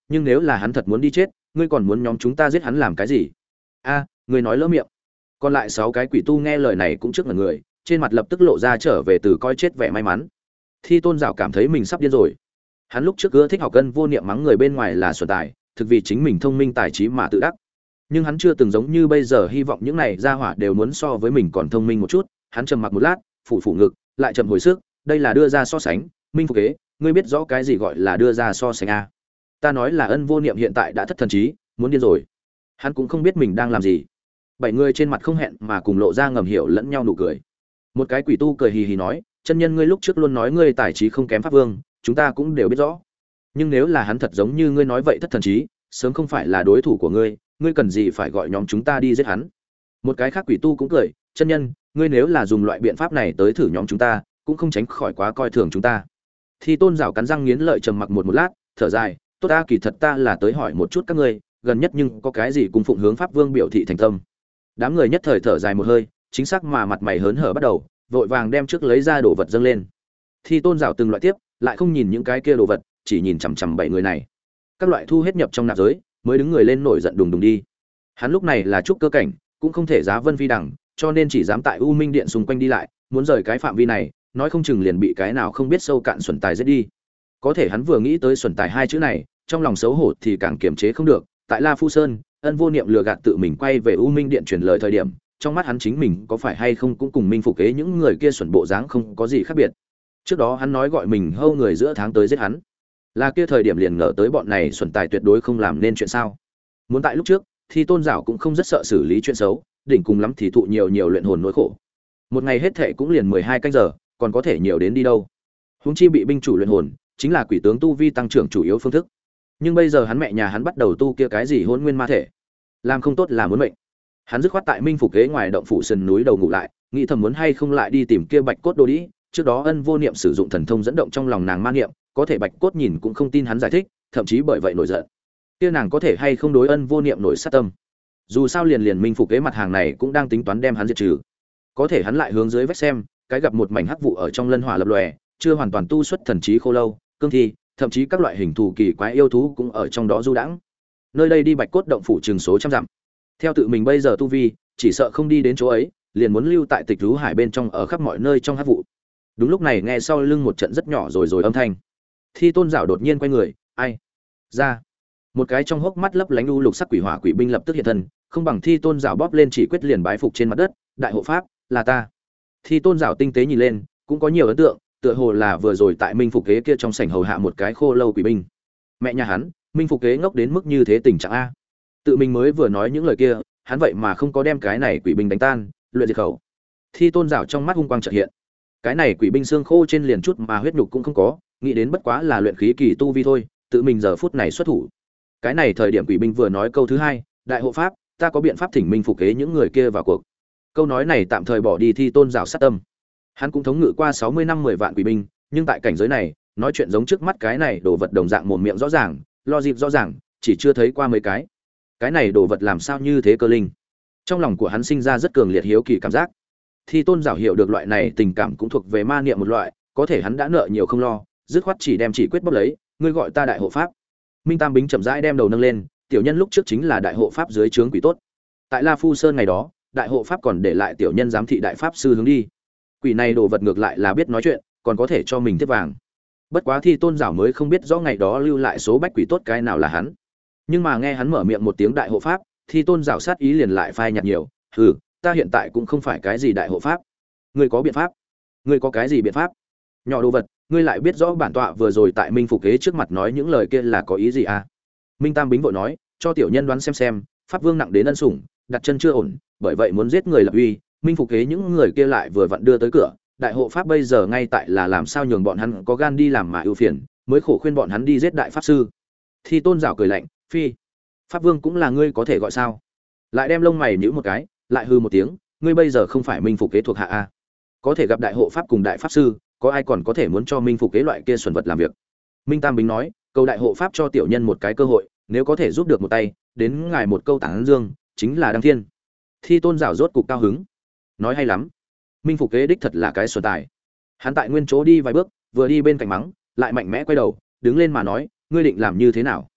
nhưng nếu là hắn thật muốn đi chết, ngươi còn muốn nhóm chúng ta giết hắn làm cái gì? A, ngươi nói lỡ miệng. Còn lại 6 cái quỷ tu nghe lời này cũng trước ngẩn người, trên mặt lập tức lộ ra trở về từ coi chết vẻ may mắn. Thi Tôn Giảo cảm thấy mình sắp điên rồi. Hắn lúc trước ưa thích học Ân Vô Niệm mắng người bên ngoài là xuẩn tài, thực vì chính mình thông minh tài trí mà tự đắc. Nhưng hắn chưa từng giống như bây giờ hy vọng những này gia hỏa đều muốn so với mình còn thông minh một chút. Hắn trầm mặc một lát, phủ ngực, lại chậm hồi sức, đây là đưa ra so sánh, minh phục kế, ngươi biết rõ cái gì gọi là đưa ra so sánh a? Ta nói là Ân Vô Niệm hiện tại đã thất thần trí, muốn điên rồi. Hắn cũng không biết mình đang làm gì. 7 người trên mặt không hẹn mà cùng lộ ra ngầm hiểu lẫn nhau nụ cười. Một cái quỷ tu cười hì hì nói, chân nhân ngươi lúc trước luôn nói ngươi tài trí không kém pháp vương, chúng ta cũng đều biết rõ. Nhưng nếu là hắn thật giống như ngươi nói vậy thất thần trí, sớm không phải là đối thủ của ngươi, ngươi cần gì phải gọi nhóm chúng ta đi giết hắn? Một cái khác quỷ tu cũng cười, chân nhân, ngươi nếu là dùng loại biện pháp này tới thử nhóm chúng ta, cũng không tránh khỏi quá coi thường chúng ta. Thi Tôn Giảo cắn răng nghiến lợi trầm mặc một lát, thở dài, tốt ta, kỳ thật ta là tới hỏi một chút các ngươi, gần nhất nhưng có cái gì cùng phụng hướng pháp vương biểu thị thành tâm. Đám người nhất thời thở dài một hơi, chính xác mà mặt mày hớn hở bắt đầu, vội vàng đem trước lấy ra đồ vật dâng lên. Thi Tôn Giảo từng loại tiếp, lại không nhìn những cái kia đồ vật, chỉ nhìn chằm chằm 7 người này. Các loại thu hết nhập trong nạp giới, mới đứng người lên nổi giận đùng đùng đi. Hắn lúc này là trúc cơ cảnh, cũng không thể giá vân phi đẳng, cho nên chỉ dám tại U Minh Điện xung quanh đi lại, muốn rời cái phạm vi này, nói không chừng liền bị cái nào không biết sâu cạn xuẩn tài giết đi. Có thể hắn vừa nghĩ tới xuẩn tài 2 chữ này, trong lòng xấu hổ thì càng kiềm chế không được. Tại La Phu Sơn, Ân Vô Niệm lừa gạt tự mình quay về U Minh Điện truyền lời thời điểm, trong mắt hắn chính mình có phải hay không cũng cùng Minh Phục Kế những người kia xuẩn bộ dáng không có gì khác biệt. Trước đó hắn nói gọi mình hâu người giữa tháng tới giết hắn, là kia thời điểm liền ngờ tới bọn này xuẩn tài tuyệt đối không làm nên chuyện sao. Muốn tại lúc trước, thì Tôn Giảo cũng không rất sợ xử lý chuyện xấu, đỉnh cùng lắm thì thụ nhiều luyện hồn nỗi khổ. Một ngày hết thệ cũng liền 12 canh giờ, còn có thể nhiều đến đi đâu. Huống chi bị binh chủ luyện hồn, chính là quỷ tướng tu vi tăng trưởng chủ yếu phương thức. Nhưng bây giờ hắn mẹ nhà hắn bắt đầu tu kia cái gì hỗn nguyên ma thể, làm không tốt là muốn mệnh. Hắn dứt khoát tại Minh Phục Kế ngoài động phủ sườn núi đầu ngủ lại, nghĩ thầm muốn hay không lại đi tìm kia Bạch Cốt Đồ Đĩ. Trước đó Ân Vô Niệm sử dụng thần thông dẫn động trong lòng nàng ma niệm, có thể Bạch Cốt nhìn cũng không tin hắn giải thích, thậm chí bởi vậy nổi giận. Kia nàng có thể hay không đối Ân Vô Niệm nổi sát tâm? Dù sao liền Minh Phục Kế mặt hàng này cũng đang tính toán đem hắn diệt trừ. Có thể hắn lại hướng dưới vách xem, cái gặp một mảnh hắc vụ ở trong lân hỏa lập lòe, chưa hoàn toàn tu xuất thần trí khô lâu, cương thi, thậm chí các loại hình thù kỳ quái yêu thú cũng ở trong đó du đãng. Nơi đây đi Bạch Cốt động phủ chừng số trăm dặm. Theo tự mình bây giờ tu vi, chỉ sợ không đi đến chỗ ấy, liền muốn lưu tại Tịch Thú Hải bên trong ở khắp mọi nơi trong hắc vụ. Đúng lúc này nghe sau lưng một trận rất nhỏ rồi âm thanh. Thi Tôn Giảo đột nhiên quay người, ai? Ra. Một cái trong hốc mắt lấp lánh u lục sắc quỷ hỏa quỷ binh lập tức hiện thân, không bằng Thi Tôn Giảo bóp lên chỉ quyết liền bái phục trên mặt đất, đại hộ pháp, là ta. Thi Tôn Giảo tinh tế nhìn lên, cũng có nhiều ấn tượng, tựa hồ là vừa rồi tại Minh Phục Kế kia trong sảnh hầu hạ một cái khô lâu quỷ binh. Mẹ nhà hắn, Minh Phục Kế ngốc đến mức như thế tình trạng a. Tự mình mới vừa nói những lời kia, hắn vậy mà không có đem cái này quỷ binh đánh tan, luyện diệt khẩu. Thi Tôn Giảo trong mắt hung quang chợt hiện. Cái này quỷ binh xương khô trên liền chút mà huyết nhục cũng không có, nghĩ đến bất quá là luyện khí kỳ tu vi thôi, tự mình giờ phút này xuất thủ. Cái này thời điểm quỷ binh vừa nói câu thứ hai, đại hộ pháp, ta có biện pháp thỉnh Minh Phục Kế những người kia vào cuộc. Câu nói này tạm thời bỏ đi Thi Tôn Giảo sát tâm. Hắn cũng thống ngự qua 60 năm 10 vạn quỷ binh, nhưng tại cảnh giới này, nói chuyện giống trước mắt cái này đồ vật đồng dạng mồm miệng rõ ràng, logic rõ ràng, chỉ chưa thấy qua mấy cái. Cái này đồ vật làm sao như thế cơ linh? Trong lòng của hắn sinh ra rất cường liệt hiếu kỳ cảm giác. Thi Tôn Giảo hiểu được loại này tình cảm cũng thuộc về ma niệm một loại, có thể hắn đã nợ nhiều không lo, dứt khoát chỉ đem chỉ quyết bóp lấy, ngươi gọi ta đại hộ pháp. Minh Tam Bính chậm rãi đem đầu nâng lên, tiểu nhân lúc trước chính là đại hộ pháp dưới trướng quỷ tốt. Tại La Phu Sơn ngày đó, đại hộ pháp còn để lại tiểu nhân giám thị đại pháp sư hướng đi. Quỷ này đồ vật ngược lại là biết nói chuyện, còn có thể cho mình tiếp vàng. Bất quá Thi Tôn Giảo mới không biết rõ ngày đó lưu lại số bách quỷ tốt cái nào là hắn. Nhưng mà nghe hắn mở miệng một tiếng đại hộ pháp, Thi Tôn Giảo sát ý liền lại phai nhạt nhiều, hừ, ta hiện tại cũng không phải cái gì đại hộ pháp. Ngươi có biện pháp? Ngươi có cái gì biện pháp? Nhỏ đồ vật, ngươi lại biết rõ bản tọa vừa rồi tại Minh Phục Kế trước mặt nói những lời kia là có ý gì à? Minh Tam Bính vội nói, cho tiểu nhân đoán xem, pháp vương nặng đến ân sủng, đặt chân chưa ổn, bởi vậy muốn giết người lập uy, Minh Phục Kế những người kia lại vừa vặn đưa tới cửa, đại hộ pháp bây giờ ngay tại là làm sao nhường bọn hắn có gan đi làm mà ưu phiền, mới khổ khuyên bọn hắn đi giết đại pháp sư. Thi Tôn Giảo cười lạnh, phi, pháp vương cũng là ngươi có thể gọi sao? Lại đem lông mày nhíu một cái, lại hư một tiếng, ngươi bây giờ không phải Minh Phục Kế thuộc hạ a? Có thể gặp đại hộ pháp cùng đại pháp sư, có ai còn có thể muốn cho Minh Phục Kế loại kia xuẩn vật làm việc? Minh Tam Bính nói, cầu đại hộ pháp cho tiểu nhân một cái cơ hội, nếu có thể giúp được một tay, đến ngài một câu tán dương, chính là đăng thiên. Thi Tôn Giảo rốt cục cao hứng, nói hay lắm, Minh Phục Kế đích thật là cái xuẩn tài. Hắn tại nguyên chỗ đi vài bước, vừa đi bên cạnh mắng, lại mạnh mẽ quay đầu, đứng lên mà nói, ngươi định làm như thế nào?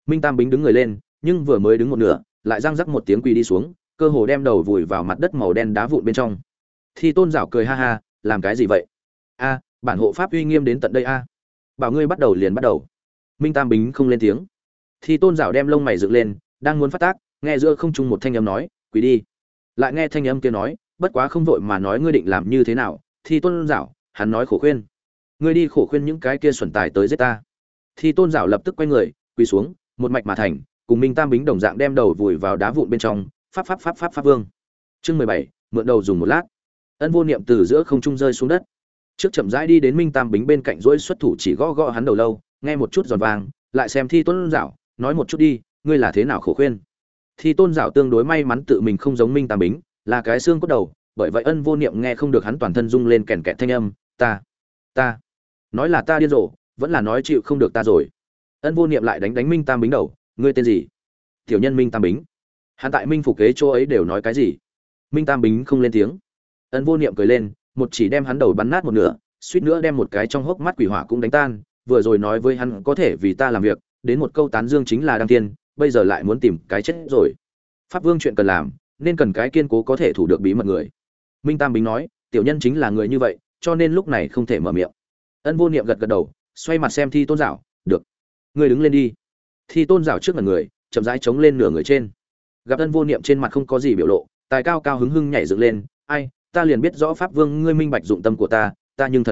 Minh Tam Bính đứng người lên, nhưng vừa mới đứng một nửa, lại răng rắc một tiếng quỳ đi xuống, cơ hồ đem đầu vùi vào mặt đất màu đen đá vụn bên trong. Thi Tôn Giảo cười ha ha, làm cái gì vậy? A, bản hộ pháp uy nghiêm đến tận đây a. Bảo ngươi bắt đầu liền bắt đầu. Minh Tam Bính không lên tiếng. Thi Tôn Giảo đem lông mày dựng lên, đang muốn phát tác, nghe giữa không trung một thanh âm nói, quỳ đi. Lại nghe thanh âm kia nói, bất quá không vội mà nói ngươi định làm như thế nào? Thi Tôn Giảo, hắn nói khổ khuyên. Ngươi đi khổ khuyên những cái kia xuẩn tài tới giết ta. Thi Tôn Giảo lập tức quay người, quỳ xuống, một mạch mà thành, cùng Minh Tam Bính đồng dạng đem đầu vùi vào đá vụn bên trong, pháp vương. Chương 17, mượn đầu dùng một lát. Ân Vô Niệm từ giữa không trung rơi xuống đất. Trước chậm rãi đi đến Minh Tam Bính bên cạnh rỗi xuất thủ chỉ gõ gõ hắn đầu lâu, nghe một chút giòn vàng, lại xem Thi Tôn Giảo, nói một chút đi, ngươi là thế nào khổ khuyên. Thi Tôn Giảo tương đối may mắn tự mình không giống Minh Tam Bính, là cái xương cốt đầu, bởi vậy Ân Vô Niệm nghe không được hắn toàn thân rung lên kèn kẹt thanh âm, ta, nói là ta điên rồ, vẫn là nói chịu không được ta rồi. Ân Vô Niệm lại đánh Minh Tam Bính đầu, ngươi tên gì? Tiểu nhân Minh Tam Bính. Hắn tại Minh Phục kế chỗ ấy đều nói cái gì? Minh Tam Bính không lên tiếng. Ân Vô Niệm cười lên, một chỉ đem hắn đầu bắn nát một nửa, suýt nữa đem một cái trong hốc mắt quỷ hỏa cũng đánh tan, vừa rồi nói với hắn có thể vì ta làm việc, đến một câu tán dương chính là đăng tiên, bây giờ lại muốn tìm cái chết rồi. Pháp vương chuyện cần làm, nên cần cái kiên cố có thể thủ được bí mật người. Minh Tam Bính nói, tiểu nhân chính là người như vậy, cho nên lúc này không thể mở miệng. Ân Vô Niệm gật gật đầu, xoay mặt xem Thi Tôn Giảo, được, ngươi đứng lên đi. Thi Tôn Giảo trước mặt người, chậm rãi chống lên nửa người trên. Gặp Ân Vô Niệm trên mặt không có gì biểu lộ, tài cao cao hứng hưng nhảy dựng lên, ai, ta liền biết rõ pháp vương ngươi minh bạch dụng tâm của ta, ngươi nhưng thật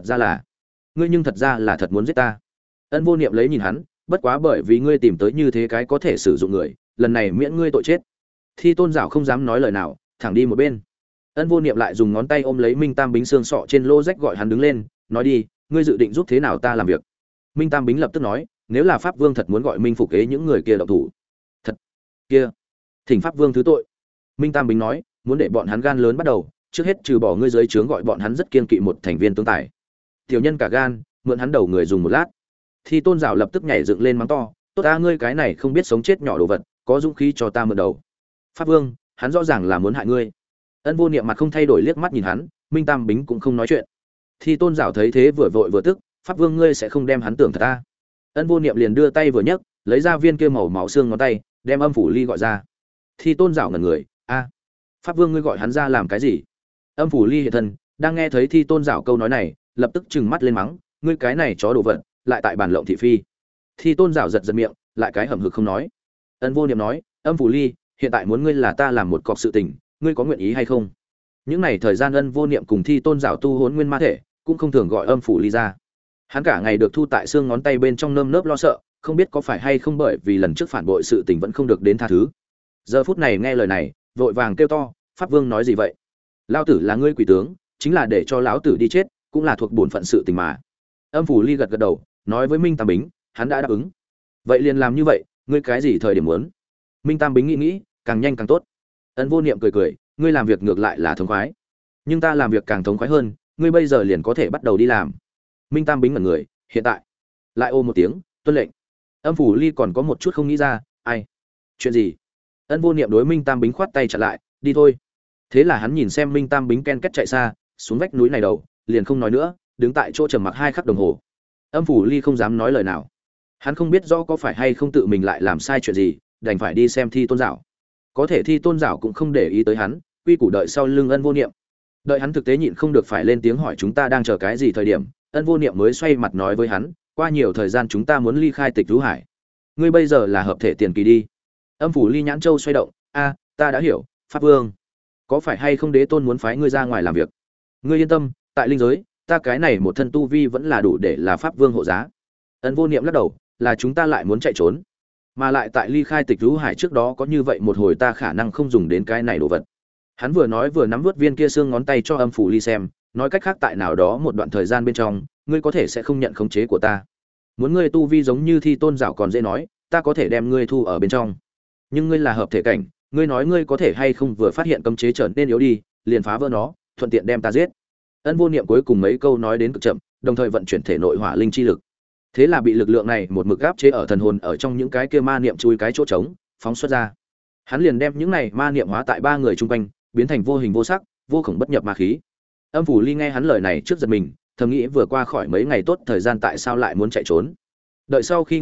ra là thật muốn giết ta. Ân Vô Niệm lấy nhìn hắn, bất quá bởi vì ngươi tìm tới như thế cái có thể sử dụng người, lần này miễn ngươi tội chết. Thi Tôn Giảo không dám nói lời nào, thẳng đi một bên. Ân Vô Niệm lại dùng ngón tay ôm lấy Minh Tam Bính xương sọ trên lô rách gọi hắn đứng lên, nói đi, ngươi dự định giúp thế nào ta làm việc. Minh Tam Bính lập tức nói, nếu là pháp vương thật muốn gọi Minh Phục kế những người kia động thủ, thật kia, thỉnh pháp vương thứ tội. Minh Tam Bính nói, muốn để bọn hắn gan lớn bắt đầu, trước hết trừ bỏ ngươi dưới trướng gọi bọn hắn rất kiên kỵ một thành viên tướng tài. Tiểu nhân cả gan, mượn hắn đầu người dùng một lát. Thi Tôn Giảo lập tức nhảy dựng lên mắng to, tốt ta ngươi cái này không biết sống chết nhỏ đồ vật, có dũng khí cho ta mượn đầu. Pháp vương, hắn rõ ràng là muốn hại ngươi. Ân Vô Niệm mặt không thay đổi liếc mắt nhìn hắn, Minh Tam Bính cũng không nói chuyện. Thi Tôn Giảo thấy thế vừa vội vừa tức, pháp vương ngươi sẽ không đem hắn tưởng thật ta. Ân Vô Niệm liền đưa tay vừa nhấc, lấy ra viên kia màu máu xương ngón tay, đem Âm Phủ Ly gọi ra. Thi Tôn Giảo ngẩn người, a, pháp vương ngươi gọi hắn ra làm cái gì? Âm Phủ Ly hiện thân, đang nghe thấy Thi Tôn Giảo câu nói này, lập tức trừng mắt lên mắng, ngươi cái này chó đồ vật, lại tại bàn lộng thị phi. Thi Tôn Giảo giật giật miệng, lại cái hậm hực không nói. Ân Vô Niệm nói, Âm Phủ Ly, hiện tại muốn ngươi là ta làm một cọc sự tình, ngươi có nguyện ý hay không? Những này thời gian Ân Vô Niệm cùng Thi Tôn Giảo tu hồn nguyên ma thể, cũng không thường gọi Âm Phủ Ly ra. Hắn cả ngày được thu tại xương ngón tay bên trong nơm nớp lo sợ, không biết có phải hay không bởi vì lần trước phản bội sự tình vẫn không được đến tha thứ. Giờ phút này nghe lời này, vội vàng kêu to, pháp vương nói gì vậy? Lão tử là ngươi quỷ tướng, chính là để cho lão tử đi chết, cũng là thuộc bổn phận sự tình mà. Âm Phủ Ly gật gật đầu, nói với Minh Tam Bính, hắn đã đáp ứng. Vậy liền làm như vậy, ngươi cái gì thời điểm muốn? Minh Tam Bính nghĩ, càng nhanh càng tốt. Ân Vô Niệm cười, ngươi làm việc ngược lại là thống khoái, nhưng ta làm việc càng thống khoái hơn, ngươi bây giờ liền có thể bắt đầu đi làm. Minh Tam Bính ngẩn người, hiện tại lại ô một tiếng, tuân lệnh. Âm Phủ Ly còn có một chút không nghĩ ra, ai? Chuyện gì? Ân Vô Niệm đối Minh Tam Bính khoát tay chặn lại, đi thôi. Thế là hắn nhìn xem Minh Tam Bính ken kết chạy xa, xuống vách núi này đầu, liền không nói nữa, đứng tại chỗ trầm mặc 2 khắc đồng hồ. Âm Phủ Ly không dám nói lời nào. Hắn không biết rõ có phải hay không tự mình lại làm sai chuyện gì, đành phải đi xem Thi Tôn Giảo. Có thể Thi Tôn Giảo cũng không để ý tới hắn, quy củ đợi sau lưng Ân Vô Niệm. Đợi hắn thực tế nhịn không được phải lên tiếng hỏi chúng ta đang chờ cái gì thời điểm, Ân Vô Niệm mới xoay mặt nói với hắn, qua nhiều thời gian chúng ta muốn ly khai Tịch Thú Hải. Ngươi bây giờ là hợp thể tiền kỳ đi. Âm Phủ Ly nhãn châu xoay động, a, ta đã hiểu, pháp vương, có phải hay không đế tôn muốn phái ngươi ra ngoài làm việc? Ngươi yên tâm, tại linh giới, ta cái này một thân tu vi vẫn là đủ để là pháp vương hộ giá. Ân Vô Niệm lắc đầu, là chúng ta lại muốn chạy trốn, mà lại tại ly khai Tịch Thú Hải trước đó có như vậy một hồi ta khả năng không dùng đến cái này đồ vật. Hắn vừa nói vừa nắm vút viên kia xương ngón tay cho Âm Phủ Ly xem, nói cách khác tại nào đó một đoạn thời gian bên trong, ngươi có thể sẽ không nhận khống chế của ta. Muốn ngươi tu vi giống như Thi Tôn Giảo còn dễ nói, ta có thể đem ngươi thu ở bên trong. Nhưng ngươi là hợp thể cảnh, ngươi nói ngươi có thể hay không vừa phát hiện cấm chế trở nên yếu đi, liền phá vỡ nó, thuận tiện đem ta giết. Ân Vô Niệm cuối cùng mấy câu nói đến cực chậm, đồng thời vận chuyển thể nội hỏa linh chi lực. Thế là bị lực lượng này một mực áp chế ở thần hồn ở trong những cái kia ma niệm chui cái chỗ trống, phóng xuất ra. Hắn liền đem những này ma niệm hóa tại 3 người chung quanh, biến thành vô hình vô sắc, vô khổng bất nhập ma khí. Âm Phủ Ly nghe hắn lời này trước giật mình, thầm nghĩ vừa qua khỏi mấy ngày tốt thời gian tại sao lại muốn chạy trốn. Đợi sau khi nghe mặt,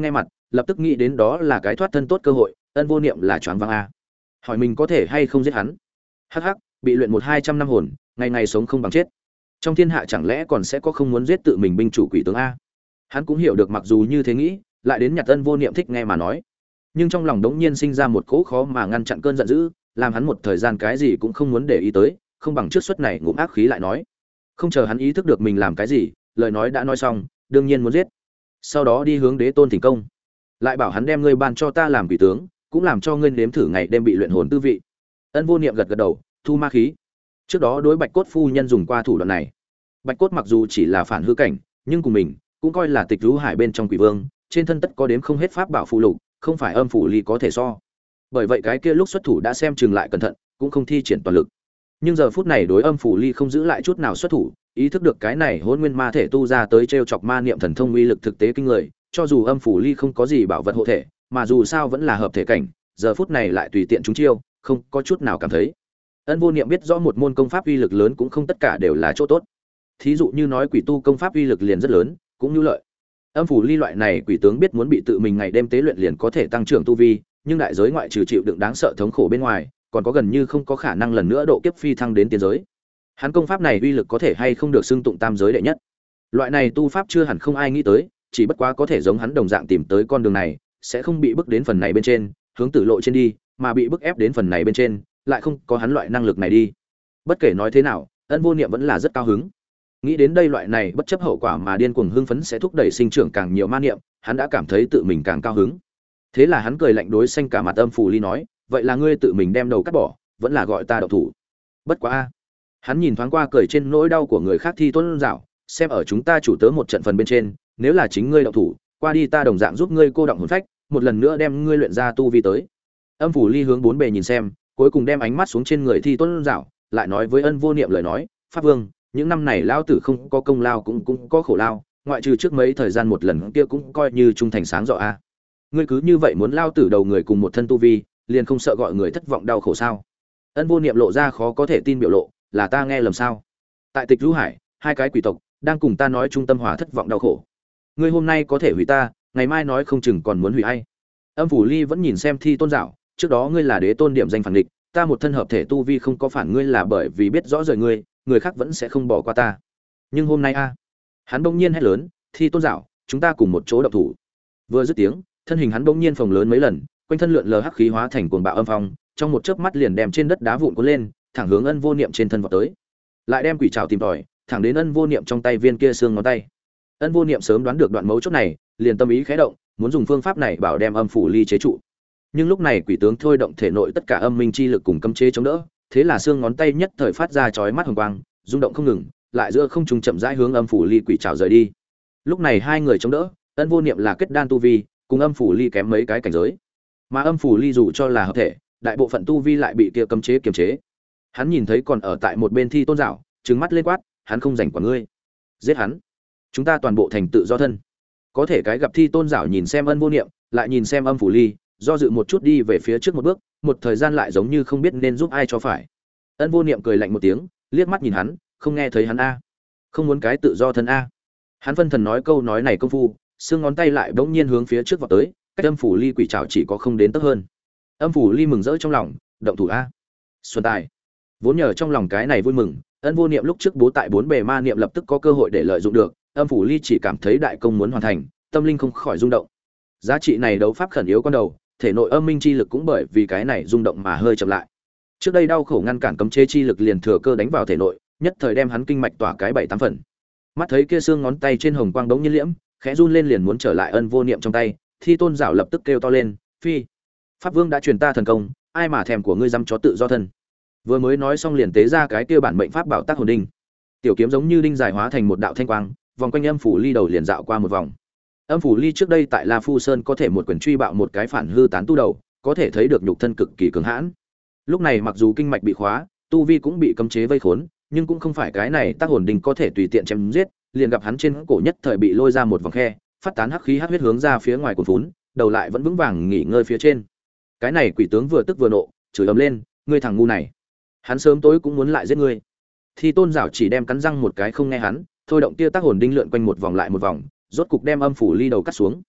lập tức nghĩ đến đó là cái thoát thân tốt cơ hội. Ân Vô Niệm là choáng váng a. Hỏi mình có thể hay không giết hắn. Hắc hắc, bị luyện 1-200 năm hồn, ngày ngày sống không bằng chết. Trong thiên hạ chẳng lẽ còn sẽ có không muốn giết tự mình binh chủ quỷ tướng a? Hắn cũng hiểu được mặc dù như thế nghĩ, lại đến nhặt Ân Vô Niệm thích nghe mà nói. Nhưng trong lòng đống nhiên sinh ra một cỗ khó mà ngăn chặn cơn giận dữ, làm hắn một thời gian cái gì cũng không muốn để ý tới, không bằng trước suất này ngụm ác khí lại nói. Không chờ hắn ý thức được mình làm cái gì, lời nói đã nói xong, đương nhiên muốn giết. Sau đó đi hướng Đế Tôn thỉnh công, lại bảo hắn đem ngươi ban cho ta làm quỷ tướng, cũng làm cho ngươi nếm thử ngày đêm bị luyện hồn tư vị. Ân Vô Niệm gật gật đầu, thu ma khí. Trước đó đối Bạch Cốt phu nhân dùng qua thủ đoạn này. Bạch Cốt mặc dù chỉ là phản hư cảnh, nhưng cùng mình cũng coi là Tịch Rú Hải bên trong quỷ vương, trên thân tất có đếm không hết pháp bảo phụ lục, không phải Âm Phủ Ly có thể so. Bởi vậy cái kia lúc xuất thủ đã xem chừng lại cẩn thận, cũng không thi triển toàn lực. Nhưng giờ phút này đối Âm Phủ Ly không giữ lại chút nào xuất thủ, ý thức được cái này Hỗn Nguyên Ma thể tu ra tới trêu chọc ma niệm thần thông uy lực thực tế kinh người, cho dù Âm Phủ Ly không có gì bảo vật hộ thể, mà dù sao vẫn là hợp thể cảnh, giờ phút này lại tùy tiện chúng chiêu, không có chút nào cảm thấy. Ân Vô Niệm biết rõ một môn công pháp uy lực lớn cũng không tất cả đều là chỗ tốt. Thí dụ như nói quỷ tu công pháp uy lực liền rất lớn, cũng như lợi. Âm Phủ Ly loại này quỷ tướng biết muốn bị tự mình ngày đêm tế luyện liền có thể tăng trưởng tu vi, nhưng đại giới ngoại trừ chịu đựng đáng sợ thống khổ bên ngoài, còn có gần như không có khả năng lần nữa độ kiếp phi thăng đến tiên giới. Hắn công pháp này uy lực có thể hay không được xưng tụng tam giới đệ nhất. Loại này tu pháp chưa hẳn không ai nghĩ tới, chỉ bất quá có thể giống hắn đồng dạng tìm tới con đường này, sẽ không bị bức đến phần này bên trên, hướng tử lộ trên đi, mà bị bức ép đến phần này bên trên, lại không có hắn loại năng lực này đi. Bất kể nói thế nào, Ân Vô Niệm vẫn là rất cao hứng. Nghĩ đến đây loại này bất chấp hậu quả mà điên cuồng hưng phấn sẽ thúc đẩy sinh trưởng càng nhiều ma niệm, hắn đã cảm thấy tự mình càng cao hứng. Thế là hắn cười lạnh đối xanh cả mặt Âm Phủ Ly nói, vậy là ngươi tự mình đem đầu cắt bỏ, vẫn là gọi ta động thủ. Bất quá a. Hắn nhìn thoáng qua cười trên nỗi đau của người khác Thi Tôn Dạo, xem ở chúng ta chủ tớ một trận phần bên trên, nếu là chính ngươi động thủ, qua đi ta đồng dạng giúp ngươi cô động hồn phách, một lần nữa đem ngươi luyện ra tu vi tới. Âm Phủ Ly hướng bốn bề nhìn xem, cuối cùng đem ánh mắt xuống trên người Thi Tôn Dạo, lại nói với Ân Vô Niệm lời nói, pháp vương, những năm này lão tử không có công lao cũng có khổ lao, ngoại trừ trước mấy thời gian một lần kia cũng coi như trung thành sáng rõ a. Ngươi cứ như vậy muốn lao tử đầu người cùng một thân tu vi, liền không sợ gọi người thất vọng đau khổ sao? Ân Vô Niệm lộ ra khó có thể tin biểu lộ, là ta nghe lầm sao? Tại Tịch Rú Hải, hai cái quỷ tộc đang cùng ta nói trung tâm hòa thất vọng đau khổ. Ngươi hôm nay có thể hủy ta, ngày mai nói không chừng còn muốn hủy ai. Âm Phủ Ly vẫn nhìn xem Thi Tôn Dạo, trước đó ngươi là đế tôn điểm danh phản địch, ta một thân hợp thể tu vi không có phản ngươi là bởi vì biết rõ rời ngươi, người khác vẫn sẽ không bỏ qua ta. Nhưng hôm nay a. Hắn bỗng nhiên hét lớn, Thi Tôn Dạo, chúng ta cùng một chỗ động thủ. Vừa dứt tiếng, thân hình hắn bỗng nhiên phồng lớn mấy lần, quanh thân lượn lờ hắc khí hóa thành cuồng bạo âm phong, trong một chớp mắt liền đem trên đất đá vụn cuốn lên, thẳng hướng Ân Vô Niệm trên thân vọt tới. Lại đem quỷ trảo tìm tòi, thẳng đến Ân Vô Niệm trong tay viên kia xương ngón tay. Ân Vô Niệm sớm đoán được đoạn mấu chốt này, liền tâm ý khẽ động, muốn dùng phương pháp này bảo đem Âm Phủ Ly chế trụ. Nhưng lúc này quỷ tướng thôi động thể nội tất cả âm minh chi lực cùng cấm chế chống đỡ, thế là xương ngón tay nhất thời phát ra chói mắt hồng quang, rung động không ngừng, lại giữa không trung chậm rãi hướng Âm Phủ Ly quỷ trảo rời đi. Lúc này hai người chống đỡ, Ân Vô Niệm là kết đan tu vi, cùng Âm Phủ Ly kém mấy cái cảnh giới. Mà Âm Phủ Ly dù cho là hợp thể, đại bộ phận tu vi lại bị kia cấm chế kiềm chế. Hắn nhìn thấy còn ở tại một bên Thi Tôn Dạo, trừng mắt lên quát, hắn không rảnh quản ngươi. Giết hắn. Chúng ta toàn bộ thành tự do thân. Có thể cái gặp Thi Tôn Dạo nhìn xem Ân Vô Niệm, lại nhìn xem Âm Phủ Ly, do dự một chút đi về phía trước một bước, một thời gian lại giống như không biết nên giúp ai cho phải. Ân Vô Niệm cười lạnh một tiếng, liếc mắt nhìn hắn, không nghe thấy hắn a, không muốn cái tự do thân a. Hắn phân thần nói câu nói này công phu, xương ngón tay lại bỗng nhiên hướng phía trước vọt tới, cách Âm Phủ Ly quỷ trảo chỉ có không đến tấc hơn. Âm Phủ Ly mừng rỡ trong lòng, động thủ a. Xuân tài. Vốn nhờ trong lòng cái này vui mừng, Ân Vô Niệm lúc trước bố tại bốn bề ma niệm lập tức có cơ hội để lợi dụng được, Âm Phủ Ly chỉ cảm thấy đại công muốn hoàn thành, tâm linh không khỏi rung động. Giá trị này đấu pháp khẩn yếu con đầu, thể nội âm minh chi lực cũng bởi vì cái này rung động mà hơi chậm lại. Trước đây đau khổ ngăn cản cấm chế chi lực liền thừa cơ đánh vào thể nội, nhất thời đem hắn kinh mạch tỏa cái 7-8 phần. Mắt thấy kia xương ngón tay trên hồng quang đống nhiên liễm, khẽ run lên liền muốn trở lại Ân Vô Niệm trong tay, Thi Tôn Dạo lập tức kêu to lên, "Phi! Pháp Vương đã truyền ta thần công, ai mà thèm của ngươi dăm chó tự do thân." Vừa mới nói xong liền tế ra cái kia bản mệnh pháp bảo tác hồn đinh. Tiểu kiếm giống như đinh dài hóa thành một đạo thanh quang, vòng quanh Âm Phủ Ly đầu liền dạo qua một vòng. Âm Phủ Ly trước đây tại La Phu Sơn có thể một quyền truy bạo một cái phản hư tán tu đầu, có thể thấy được nhục thân cực kỳ cứng hãn. Lúc này mặc dù kinh mạch bị khóa, tu vi cũng bị cấm chế vây khốn, nhưng cũng không phải cái này tác hồn đinh có thể tùy tiện chém giết, liền gặp hắn trên cổ nhất thời bị lôi ra một vòng khe, phát tán hắc khí hắc huyết hướng ra phía ngoài cuồn phún, đầu lại vẫn vững vàng nghỉ ngơi phía trên. Cái này quỷ tướng vừa tức vừa nộ, chửi ầm lên, ngươi thằng ngu này, hắn sớm tối cũng muốn lại giết ngươi. Thì Tôn Dạo chỉ đem cắn răng một cái không nghe hắn, thôi động tia tác hồn đinh lượn quanh một vòng lại một vòng, rốt cục đem Âm Phủ Ly đầu cắt xuống.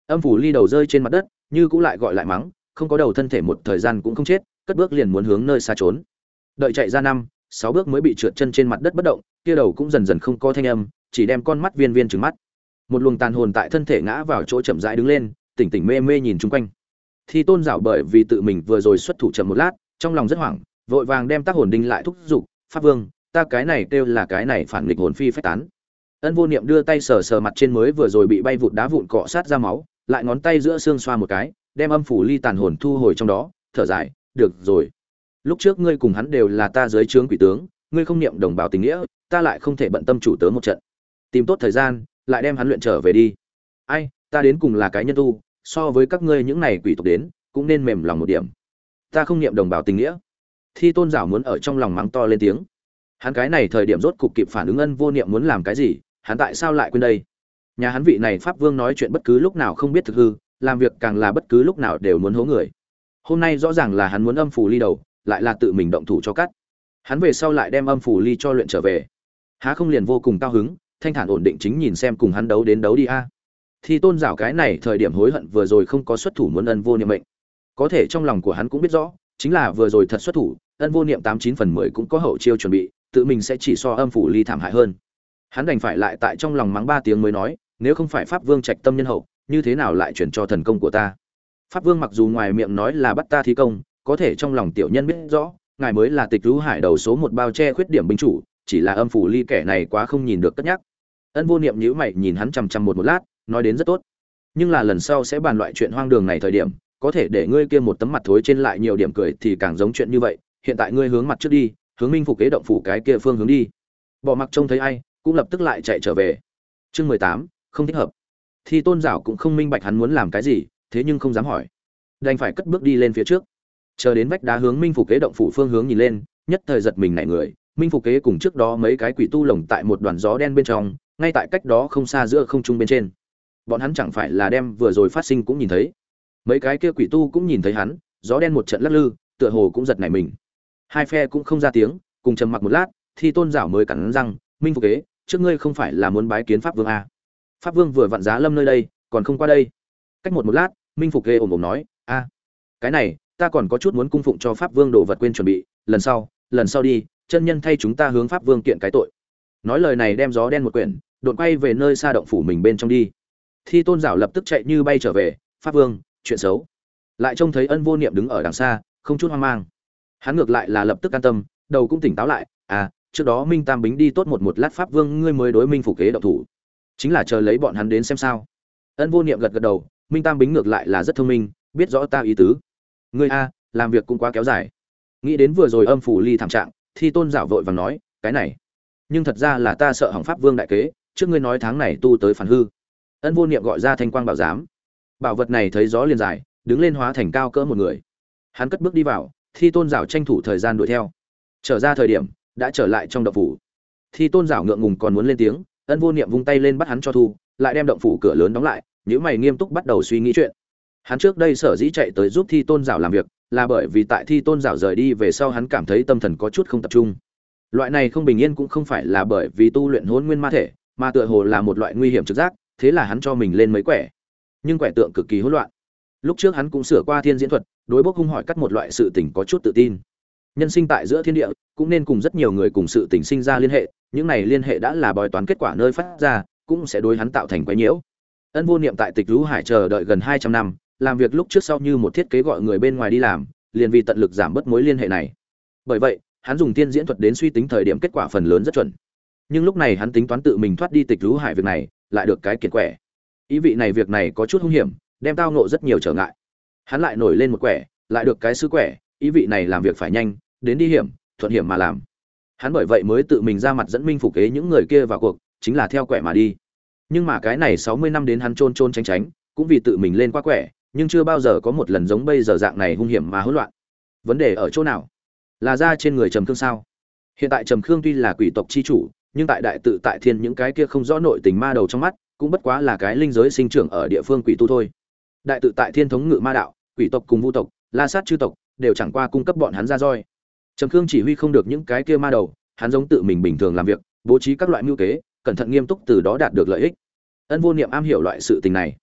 Âm phủ ly đầu rơi trên mặt đất, như cũng lại gọi lại mắng, không có đầu thân thể một thời gian cũng không chết, cất bước liền muốn hướng nơi xa trốn. Đợi chạy ra 5, 6 bước mới bị trượt chân trên mặt đất bất động, kia đầu cũng dần dần không có thanh âm, chỉ đem con mắt viên viên trừng mắt. Một luồng tàn hồn tại thân thể ngã vào chỗ chậm rãi đứng lên, tỉnh tỉnh mê mê nhìn chung quanh. Thi Tôn Giảo bởi vì tự mình vừa rồi xuất thủ chậm một lát, trong lòng rất hoảng, vội vàng đem tác hồn đinh lại thúc giục, "Pháp Vương, ta cái này kêu là cái này phản nghịch hồn phi phách tán." Ân Vô Niệm đưa tay sờ sờ mặt trên mới vừa rồi bị bay vụt đá vụn cọ sát ra máu, lại ngón tay giữa xương xoa một cái, đem âm phủ ly tàn hồn thu hồi trong đó, thở dài, "Được rồi. Lúc trước ngươi cùng hắn đều là ta dưới trướng quỷ tướng, ngươi không niệm đồng bào tình nghĩa, ta lại không thể bận tâm chủ tớ một trận. Tìm tốt thời gian, lại đem hắn luyện trở về đi. Ai, ta đến cùng là cái nhân tu, so với các ngươi những này quỷ tộc đến, cũng nên mềm lòng một điểm. Ta không niệm đồng bào tình nghĩa." Thi Tôn Giảo muốn ở trong lòng mắng to lên tiếng. Hắn cái này thời điểm rốt cục kịp phản ứng Ân Vô Niệm muốn làm cái gì, hắn tại sao lại quên đây? Nhà hắn vị này pháp vương nói chuyện bất cứ lúc nào không biết thực hư, làm việc càng là bất cứ lúc nào đều muốn hố người. Hôm nay rõ ràng là hắn muốn âm phủ ly đầu, lại là tự mình động thủ cho cắt. Hắn về sau lại đem âm phủ ly cho luyện trở về. Há không liền vô cùng cao hứng, thanh thản ổn định chính nhìn xem cùng hắn đấu đến đấu đi a. Thi Tôn Giảo cái này thời điểm hối hận vừa rồi không có xuất thủ muốn Ân Vô Niệm mệnh. Có thể trong lòng của hắn cũng biết rõ, chính là vừa rồi thật xuất thủ, Ân Vô Niệm 89/10 cũng có hậu chiêu chuẩn bị, tự mình sẽ chỉ so âm phủ ly thảm hại hơn. Hắn đành phải lại tại trong lòng mắng 3 tiếng mới nói, nếu không phải pháp vương trạch tâm nhân hậu, như thế nào lại chuyển cho thần công của ta? Pháp vương mặc dù ngoài miệng nói là bắt ta thi công, có thể trong lòng tiểu nhân biết rõ, ngài mới là Tịch Lũ Hải đầu số 1 bao che khuyết điểm binh chủ, chỉ là âm phủ ly kẻ này quá không nhìn được cất nhắc. Ân Vô Niệm nhíu mày nhìn hắn chằm chằm một lát, nói đến rất tốt, nhưng là lần sau sẽ bàn loại chuyện hoang đường này thời điểm, có thể để ngươi kia một tấm mặt thối trên lại nhiều điểm cười thì càng giống chuyện như vậy, hiện tại ngươi hướng mặt trước đi, hướng Minh Phục kế động phủ cái kia phương hướng đi. Bỏ mặc trông thấy ai, cũng lập tức lại chạy trở về. Chương 18, không thích hợp. Thi Tôn Giảo cũng không minh bạch hắn muốn làm cái gì, thế nhưng không dám hỏi, đành phải cất bước đi lên phía trước. Chờ đến vách đá hướng Minh Phục kế động phủ phương hướng nhìn lên, nhất thời giật mình nảy người, Minh Phục kế cùng trước đó mấy cái quỷ tu lồng tại một đoàn gió đen bên trong, ngay tại cách đó không xa giữa không trung bên trên. Bọn hắn chẳng phải là đem vừa rồi phát sinh cũng nhìn thấy. Mấy cái kia quỷ tu cũng nhìn thấy hắn, gió đen một trận lắc lư, tựa hồ cũng giật nảy mình. Hai phe cũng không ra tiếng, cùng trầm mặc một lát, Thi Tôn Giảo mới cắn răng, "Minh Phục kế, trước ngươi không phải là muốn bái kiến pháp vương à? Pháp vương vừa vặn giá lâm nơi đây, còn không qua đây." Cách một lát, Minh Phục kế ồm ồm nói, "A, cái này, ta còn có chút muốn cung phụng cho pháp vương đồ vật quên chuẩn bị, lần sau đi, chân nhân thay chúng ta hướng pháp vương kiện cái tội." Nói lời này đem gió đen một quyển, đột quay về nơi xa động phủ mình bên trong đi. Thi Tôn Giảo lập tức chạy như bay trở về, "Pháp vương, chuyện xấu." Lại trông thấy Ân Vô Niệm đứng ở đằng xa, không chút hoang mang. Hắn ngược lại là lập tức an tâm, đầu cũng tỉnh táo lại, "À, trước đó Minh Tam Bính đi tốt một lát pháp vương ngươi mới đối Minh Phục kế động thủ, chính là chờ lấy bọn hắn đến xem sao?" Ân Vô Niệm gật gật đầu, Minh Tam Bính ngược lại là rất thông minh, biết rõ ta ý tứ. "Ngươi a, làm việc cũng quá kéo dài." Nghĩ đến vừa rồi âm phủ ly thảm trạng, Thi Tôn Giảo vội vàng nói, "Cái này, nhưng thật ra là ta sợ hỏng pháp vương đại kế, trước ngươi nói tháng này tu tới phản hư." Ân Vô Niệm gọi ra thanh quang bảo giám. Bảo vật này thấy gió liền dài, đứng lên hóa thành cao cỡ một người. Hắn cất bước đi vào, Thi Tôn Giảo tranh thủ thời gian đuổi theo. Trở ra thời điểm, đã trở lại trong động phủ. Thi Tôn Giảo ngượng ngùng còn muốn lên tiếng, Ân Vô Niệm vung tay lên bắt hắn cho thu, lại đem động phủ cửa lớn đóng lại, nhíu mày nghiêm túc bắt đầu suy nghĩ chuyện. Hắn trước đây sở dĩ chạy tới giúp Thi Tôn Giảo làm việc, là bởi vì tại Thi Tôn Giảo rời đi về sau hắn cảm thấy tâm thần có chút không tập trung. Loại này không bình yên cũng không phải là bởi vì tu luyện Hỗn Nguyên Ma thể, mà tựa hồ là một loại nguy hiểm trực giác, thế là hắn cho mình lên mấy quẻ. Nhưng quẻ tượng cực kỳ hỗn loạn. Lúc trước hắn cũng sửa qua thiên diễn thuật, đối bốc hung hỏi cắt một loại sự tình có chút tự tin. Nhân sinh tại giữa thiên địa, cũng nên cùng rất nhiều người cùng sự tình sinh ra liên hệ, những này liên hệ đã là bói toán kết quả nơi phát ra, cũng sẽ đối hắn tạo thành quấy nhiễu. Ân Vô Niệm tại Tịch Lũ Hải chờ đợi gần 200 năm, làm việc lúc trước sau như một thiết kế gọi người bên ngoài đi làm, liền vì tận lực giảm bớt mối liên hệ này. Bởi vậy, hắn dùng tiên diễn thuật đến suy tính thời điểm kết quả phần lớn rất chuẩn. Nhưng lúc này hắn tính toán tự mình thoát đi Tịch Lũ Hải việc này, lại được cái kiệt quẻ. Ý vị này việc này có chút hung hiểm, đem tao ngộ rất nhiều trở ngại. Hắn lại nổi lên một quẻ, lại được cái sứ quẻ, ý vị này làm việc phải nhanh, đến đi hiểm, thuận hiểm mà làm. Hắn bởi vậy mới tự mình ra mặt dẫn Minh Phục kế những người kia vào cuộc, chính là theo quẻ mà đi. Nhưng mà cái này 60 năm đến hắn chôn chôn tránh tránh, cũng vì tự mình lên qua quẻ, nhưng chưa bao giờ có một lần giống bây giờ dạng này hung hiểm mà hỗn loạn. Vấn đề ở chỗ nào? Là ra trên người Trầm Khương sao? Hiện tại Trầm Khương tuy là quỷ tộc chi chủ, nhưng tại đại tự tại thiên những cái kia không rõ nội tình ma đầu trong mắt, cũng bất quá là cái linh giới sinh trưởng ở địa phương quỷ tu thôi. Đại tự tại thiên thống ngự ma đạo, quỷ tộc cùng vu tộc, la sát chư tộc đều chẳng qua cung cấp bọn hắn ra roi. Trầm Khương chỉ huy không được những cái kia ma đầu, hắn giống tự mình bình thường làm việc, bố trí các loại mưu kế, cẩn thận nghiêm túc từ đó đạt được lợi ích. Ân Vô Niệm am hiểu loại sự tình này.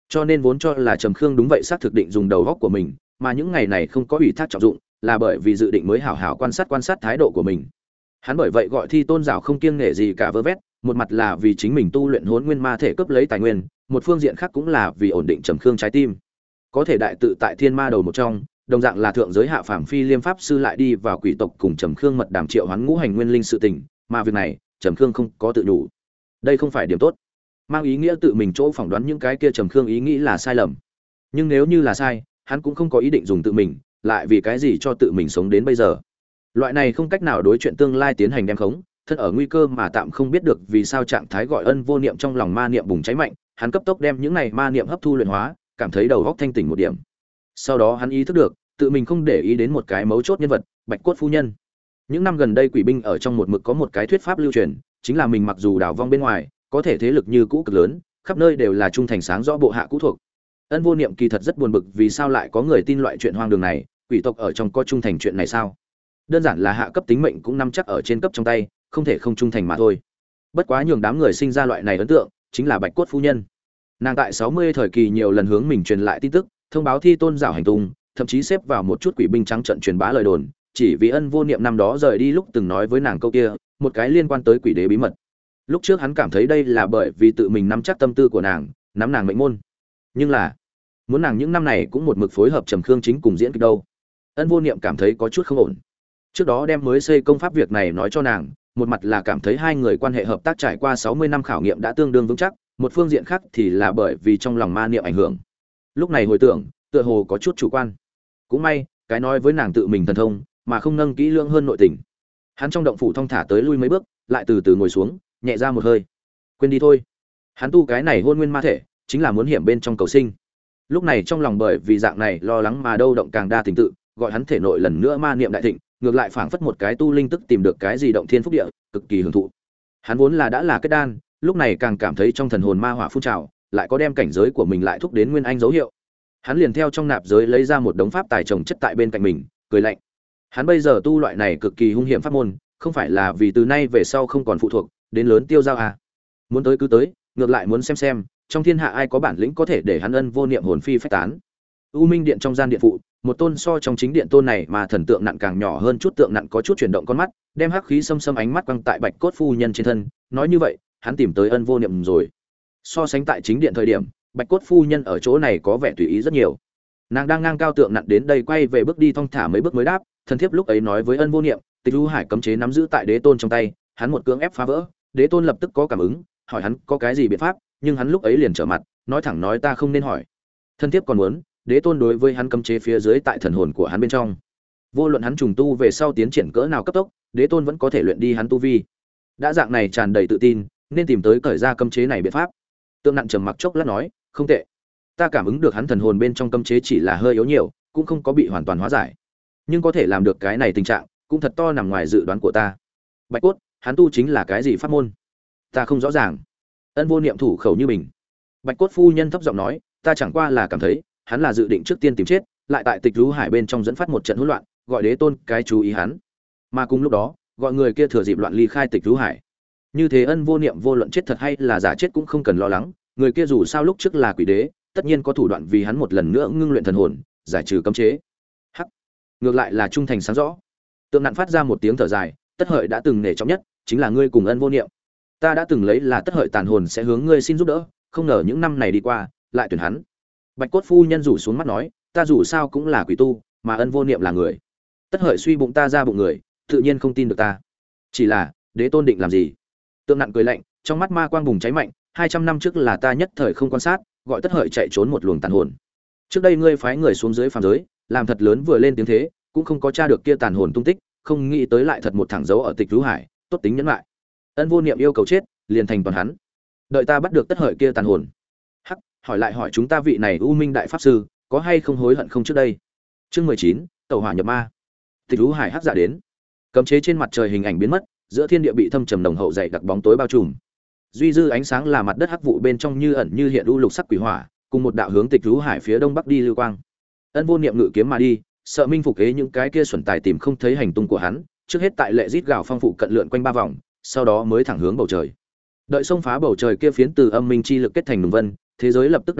Cho nên vốn cho là Trầm Khương đúng vậy xác thực định dùng đầu óc của mình, mà những ngày này không có ủy thác trọng dụng, là bởi vì dự định mới hảo hảo quan sát thái độ của mình. Hắn bởi vậy gọi Thi Tôn Giảo không kiêng nể gì cả vơ vét, một mặt là vì chính mình tu luyện Hỗn Nguyên Ma thể cướp lấy tài nguyên, một phương diện khác cũng là vì ổn định Trầm Khương trái tim. Có thể đại tự tại Thiên Ma đầu một trong, đồng dạng là thượng giới hạ phàm phi liêm pháp sư lại đi vào quỷ tộc cùng Trầm Khương mật đàm triệu hoán ngũ hành nguyên linh sự tình, mà việc này, Trầm Khương không có tự đủ. Đây không phải điểm tốt. Mang ý nghĩa tự mình chỗ phỏng đoán những cái kia Trầm Khương ý nghĩ là sai lầm. Nhưng nếu như là sai, hắn cũng không có ý định dùng tự mình, lại vì cái gì cho tự mình sống đến bây giờ. Loại này không cách nào đối chuyện tương lai tiến hành đem khống, thân ở nguy cơ mà tạm không biết được vì sao trạng thái gọi ân vô niệm trong lòng ma niệm bùng cháy mạnh, hắn cấp tốc đem những này ma niệm hấp thu luyện hóa, cảm thấy đầu óc thanh tỉnh một điểm. Sau đó hắn ý thức được, tự mình không để ý đến một cái mấu chốt nhân vật, Bạch Cốt phu nhân. Những năm gần đây quỷ binh ở trong một mực có một cái thuyết pháp lưu truyền, chính là mình mặc dù đảo vong bên ngoài, có thể thế lực như cũ cực lớn, khắp nơi đều là trung thành sáng rõ bộ hạ cũ thuộc. Ân vô niệm kỳ thật rất buồn bực vì sao lại có người tin loại chuyện hoang đường này, quỷ tộc ở trong có trung thành chuyện này sao? Đơn giản là hạ cấp tính mệnh cũng nắm chắc ở trên cấp trong tay, không thể không trung thành mà thôi. Bất quá nhường đám người sinh ra loại này ấn tượng, chính là Bạch Cốt phu nhân. Nàng tại 60 thời kỳ nhiều lần hướng mình truyền lại tin tức, thông báo Thi Tôn Giảo hành tung, thậm chí xếp vào một chút quỷ binh trắng trận truyền bá lời đồn, chỉ vì ân vô niệm năm đó rời đi lúc từng nói với nàng câu kia, một cái liên quan tới quỷ đế bí mật. Lúc trước hắn cảm thấy đây là bởi vì tự mình nắm chắc tâm tư của nàng, nắm nàng mệnh môn. Nhưng là, muốn nàng những năm này cũng một mực phối hợp Trầm Khương chính cùng diễn kịch đâu. Ân vô niệm cảm thấy có chút không ổn. Trước đó đem mới xây công pháp việc này nói cho nàng, một mặt là cảm thấy hai người quan hệ hợp tác trải qua 60 năm khảo nghiệm đã tương đương vững chắc, một phương diện khác thì là bởi vì trong lòng ma niệm ảnh hưởng. Lúc này hồi tưởng, tựa hồ có chút chủ quan. Cũng may, cái nói với nàng tự mình thần thông, mà không nâng kỹ lưỡng hơn nội tình. Hắn trong động phủ thong thả tới lui mấy bước, lại từ từ ngồi xuống, nhẹ ra một hơi. Quên đi thôi. Hắn tu cái này hôn nguyên ma thể, chính là muốn hiểm bên trong cầu sinh. Lúc này trong lòng bởi vì dạng này lo lắng mà đâu động càng đa tình tự, gọi hắn thể nội lần nữa ma niệm đại thịnh, ngược lại phảng phất một cái tu linh tức tìm được cái gì động thiên phúc địa, cực kỳ hưởng thụ. Hắn vốn là đã là kết đan, lúc này càng cảm thấy trong thần hồn ma hỏa phun trào, lại có đem cảnh giới của mình lại thúc đến nguyên anh dấu hiệu. Hắn liền theo trong nạp giới lấy ra một đống pháp tài trồng chất tại bên cạnh mình, cười lạnh. Hắn bây giờ tu loại này cực kỳ hung hiểm pháp môn, không phải là vì từ nay về sau không còn phụ thuộc đến lớn tiêu giao à? Muốn tới cứ tới, ngược lại muốn xem trong thiên hạ ai có bản lĩnh có thể để hắn ân vô niệm hồn phi phách tán. U Minh điện trong gian điện phụ, một tôn so trong chính điện tôn này mà thần tượng nặng càng nhỏ hơn chút, tượng nặng có chút chuyển động con mắt, đem hắc khí xâm ánh mắt quăng tại Bạch Cốt phu nhân trên thân, nói như vậy, hắn tìm tới ân vô niệm rồi. So sánh tại chính điện thời điểm, Bạch Cốt phu nhân ở chỗ này có vẻ tùy ý rất nhiều. Nàng đang ngang cao tượng nặng đến đây quay về bước đi thong thả mấy bước mới đáp, thần thiếp lúc ấy nói với ân vô niệm, Tịch Du Hải cấm chế nắm giữ tại đế tôn trong tay, hắn một cưỡng ép phá vỡ, đế tôn lập tức có cảm ứng, hỏi hắn có cái gì biện pháp, nhưng hắn lúc ấy liền trở mặt, nói thẳng nói ta không nên hỏi. Thần thiếp còn muốn, đế tôn đối với hắn cấm chế phía dưới tại thần hồn của hắn bên trong, vô luận hắn trùng tu về sau tiến triển cỡ nào cấp tốc, đế tôn vẫn có thể luyện đi hắn tu vi. Đã dạng này tràn đầy tự tin, nên tìm tới cởi ra cấm chế này biện pháp. Tượng nặng trầm mặc chốc lát nói, không tệ, ta cảm ứng được hắn thần hồn bên trong cấm chế chỉ là hơi yếu nhiều, cũng không có bị hoàn toàn hóa giải, nhưng có thể làm được cái này tình trạng cũng thật to nằm ngoài dự đoán của ta. Bạch Cốt, hắn tu chính là cái gì pháp môn? Ta không rõ ràng. Ân vô niệm thủ khẩu như mình. Bạch Cốt phu nhân thấp giọng nói, ta chẳng qua là cảm thấy hắn là dự định trước tiên tìm chết, lại tại Tịch Du Hải bên trong dẫn phát một trận hỗn loạn, gọi đế tôn cái chú ý hắn, mà cùng lúc đó gọi người kia thừa dịp loạn ly khai Tịch Du Hải. Như thế ân vô niệm vô luận chết thật hay là giả chết cũng không cần lo lắng, người kia dù sao lúc trước là quỷ đế, tất nhiên có thủ đoạn vì hắn một lần nữa ngưng luyện thần hồn, giải trừ cấm chế. Hắc, ngược lại là trung thành sáng rõ. Tượng nặn phát ra một tiếng thở dài, tất hợi đã từng nể trọng nhất chính là ngươi cùng ân vô niệm, ta đã từng lấy là tất hợi tàn hồn sẽ hướng ngươi xin giúp đỡ, không ngờ những năm này đi qua lại tuyển hắn. Bạch Cốt phu nhân rủ xuống mắt nói, ta dù sao cũng là quỷ tu, mà ân vô niệm là người, tất hợi suy bụng ta ra bụng người, tự nhiên không tin được ta. Chỉ là đế tôn định làm gì? Tượng nặn cười lạnh, trong mắt ma quang bùng cháy mạnh, 200 năm trước là ta nhất thời không quan sát, gọi tất hợi chạy trốn một luồng tàn hồn. Trước đây ngươi phái người xuống dưới phàm giới, làm thật lớn vừa lên tiếng thế, cũng không có tra được kia tàn hồn tung tích, không nghĩ tới lại thật một thẳng dấu ở Tịch Du Hải, tốt tính nhẫn lại. Ân vô niệm yêu cầu chết, liền thành toàn hắn. Đợi ta bắt được tất hợi kia tàn hồn. Hắc, hỏi lại hỏi chúng ta vị này U Minh đại pháp sư, có hay không hối hận không trước đây? Chương 19, tẩu hỏa nhập ma. Tịch Du Hải hắc dạ đến. Cấm chế trên mặt trời hình ảnh biến mất, giữa thiên địa bị thâm trầm nồng hậu dày đặc bóng tối bao trùm. Duy dư ánh sáng là mặt đất hắc vụ bên trong như ẩn như hiện u lục sắc quỷ hỏa, cùng một đạo hướng Tịch Du Hải phía đông bắc đi lưu quang. Ân vô niệm ngự kiếm mà đi, sợ minh phục kế những cái kia xuẩn tài tìm không thấy hành tung của hắn, trước hết tại lệ rít gào phong phụ cận lượn quanh 3 vòng, sau đó mới thẳng hướng bầu trời. Đợi xông phá bầu trời kia phiến từ âm minh chi lực kết thành nùng vân, thế giới lập tức đảo ngược,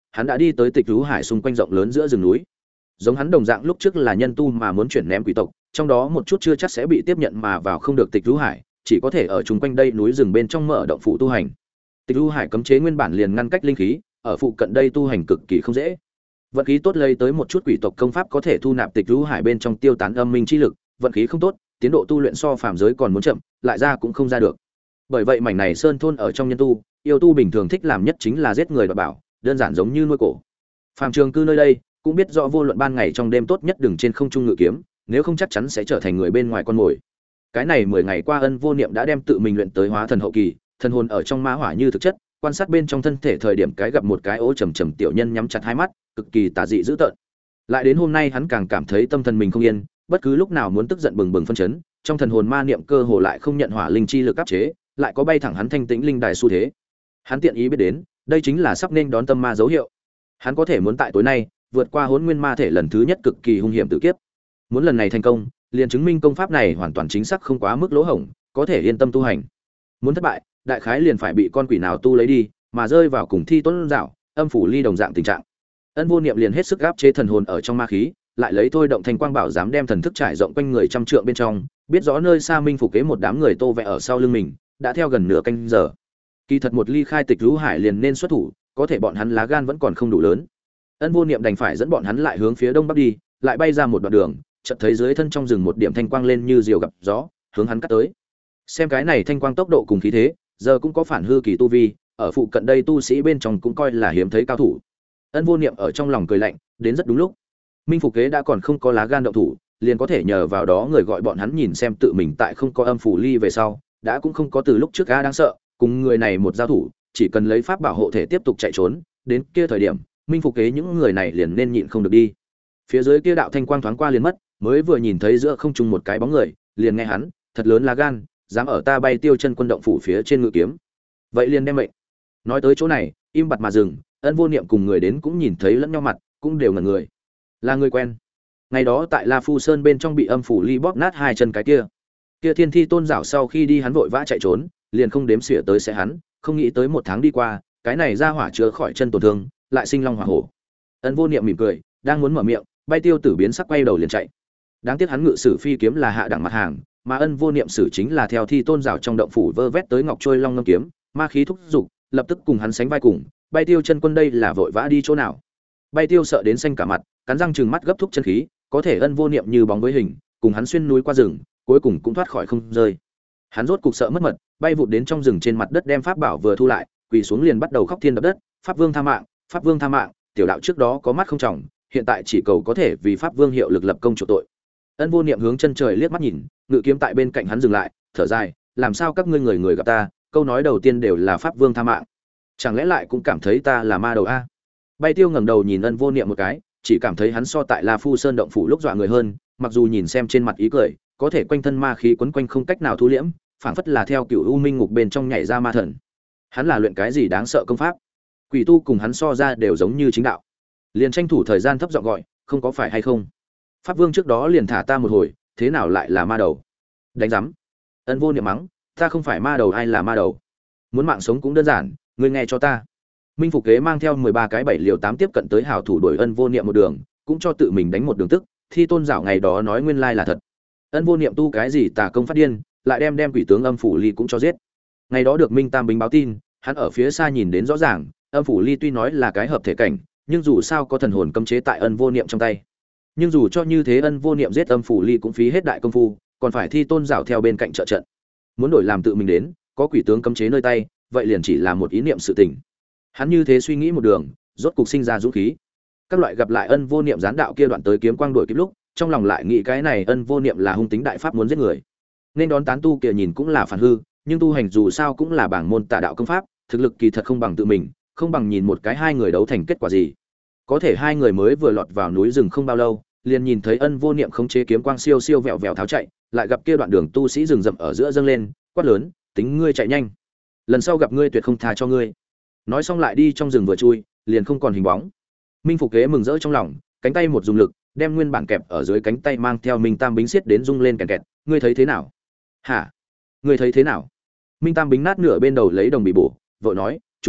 hắn đã đi tới Tịch Thú Hải xung quanh rộng lớn giữa rừng núi. Giống hắn đồng dạng lúc trước là nhân tu mà muốn chuyển ném quỷ tộc, trong đó một chút chưa chắc sẽ bị tiếp nhận mà vào không được Tịch Thú Hải, chỉ có thể ở chung quanh đây núi rừng bên trong mở động phủ tu hành. Tịch Thú Hải cấm chế nguyên bản liền ngăn cách linh khí, ở phụ cận đây tu hành cực kỳ không dễ. Vận khí tốt lấy tới một chút quỷ tộc công pháp có thể thu nạp Tịch Thú Hải bên trong tiêu tán âm minh chi lực, vận khí không tốt, tiến độ tu luyện so phàm giới còn muốn chậm, lại ra cũng không ra được. Bởi vậy mảnh này sơn thôn ở trong nhân tu, yêu tu bình thường thích làm nhất chính là giết người đoạt bảo, đơn giản giống như nuôi cổ. Phàm trường cư nơi đây, cũng biết rõ vô luận ban ngày trong đêm tốt nhất đừng trên không trung ngự kiếm, nếu không chắc chắn sẽ trở thành người bên ngoài con mồi. Cái này 10 ngày qua Ân Vô Niệm đã đem tự mình luyện tới hóa thần hậu kỳ, thần hồn ở trong ma hỏa như thực chất, quan sát bên trong thân thể thời điểm cái gặp một cái ố trầm trầm tiểu nhân nhắm chặt hai mắt, cực kỳ tà dị dữ tợn. Lại đến hôm nay hắn càng cảm thấy tâm thần mình không yên, bất cứ lúc nào muốn tức giận bừng bừng phân chấn, trong thần hồn ma niệm cơ hồ lại không nhận hỏa linh chi lực áp chế, lại có bay thẳng hắn thanh tĩnh linh đài xu thế. Hắn tiện ý biết đến, đây chính là sắp nên đón tâm ma dấu hiệu. Hắn có thể muốn tại tối nay vượt qua Hỗn Nguyên Ma thể lần thứ nhất cực kỳ hung hiểm tự kiếp. Muốn lần này thành công, liền chứng minh công pháp này hoàn toàn chính xác không quá mức lỗ hổng, có thể yên tâm tu hành. Muốn thất bại, đại khái liền phải bị con quỷ nào tu lấy đi, mà rơi vào cùng Thi Tuấn Dạo, Âm Phủ Ly đồng dạng tình trạng. Ân Vô Niệm liền hết sức áp chế thần hồn ở trong ma khí, lại lấy thôi động thành quang bảo dám đem thần thức trải rộng quanh người trăm trượng bên trong, biết rõ nơi xa Minh Phục kế một đám người tô vẽ ở sau lưng mình, đã theo gần nửa canh giờ. Kỳ thật một ly khai Tịch Thú Hải liền nên xuất thủ, có thể bọn hắn lá gan vẫn còn không đủ lớn. Ân Vô Niệm đành phải dẫn bọn hắn lại hướng phía đông bắc đi, lại bay ra một đoạn đường, chợt thấy dưới thân trong rừng một điểm thanh quang lên như diều gặp gió, hướng hắn cắt tới. Xem cái này thanh quang tốc độ cùng khí thế, giờ cũng có phản hư kỳ tu vi, ở phụ cận đây tu sĩ bên trong cũng coi là hiếm thấy cao thủ. Ân Vô Niệm ở trong lòng cười lạnh, đến rất đúng lúc. Minh Phục kế đã còn không có lá gan động thủ, liền có thể nhờ vào đó người gọi bọn hắn nhìn xem tự mình tại không có Âm Phủ Ly về sau, đã cũng không có từ lúc trước ga đáng sợ, cùng người này một giao thủ, chỉ cần lấy pháp bảo hộ thể tiếp tục chạy trốn, đến kia thời điểm, Minh Phục kế những người này liền nên nhịn không được đi. Phía dưới kia đạo thanh quang thoáng qua liền mất, mới vừa nhìn thấy giữa không trung một cái bóng người, liền nghe hắn, thật lớn lá gan, dám ở ta Bay Tiêu Chân Quân động phủ phía trên ngự kiếm. Vậy liền đem mệnh. Nói tới chỗ này, im bặt mà dừng, Ân Vô Niệm cùng người đến cũng nhìn thấy lẫn nhau mặt, cũng đều ngẩn người. Là người quen. Ngày đó tại La Phu Sơn bên trong bị Âm Phủ Ly bóp nát hai chân cái kia. Kia Thiên Thi Tôn Giảo sau khi đi hắn vội vã chạy trốn, liền không đếm xỉa tới sẽ hắn, không nghĩ tới một tháng đi qua, cái này ra hỏa chữa khỏi chân tổn thương, lại sinh long hỏa hổ. Ân Vô Niệm mỉm cười, đang muốn mở miệng, Bay Tiêu Tử biến sắc quay đầu liền chạy. Đáng tiếc hắn ngự sử phi kiếm là hạ đẳng mặt hàng, mà Ân Vô Niệm sử chính là theo Thi Tôn Giảo trong động phủ vơ vét tới ngọc trôi long ngâm kiếm, ma khí thúc dục, lập tức cùng hắn sánh vai cùng. Bay Tiêu Chân Quân đây là vội vã đi chỗ nào? Bay Tiêu sợ đến xanh cả mặt, cắn răng trừng mắt gấp thúc chân khí, có thể Ân Vô Niệm như bóng với hình, cùng hắn xuyên núi qua rừng, cuối cùng cũng thoát khỏi không rơi. Hắn rốt cục sợ mất mật, bay vụt đến trong rừng trên mặt đất đem pháp bảo vừa thu lại, quỳ xuống liền bắt đầu khóc thiên đập đất, "Pháp Vương tha mạng, Pháp Vương tha mạng, tiểu đạo trước đó có mắt không trọng, hiện tại chỉ cầu có thể vì Pháp Vương hiệu lực lập công chuộc tội." Ân Vô Niệm hướng chân trời liếc mắt nhìn, ngự kiếm tại bên cạnh hắn dừng lại, thở dài, "Làm sao các ngươi người gặp ta, câu nói đầu tiên đều là Pháp Vương tha mạng, chẳng lẽ lại cũng cảm thấy ta là ma đầu a?" Bay Tiêu ngẩng đầu nhìn Ân Vô Niệm một cái, chỉ cảm thấy hắn so tại La Phu Sơn động phủ lúc dọa người hơn, mặc dù nhìn xem trên mặt ý cười, có thể quanh thân ma khí quấn quanh không cách nào thu liễm, phảng phất là theo Cửu U Minh ngục bên trong nhảy ra ma thần. Hắn là luyện cái gì đáng sợ công pháp? Quỷ tu cùng hắn so ra đều giống như chính đạo. Liền tranh thủ thời gian thấp giọng gọi, "Không có phải hay không? Pháp Vương trước đó liền thả ta một hồi, thế nào lại là ma đầu?" Đánh rắm. Ân Vô Niệm mắng, "Ta không phải ma đầu ai là ma đầu? Muốn mạng sống cũng đơn giản, ngươi nghe cho ta." Minh Phục kế mang theo 13 cái 7 liều 8 tiếp cận tới hảo thủ đuổi Ân Vô Niệm một đường, cũng cho tự mình đánh một đường tức, Thi Tôn Giảo ngày đó nói nguyên lai là thật. Ân Vô Niệm tu cái gì tà công phát điên, lại đem quỷ tướng Âm Phủ Ly cũng cho giết. Ngày đó được Minh Tam Bính báo tin, hắn ở phía xa nhìn đến rõ ràng, Âm Phủ Ly tuy nói là cái hợp thể cảnh, nhưng dù sao có thần hồn cấm chế tại Ân Vô Niệm trong tay. Nhưng dù cho như thế Ân Vô Niệm giết Âm Phủ Ly cũng phí hết đại công phu, còn phải Thi Tôn Giảo theo bên cạnh trợ trận. Muốn đổi làm tự mình đến, có quỷ tướng cấm chế nơi tay, vậy liền chỉ là một ý niệm sự tình. Hắn như thế suy nghĩ một đường, rốt cục sinh ra dũng khí. Các loại gặp lại Ân Vô Niệm gián đạo kia đoạn tới kiếm quang đuổi kịp lúc, trong lòng lại nghĩ cái này Ân Vô Niệm là hung tính đại pháp muốn giết người. Nên đón tán tu kia nhìn cũng là phản hư, nhưng tu hành dù sao cũng là bảng môn tà đạo công pháp, thực lực kỳ thật không bằng tự mình, không bằng nhìn một cái hai người đấu thành kết quả gì. Có thể hai người mới vừa lọt vào núi rừng không bao lâu, liền nhìn thấy Ân Vô Niệm khống chế kiếm quang siêu siêu vẹo vẹo tháo chạy, lại gặp kia đoạn đường tu sĩ rừng rậm ở giữa dâng lên, quát lớn, "Tính ngươi chạy nhanh, lần sau gặp ngươi tuyệt không tha cho ngươi." Nói xong lại đi trong rừng vừa chui, liền không còn hình bóng. Minh Phục kế mừng rỡ trong lòng, cánh tay một dùng lực, đem nguyên bản kẹp ở dưới cánh tay mang theo Minh Tam Bính xiết đến rung lên kẹt kẹt, "Ngươi thấy thế nào?" "Hả? Ngươi thấy thế nào?" Minh Tam Bính nát nửa bên đầu lấy đồng bị bổ, vội nói, "Chủ thượng,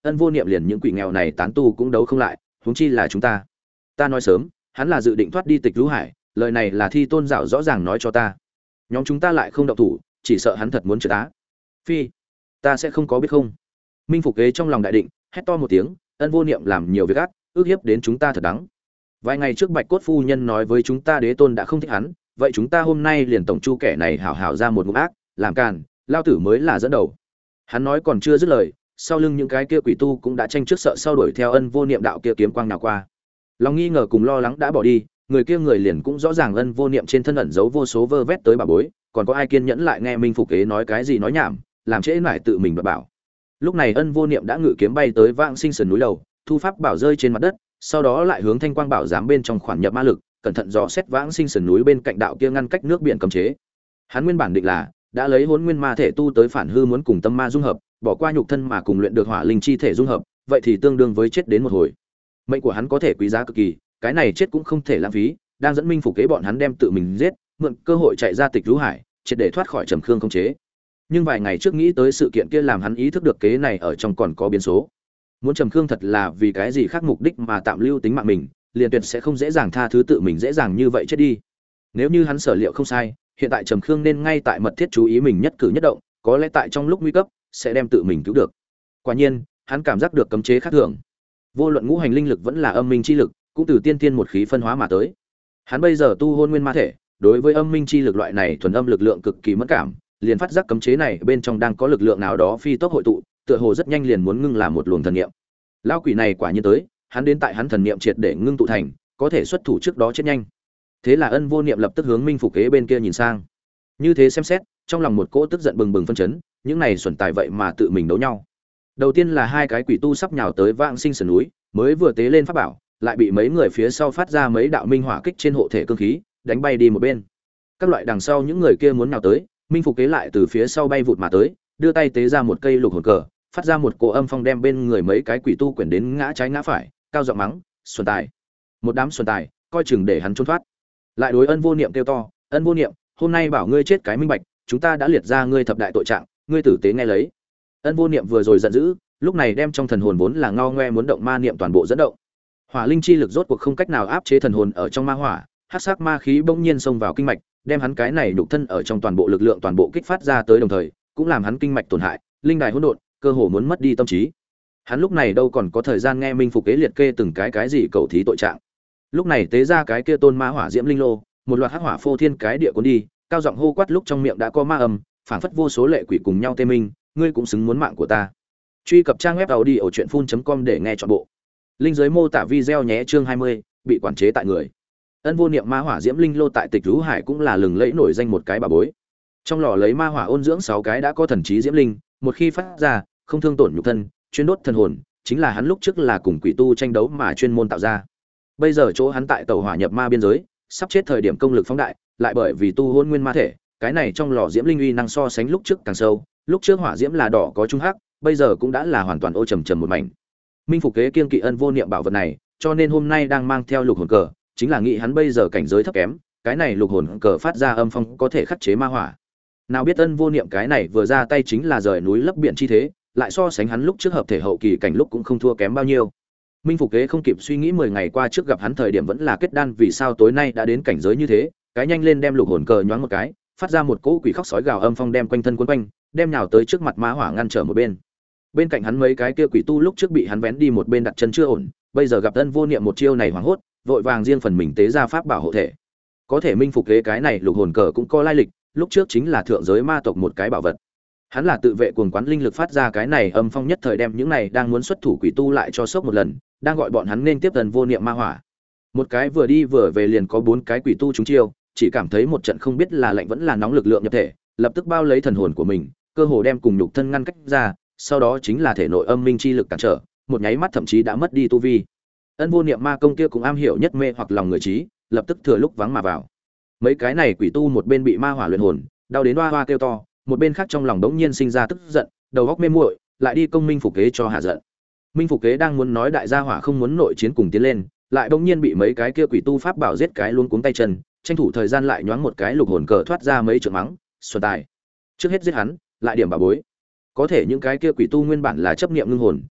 Ân Vô Niệm liền những quỷ nghèo này tán tu cũng đấu không lại, huống chi là chúng ta. Ta nói sớm, hắn là dự định thoát đi Tịch Lũ Hải, lời này là Thi Tôn Dạo rõ ràng nói cho ta. Nhóm chúng ta lại không động thủ, chỉ sợ hắn thật muốn trừ tá. Phi, ta sẽ không có biết không. Minh Phục Kế trong lòng đại định, hét to một tiếng, Ân Vô Niệm làm nhiều việc ác, ước hiếp đến chúng ta thật đáng. Vài ngày trước Bạch Cốt phu nhân nói với chúng ta Đế Tôn đã không thích hắn, vậy chúng ta hôm nay liền tổng chu kẻ này hảo hảo ra một ngụm ác, làm càn, lao tử mới là dẫn đầu. Hắn nói còn chưa dứt lời, sau lưng những cái kia quỷ tu cũng đã tranh trước sợ sau đuổi theo Ân Vô Niệm đạo kia kiếm quang nào qua. Lòng nghi ngờ cùng lo lắng đã bỏ đi, người kia người liền cũng rõ ràng Ân Vô Niệm trên thân ẩn giấu vô số vơ vét tới bà bối, còn có ai kiên nhẫn lại nghe Minh Phục Kế nói cái gì nói nhảm, làm trễ nải tự mình bảo. Lúc này Ân Vô Niệm đã ngự kiếm bay tới Vãng Sinh Sườn núi đầu, thu pháp bảo rơi trên mặt đất, sau đó lại hướng Thanh Quang Bảo giám bên trong khoản nhập ma lực, cẩn thận dò xét Vãng Sinh Sườn núi bên cạnh đạo kia ngăn cách nước biển cấm chế. Hắn nguyên bản định là đã lấy Hỗn Nguyên Ma thể tu tới phản hư muốn cùng tâm ma dung hợp, bỏ qua nhục thân mà cùng luyện được hỏa linh chi thể dung hợp, vậy thì tương đương với chết đến một hồi. Mệnh của hắn có thể quý giá cực kỳ, cái này chết cũng không thể lãng phí, đang dẫn Minh Phục Kế bọn hắn đem tự mình giết, mượn cơ hội chạy ra Tịch Lũ Hải, triệt để thoát khỏi Trầm Khương khống chế. Nhưng vài ngày trước nghĩ tới sự kiện kia làm hắn ý thức được kế này ở trong còn có biến số. Muốn Trầm Khương thật là vì cái gì khác mục đích mà tạm lưu tính mạng mình, liền tuyệt sẽ không dễ dàng tha thứ tự mình dễ dàng như vậy chết đi. Nếu như hắn sở liệu không sai, hiện tại Trầm Khương nên ngay tại mật thiết chú ý mình nhất cử nhất động, có lẽ tại trong lúc nguy cấp sẽ đem tự mình cứu được. Quả nhiên, hắn cảm giác được cấm chế khác thường. Vô luận ngũ hành linh lực vẫn là âm minh chi lực, cũng từ tiên tiên một khí phân hóa mà tới. Hắn bây giờ tu Hôn Nguyên Ma thể, đối với âm minh chi lực loại này thuần âm lực lượng cực kỳ mẫn cảm, liền phát giác cấm chế này bên trong đang có lực lượng nào đó phi tốc hội tụ, tựa hồ rất nhanh liền muốn ngưng làm một luồng thần niệm. Lão quỷ này quả nhiên tới, hắn đến tại hắn thần niệm triệt để ngưng tụ thành, có thể xuất thủ trước đó chết nhanh. Thế là Ân Vô Niệm lập tức hướng Minh Phục Kế bên kia nhìn sang. Như thế xem xét, trong lòng một cỗ tức giận bừng bừng phân chấn, những này xuẩn tài vậy mà tự mình đấu nhau. Đầu tiên là hai cái quỷ tu sắp nhào tới Vãng Sinh Sườn núi, mới vừa tế lên pháp bảo, lại bị mấy người phía sau phát ra mấy đạo minh hỏa kích trên hộ thể cương khí, đánh bay đi một bên. Các loại đằng sau những người kia muốn nhào tới, Minh Phục Kế lại từ phía sau bay vụt mà tới, đưa tay tế ra một cây lục hồn cờ, phát ra một cỗ âm phong đem bên người mấy cái quỷ tu quyển đến ngã trái ngã phải, cao giọng mắng, "Xuân tài, một đám xuân tài, coi chừng để hắn trốn thoát." Lại đối Ân Vô Niệm kêu to, "Ân Vô Niệm, hôm nay bảo ngươi chết cái minh bạch, chúng ta đã liệt ra ngươi thập đại tội trạng, ngươi tử tế nghe lấy." Ân Vô Niệm vừa rồi giận dữ, lúc này đem trong thần hồn vốn là ngao ngoe muốn động ma niệm toàn bộ dẫn động. Hỏa linh chi lực rốt cuộc không cách nào áp chế thần hồn ở trong ma hỏa, hắc sắc ma khí bỗng nhiên xông vào kinh mạch, đem hắn cái này nhục thân ở trong toàn bộ lực lượng toàn bộ kích phát ra tới, đồng thời cũng làm hắn kinh mạch tổn hại, linh đài hỗn độn, cơ hồ muốn mất đi tâm trí. Hắn lúc này đâu còn có thời gian nghe Minh Phục Kế liệt kê từng cái gì cầu thí tội trạng. Lúc này tế ra cái kia tôn ma hỏa diễm linh lô, một loạt hắc hỏa phô thiên cái địa cuốn đi, cao giọng hô quát lúc trong miệng đã có ma âm, phảng phất vô số lệ quỷ cùng nhau tê minh, ngươi cũng xứng muốn mạng của ta. Truy cập trang web audiochuyenphun.com để nghe trọn bộ. Linh dưới mô tả video nhé. Chương 20, bị quản chế tại người. Ân Vô Niệm ma hỏa diễm linh lô tại Tịch Lũ Hải cũng là lừng lẫy nổi danh một cái bà bối. Trong lò lấy ma hỏa ôn dưỡng 6 cái đã có thần trí diễm linh, một khi phát ra, không thương tổn nhục thân, chuyên đốt thần hồn, chính là hắn lúc trước là cùng quỷ tu tranh đấu mà chuyên môn tạo ra. Bây giờ chỗ hắn tại tẩu hỏa nhập ma biên giới, sắp chết thời điểm công lực phóng đại, lại bởi vì tu Hôn Nguyên Ma thể, cái này trong lò diễm linh uy năng so sánh lúc trước càng sâu, lúc trước hỏa diễm là đỏ có trung hắc, bây giờ cũng đã là hoàn toàn ô trầm trầm một mảnh. Minh Phục Kế kiêng kỵ Ân Vô Niệm bảo vật này, cho nên hôm nay đang mang theo lục hồn cờ, chính là nghĩ hắn bây giờ cảnh giới thấp kém, cái này lục hồn cờ phát ra âm phong có thể khắc chế ma hỏa. Nào biết Ân Vô Niệm cái này vừa ra tay chính là rời núi lấp biển chi thế, lại so sánh hắn lúc trước hợp thể hậu kỳ cảnh lúc cũng không thua kém bao nhiêu. Minh Phục Kế không kịp suy nghĩ 10 ngày qua trước gặp hắn thời điểm vẫn là kết đan, vì sao tối nay đã đến cảnh giới như thế, cái nhanh lên đem lục hồn cờ nhoáng một cái, phát ra một cỗ quỷ khóc sói gào âm phong đem quanh thân cuốn quanh, đem nhào tới trước mặt ma hỏa ngăn trở một bên. Bên cạnh hắn mấy cái kia quỷ tu lúc trước bị hắn vén đi một bên đặt chân chưa ổn, bây giờ gặp Ân Vô Niệm một chiêu này hoảng hốt, vội vàng riêng phần mình tế ra pháp bảo hộ thể. Có thể Minh Phục Kế cái này lục hồn cờ cũng có lai lịch, lúc trước chính là thượng giới ma tộc một cái bảo vật. Hắn là tự vệ cuồng quán linh lực phát ra cái này âm phong nhất thời đem những này đang muốn xuất thủ quỷ tu lại cho sốc một lần, đang gọi bọn hắn nên tiếp Ân Vô Niệm ma hỏa. Một cái vừa đi vừa về liền có 4 cái quỷ tu trúng chiêu, chỉ cảm thấy một trận không biết là lạnh vẫn là nóng lực lượng nhập thể, lập tức bao lấy thần hồn của mình, cơ hồ đem cùng nhục thân ngăn cách ra, sau đó chính là thể nội âm minh chi lực cản trở, một nháy mắt thậm chí đã mất đi tu vi. Ân Vô Niệm ma công kia cũng am hiểu nhất mê hoặc lòng người trí, lập tức thừa lúc vắng mà vào. Mấy cái này quỷ tu một bên bị ma hỏa luyện hồn, đau đến oa oa kêu to, một bên khác trong lòng đống nhiên sinh ra tức giận, đầu óc mê muội, lại đi công Minh Phục Kế cho hạ giận. Minh Phục Kế đang muốn nói đại gia hỏa không muốn nội chiến cùng tiến lên, lại đống nhiên bị mấy cái kia quỷ tu pháp bảo giết cái luống cuống tay chân, tranh thủ thời gian lại nhoáng một cái lục hồn cờ thoát ra mấy trượng mắng, xuân tài. Trước hết giết hắn, lại điểm bảo bối. Có thể những cái kia quỷ tu nguyên bản là chấp niệm ngưng hồn,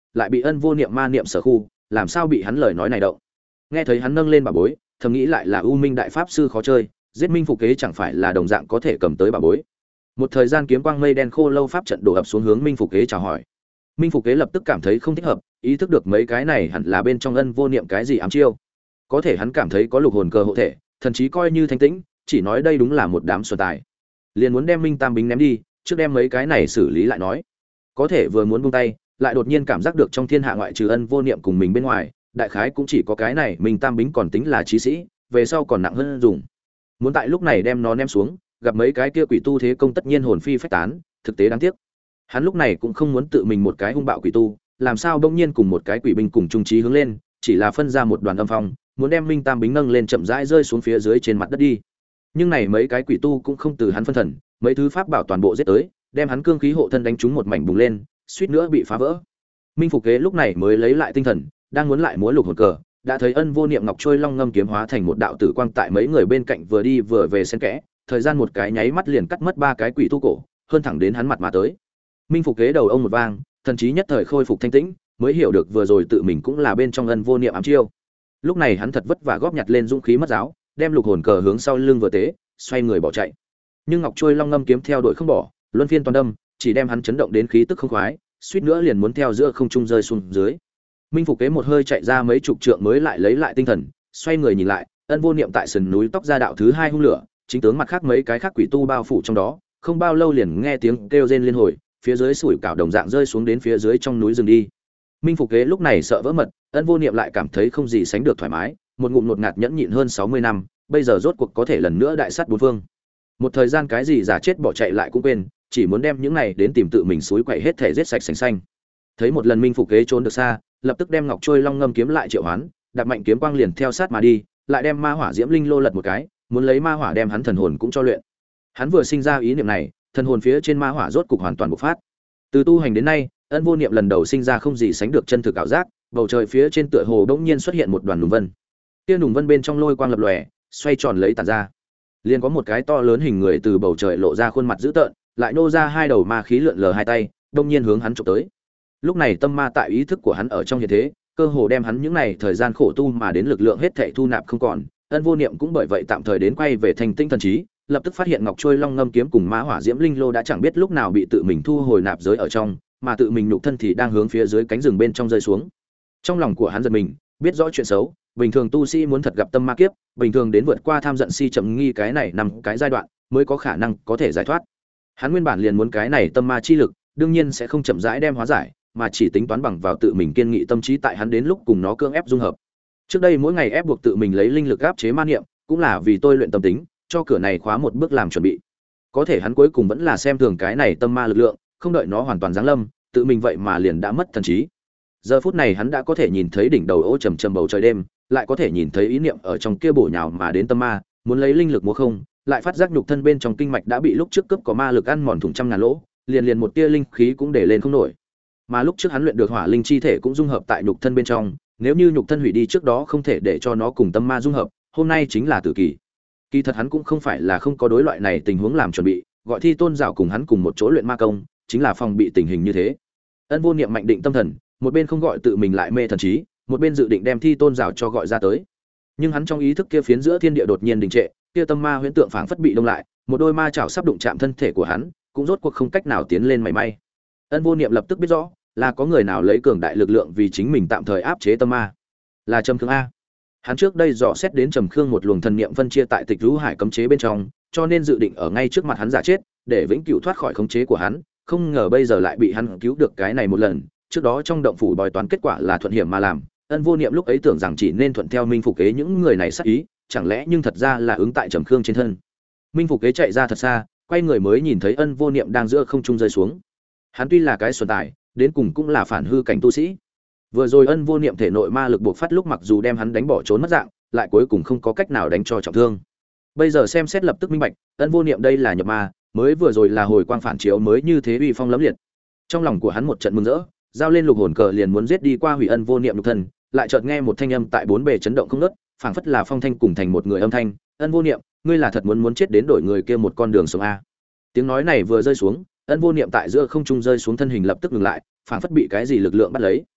lại bị ân vô niệm ma niệm sở khu, làm sao bị hắn lời nói này động. Nghe thấy hắn nâng lên bà bối, thầm nghĩ lại là U Minh đại pháp sư khó chơi, giết Minh Phục Kế chẳng phải là đồng dạng có thể cầm tới bà bối. Một thời gian kiếm quang mây đen khô lâu pháp trận đổ ập xuống hướng Minh Phục Kế chào hỏi. Minh Phục Kế lập tức cảm thấy không thích hợp, ý thức được mấy cái này hẳn là bên trong ân vô niệm cái gì ám chiêu. Có thể hắn cảm thấy có lục hồn cờ hộ thể, thần chí coi như thanh tĩnh, chỉ nói đây đúng là một đám xuân tài. Liền muốn đem Minh Tam Bính ném đi, trước đem mấy cái này xử lý lại nói. Có thể vừa muốn buông tay, lại đột nhiên cảm giác được trong thiên hạ ngoại trừ ân vô niệm cùng mình bên ngoài, đại khái cũng chỉ có cái này Minh Tam Bính còn tính là chí sĩ, về sau còn nặng hơn dùng. Muốn tại lúc này đem nó ném xuống, gặp mấy cái kia quỷ tu thế công tất nhiên hồn phi phách tán, thực tế đáng tiếc. Hắn lúc này cũng không muốn tự mình một cái hung bạo quỷ tu, làm sao bỗng nhiên cùng một cái quỷ binh cùng trung trí hướng lên, chỉ là phân ra một đoàn âm phong, muốn đem Minh Tam Bính nâng lên chậm rãi rơi xuống phía dưới trên mặt đất đi. Nhưng này mấy cái quỷ tu cũng không từ hắn phân thần, mấy thứ pháp bảo toàn bộ giết tới, đem hắn cương khí hộ thân đánh trúng một mảnh bùng lên, suýt nữa bị phá vỡ. Minh Phục Kế lúc này mới lấy lại tinh thần, đang muốn lại múa lục hồn cờ, đã thấy ân vô niệm ngọc trôi long ngâm kiếm hóa thành một đạo tử quang tại mấy người bên cạnh vừa đi vừa về xen kẽ, thời gian một cái nháy mắt liền cắt mất ba cái quỷ tu cổ, hơn thẳng đến hắn mặt mà tới. Minh Phục Kế đầu ông một vang, thần trí nhất thời khôi phục thanh tĩnh, mới hiểu được vừa rồi tự mình cũng là bên trong ân vô niệm ám chiêu. Lúc này hắn thật vất vả góp nhặt lên dũng khí mất giáo, đem lục hồn cờ hướng sau lưng vừa tế, xoay người bỏ chạy. Nhưng ngọc trôi long ngâm kiếm theo đuổi không bỏ, luân phiên toàn đâm, chỉ đem hắn chấn động đến khí tức không khoái, suýt nữa liền muốn theo giữa không trung rơi xuống dưới. Minh Phục Kế một hơi chạy ra mấy chục trượng mới lại lấy lại tinh thần, xoay người nhìn lại, ân vô niệm tại sườn núi tóc ra đạo thứ hai hung lửa, chính tướng mặt khác mấy cái khác quỷ tu bao phủ trong đó, không bao lâu liền nghe tiếng kêu rên liên hồi, phía dưới sủi cảo đồng dạng rơi xuống đến phía dưới trong núi rừng đi. Minh Phục Kế lúc này sợ vỡ mật, ân vô niệm lại cảm thấy không gì sánh được thoải mái, một ngụm ngột ngạt nhẫn nhịn hơn 60 năm, bây giờ rốt cuộc có thể lần nữa đại sát bốn phương. Một thời gian cái gì giả chết bỏ chạy lại cũng quên, chỉ muốn đem những này đến tìm tự mình suối quậy hết thể giết sạch sành xanh. Thấy một lần Minh Phục Kế trốn được xa, lập tức đem ngọc trôi long ngâm kiếm lại triệu hoán, đạp mạnh kiếm quang liền theo sát mà đi, lại đem ma hỏa diễm linh lô lật một cái, muốn lấy ma hỏa đem hắn thần hồn cũng cho luyện. Hắn vừa sinh ra ý niệm này, thần hồn phía trên ma hỏa rốt cục hoàn toàn bộc phát. Từ tu hành đến nay, ân vô niệm lần đầu sinh ra không gì sánh được chân thực ảo giác, bầu trời phía trên tựa hồ đột nhiên xuất hiện một đoàn nùng vân. Kia nùng vân bên trong lôi quang lập lòe, xoay tròn lấy tản ra. Liền có một cái to lớn hình người từ bầu trời lộ ra khuôn mặt dữ tợn, lại nô ra hai đầu ma khí lượn lờ hai tay, đột nhiên hướng hắn chụp tới. Lúc này tâm ma tại ý thức của hắn ở trong hiện thế, cơ hồ đem hắn những này thời gian khổ tu mà đến lực lượng hết thảy thu nạp không còn. Ân vô niệm cũng bởi vậy tạm thời đến quay về thành tinh thần trí, lập tức phát hiện ngọc trôi long ngâm kiếm cùng ma hỏa diễm linh lô đã chẳng biết lúc nào bị tự mình thu hồi nạp giới ở trong, mà tự mình nhục thân thì đang hướng phía dưới cánh rừng bên trong rơi xuống. Trong lòng của hắn giật mình, biết rõ chuyện xấu, bình thường tu sĩ muốn thật gặp tâm ma kiếp, bình thường đến vượt qua tham giận si chậm nghi cái này nằm cái giai đoạn mới có khả năng có thể giải thoát. Hắn nguyên bản liền muốn cái này tâm ma chi lực, đương nhiên sẽ không chậm rãi đem hóa giải, mà chỉ tính toán bằng vào tự mình kiên nghị tâm trí tại hắn đến lúc cùng nó cưỡng ép dung hợp. Trước đây mỗi ngày ép buộc tự mình lấy linh lực áp chế ma niệm, cũng là vì tôi luyện tâm tính, cho cửa này khóa một bước làm chuẩn bị. Có thể hắn cuối cùng vẫn là xem thường cái này tâm ma lực lượng, không đợi nó hoàn toàn giáng lâm, tự mình vậy mà liền đã mất thần trí. Giờ phút này hắn đã có thể nhìn thấy đỉnh đầu ô trầm trầm bầu trời đêm, lại có thể nhìn thấy ý niệm ở trong kia bổ nhào mà đến tâm ma, muốn lấy linh lực mua không, lại phát giác nhục thân bên trong kinh mạch đã bị lúc trước cướp có ma lực ăn mòn thủng trăm ngàn lỗ, liền liền một tia linh khí cũng để lên không nổi. Mà lúc trước hắn luyện được hỏa linh chi thể cũng dung hợp tại nhục thân bên trong, nếu như nhục thân hủy đi trước đó không thể để cho nó cùng tâm ma dung hợp, hôm nay chính là tử kỳ. Kỳ thật hắn cũng không phải là không có đối loại này tình huống làm chuẩn bị, gọi Thi Tôn Giảo cùng hắn cùng một chỗ luyện ma công, chính là phòng bị tình hình như thế. Ân vô niệm mạnh định tâm thần, một bên không gọi tự mình lại mê thần trí, một bên dự định đem Thi Tôn Giảo cho gọi ra tới. Nhưng hắn trong ý thức kia phiến giữa thiên địa đột nhiên đình trệ, kia tâm ma huyễn tượng phảng phất bị đông lại, một đôi ma chảo sắp đụng chạm thân thể của hắn, cũng rốt cuộc không cách nào tiến lên mảy may. Ân vô niệm lập tức biết rõ, là có người nào lấy cường đại lực lượng vì chính mình tạm thời áp chế tâm ma. Là Trầm Khương a. Hắn trước đây dò xét đến Trầm Khương một luồng thần niệm phân chia tại Tịch Vũ Hải cấm chế bên trong, cho nên dự định ở ngay trước mặt hắn giả chết, để vĩnh cửu thoát khỏi khống chế của hắn, không ngờ bây giờ lại bị hắn cứu được cái này một lần. Trước đó trong động phủ bói toán kết quả là thuận hiểm mà làm, Ân vô niệm lúc ấy tưởng rằng chỉ nên thuận theo Minh Phục Kế những người này sát ý, chẳng lẽ nhưng thật ra là ứng tại Trầm Khương trên thân. Minh Phục Kế chạy ra thật xa, quay người mới nhìn thấy Ân vô niệm đang giữa không trung rơi xuống. Hắn tuy là cái xuân tài, đến cùng cũng là phản hư cảnh tu sĩ. Vừa rồi Ân vô niệm thể nội ma lực buộc phát lúc mặc dù đem hắn đánh bỏ trốn mất dạng, lại cuối cùng không có cách nào đánh cho trọng thương. Bây giờ xem xét lập tức minh bạch, Ân vô niệm đây là nhập ma, mới vừa rồi là hồi quang phản chiếu mới như thế uy phong lẫm liệt. Trong lòng của hắn một trận mừng rỡ, giao lên lục hồn cờ liền muốn giết đi qua hủy Ân vô niệm lục thân, lại chợt nghe một thanh âm tại bốn bề chấn động không ngớt, phảng phất là phong thanh cùng thành một người âm thanh, "Ân vô niệm, ngươi là thật muốn chết đến đổi người kia một con đường sống a?" Tiếng nói này vừa rơi xuống, Ân vô niệm tại giữa không trung rơi xuống thân hình lập tức ngừng lại, phảng phất bị cái gì lực lượng bắt lấy,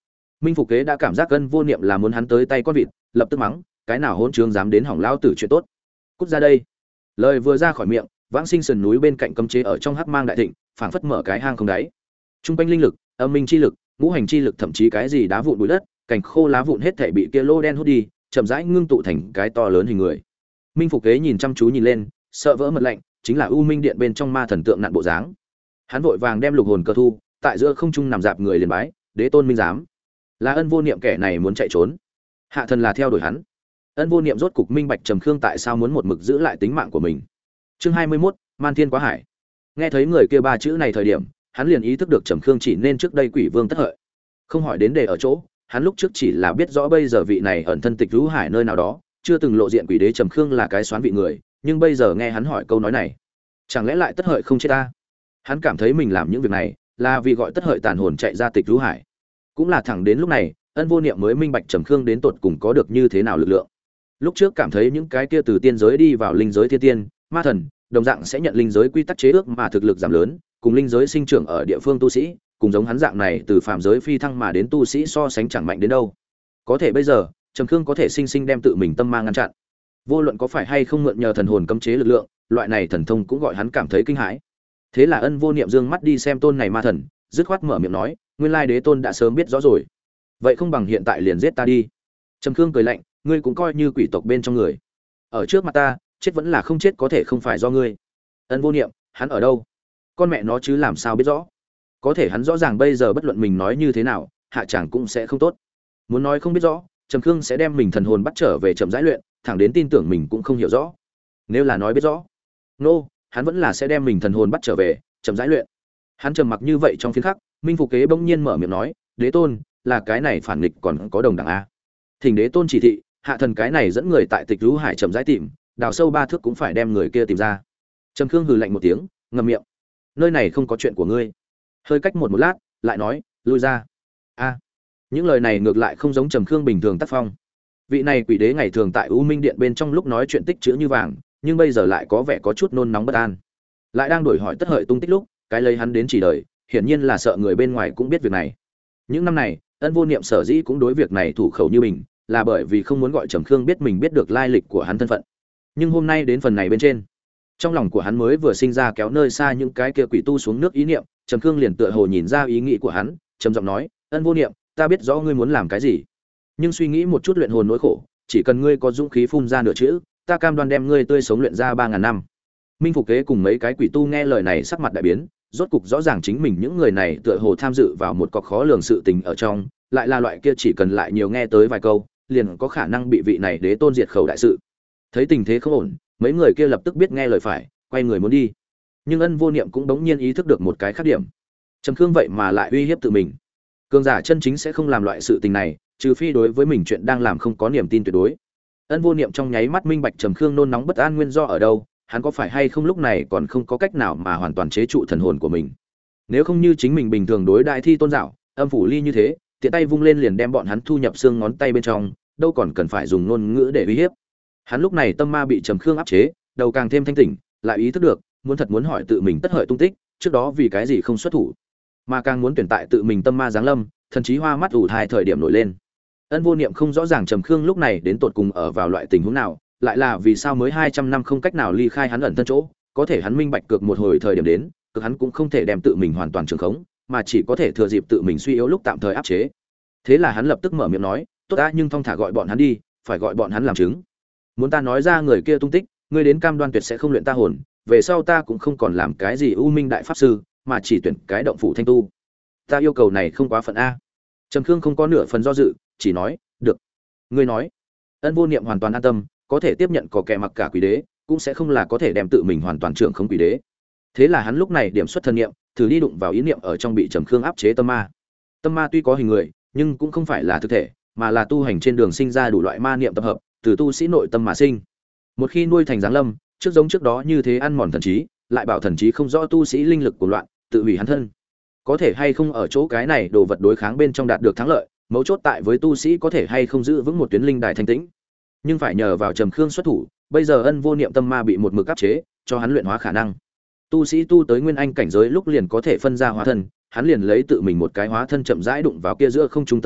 Minh Phục Kế đã cảm giác Ân Vô Niệm là muốn hắn tới tay con vịt, lập tức mắng, cái nào hỗn trướng dám đến hỏng lão tử chuyện tốt. Cút ra đây. Lời vừa ra khỏi miệng, Vãng Sinh sườn núi bên cạnh cấm chế ở trong hắc mang đại thịnh, phảng phất mở cái hang không đáy. Trung quanh linh lực, âm minh chi lực, ngũ hành chi lực, thậm chí cái gì đá vụn bụi đất, cành khô lá vụn hết thảy bị kia lô đen hút đi, chậm rãi ngưng tụ thành cái to lớn hình người. Minh Phục Kế nhìn chăm chú nhìn lên, sợ vỡ mật lạnh, chính là U Minh Điện bên trong ma thần tượng nặn bộ dáng. Hắn vội vàng đem lục hồn cơ thu, tại giữa không trung nằm dạp người liền bái, đế tôn minh giám. Là Ân Vô Niệm kẻ này muốn chạy trốn, hạ thần là theo đuổi hắn. Ân Vô Niệm rốt cục minh bạch Trầm Khương tại sao muốn một mực giữ lại tính mạng của mình. Chương 21, Man Thiên Quá Hải. Nghe thấy người kia ba chữ này thời điểm, hắn liền ý thức được Trầm Khương chỉ nên trước đây Quỷ Vương Tất Hợi. Không hỏi đến đề ở chỗ, hắn lúc trước chỉ là biết rõ bây giờ vị này ẩn thân Tịch Vũ Hải nơi nào đó, chưa từng lộ diện quỷ đế Trầm Khương là cái xoán vị người, nhưng bây giờ nghe hắn hỏi câu nói này, chẳng lẽ lại Tất Hợi không chết ta? Hắn cảm thấy mình làm những việc này là vì gọi Tất Hợi tàn hồn chạy ra Tịch Vũ Hải. Cũng là thẳng đến lúc này, Ân Vô Niệm mới minh bạch Trầm Khương đến tột cùng có được như thế nào lực lượng. Lúc trước cảm thấy những cái kia từ tiên giới đi vào linh giới thiên tiên, ma thần, đồng dạng sẽ nhận linh giới quy tắc chế ước mà thực lực giảm lớn, cùng linh giới sinh trưởng ở địa phương tu sĩ, cùng giống hắn dạng này từ phàm giới phi thăng mà đến tu sĩ so sánh chẳng mạnh đến đâu. Có thể bây giờ, Trầm Khương có thể sinh sinh đem tự mình tâm ma ngăn chặn. Vô luận có phải hay không mượn nhờ thần hồn cấm chế lực lượng, loại này thần thông cũng gọi hắn cảm thấy kinh hãi. Thế là Ân Vô Niệm dương mắt đi xem tôn này ma thần, dứt khoát mở miệng nói, nguyên lai đế tôn đã sớm biết rõ rồi. Vậy không bằng hiện tại liền giết ta đi. Trầm Khương cười lạnh, ngươi cũng coi như quỷ tộc bên trong người. Ở trước mặt ta, chết vẫn là không chết có thể không phải do ngươi. Ân Vô Niệm, hắn ở đâu? Con mẹ nó chứ làm sao biết rõ? Có thể hắn rõ ràng bây giờ bất luận mình nói như thế nào, hạ chẳng cũng sẽ không tốt. Muốn nói không biết rõ, Trầm Khương sẽ đem mình thần hồn bắt trở về chậm rãi luyện, thẳng đến tin tưởng mình cũng không hiểu rõ. Nếu là nói biết rõ, hắn vẫn là sẽ đem mình thần hồn bắt trở về, chậm rãi luyện. Hắn trầm mặc như vậy trong phiến khắc, Minh Phục Kế bỗng nhiên mở miệng nói, đế tôn, là cái này phản nghịch còn có đồng đẳng a. Thỉnh đế tôn chỉ thị, hạ thần cái này dẫn người tại Tịch Vũ Hải chậm rãi tìm, đào sâu 3 thước cũng phải đem người kia tìm ra. Trầm Khương hừ lạnh một tiếng, ngậm miệng. Nơi này không có chuyện của ngươi. Hơi cách một lát, lại nói, lui ra. A. Những lời này ngược lại không giống Trầm Khương bình thường tác phong. Vị này quỷ đế ngày thường tại U Minh Điện bên trong lúc nói chuyện tích chữ như vàng, nhưng bây giờ lại có vẻ có chút nôn nóng bất an. Lại đang đổi hỏi Tất Hợi tung tích lúc, cái lấy hắn đến chỉ đời, hiển nhiên là sợ người bên ngoài cũng biết việc này. Những năm này, Ân Vô Niệm sở dĩ cũng đối việc này thủ khẩu như mình, là bởi vì không muốn gọi Trầm Khương biết mình biết được lai lịch của hắn thân phận. Nhưng hôm nay đến phần này bên trên, trong lòng của hắn mới vừa sinh ra kéo nơi xa những cái kia quỷ tu xuống nước ý niệm, Trầm Khương liền tựa hồ nhìn ra ý nghĩ của hắn, trầm giọng nói, Ân Vô Niệm, ta biết rõ ngươi muốn làm cái gì, nhưng suy nghĩ một chút luyện hồn nỗi khổ, chỉ cần ngươi có dũng khí phun ra nửa chữ, ta cam đoan đem ngươi tươi sống luyện ra 3000 năm. Minh Phục Kế cùng mấy cái quỷ tu nghe lời này sắc mặt đại biến, rốt cục rõ ràng chính mình những người này tựa hồ tham dự vào một cọc khó lường sự tình ở trong, lại là loại kia chỉ cần lại nhiều nghe tới vài câu, liền có khả năng bị vị này đế tôn diệt khẩu đại sự. Thấy tình thế không ổn, mấy người kia lập tức biết nghe lời phải, quay người muốn đi. Nhưng Ân Vô Niệm cũng bỗng nhiên ý thức được một cái khác điểm. Trầm Khương vậy mà lại uy hiếp tự mình. Cường giả chân chính sẽ không làm loại sự tình này, trừ phi đối với mình chuyện đang làm không có niềm tin tuyệt đối. Ân Vô Niệm trong nháy mắt minh bạch Trầm Khương nôn nóng bất an nguyên do ở đâu, hắn có phải hay không lúc này còn không có cách nào mà hoàn toàn chế trụ thần hồn của mình. Nếu không như chính mình bình thường đối đại thi tôn giáo, âm phủ ly như thế, tiện tay vung lên liền đem bọn hắn thu nhập xương ngón tay bên trong, đâu còn cần phải dùng ngôn ngữ để uy hiếp. Hắn lúc này tâm ma bị Trầm Khương áp chế, đầu càng thêm thanh tỉnh, lại ý thức được, muốn hỏi tự mình Tất Hợi tung tích, trước đó vì cái gì không xuất thủ, mà càng muốn tuyển tại tự mình tâm ma giáng lâm, thần chí hoa mắt ủ thai thời điểm nổi lên. Ân Vô Niệm không rõ ràng Trầm Khương lúc này đến tột cùng ở vào loại tình huống nào, lại là vì sao mới 200 năm không cách nào ly khai hắn ẩn thân chỗ, có thể hắn minh bạch cược một hồi thời điểm đến, cực hắn cũng không thể đem tự mình hoàn toàn trường khống, mà chỉ có thể thừa dịp tự mình suy yếu lúc tạm thời áp chế. Thế là hắn lập tức mở miệng nói, tốt đã, nhưng thong thả gọi bọn hắn đi, phải gọi bọn hắn làm chứng. Muốn ta nói ra người kia tung tích, ngươi đến cam đoan tuyệt sẽ không luyện ta hồn, về sau ta cũng không còn làm cái gì U Minh đại pháp sư, mà chỉ tuyển cái động phủ thanh tu. Ta yêu cầu này không quá phận a. Trầm Khương không có nửa phần do dự, chỉ nói, được. Ngươi nói. Ân Vô Niệm hoàn toàn an tâm, có thể tiếp nhận có kẻ mặc cả quỷ đế, cũng sẽ không là có thể đem tự mình hoàn toàn trưởng không quỷ đế. Thế là hắn lúc này điểm xuất thân niệm, thử đi đụng vào ý niệm ở trong bị Trầm Khương áp chế tâm ma. Tâm ma tuy có hình người, nhưng cũng không phải là thực thể, mà là tu hành trên đường sinh ra đủ loại ma niệm tập hợp, từ tu sĩ nội tâm mà sinh. Một khi nuôi thành giáng lâm, giống trước đó như thế ăn mòn thần trí, lại bảo thần trí không rõ tu sĩ linh lực của loạn, tự hủy hắn thân. Có thể hay không ở chỗ cái này đồ vật đối kháng bên trong đạt được thắng lợi, mấu chốt tại với tu sĩ có thể hay không giữ vững một tuyến linh đài thanh tĩnh. Nhưng phải nhờ vào Trầm Khương xuất thủ, bây giờ Ân Vô Niệm tâm ma bị một mực áp chế, cho hắn luyện hóa khả năng. Tu sĩ tu tới nguyên anh cảnh giới lúc liền có thể phân ra hóa thân, hắn liền lấy tự mình một cái hóa thân chậm rãi đụng vào kia giữa không trung tâm ma,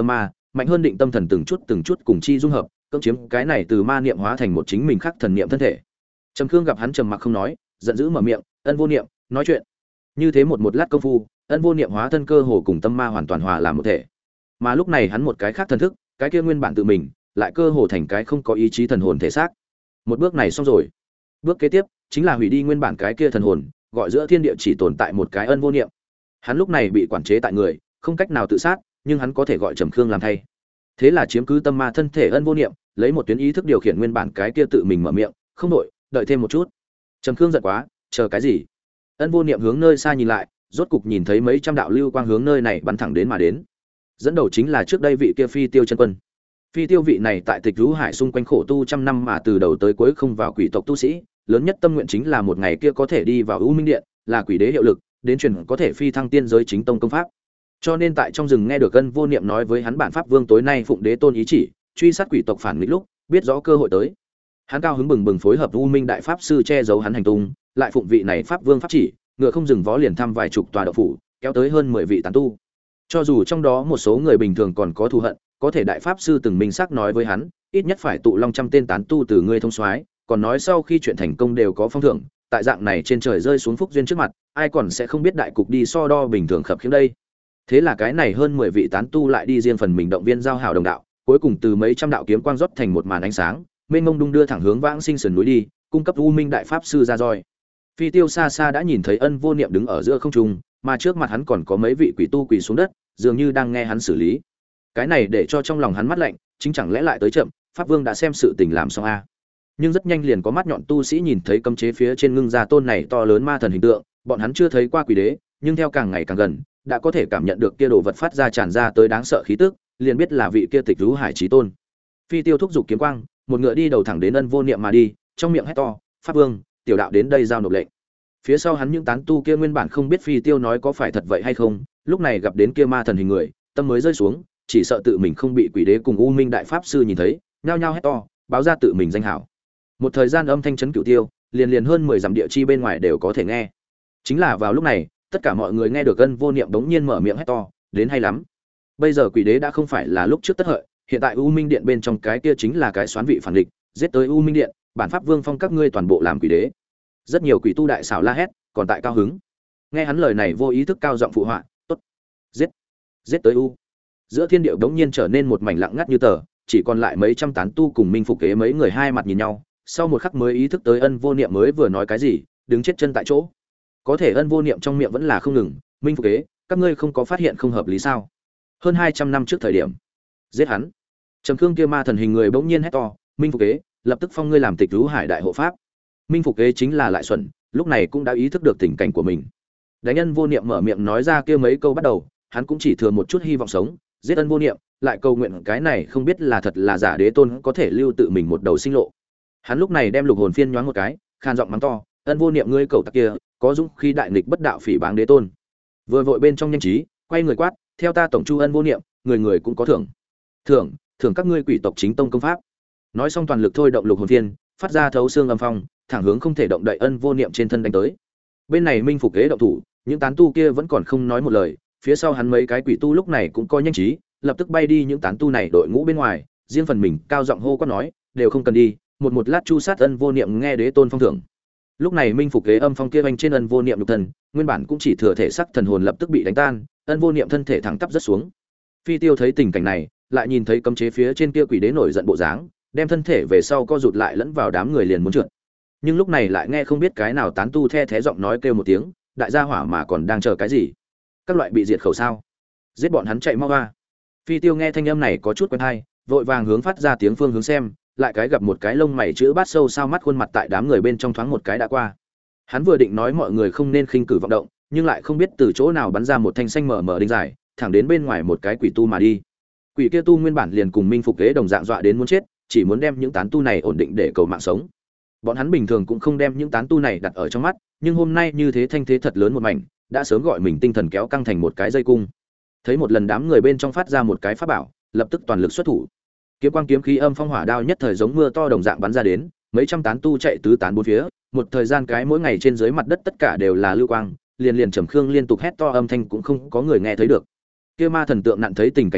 mạnh hơn định tâm thần từng chút cùng chi dung hợp, cưỡng chiếm cái này từ ma niệm hóa thành một chính mình khác thần niệm thân thể. Trầm Khương gặp hắn trầm mặc không nói, giận dữ mở miệng, "Ân Vô Niệm, nói chuyện." Như thế một lát công phu, Ân Vô Niệm hóa thân cơ hồ cùng tâm ma hoàn toàn hòa làm một thể. Mà lúc này hắn một cái khác thần thức, cái kia nguyên bản tự mình, lại cơ hồ thành cái không có ý chí thần hồn thể xác. Một bước này xong rồi. Bước kế tiếp chính là hủy đi nguyên bản cái kia thần hồn, gọi giữa thiên địa chỉ tồn tại một cái Ân Vô Niệm. Hắn lúc này bị quản chế tại người, không cách nào tự sát, nhưng hắn có thể gọi Trầm Khương làm thay. Thế là chiếm cứ tâm ma thân thể Ân Vô Niệm, lấy một tuyến ý thức điều khiển nguyên bản cái kia tự mình mở miệng, "Không đổi, đợi thêm một chút." Trầm Khương giận quá, chờ cái gì? Ân Vô Niệm hướng nơi xa nhìn lại, rốt cục nhìn thấy mấy trăm đạo lưu quang hướng nơi này bắn thẳng đến mà đến. Dẫn đầu chính là trước đây vị kia Phi Tiêu chân quân. Phi Tiêu vị này tại Tịch Vũ Hải xung quanh khổ tu trăm năm mà từ đầu tới cuối không vào quỷ tộc tu sĩ, lớn nhất tâm nguyện chính là một ngày kia có thể đi vào U Minh Điện, là quỷ đế hiệu lực, đến truyền có thể phi thăng tiên giới chính tông công pháp. Cho nên tại trong rừng nghe được Ân Vô Niệm nói với hắn bản pháp vương tối nay phụng đế tôn ý chỉ, truy sát quỷ tộc phản nghịch lúc, biết rõ cơ hội tới. Hắn cao hứng bừng bừng phối hợp U Minh đại pháp sư che giấu hắn hành tung, lại phụng vị này pháp vương pháp chỉ, ngựa không dừng vó liền thăm vài chục tòa đạo phủ, kéo tới hơn 10 vị tán tu. Cho dù trong đó một số người bình thường còn có thù hận, có thể đại pháp sư từng minh xác nói với hắn, ít nhất phải tụ long trăm tên tán tu từ ngươi thông soái, còn nói sau khi chuyện thành công đều có phong thưởng, tại dạng này trên trời rơi xuống phúc duyên trước mặt, ai còn sẽ không biết đại cục đi so đo bình thường khập khiễng đây. Thế là cái này hơn 10 vị tán tu lại đi riêng phần mình động viên giao hảo đồng đạo, cuối cùng từ mấy trăm đạo kiếm quang rót thành một màn ánh sáng, mênh mông đung đưa thẳng hướng Vãng Sinh sườn núi đi, cung cấp U Minh đại pháp sư ra roi. Phi Tiêu xa xa đã nhìn thấy Ân Vô Niệm đứng ở giữa không trung, mà trước mặt hắn còn có mấy vị quỷ tu quỳ xuống đất, dường như đang nghe hắn xử lý. Cái này để cho trong lòng hắn mắt lạnh, chính chẳng lẽ lại tới chậm, pháp vương đã xem sự tình làm xong a. Nhưng rất nhanh liền có mắt nhọn tu sĩ nhìn thấy cấm chế phía trên ngưng ra tôn này to lớn ma thần hình tượng, bọn hắn chưa thấy qua quỷ đế, nhưng theo càng ngày càng gần, đã có thể cảm nhận được kia đồ vật phát ra tràn ra tới đáng sợ khí tức, liền biết là vị kia Tịch Vũ Hải chí tôn. Phi Tiêu thúc giục kiếm quang, một ngựa đi đầu thẳng đến Ân Vô Niệm mà đi, trong miệng hét to, "Pháp vương, tiểu đạo đến đây giao nộp lệnh." Phía sau hắn những tán tu kia nguyên bản không biết Phi Tiêu nói có phải thật vậy hay không, lúc này gặp đến kia ma thần hình người, tâm mới rơi xuống, chỉ sợ tự mình không bị quỷ đế cùng U Minh đại pháp sư nhìn thấy, nhao nhao hét to, báo ra tự mình danh hảo. Một thời gian âm thanh chấn cửu tiêu, liền hơn 10 dặm địa chi bên ngoài đều có thể nghe. Chính là vào lúc này, tất cả mọi người nghe được Ân Vô Niệm bỗng nhiên mở miệng hét to, đến hay lắm. Bây giờ quỷ đế đã không phải là lúc trước tất hợi, hiện tại U Minh Điện bên trong cái kia chính là cái xoán vị phản địch, giết tới U Minh Điện, bản pháp vương phong các ngươi toàn bộ làm quỷ đế. Rất nhiều quỷ tu đại xảo la hét, còn tại cao hứng. Nghe hắn lời này vô ý thức cao giọng phụ họa, tốt, giết, giết tới U. Giữa thiên địa bỗng nhiên trở nên một mảnh lặng ngắt như tờ, chỉ còn lại mấy trăm tán tu cùng Minh Phục Kế mấy người hai mặt nhìn nhau, sau một khắc mới ý thức tới Ân Vô Niệm mới vừa nói cái gì, đứng chết chân tại chỗ. Có thể Ân Vô Niệm trong miệng vẫn là không ngừng, Minh Phục Kế, các ngươi không có phát hiện không hợp lý sao? Hơn 200 năm trước thời điểm, giết hắn. Trầm Khương kia ma thần hình người bỗng nhiên hét to, Minh Phục Kế, lập tức phong ngươi làm Tịch Vũ Hải đại hộ pháp. Minh Phục Kế chính là Lại Xuẩn, lúc này cũng đã ý thức được tình cảnh của mình. Đánh Ân Vô Niệm mở miệng nói ra kia mấy câu bắt đầu, hắn cũng chỉ thừa một chút hy vọng sống, giết Ân Vô Niệm, lại cầu nguyện cái này không biết là thật là giả đế tôn có thể lưu tự mình một đầu sinh lộ. Hắn lúc này đem lục hồn phiên nhoáng một cái, khan giọng mắng to, Ân Vô Niệm ngươi cậu tặc kia, có dũng khi đại nghịch bất đạo phỉ báng đế tôn. Vừa vội bên trong nhanh trí, quay người quát, theo ta tổng chu Ân Vô Niệm, người người cũng có thưởng. Thưởng các ngươi quỷ tộc chính tông công pháp. Nói xong toàn lực thôi động lục hồn phiên, phát ra thấu xương âm phong, thẳng hướng không thể động đậy Ân Vô Niệm trên thân đánh tới. Bên này Minh Phục Kế động thủ, những tán tu kia vẫn còn không nói một lời, phía sau hắn mấy cái quỷ tu lúc này cũng coi nhanh trí, lập tức bay đi những tán tu này đội ngũ bên ngoài, riêng phần mình cao giọng hô quát nói, đều không cần đi, một lát chu sát Ân Vô Niệm nghe đế tôn phong thưởng. Lúc này Minh Phục Kế âm phong kia vành trên Ân Vô Niệm nhục thần, nguyên bản cũng chỉ thừa thể sắc thần hồn lập tức bị đánh tan, Ân Vô Niệm thân thể thẳng tắp rất xuống. Phi Tiêu thấy tình cảnh này, lại nhìn thấy cấm chế phía trên kia quỷ đế nổi giận bộ dáng, đem thân thể về sau co rụt lại lẫn vào đám người liền muốn trượt. Nhưng lúc này lại nghe không biết cái nào tán tu the thé giọng nói kêu một tiếng, đại gia hỏa mà còn đang chờ cái gì? Các loại bị diệt khẩu sao? Giết bọn hắn chạy mau ra. Phi Tiêu nghe thanh âm này có chút quen tai, vội vàng hướng phát ra tiếng phương hướng xem, lại cái gặp một cái lông mày chữ bát sâu sao mắt khuôn mặt tại đám người bên trong thoáng một cái đã qua. Hắn vừa định nói mọi người không nên khinh cử vọng động, nhưng lại không biết từ chỗ nào bắn ra một thanh xanh mờ đinh dài, thẳng đến bên ngoài một cái quỷ tu mà đi. Quỷ kia tu nguyên bản liền cùng Minh Phục Kế đồng dạng dọa đến muốn chết, chỉ muốn đem những tán tu này ổn định để cầu mạng sống. Bọn hắn bình thường cũng không đem những tán tu này đặt ở trong mắt, nhưng hôm nay như thế thanh thế thật lớn một mảnh, đã sớm gọi mình tinh thần kéo căng thành một cái dây cung. Thấy một lần đám người bên trong phát ra một cái pháp bảo, lập tức toàn lực xuất thủ. Kiếm quang kiếm khí âm phong hỏa đao nhất thời giống mưa to đồng dạng bắn ra đến, mấy trăm tán tu chạy tứ tán bốn phía, một thời gian cái mỗi ngày trên dưới mặt đất tất cả đều là lưu quang, liền Trầm Khương liên tục hét to âm thanh cũng không có người nghe thấy được. Kia ma thần tượng nặn thấy tình cảnh này,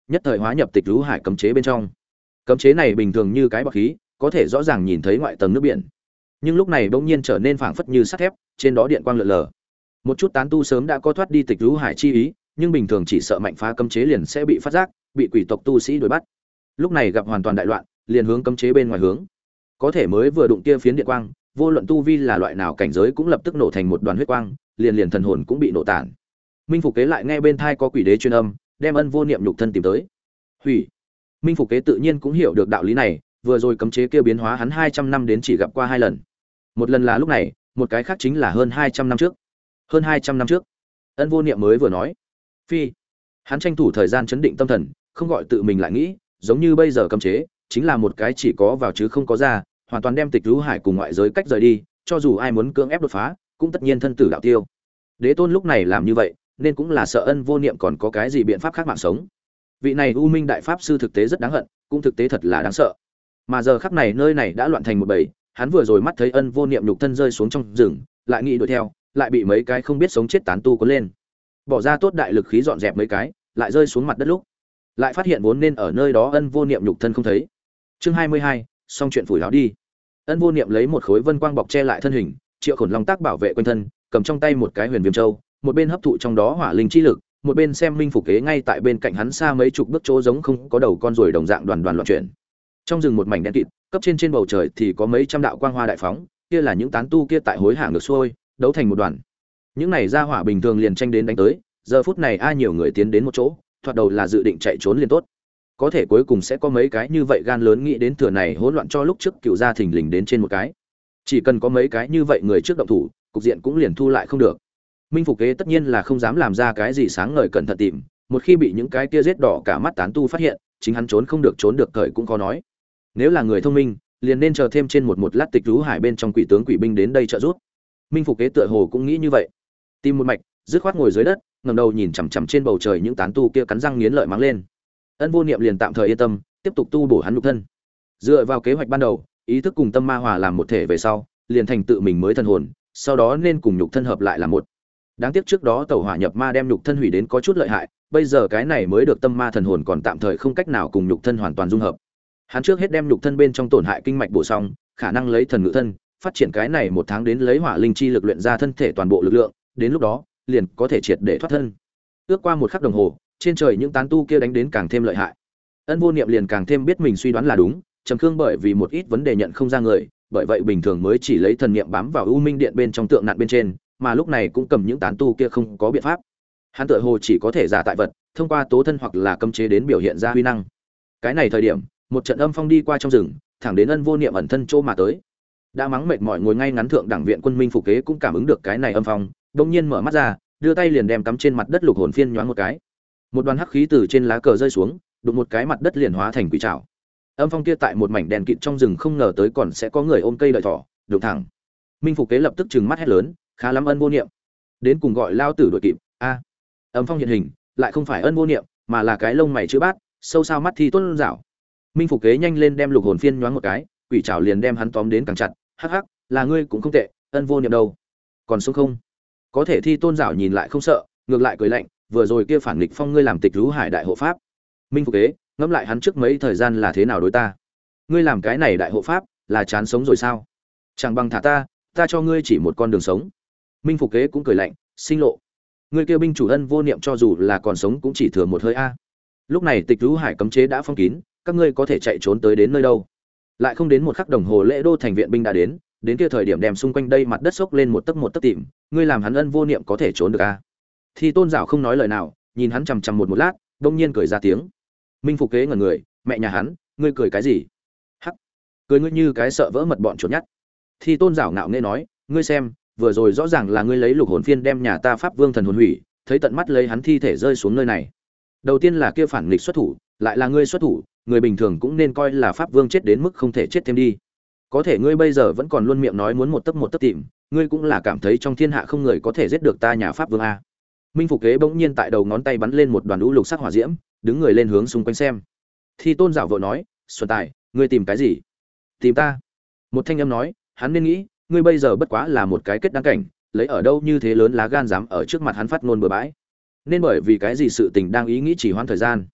nhất thời hóa nhập tịch lũ hải cấm chế bên trong. Cấm chế này bình thường như cái bọt khí, có thể rõ ràng nhìn thấy ngoại tầng nước biển, nhưng lúc này bỗng nhiên trở nên phảng phất như sắt thép, trên đó điện quang lượn lờ. Một chút tán tu sớm đã có thoát đi tịch lũ hải chi ý, nhưng bình thường chỉ sợ mạnh phá cấm chế liền sẽ bị phát giác, bị quỷ tộc tu sĩ đuổi bắt. Lúc này gặp hoàn toàn đại loạn, liền hướng cấm chế bên ngoài hướng. Có thể mới vừa đụng kia phiến điện quang, vô luận tu vi là loại nào cảnh giới cũng lập tức nổ thành một đoàn huyết quang, liền thần hồn cũng bị nổ tản. Minh Phục Kế lại nghe bên thai có quỷ đế truyền âm, đem Ân Vô Niệm nhục thân tìm tới. Hủy. Minh Phục Kế tự nhiên cũng hiểu được đạo lý này, vừa rồi cấm chế kia biến hóa hắn 200 năm đến chỉ gặp qua 2 lần. Một lần là lúc này, một cái khác chính là hơn 200 năm trước. Hơn 200 năm trước, Ân Vô Niệm mới vừa nói. Phi. Hắn tranh thủ thời gian chấn định tâm thần, không gọi tự mình lại nghĩ, giống như bây giờ cấm chế, chính là một cái chỉ có vào chứ không có ra, hoàn toàn đem tịch lũ hải cùng ngoại giới cách rời đi, cho dù ai muốn cưỡng ép đột phá, cũng tất nhiên thân tử đạo tiêu. Đế tôn lúc này làm như vậy, nên cũng là sợ Ân Vô Niệm còn có cái gì biện pháp khác mạng sống. Vị này U Minh đại pháp sư thực tế rất đáng hận, cũng thực tế thật là đáng sợ. Mà giờ khắc này nơi này đã loạn thành một bầy, hắn vừa rồi mắt thấy Ân Vô Niệm nhục thân rơi xuống trong rừng, lại nghĩ đuổi theo, lại bị mấy cái không biết sống chết tán tu cuốn lên. Bỏ ra tốt đại lực khí dọn dẹp mấy cái, lại rơi xuống mặt đất lúc, lại phát hiện vốn nên ở nơi đó Ân Vô Niệm nhục thân không thấy. Chương 22, xong chuyện phủi láo đi. Ân Vô Niệm lấy một khối vân quang bọc che lại thân hình, Triệu Khổn Long tác bảo vệ quanh thân, cầm trong tay một cái huyền viêm châu, một bên hấp thụ trong đó hỏa linh chi lực, một bên xem Minh Phục Kế ngay tại bên cạnh hắn xa mấy chục bước chỗ giống không có đầu con ruồi đồng dạng đoàn loạn chuyển. Trong rừng một mảnh đen kịt, cấp trên bầu trời thì có mấy trăm đạo quang hoa đại phóng, kia là những tán tu kia tại hối hả ngược xuôi, đấu thành một đoàn. Những này ra hỏa bình thường liền tranh đến đánh tới, giờ phút này ai nhiều người tiến đến một chỗ, thoạt đầu là dự định chạy trốn liền tốt. Có thể cuối cùng sẽ có mấy cái như vậy gan lớn nghĩ đến thừa này hỗn loạn cho lúc trước cựu gia thình lình đến trên một cái. Chỉ cần có mấy cái như vậy người trước động thủ, cục diện cũng liền thu lại không được. Minh Phục Kế tất nhiên là không dám làm ra cái gì sáng ngời cẩn thận tìm, một khi bị những cái kia giết đỏ cả mắt tán tu phát hiện, chính hắn trốn không được trốn được thời cũng khó nói. Nếu là người thông minh, liền nên chờ thêm trên một lát tịch lũ hải bên trong quỷ tướng quỷ binh đến đây trợ giúp. Minh Phục Kế tựa hồ cũng nghĩ như vậy, tìm một mạch, dứt khoát ngồi dưới đất, ngẩng đầu nhìn chằm chằm trên bầu trời những tán tu kia cắn răng nghiến lợi mắng lên. Ân Vô Niệm liền tạm thời yên tâm, tiếp tục tu bổ hắn nhục thân. Dựa vào kế hoạch ban đầu, ý thức cùng tâm ma hòa làm một thể về sau, liền thành tự mình mới thần hồn, sau đó nên cùng nhục thân hợp lại là một. Đáng tiếc trước đó tẩu hỏa nhập ma đem nhục thân hủy đến có chút lợi hại, bây giờ cái này mới được tâm ma thần hồn còn tạm thời không cách nào cùng nhục thân hoàn toàn dung hợp. Hắn trước hết đem nhục thân bên trong tổn hại kinh mạch bổ xong, khả năng lấy thần ngự thân, phát triển cái này 1 tháng đến lấy hỏa linh chi lực luyện ra thân thể toàn bộ lực lượng, đến lúc đó, liền có thể triệt để thoát thân. Ước qua 1 khắc đồng hồ, trên trời những tán tu kia đánh đến càng thêm lợi hại. Ân Vô Niệm liền càng thêm biết mình suy đoán là đúng, Trầm Khương bởi vì một ít vấn đề nhận không ra người, bởi vậy bình thường mới chỉ lấy thần niệm bám vào U Minh điện bên trong tượng nạn bên trên, mà lúc này cũng cầm những tán tu kia không có biện pháp. Hắn tựa hồ chỉ có thể giả tại vật, thông qua tố thân hoặc là cấm chế đến biểu hiện ra huy năng. Cái này thời điểm, một trận âm phong đi qua trong rừng, thẳng đến Ân Vô Niệm ẩn thân chỗ mà tới. Đã mắng mệt mỏi ngồi ngay ngắn thượng đẳng viện quân Minh Phục Kế cũng cảm ứng được cái này âm phong, đột nhiên mở mắt ra, đưa tay liền đem cắm trên mặt đất lục hồn phiên nhoáng một cái. Một đoàn hắc khí từ trên lá cờ rơi xuống, đụng một cái mặt đất liền hóa thành quỷ trảo. Âm phong kia tại một mảnh đèn kịt trong rừng không ngờ tới còn sẽ có người ôm cây đợi thỏ, đụng thẳng. Minh Phục Kế lập tức trừng mắt hét lớn, khá lắm Ân Vô Niệm, đến cùng gọi lao tử đuổi kịp. A. Âm phong hiện hình, lại không phải Ân Vô Niệm, mà là cái lông mày chữ bát, sâu sao mắt Thi Tôn Giảo. Minh Phục Kế nhanh lên đem lục hồn phiên nhoáng một cái, quỷ trảo liền đem hắn tóm đến càng chặt. Hắc hắc, là ngươi cũng không tệ, Ân Vô Niệm đâu? Còn sống không? Có thể Thi Tôn Giảo nhìn lại không sợ, ngược lại cười lạnh, vừa rồi kia phản nghịch phong ngươi làm tịch lũ hải đại hộ pháp. Minh Phục Kế, ngẫm lại hắn trước mấy thời gian là thế nào đối ta? Ngươi làm cái này đại hộ pháp, là chán sống rồi sao? Chẳng bằng thả ta, ta cho ngươi chỉ một con đường sống. Minh Phục Kế cũng cười lạnh, sinh lộ. Ngươi kêu binh chủ Ân Vô Niệm cho dù là còn sống cũng chỉ thừa một hơi a. Lúc này tịch lũ hải cấm chế đã phong kín, các ngươi có thể chạy trốn tới đến nơi đâu? Lại không đến một khắc đồng hồ lễ đô thành viện binh đã đến kia thời điểm đem xung quanh đây mặt đất sốc lên một tấc tìm, ngươi làm hắn Ân Vô Niệm có thể trốn được a? Thì Tôn Giảo không nói lời nào, nhìn hắn chằm chằm một lát, đông nhiên cười ra tiếng. Minh Phục Kế ngẩn người, mẹ nhà hắn, ngươi cười cái gì? Hắc, cười ngươi như cái sợ vỡ mật bọn chuột nhắt. Thì Tôn Giảo ngạo nghễ nói, ngươi xem, vừa rồi rõ ràng là ngươi lấy lục hồn phiên đem nhà ta pháp vương thần hồn hủy, thấy tận mắt lấy hắn thi thể rơi xuống nơi này. Đầu tiên là kia phản nghịch xuất thủ, lại là ngươi xuất thủ, người bình thường cũng nên coi là pháp vương chết đến mức không thể chết thêm đi. Có thể ngươi bây giờ vẫn còn luôn miệng nói muốn một tấc tìm, ngươi cũng là cảm thấy trong thiên hạ không người có thể giết được ta nhà pháp vương a. Minh Phục Kế bỗng nhiên tại đầu ngón tay bắn lên một đoàn lũ lục sắc hỏa diễm, đứng người lên hướng xung quanh xem. Thì Tôn Giảo vội nói, "Xuân Tài, ngươi tìm cái gì?" "Tìm ta?" Một thanh âm nói, hắn nên nghĩ, ngươi bây giờ bất quá là một cái kết đăng cảnh, lấy ở đâu như thế lớn lá gan dám ở trước mặt hắn phát ngôn bừa bãi. Nên bởi vì cái gì sự tình đang ý nghĩ chỉ hoãn thời gian.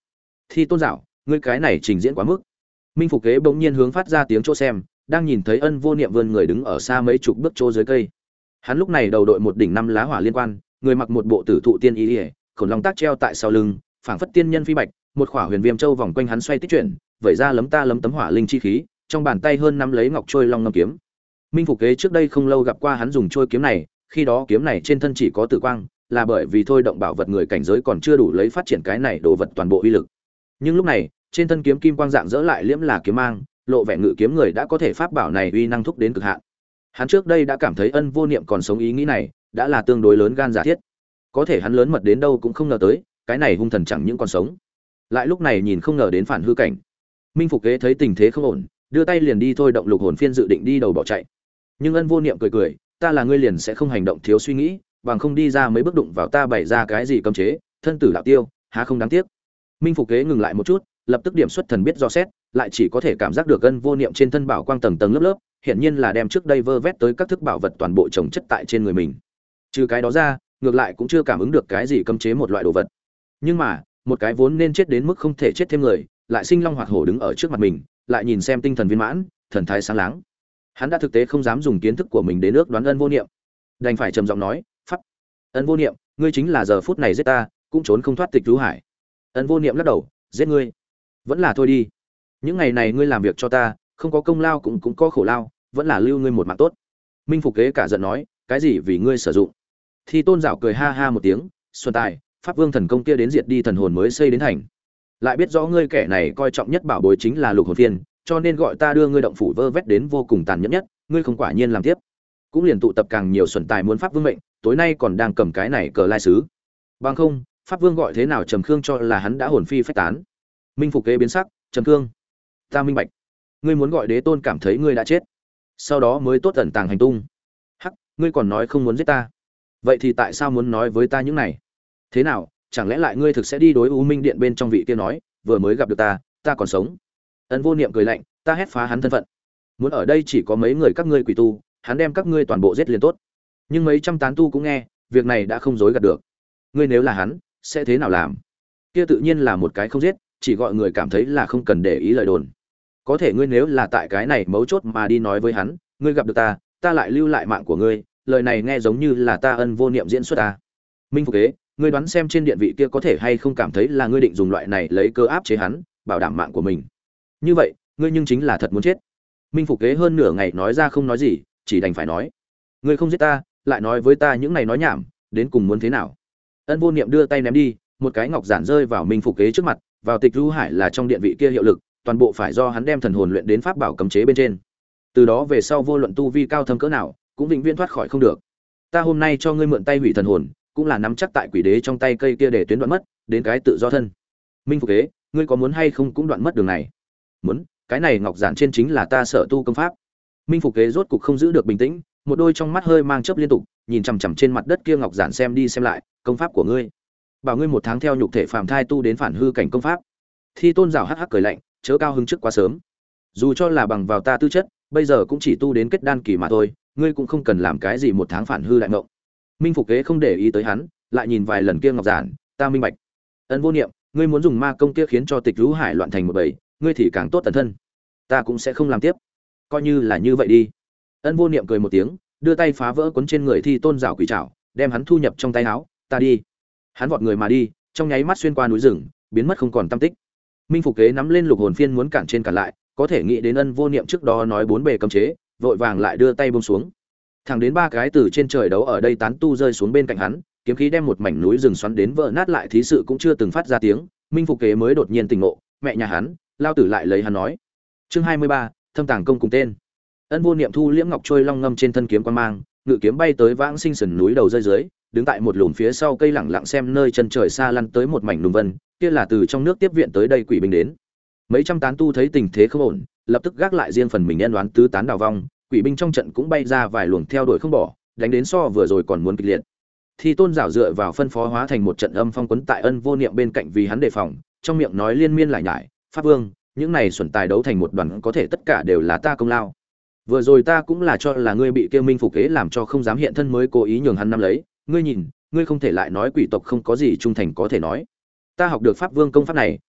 Thi Tôn Dạo, ngươi cái này trình diễn quá mức. Minh Phục Kế bỗng nhiên hướng phát ra tiếng chỗ xem, đang nhìn thấy Ân Vô Niệm vươn người đứng ở xa mấy chục bước chỗ dưới cây. Hắn lúc này đầu đội một đỉnh 5 lá hỏa liên quan, người mặc một bộ tử thụ tiên y, khổn long tác treo tại sau lưng, phảng phất tiên nhân phi bạch, một khỏa huyền viêm châu vòng quanh hắn xoay tích chuyển, vẩy ra lấm ta lấm tấm hỏa linh chi khí, trong bàn tay hơn nắm lấy ngọc trôi long ngâm kiếm. Minh Phục Kế trước đây không lâu gặp qua hắn dùng trôi kiếm này, khi đó kiếm này trên thân chỉ có tử quang, là bởi vì thôi động bảo vật người cảnh giới còn chưa đủ lấy phát triển cái này đồ vật toàn bộ uy lực. Nhưng lúc này, trên thân kiếm kim quang dạng dỡ lại liễm là kiếm mang, lộ vẻ ngự kiếm người đã có thể pháp bảo này uy năng thúc đến cực hạn. Hắn trước đây đã cảm thấy Ân Vô Niệm còn sống ý nghĩ này, đã là tương đối lớn gan giả thiết. Có thể hắn lớn mật đến đâu cũng không ngờ tới, cái này hung thần chẳng những còn sống, lại lúc này nhìn không ngờ đến phản hư cảnh. Minh Phục Kế thấy tình thế không ổn, đưa tay liền đi thôi động lục hồn phiên dự định đi đầu bỏ chạy. Nhưng Ân Vô Niệm cười cười, ta là ngươi liền sẽ không hành động thiếu suy nghĩ, bằng không đi ra mấy bước đụng vào ta bày ra cái gì cấm chế, thân tử đạo tiêu, há không đáng tiếc. Minh Phục Kế ngừng lại một chút, lập tức điểm xuất thần biết do xét, lại chỉ có thể cảm giác được Ân Vô Niệm trên thân bảo quang tầng tầng lớp lớp, hiển nhiên là đem trước đây vơ vét tới các thức bảo vật toàn bộ chồng chất tại trên người mình. Trừ cái đó ra, ngược lại cũng chưa cảm ứng được cái gì cấm chế một loại đồ vật. Nhưng mà, một cái vốn nên chết đến mức không thể chết thêm người, lại sinh long hoạt hổ đứng ở trước mặt mình, lại nhìn xem tinh thần viên mãn, thần thái sáng láng. Hắn đã thực tế không dám dùng kiến thức của mình đến ước đoán Ân Vô Niệm, đành phải trầm giọng nói, "Pháp, Ân Vô Niệm, ngươi chính là giờ phút này giết ta, cũng trốn không thoát tịch thú hải." Ân Vô Niệm lắc đầu, "Giết ngươi, vẫn là thôi đi. Những ngày này ngươi làm việc cho ta, không có công lao cũng có khổ lao, vẫn là lưu ngươi một mạng tốt." Minh Phục Kế cả giận nói, "Cái gì vì ngươi sử dụng?" Thi Tôn Dạo cười ha ha một tiếng, "Xuân tài, Pháp Vương thần công kia đến diệt đi thần hồn mới xây đến thành. Lại biết rõ ngươi kẻ này coi trọng nhất bảo bối chính là lục hồn phiên, cho nên gọi ta đưa ngươi động phủ vơ vét đến vô cùng tàn nhẫn nhất, ngươi không quả nhiên làm tiếp. Cũng liền tụ tập càng nhiều xuẩn tài muốn Pháp Vương mệnh, tối nay còn đang cầm cái này cờ lai sứ. Bằng không, Pháp Vương gọi thế nào Trầm Khương cho là hắn đã hồn phi phách tán." Minh Phục Kế biến sắc, "Trầm Khương, ta minh bạch. Ngươi muốn gọi đế tôn cảm thấy ngươi đã chết, sau đó mới tốt ẩn tàng hành tung. Hắc, ngươi còn nói không muốn giết ta. Vậy thì tại sao muốn nói với ta những này? Thế nào, chẳng lẽ lại ngươi thực sẽ đi đối U Minh Điện bên trong vị kia nói, vừa mới gặp được ta còn sống?" Ân Vô Niệm cười lạnh, "Ta hét phá hắn thân phận. Muốn ở đây chỉ có mấy người các ngươi quỷ tu, hắn đem các ngươi toàn bộ giết liền tốt. Nhưng mấy trăm tán tu cũng nghe, việc này đã không dối gạt được. Ngươi nếu là hắn, sẽ thế nào làm? Kia tự nhiên là một cái không giết, chỉ gọi người cảm thấy là không cần để ý lời đồn. Có thể ngươi nếu là tại cái này mấu chốt mà đi nói với hắn, ngươi gặp được ta lại lưu lại mạng của ngươi, lời này nghe giống như là ta Ân Vô Niệm diễn xuất ta." Minh Phục Kế, ngươi đoán xem trên điện vị kia có thể hay không cảm thấy là ngươi định dùng loại này lấy cơ áp chế hắn, bảo đảm mạng của mình. Như vậy, ngươi nhưng chính là thật muốn chết. Minh Phục Kế hơn nửa ngày nói ra không nói gì, chỉ đành phải nói, "Ngươi không giết ta, lại nói với ta những này nói nhảm, đến cùng muốn thế nào?" Ân Vô Niệm đưa tay ném đi, một cái ngọc giản rơi vào Minh Phục Kế trước mặt, vào tịch lưu hải là trong điện vị kia hiệu lực, toàn bộ phải do hắn đem thần hồn luyện đến pháp bảo cấm chế bên trên. Từ đó về sau vô luận tu vi cao thâm cỡ nào, cũng vĩnh viễn thoát khỏi không được. Ta hôm nay cho ngươi mượn tay hủy thần hồn, cũng là nắm chắc tại quỷ đế trong tay cây kia để tuyến đoạn mất, đến cái tự do thân. Minh Phục Kế, ngươi có muốn hay không cũng đoạn mất đường này? Muốn, cái này ngọc giản trên chính là ta sở tu công pháp. Minh Phục Kế rốt cục không giữ được bình tĩnh, một đôi trong mắt hơi mang chớp liên tục, nhìn chằm chằm trên mặt đất kia ngọc giản xem đi xem lại, "Công pháp của ngươi? Bảo ngươi một tháng theo nhục thể phàm thai tu đến phản hư cảnh công pháp." Thi Tôn Dạo hắc hắc cười lạnh, "Chớ cao hứng trước quá sớm. Dù cho là bằng vào ta tư chất, bây giờ cũng chỉ tu đến kết đan kỳ mà thôi, ngươi cũng không cần làm cái gì một tháng phản hư đại ngộng." Minh Phục Kế không để ý tới hắn, lại nhìn vài lần kia ngọc giản, "Ta minh bạch. Ân Vô Niệm, ngươi muốn dùng ma công kia khiến cho tịch lũ hải loạn thành một bầy, ngươi thì càng tốt tận thân. Ta cũng sẽ không làm tiếp. Coi như là như vậy đi." Ân Vô Niệm cười một tiếng, đưa tay phá vỡ cuốn trên người Thi Tôn Dạo quỷ trảo, đem hắn thu nhập trong tay áo, "Ta đi." Hắn vọt người mà đi, trong nháy mắt xuyên qua núi rừng, biến mất không còn tăm tích. Minh Phục Kế nắm lên lục hồn phiên muốn cản trên cản lại, có thể nghĩ đến Ân Vô Niệm trước đó nói bốn bề cấm chế, vội vàng lại đưa tay buông xuống. Thẳng đến ba cái từ trên trời đấu ở đây tán tu rơi xuống bên cạnh hắn, kiếm khí đem một mảnh núi rừng xoắn đến vỡ nát lại thí sự cũng chưa từng phát ra tiếng, Minh Phục Kế mới đột nhiên tỉnh ngộ, "Mẹ nhà hắn, lao tử lại lấy hắn nói." Chương 23, Thâm tàng công cùng tên. Ân Vô Niệm thu liễm ngọc trôi long ngâm trên thân kiếm quan mang, ngự kiếm bay tới vãng sinh sườn núi đầu rơi dưới, đứng tại một lùm phía sau cây lẳng lặng xem nơi chân trời xa lăn tới một mảnh lùm vân, kia là từ trong nước tiếp viện tới đây quỷ binh đến. Mấy trăm tán tu thấy tình thế không ổn, lập tức gác lại riêng phần mình nhân đoán tứ tán đào vong, quỷ binh trong trận cũng bay ra vài luồng theo đuổi không bỏ, đánh đến so vừa rồi còn muốn kịch liệt. Thi Tôn Dạo dựa vào phân phó hóa thành một trận âm phong quấn tại Ân Vô Niệm bên cạnh vì hắn đề phòng, trong miệng nói liên miên lại nhải, "Pháp Vương, những này xuẩn tài đấu thành một đoàn có thể tất cả đều là ta công lao. Vừa rồi ta cũng là cho là ngươi bị kia Minh Phục Kế làm cho không dám hiện thân mới cố ý nhường hắn nắm lấy, ngươi nhìn, ngươi không thể lại nói quỷ tộc không có gì trung thành có thể nói. Ta học được Pháp Vương công pháp này,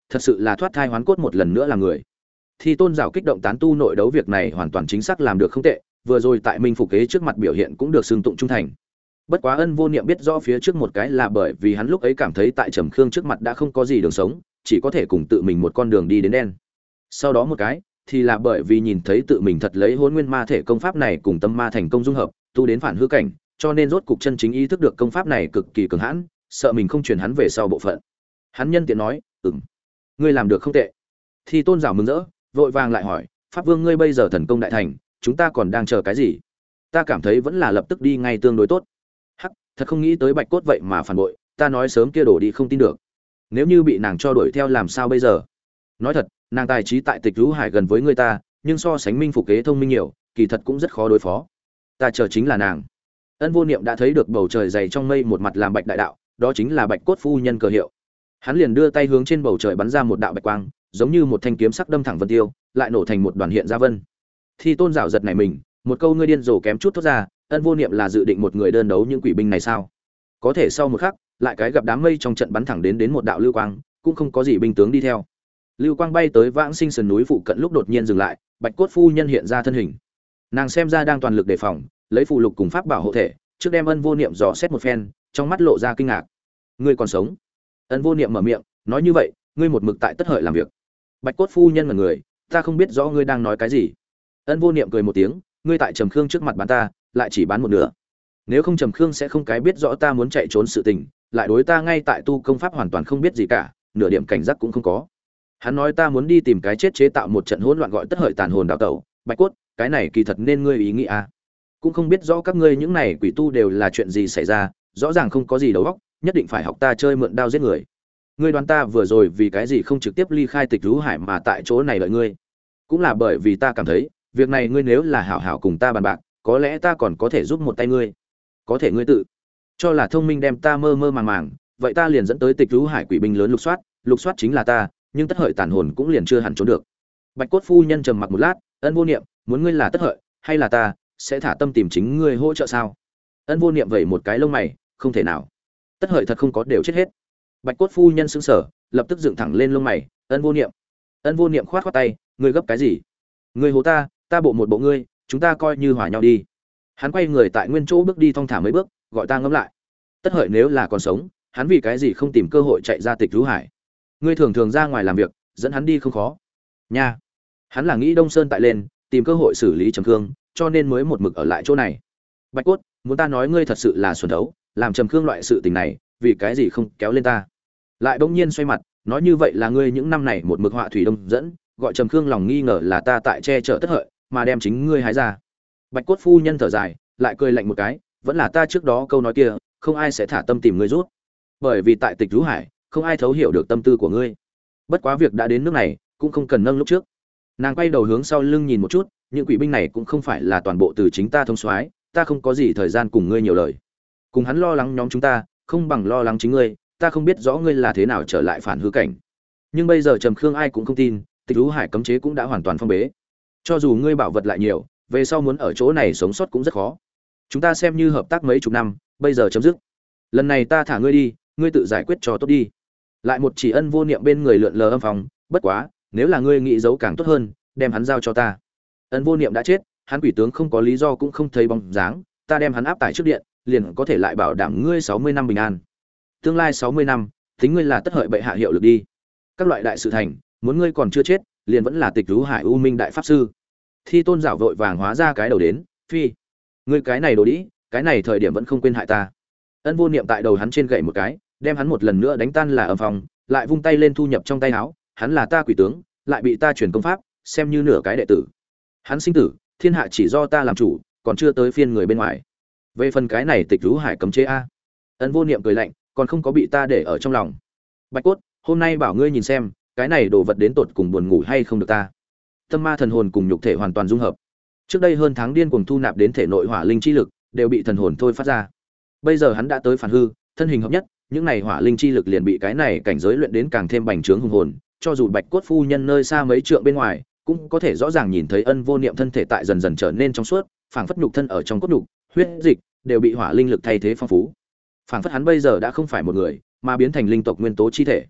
thật sự là thoát thai hoán cốt một lần nữa là người. Thi Tôn Giảo kích động tán tu nội đấu việc này hoàn toàn chính xác làm được không tệ, vừa rồi tại Minh Phục Kế trước mặt biểu hiện cũng được xưng tụng trung thành. Bất quá Ân Vô Niệm biết rõ phía trước một cái là bởi vì hắn lúc ấy cảm thấy tại Trầm Khương trước mặt đã không có gì đường sống, chỉ có thể cùng tự mình một con đường đi đến đen. Sau đó một cái thì là bởi vì nhìn thấy tự mình thật lấy Hỗn Nguyên Ma Thể công pháp này cùng tâm ma thành công dung hợp, tu đến phản hư cảnh, cho nên rốt cục chân chính ý thức được công pháp này cực kỳ cường hãn, sợ mình không truyền hắn về sau bộ phận. Hắn nhân tiện nói, ngươi làm được không tệ." Thi Tôn Giảo mừng rỡ, vội vàng lại hỏi, "Pháp Vương ngươi bây giờ thần công đại thành, chúng ta còn đang chờ cái gì? Ta cảm thấy vẫn là lập tức đi ngay tương đối tốt." Hắc, thật không nghĩ tới Bạch Cốt vậy mà phản bội, ta nói sớm kia đổ đi không tin được. Nếu như bị nàng cho đuổi theo làm sao bây giờ? Nói thật, nàng tài trí tại Tịch Vũ Hải gần với người ta, nhưng so sánh Minh Phục Kế thông minh nhiều, kỳ thật cũng rất khó đối phó. Ta chờ chính là nàng. Ân Vô Niệm đã thấy được bầu trời dày trong mây một mặt làm bạch đại đạo, đó chính là Bạch Cốt phu nhân cờ hiệu. Hắn liền đưa tay hướng trên bầu trời bắn ra một đạo bạch quang, giống như một thanh kiếm sắc đâm thẳng vân tiêu, lại nổ thành một đoàn hiện ra vân. Thi Tôn Giảo giật nảy mình, một câu ngươi điên rồ kém chút thốt ra, Ân Vô Niệm là dự định một người đơn đấu những quỷ binh này sao? Có thể sau một khắc, lại cái gặp đám mây trong trận bắn thẳng đến một đạo lưu quang, cũng không có gì binh tướng đi theo. Lưu quang bay tới Vãng Sinh sườn núi phụ cận lúc đột nhiên dừng lại, Bạch Cốt phu nhân hiện ra thân hình. Nàng xem ra đang toàn lực đề phòng, lấy phù lục cùng pháp bảo hộ thể, trước đem Ân Vô Niệm dò xét một phen, trong mắt lộ ra kinh ngạc. Ngươi còn sống? Ân Vô Niệm mở miệng, nói như vậy, ngươi một mực tại Tất Hợi làm việc. Bạch Cốt phu nhân ngẩn người, ta không biết rõ ngươi đang nói cái gì. Ân Vô Niệm cười một tiếng, ngươi tại Trầm Khương trước mặt bán ta, lại chỉ bán một nửa. Nếu không Trầm Khương sẽ không cái biết rõ ta muốn chạy trốn sự tình, lại đối ta ngay tại tu công pháp hoàn toàn không biết gì cả, nửa điểm cảnh giác cũng không có. Hắn nói ta muốn đi tìm cái chết chế tạo một trận hỗn loạn gọi Tất Hợi tàn hồn đào tẩu, Bạch Cốt, cái này kỳ thật nên ngươi ý nghĩ à? Cũng không biết rõ các ngươi những này quỷ tu đều là chuyện gì xảy ra, rõ ràng không có gì đầu óc, nhất định phải học ta chơi mượn đao giết người. Ngươi đoán ta vừa rồi vì cái gì không trực tiếp ly khai Tịch Vũ Hải mà tại chỗ này đợi ngươi? Cũng là bởi vì ta cảm thấy, việc này ngươi nếu là hảo hảo cùng ta bàn bạc, có lẽ ta còn có thể giúp một tay ngươi. Có thể ngươi tự cho là thông minh đem ta mơ mơ màng màng, vậy ta liền dẫn tới Tịch Vũ Hải quỷ binh lớn lục soát chính là ta, nhưng Tất Hợi tàn hồn cũng liền chưa hẳn trốn được. Bạch Cốt phu nhân trầm mặc một lát, Ân Vô Niệm, muốn ngươi là Tất Hợi, hay là ta, sẽ thả tâm tìm chính ngươi hỗ trợ sao? Ân Vô Niệm vẩy một cái lông mày, không thể nào. Tất Hợi thật không có đều chết hết. Bạch Cốt phu nhân sững sờ, lập tức dựng thẳng lên lông mày, Ân Vô Niệm. Ân Vô Niệm khoát khoát tay, ngươi gấp cái gì? Ngươi hố ta bộ một bộ ngươi, chúng ta coi như hòa nhau đi. Hắn quay người tại nguyên chỗ bước đi thong thả mấy bước, gọi ta ngẫm lại. Tất Hợi nếu là còn sống, hắn vì cái gì không tìm cơ hội chạy ra Tịch Vũ Hải? Ngươi thường thường ra ngoài làm việc, dẫn hắn đi không khó. Nha. Hắn là nghĩ Đông Sơn tại lên, tìm cơ hội xử lý Trầm Khương, cho nên mới một mực ở lại chỗ này. Bạch Cốt, muốn ta nói ngươi thật sự là xuẩn đấu, làm Trầm Khương loại sự tình này, vì cái gì không kéo lên ta? Lại bỗng nhiên xoay mặt, nói như vậy là ngươi những năm này một mực họa thủy đông dẫn, gọi Trầm Khương lòng nghi ngờ là ta tại che chở Tất Hợi, mà đem chính ngươi hái ra. Bạch Cốt phu nhân thở dài, lại cười lạnh một cái, vẫn là ta trước đó câu nói kia, không ai sẽ thả tâm tìm ngươi rút. Bởi vì tại Tịch Vũ Hải, không ai thấu hiểu được tâm tư của ngươi. Bất quá việc đã đến nước này, cũng không cần nâng lúc trước. Nàng quay đầu hướng sau lưng nhìn một chút, những quỷ binh này cũng không phải là toàn bộ từ chính ta thông soái, ta không có gì thời gian cùng ngươi nhiều lời. Cùng hắn lo lắng nhóm chúng ta, không bằng lo lắng chính ngươi, ta không biết rõ ngươi là thế nào trở lại phản hư cảnh. Nhưng bây giờ Trầm Khương ai cũng không tin, Tịch Vũ Hải cấm chế cũng đã hoàn toàn phong bế. Cho dù ngươi bảo vật lại nhiều, về sau muốn ở chỗ này sống sót cũng rất khó. Chúng ta xem như hợp tác mấy chục năm, bây giờ chấm dứt. Lần này ta thả ngươi đi, ngươi tự giải quyết cho tốt đi. Lại một chỉ Ân Vô Niệm bên người lượn lờ âm phòng, bất quá, nếu là ngươi nghĩ giấu càng tốt hơn, đem hắn giao cho ta. Ân Vô Niệm đã chết, hắn quỷ tướng không có lý do cũng không thấy bóng dáng, ta đem hắn áp tải trước điện, liền có thể lại bảo đảm ngươi 60 năm bình an. Tương lai 60 năm, tính ngươi là Tất Hợi bệ hạ hiệu lực đi. Các loại đại sự thành, muốn ngươi còn chưa chết, liền vẫn là Tịch Vũ Hải U Minh đại pháp sư. Thi Tôn Giảo vội vàng hóa ra cái đầu đến, phi, ngươi cái này đồ đĩ, cái này thời điểm vẫn không quên hại ta. Ân Vô Niệm tại đầu hắn trên gậy một cái, đem hắn một lần nữa đánh tan là âm phòng, lại vung tay lên thu nhập trong tay áo, hắn là ta quỷ tướng, lại bị ta truyền công pháp, xem như nửa cái đệ tử. Hắn sinh tử, thiên hạ chỉ do ta làm chủ, còn chưa tới phiên người bên ngoài. Về phần cái này Tịch Vũ Hải cấm chế a. Ân Vô Niệm cười lạnh, còn không có bị ta để ở trong lòng. Bạch Cốt, hôm nay bảo ngươi nhìn xem, cái này đồ vật đến tột cùng buồn ngủ hay không được ta. Tâm ma thần hồn cùng nhục thể hoàn toàn dung hợp. Trước đây hơn tháng điên cuồng thu nạp đến thể nội hỏa linh chi lực, đều bị thần hồn thôi phát ra. Bây giờ hắn đã tới phản hư, thân hình hợp nhất, những này hỏa linh chi lực liền bị cái này cảnh giới luyện đến càng thêm bành trướng hùng hồn, cho dù Bạch Cốt phu nhân nơi xa mấy trượng bên ngoài, cũng có thể rõ ràng nhìn thấy Ân Vô Niệm thân thể tại dần dần trở nên trong suốt, phảng phất nhục thân ở trong cốt nhục, huyết dịch đều bị hỏa linh lực thay thế phong phú. Phảng phất hắn bây giờ đã không phải một người, mà biến thành linh tộc nguyên tố chi thể.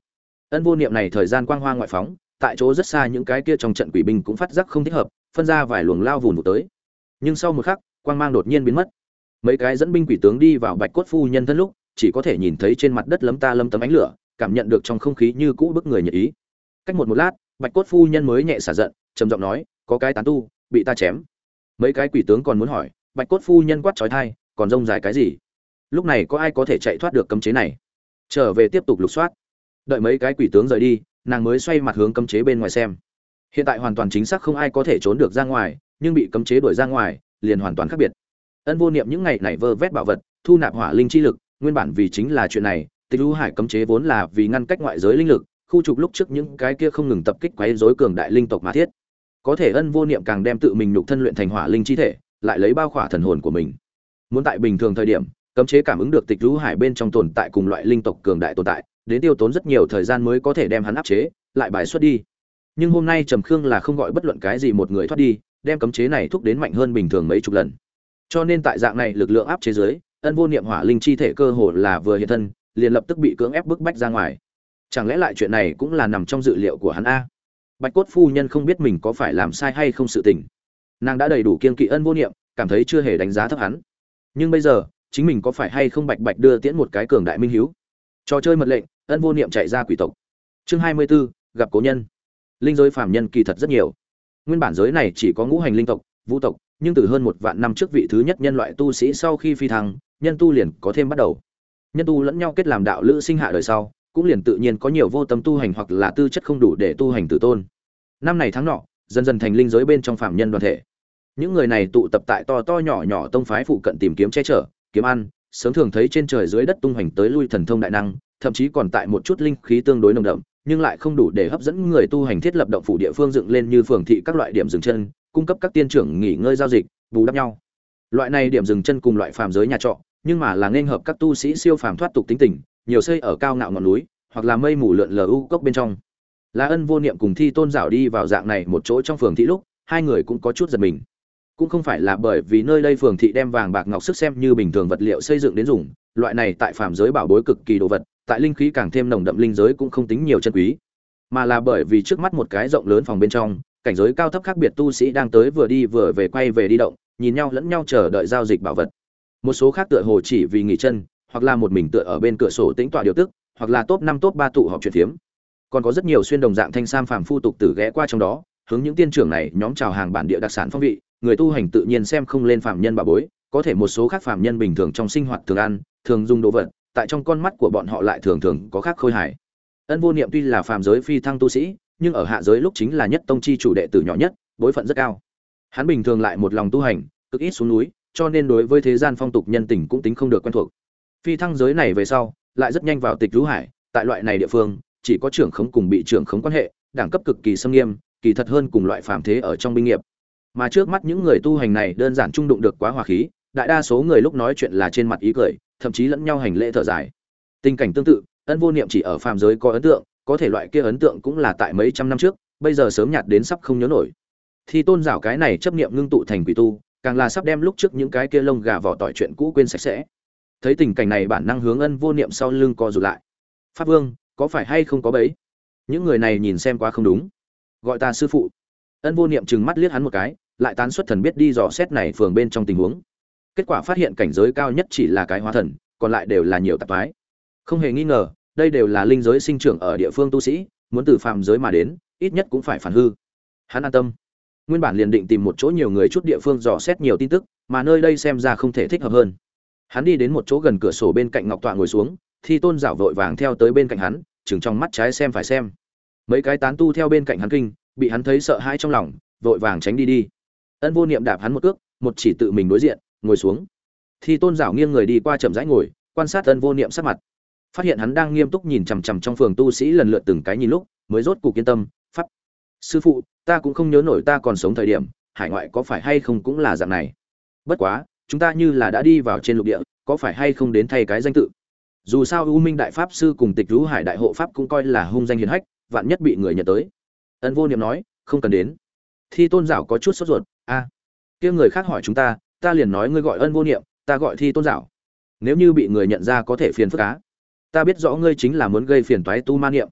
Ân Vô Niệm này thời gian quang hoa ngoại phóng, tại chỗ rất xa những cái kia trong trận quỷ binh cũng phát giác không thích hợp, phân ra vài luồng lao vùn vụt tới. Nhưng sau một khắc, quang mang đột nhiên biến mất. Mấy cái dẫn binh quỷ tướng đi vào Bạch Cốt phu nhân thân lúc, chỉ có thể nhìn thấy trên mặt đất lấm ta lấm tấm ánh lửa, cảm nhận được trong không khí như cũ bức người nhiệt ý. Cách một lát, Bạch Cốt phu nhân mới nhẹ xả giận, trầm giọng nói, có cái tán tu bị ta chém. Mấy cái quỷ tướng còn muốn hỏi, Bạch Cốt phu nhân quát chói tai, còn rông dài cái gì? Lúc này có ai có thể chạy thoát được cấm chế này? Trở về tiếp tục lục soát. Đợi mấy cái quỷ tướng rời đi, nàng mới xoay mặt hướng cấm chế bên ngoài xem. Hiện tại hoàn toàn chính xác không ai có thể trốn được ra ngoài, nhưng bị cấm chế đuổi ra ngoài, liền hoàn toàn khác biệt. Ân Vô Niệm những ngày này vơ vét bảo vật, thu nạp hỏa linh chi lực, nguyên bản vì chính là chuyện này, Tịch U Hải cấm chế vốn là vì ngăn cách ngoại giới linh lực, khu trục lúc trước những cái kia không ngừng tập kích quấy rối cường đại linh tộc mà thiết. Có thể Ân Vô Niệm càng đem tự mình nhục thân luyện thành hỏa linh chi thể, lại lấy bao khỏa thần hồn của mình. Muốn tại bình thường thời điểm, cấm chế cảm ứng được Tịch U Hải bên trong tồn tại cùng loại linh tộc cường đại tồn tại, đến tiêu tốn rất nhiều thời gian mới có thể đem hắn áp chế, lại bài xuất đi. Nhưng hôm nay Trầm Khương là không gọi bất luận cái gì một người thoát đi, đem cấm chế này thúc đến mạnh hơn bình thường mấy chục lần. Cho nên tại dạng này lực lượng áp chế dưới, Ân Vô Niệm hỏa linh chi thể cơ hồ là vừa hiện thân, liền lập tức bị cưỡng ép bức bách ra ngoài. Chẳng lẽ lại chuyện này cũng là nằm trong dự liệu của hắn a? Bạch Cốt phu nhân không biết mình có phải làm sai hay không sự tình. Nàng đã đầy đủ kiêng kỵ Ân Vô Niệm, cảm thấy chưa hề đánh giá thấp hắn. Nhưng bây giờ, chính mình có phải hay không bạch bạch đưa tiễn một cái cường đại minh hiếu? Trò chơi mật lệnh, Ân Vô Niệm chạy ra quỷ tộc. Chương 24, gặp cố nhân. Linh giới phàm nhân kỳ thật rất nhiều. Nguyên bản giới này chỉ có ngũ hành linh tộc, vũ tộc, nhưng từ hơn 1 vạn năm trước vị thứ nhất nhân loại tu sĩ sau khi phi thăng, nhân tu liền có thêm bắt đầu. Nhân tu lẫn nhau kết làm đạo lữ sinh hạ đời sau, cũng liền tự nhiên có nhiều vô tâm tu hành hoặc là tư chất không đủ để tu hành tử tôn. Năm này tháng nọ, dần dần thành linh giới bên trong phàm nhân đoàn thể. Những người này tụ tập tại to to nhỏ nhỏ tông phái phụ cận tìm kiếm che chở, kiếm ăn, sớm thường thấy trên trời dưới đất tung hoành tới lui thần thông đại năng, thậm chí còn tại một chút linh khí tương đối nồng đậm, nhưng lại không đủ để hấp dẫn người tu hành thiết lập động phủ địa phương dựng lên như phường thị các loại điểm dừng chân, cung cấp các tiên trưởng nghỉ ngơi giao dịch, bù đắp nhau. Loại này điểm dừng chân cùng loại phàm giới nhà trọ, nhưng mà là nên hợp các tu sĩ siêu phàm thoát tục tính tình, nhiều xây ở cao ngạo ngọn núi, hoặc là mây mù lượn lờ u cốc bên trong. Là Ân Vô Niệm cùng Thi Tôn Giảo đi vào dạng này một chỗ trong phường thị lúc, hai người cũng có chút giật mình. Cũng không phải là bởi vì nơi đây phường thị đem vàng bạc ngọc sức xem như bình thường vật liệu xây dựng đến dùng, loại này tại phàm giới bảo bối cực kỳ đồ vật, tại linh khí càng thêm nồng đậm linh giới cũng không tính nhiều chân quý, mà là bởi vì trước mắt một cái rộng lớn phòng bên trong, cảnh giới cao thấp khác biệt tu sĩ đang tới vừa đi vừa về quay về đi động, nhìn nhau lẫn nhau chờ đợi giao dịch bảo vật. Một số khác tựa hồ chỉ vì nghỉ chân, hoặc là một mình tựa ở bên cửa sổ tĩnh tọa điều tức, hoặc là top 5 top 3 tụ họp chuyện phiếm. Còn có rất nhiều xuyên đồng dạng thanh sam phàm phu tục tử ghé qua trong đó, hướng những tiên trưởng này nhóm chào hàng bản địa đặc sản phong vị, người tu hành tự nhiên xem không lên phàm nhân bà bối, có thể một số khác phàm nhân bình thường trong sinh hoạt thường ăn, thường dùng đồ vật, tại trong con mắt của bọn họ lại thường thường có khác khôi hài. Ân Vô Niệm tuy là phàm giới phi thăng tu sĩ, nhưng ở hạ giới lúc chính là nhất tông chi chủ đệ tử nhỏ nhất, bối phận rất cao. Hắn bình thường lại một lòng tu hành, cực ít xuống núi, cho nên đối với thế gian phong tục nhân tình cũng tính không được quen thuộc. Phi thăng giới này về sau, lại rất nhanh vào Tịch Lũ Hải, tại loại này địa phương, chỉ có trưởng khống cùng bị trưởng khống quan hệ, đẳng cấp cực kỳ xâm nghiêm, kỳ thật hơn cùng loại phàm thế ở trong binh nghiệp. Mà trước mắt những người tu hành này đơn giản trung đụng được quá hòa khí, đại đa số người lúc nói chuyện là trên mặt ý cười, thậm chí lẫn nhau hành lễ thở dài. Tình cảnh tương tự, Ân Vô Niệm chỉ ở phàm giới có ấn tượng, có thể loại kia ấn tượng cũng là tại mấy trăm năm trước, bây giờ sớm nhạt đến sắp không nhớ nổi. Thì Tôn Giảo cái này chấp niệm ngưng tụ thành quỷ tu, càng là sắp đem lúc trước những cái kia lông gà vỏ tỏi chuyện cũ quên sạch sẽ. Thấy tình cảnh này bản năng hướng Ân Vô Niệm sau lưng co rụt lại. Pháp Vương, có phải hay không có bẫy? Những người này nhìn xem quá không đúng. Gọi ta sư phụ. Ân Vô Niệm trừng mắt liếc hắn một cái, lại tán xuất thần biết đi dò xét này phường bên trong tình huống. Kết quả phát hiện cảnh giới cao nhất chỉ là cái hóa thần, còn lại đều là nhiều tạp phái. Không hề nghi ngờ, đây đều là linh giới sinh trưởng ở địa phương tu sĩ, muốn từ phàm giới mà đến, ít nhất cũng phải phản hư. Hắn an tâm. Nguyên bản liền định tìm một chỗ nhiều người chút địa phương dò xét nhiều tin tức, mà nơi đây xem ra không thể thích hợp hơn. Hắn đi đến một chỗ gần cửa sổ bên cạnh ngọc tọa ngồi xuống, Thi Tôn Giảo vội vàng theo tới bên cạnh hắn, chừng trong mắt trái xem phải xem. Mấy cái tán tu theo bên cạnh hắn kinh, bị hắn thấy sợ hãi trong lòng, vội vàng tránh đi đi. Ân Vô Niệm đạp hắn một cước, một chỉ tự mình đối diện, ngồi xuống. Thi Tôn Giảo nghiêng người đi qua chậm rãi ngồi, quan sát Ân Vô Niệm sắc mặt. Phát hiện hắn đang nghiêm túc nhìn chằm chằm trong phường tu sĩ lần lượt từng cái nhìn lúc, mới rốt cục yên tâm, "Pháp sư phụ, ta cũng không nhớ nổi ta còn sống thời điểm, hải ngoại có phải hay không cũng là dạng này. Bất quá, chúng ta như là đã đi vào trên lục địa, có phải hay không đến thay cái danh tự? Dù sao U Minh đại pháp sư cùng Tịch Lũ Hải đại hộ pháp cũng coi là hung danh hiển hách, vạn nhất bị người nhận tới." Ân Vô Niệm nói, "Không cần đến." Thi Tôn Giảo có chút sốt ruột, "A, kia người khác hỏi chúng ta liền nói ngươi gọi Ân Vô Niệm, ta gọi Thi Tôn Giảo. Nếu như bị người nhận ra có thể phiền phức á. Ta biết rõ ngươi chính là muốn gây phiền toái Tu Ma Niệm."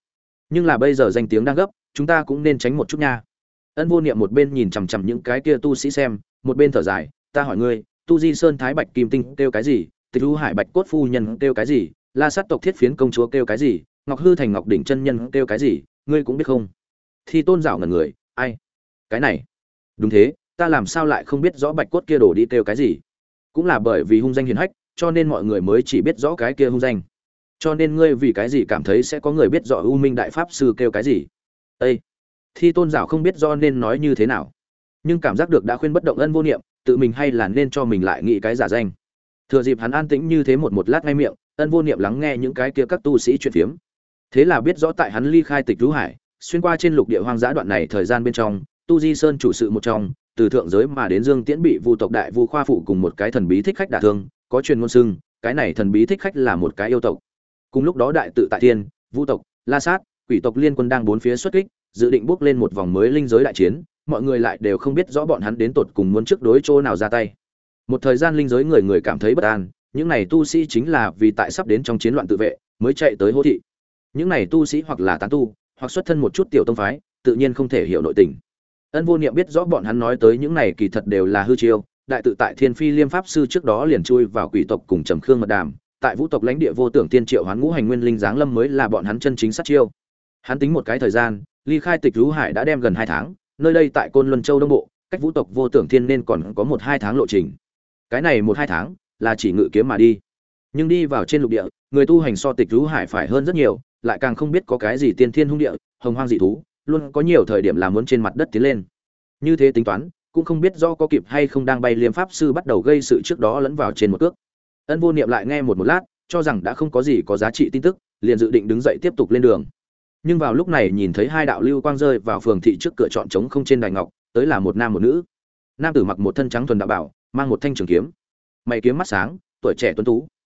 Nhưng là bây giờ danh tiếng đang gấp, chúng ta cũng nên tránh một chút nha. Ân Vô Niệm một bên nhìn chằm chằm những cái kia tu sĩ xem, một bên thở dài, ta hỏi ngươi, Tu Di Sơn Thái Bạch Kim Tinh kêu cái gì, Tịch Du Hải Bạch Cốt Phu Nhân kêu cái gì, La Sát tộc Thiết Phiến công chúa kêu cái gì, Ngọc Hư Thành Ngọc Đỉnh chân nhân kêu cái gì, ngươi cũng biết không? Thi Tôn giảo ngẩn người, ai? Cái này? Đúng thế, ta làm sao lại không biết rõ Bạch Cốt kia đổ đi kêu cái gì? Cũng là bởi vì hung danh hiển hách, cho nên mọi người mới chỉ biết rõ cái kia hung danh. Cho nên ngươi vì cái gì cảm thấy sẽ có người biết rõ U Minh Đại Pháp sư kêu cái gì? Ê! Thi Tôn giảo không biết rõ nên nói như thế nào, nhưng cảm giác được đã khuyên bất động Ân Vô Niệm, tự mình hay là nên cho mình lại nghĩ cái giả danh. Thừa dịp hắn an tĩnh như thế một lát ngay miệng, Ân Vô Niệm lắng nghe những cái kia các tu sĩ chuyện phiếm. Thế là biết rõ tại hắn ly khai Tịch Du Hải, xuyên qua trên lục địa hoang dã đoạn này thời gian bên trong, Tu Di Sơn chủ sự một trong, từ thượng giới mà đến Dương Tiễn bị Vu tộc đại Vu Khoa phụ cùng một cái thần bí thích khách đả thương, có truyền ngôn xưng, cái này thần bí thích khách là một cái yêu tộc. Cùng lúc đó đại tự tại thiên, Vu tộc, La Sát, Quỷ tộc liên quân đang bốn phía xuất kích, dự định bước lên một vòng mới linh giới đại chiến, mọi người lại đều không biết rõ bọn hắn đến tột cùng muốn trước đối chỗ nào ra tay. Một thời gian linh giới người người cảm thấy bất an, những này tu sĩ chính là vì tại sắp đến trong chiến loạn tự vệ, mới chạy tới Hô thị. Những này tu sĩ hoặc là tán tu, hoặc xuất thân một chút tiểu tông phái, tự nhiên không thể hiểu nội tình. Ân Vô Niệm biết rõ bọn hắn nói tới những này kỳ thật đều là hư chiêu, đại tự tại Thiên Phi Liêm pháp sư trước đó liền chui vào quỷ tộc cùng Trầm Khương mật đàm, tại Vũ tộc lãnh địa vô tưởng tiên triệu hoán ngũ hành nguyên linh giáng lâm mới là bọn hắn chân chính sát chiêu. Hắn tính một cái thời gian, ly khai Tịch Du Hải đã đem gần 2 tháng, nơi đây tại Côn Luân Châu Đông Bộ, cách Vũ tộc vô tưởng thiên nên còn có 1-2 tháng lộ trình. Cái này 1-2 tháng là chỉ ngự kiếm mà đi. Nhưng đi vào trên lục địa, người tu hành so Tịch Du Hải phải hơn rất nhiều, lại càng không biết có cái gì tiên thiên hung địa, hồng hoang dị thú, luôn có nhiều thời điểm là muốn trên mặt đất tiến lên. Như thế tính toán, cũng không biết do có kịp hay không đang bay Liêm pháp sư bắt đầu gây sự trước đó lẫn vào trên một cước. Ân Vô Niệm lại nghe một lát, cho rằng đã không có gì có giá trị tin tức, liền dự định đứng dậy tiếp tục lên đường. Nhưng vào lúc này nhìn thấy 2 đạo lưu quang rơi vào phường thị trước cửa trọn trống không trên đài ngọc, tới là một nam một nữ. Nam tử mặc một thân trắng thuần đạo bảo, mang một thanh trường kiếm, mày kiếm mắt sáng, tuổi trẻ tuấn tú,